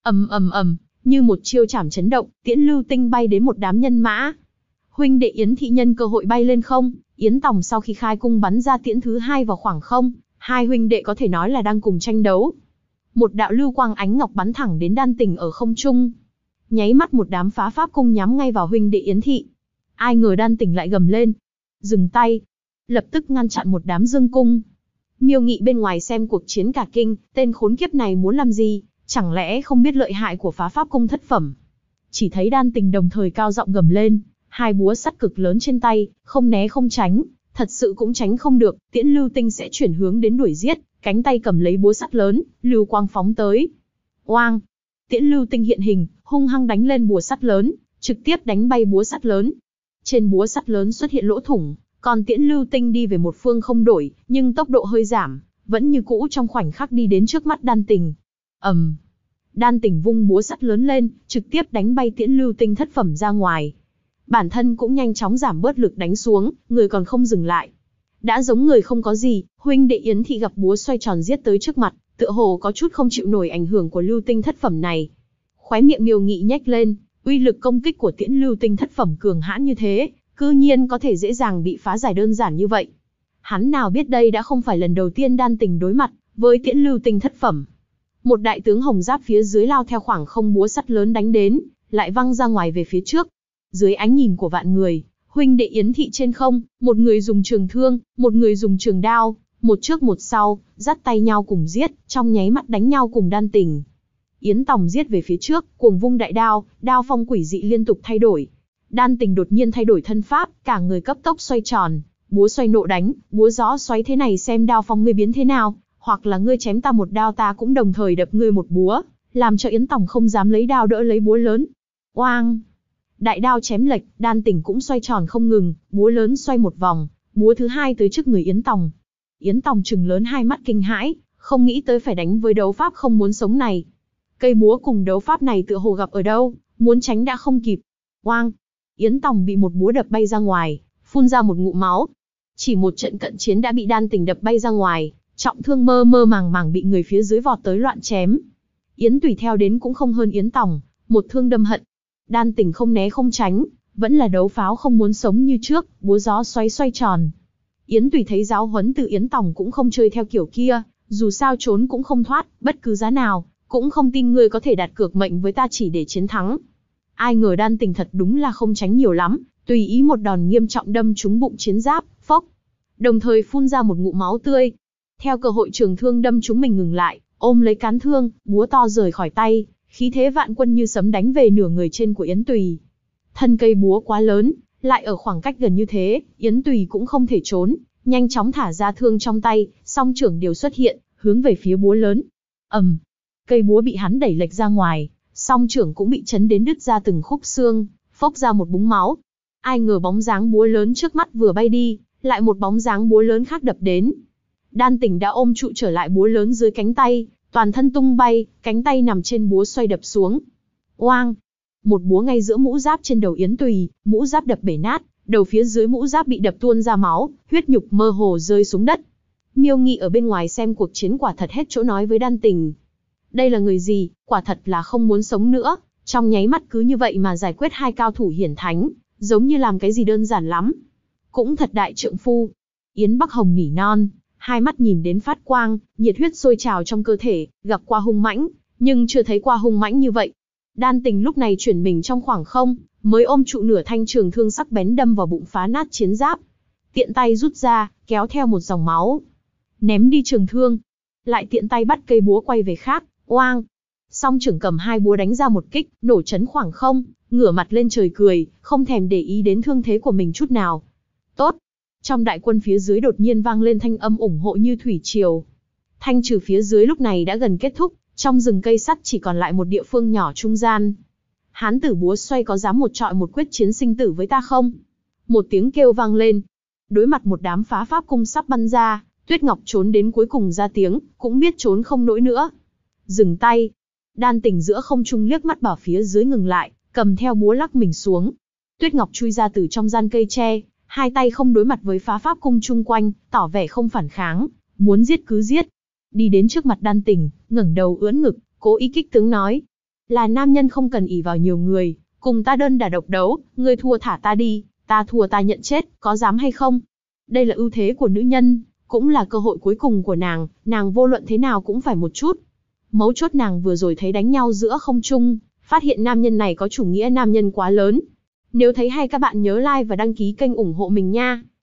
Như một chiêu chảm chấn động, tiễn lưu tinh bay đến một đám nhân mã. Huynh đệ Yến Thị nhân cơ hội bay lên không, Yến Tòng sau khi khai cung bắn ra tiễn thứ hai vào khoảng không, hai huynh đệ có thể nói là đang cùng tranh đấu. Một đạo lưu quang ánh ngọc bắn thẳng đến Đan Tỉnh ở không trung. Nháy mắt một đám phá pháp cung nhắm ngay vào huynh đệ Yến Thị. Ai ngờ Đan Tỉnh lại gầm lên. Dừng tay. Lập tức ngăn chặn một đám dương cung. Miêu Nghị bên ngoài xem cuộc chiến cả kinh, tên khốn kiếp này muốn làm gì, chẳng lẽ không biết lợi hại của phá pháp cung thất phẩm. Chỉ thấy Đan Tỉnh đồng thời cao giọng gầm lên, hai búa sắt cực lớn trên tay, không né không tránh, thật sự cũng tránh không được, tiễn lưu tinh sẽ chuyển hướng đến đuổi giết, cánh tay cầm lấy búa sắt lớn, lưu quang phóng tới. Oang! Tiễn lưu tinh hiện hình, hung hăng đánh lên búa sắt lớn, trực tiếp đánh bay búa sắt lớn. Trên búa sắt lớn xuất hiện lỗ thủng, còn tiễn lưu tinh đi về một phương không đổi, nhưng tốc độ hơi giảm, vẫn như cũ trong khoảnh khắc đi đến trước mắt Đan Tỉnh. Đan Tỉnh vung búa sắt lớn lên, trực tiếp đánh bay tiễn lưu tinh thất phẩm ra ngoài. Bản thân cũng nhanh chóng giảm bớt lực đánh xuống, người còn không dừng lại. Đã giống người không có gì, huynh đệ Yến Thị gặp búa xoay tròn giết tới trước mặt, tựa hồ có chút không chịu nổi ảnh hưởng của lưu tinh thất phẩm này. Khóe miệng Miêu Nghị nhếch lên, uy lực công kích của tiễn lưu tinh thất phẩm cường hãn như thế, cư nhiên có thể dễ dàng bị phá giải đơn giản như vậy. Hắn nào biết đây đã không phải lần đầu tiên Đan Tỉnh đối mặt với tiễn lưu tinh thất phẩm. Một đại tướng hồng giáp phía dưới lao theo khoảng không, búa sắt lớn đánh đến, lại văng ra ngoài về phía trước. Dưới ánh nhìn của vạn người, huynh đệ Yến thị trên không, một người dùng trường thương, một người dùng trường đao, một trước một sau, dắt tay nhau cùng giết, trong nháy mắt đánh nhau cùng đan tình. Yến Tòng giết về phía trước, cuồng vung đại đao, đao phong quỷ dị liên tục thay đổi. Đan tình đột nhiên thay đổi thân pháp, cả người cấp tốc xoay tròn, búa xoay nộ đánh, búa gió xoáy thế này xem đao phong ngươi biến thế nào, hoặc là ngươi chém ta một đao ta cũng đồng thời đập ngươi một búa, làm cho Yến Tòng không dám lấy đao đỡ lấy búa lớn. Oang! Đại đao chém lệch, đan tình cũng xoay tròn không ngừng, búa lớn xoay một vòng, búa thứ hai tới trước người Yến Tòng. Yến Tòng trừng lớn hai mắt kinh hãi, không nghĩ tới phải đánh với đấu pháp không muốn sống này. Cây búa cùng đấu pháp này tựa hồ gặp ở đâu, muốn tránh đã không kịp. Oang! Yến Tòng bị một búa đập bay ra ngoài, phun ra một ngụm máu. Chỉ một trận cận chiến đã bị đan tình đập bay ra ngoài, trọng thương mơ mơ màng màng bị người phía dưới vọt tới loạn chém. Yến Tùy theo đến cũng không hơn Yến Tòng, một thương đâm hận. Đan tình không né không tránh, vẫn là đấu pháo không muốn sống như trước, búa gió xoay xoay tròn. Yến Tùy thấy giáo huấn từ Yến Tòng cũng không chơi theo kiểu kia, dù sao trốn cũng không thoát, bất cứ giá nào, cũng không tin ngươi có thể đặt cược mệnh với ta chỉ để chiến thắng. Ai ngờ đan tình thật đúng là không tránh nhiều lắm, tùy ý một đòn nghiêm trọng đâm trúng bụng chiến giáp, phốc. Đồng thời phun ra một ngụm máu tươi. Theo cơ hội trường thương đâm trúng mình ngừng lại, ôm lấy cán thương, búa to rời khỏi tay, khí thế vạn quân như sấm đánh về nửa người trên của Yến Tùy. Thân cây búa quá lớn, lại ở khoảng cách gần như thế, Yến Tùy cũng không thể trốn, nhanh chóng thả ra thương trong tay, song trưởng đều xuất hiện, hướng về phía búa lớn. Cây búa bị hắn đẩy lệch ra ngoài, song trưởng cũng bị chấn đến đứt ra từng khúc xương, phốc ra một búng máu. Ai ngờ bóng dáng búa lớn trước mắt vừa bay đi, lại một bóng dáng búa lớn khác đập đến. Đan tình đã ôm trụ trở lại búa lớn dưới cánh tay, toàn thân tung bay, cánh tay nằm trên búa xoay đập xuống. Oang! Một búa ngay giữa mũ giáp trên đầu Yến Tùy, mũ giáp đập bể nát, đầu phía dưới mũ giáp bị đập tuôn ra máu, huyết nhục mơ hồ rơi xuống đất. Miêu Nghị ở bên ngoài xem cuộc chiến quả thật hết chỗ nói với đan tình. Đây là người gì, quả thật là không muốn sống nữa, trong nháy mắt cứ như vậy mà giải quyết hai cao thủ hiển thánh, giống như làm cái gì đơn giản lắm. Cũng thật đại trượng phu. Yến Bắc Hồng nỉ non, hai mắt nhìn đến phát quang, nhiệt huyết sôi trào trong cơ thể, gặp qua hung mãnh, nhưng chưa thấy qua hung mãnh như vậy. Đan tình lúc này chuyển mình trong khoảng không, mới ôm trụ nửa thanh trường thương sắc bén đâm vào bụng phá nát chiến giáp. Tiện tay rút ra, kéo theo một dòng máu. Ném đi trường thương. Lại tiện tay bắt cây búa quay về khác, oang. Song trưởng cầm hai búa đánh ra một kích, nổ chấn khoảng không, ngửa mặt lên trời cười, không thèm để ý đến thương thế của mình chút nào. Tốt. Trong đại quân phía dưới đột nhiên vang lên thanh âm ủng hộ như thủy triều. Thanh trừ phía dưới lúc này đã gần kết thúc, trong rừng cây sắt chỉ còn lại một địa phương nhỏ trung gian. Hán tử búa xoay có dám một trọi một quyết chiến sinh tử với ta không? Một tiếng kêu vang lên. Đối mặt một đám phá pháp cung sắp bắn ra, Tuyết Ngọc trốn đến cuối cùng ra tiếng, cũng biết trốn không nổi nữa. Dừng tay. Đan tình giữa không trung liếc mắt bảo phía dưới ngừng lại, cầm theo búa lắc mình xuống. Tuyết Ngọc chui ra từ trong gian cây tre, hai tay không đối mặt với phá pháp cung chung quanh, tỏ vẻ không phản kháng, muốn giết cứ giết. Đi đến trước mặt đan tình, ngẩng đầu ưỡn ngực, cố ý kích tướng nói. Là nam nhân không cần ỷ vào nhiều người, cùng ta đơn đả độc đấu, ngươi thua thả ta đi, ta thua ta nhận chết, có dám hay không? Đây là ưu thế của nữ nhân, cũng là cơ hội cuối cùng của nàng vô luận thế nào cũng phải một chút. Mấu chốt nàng vừa rồi thấy đánh nhau giữa không trung, phát hiện nam nhân này có chủ nghĩa nam nhân quá lớn. Nếu thấy hay các bạn nhớ like và đăng ký kênh ủng hộ mình nha.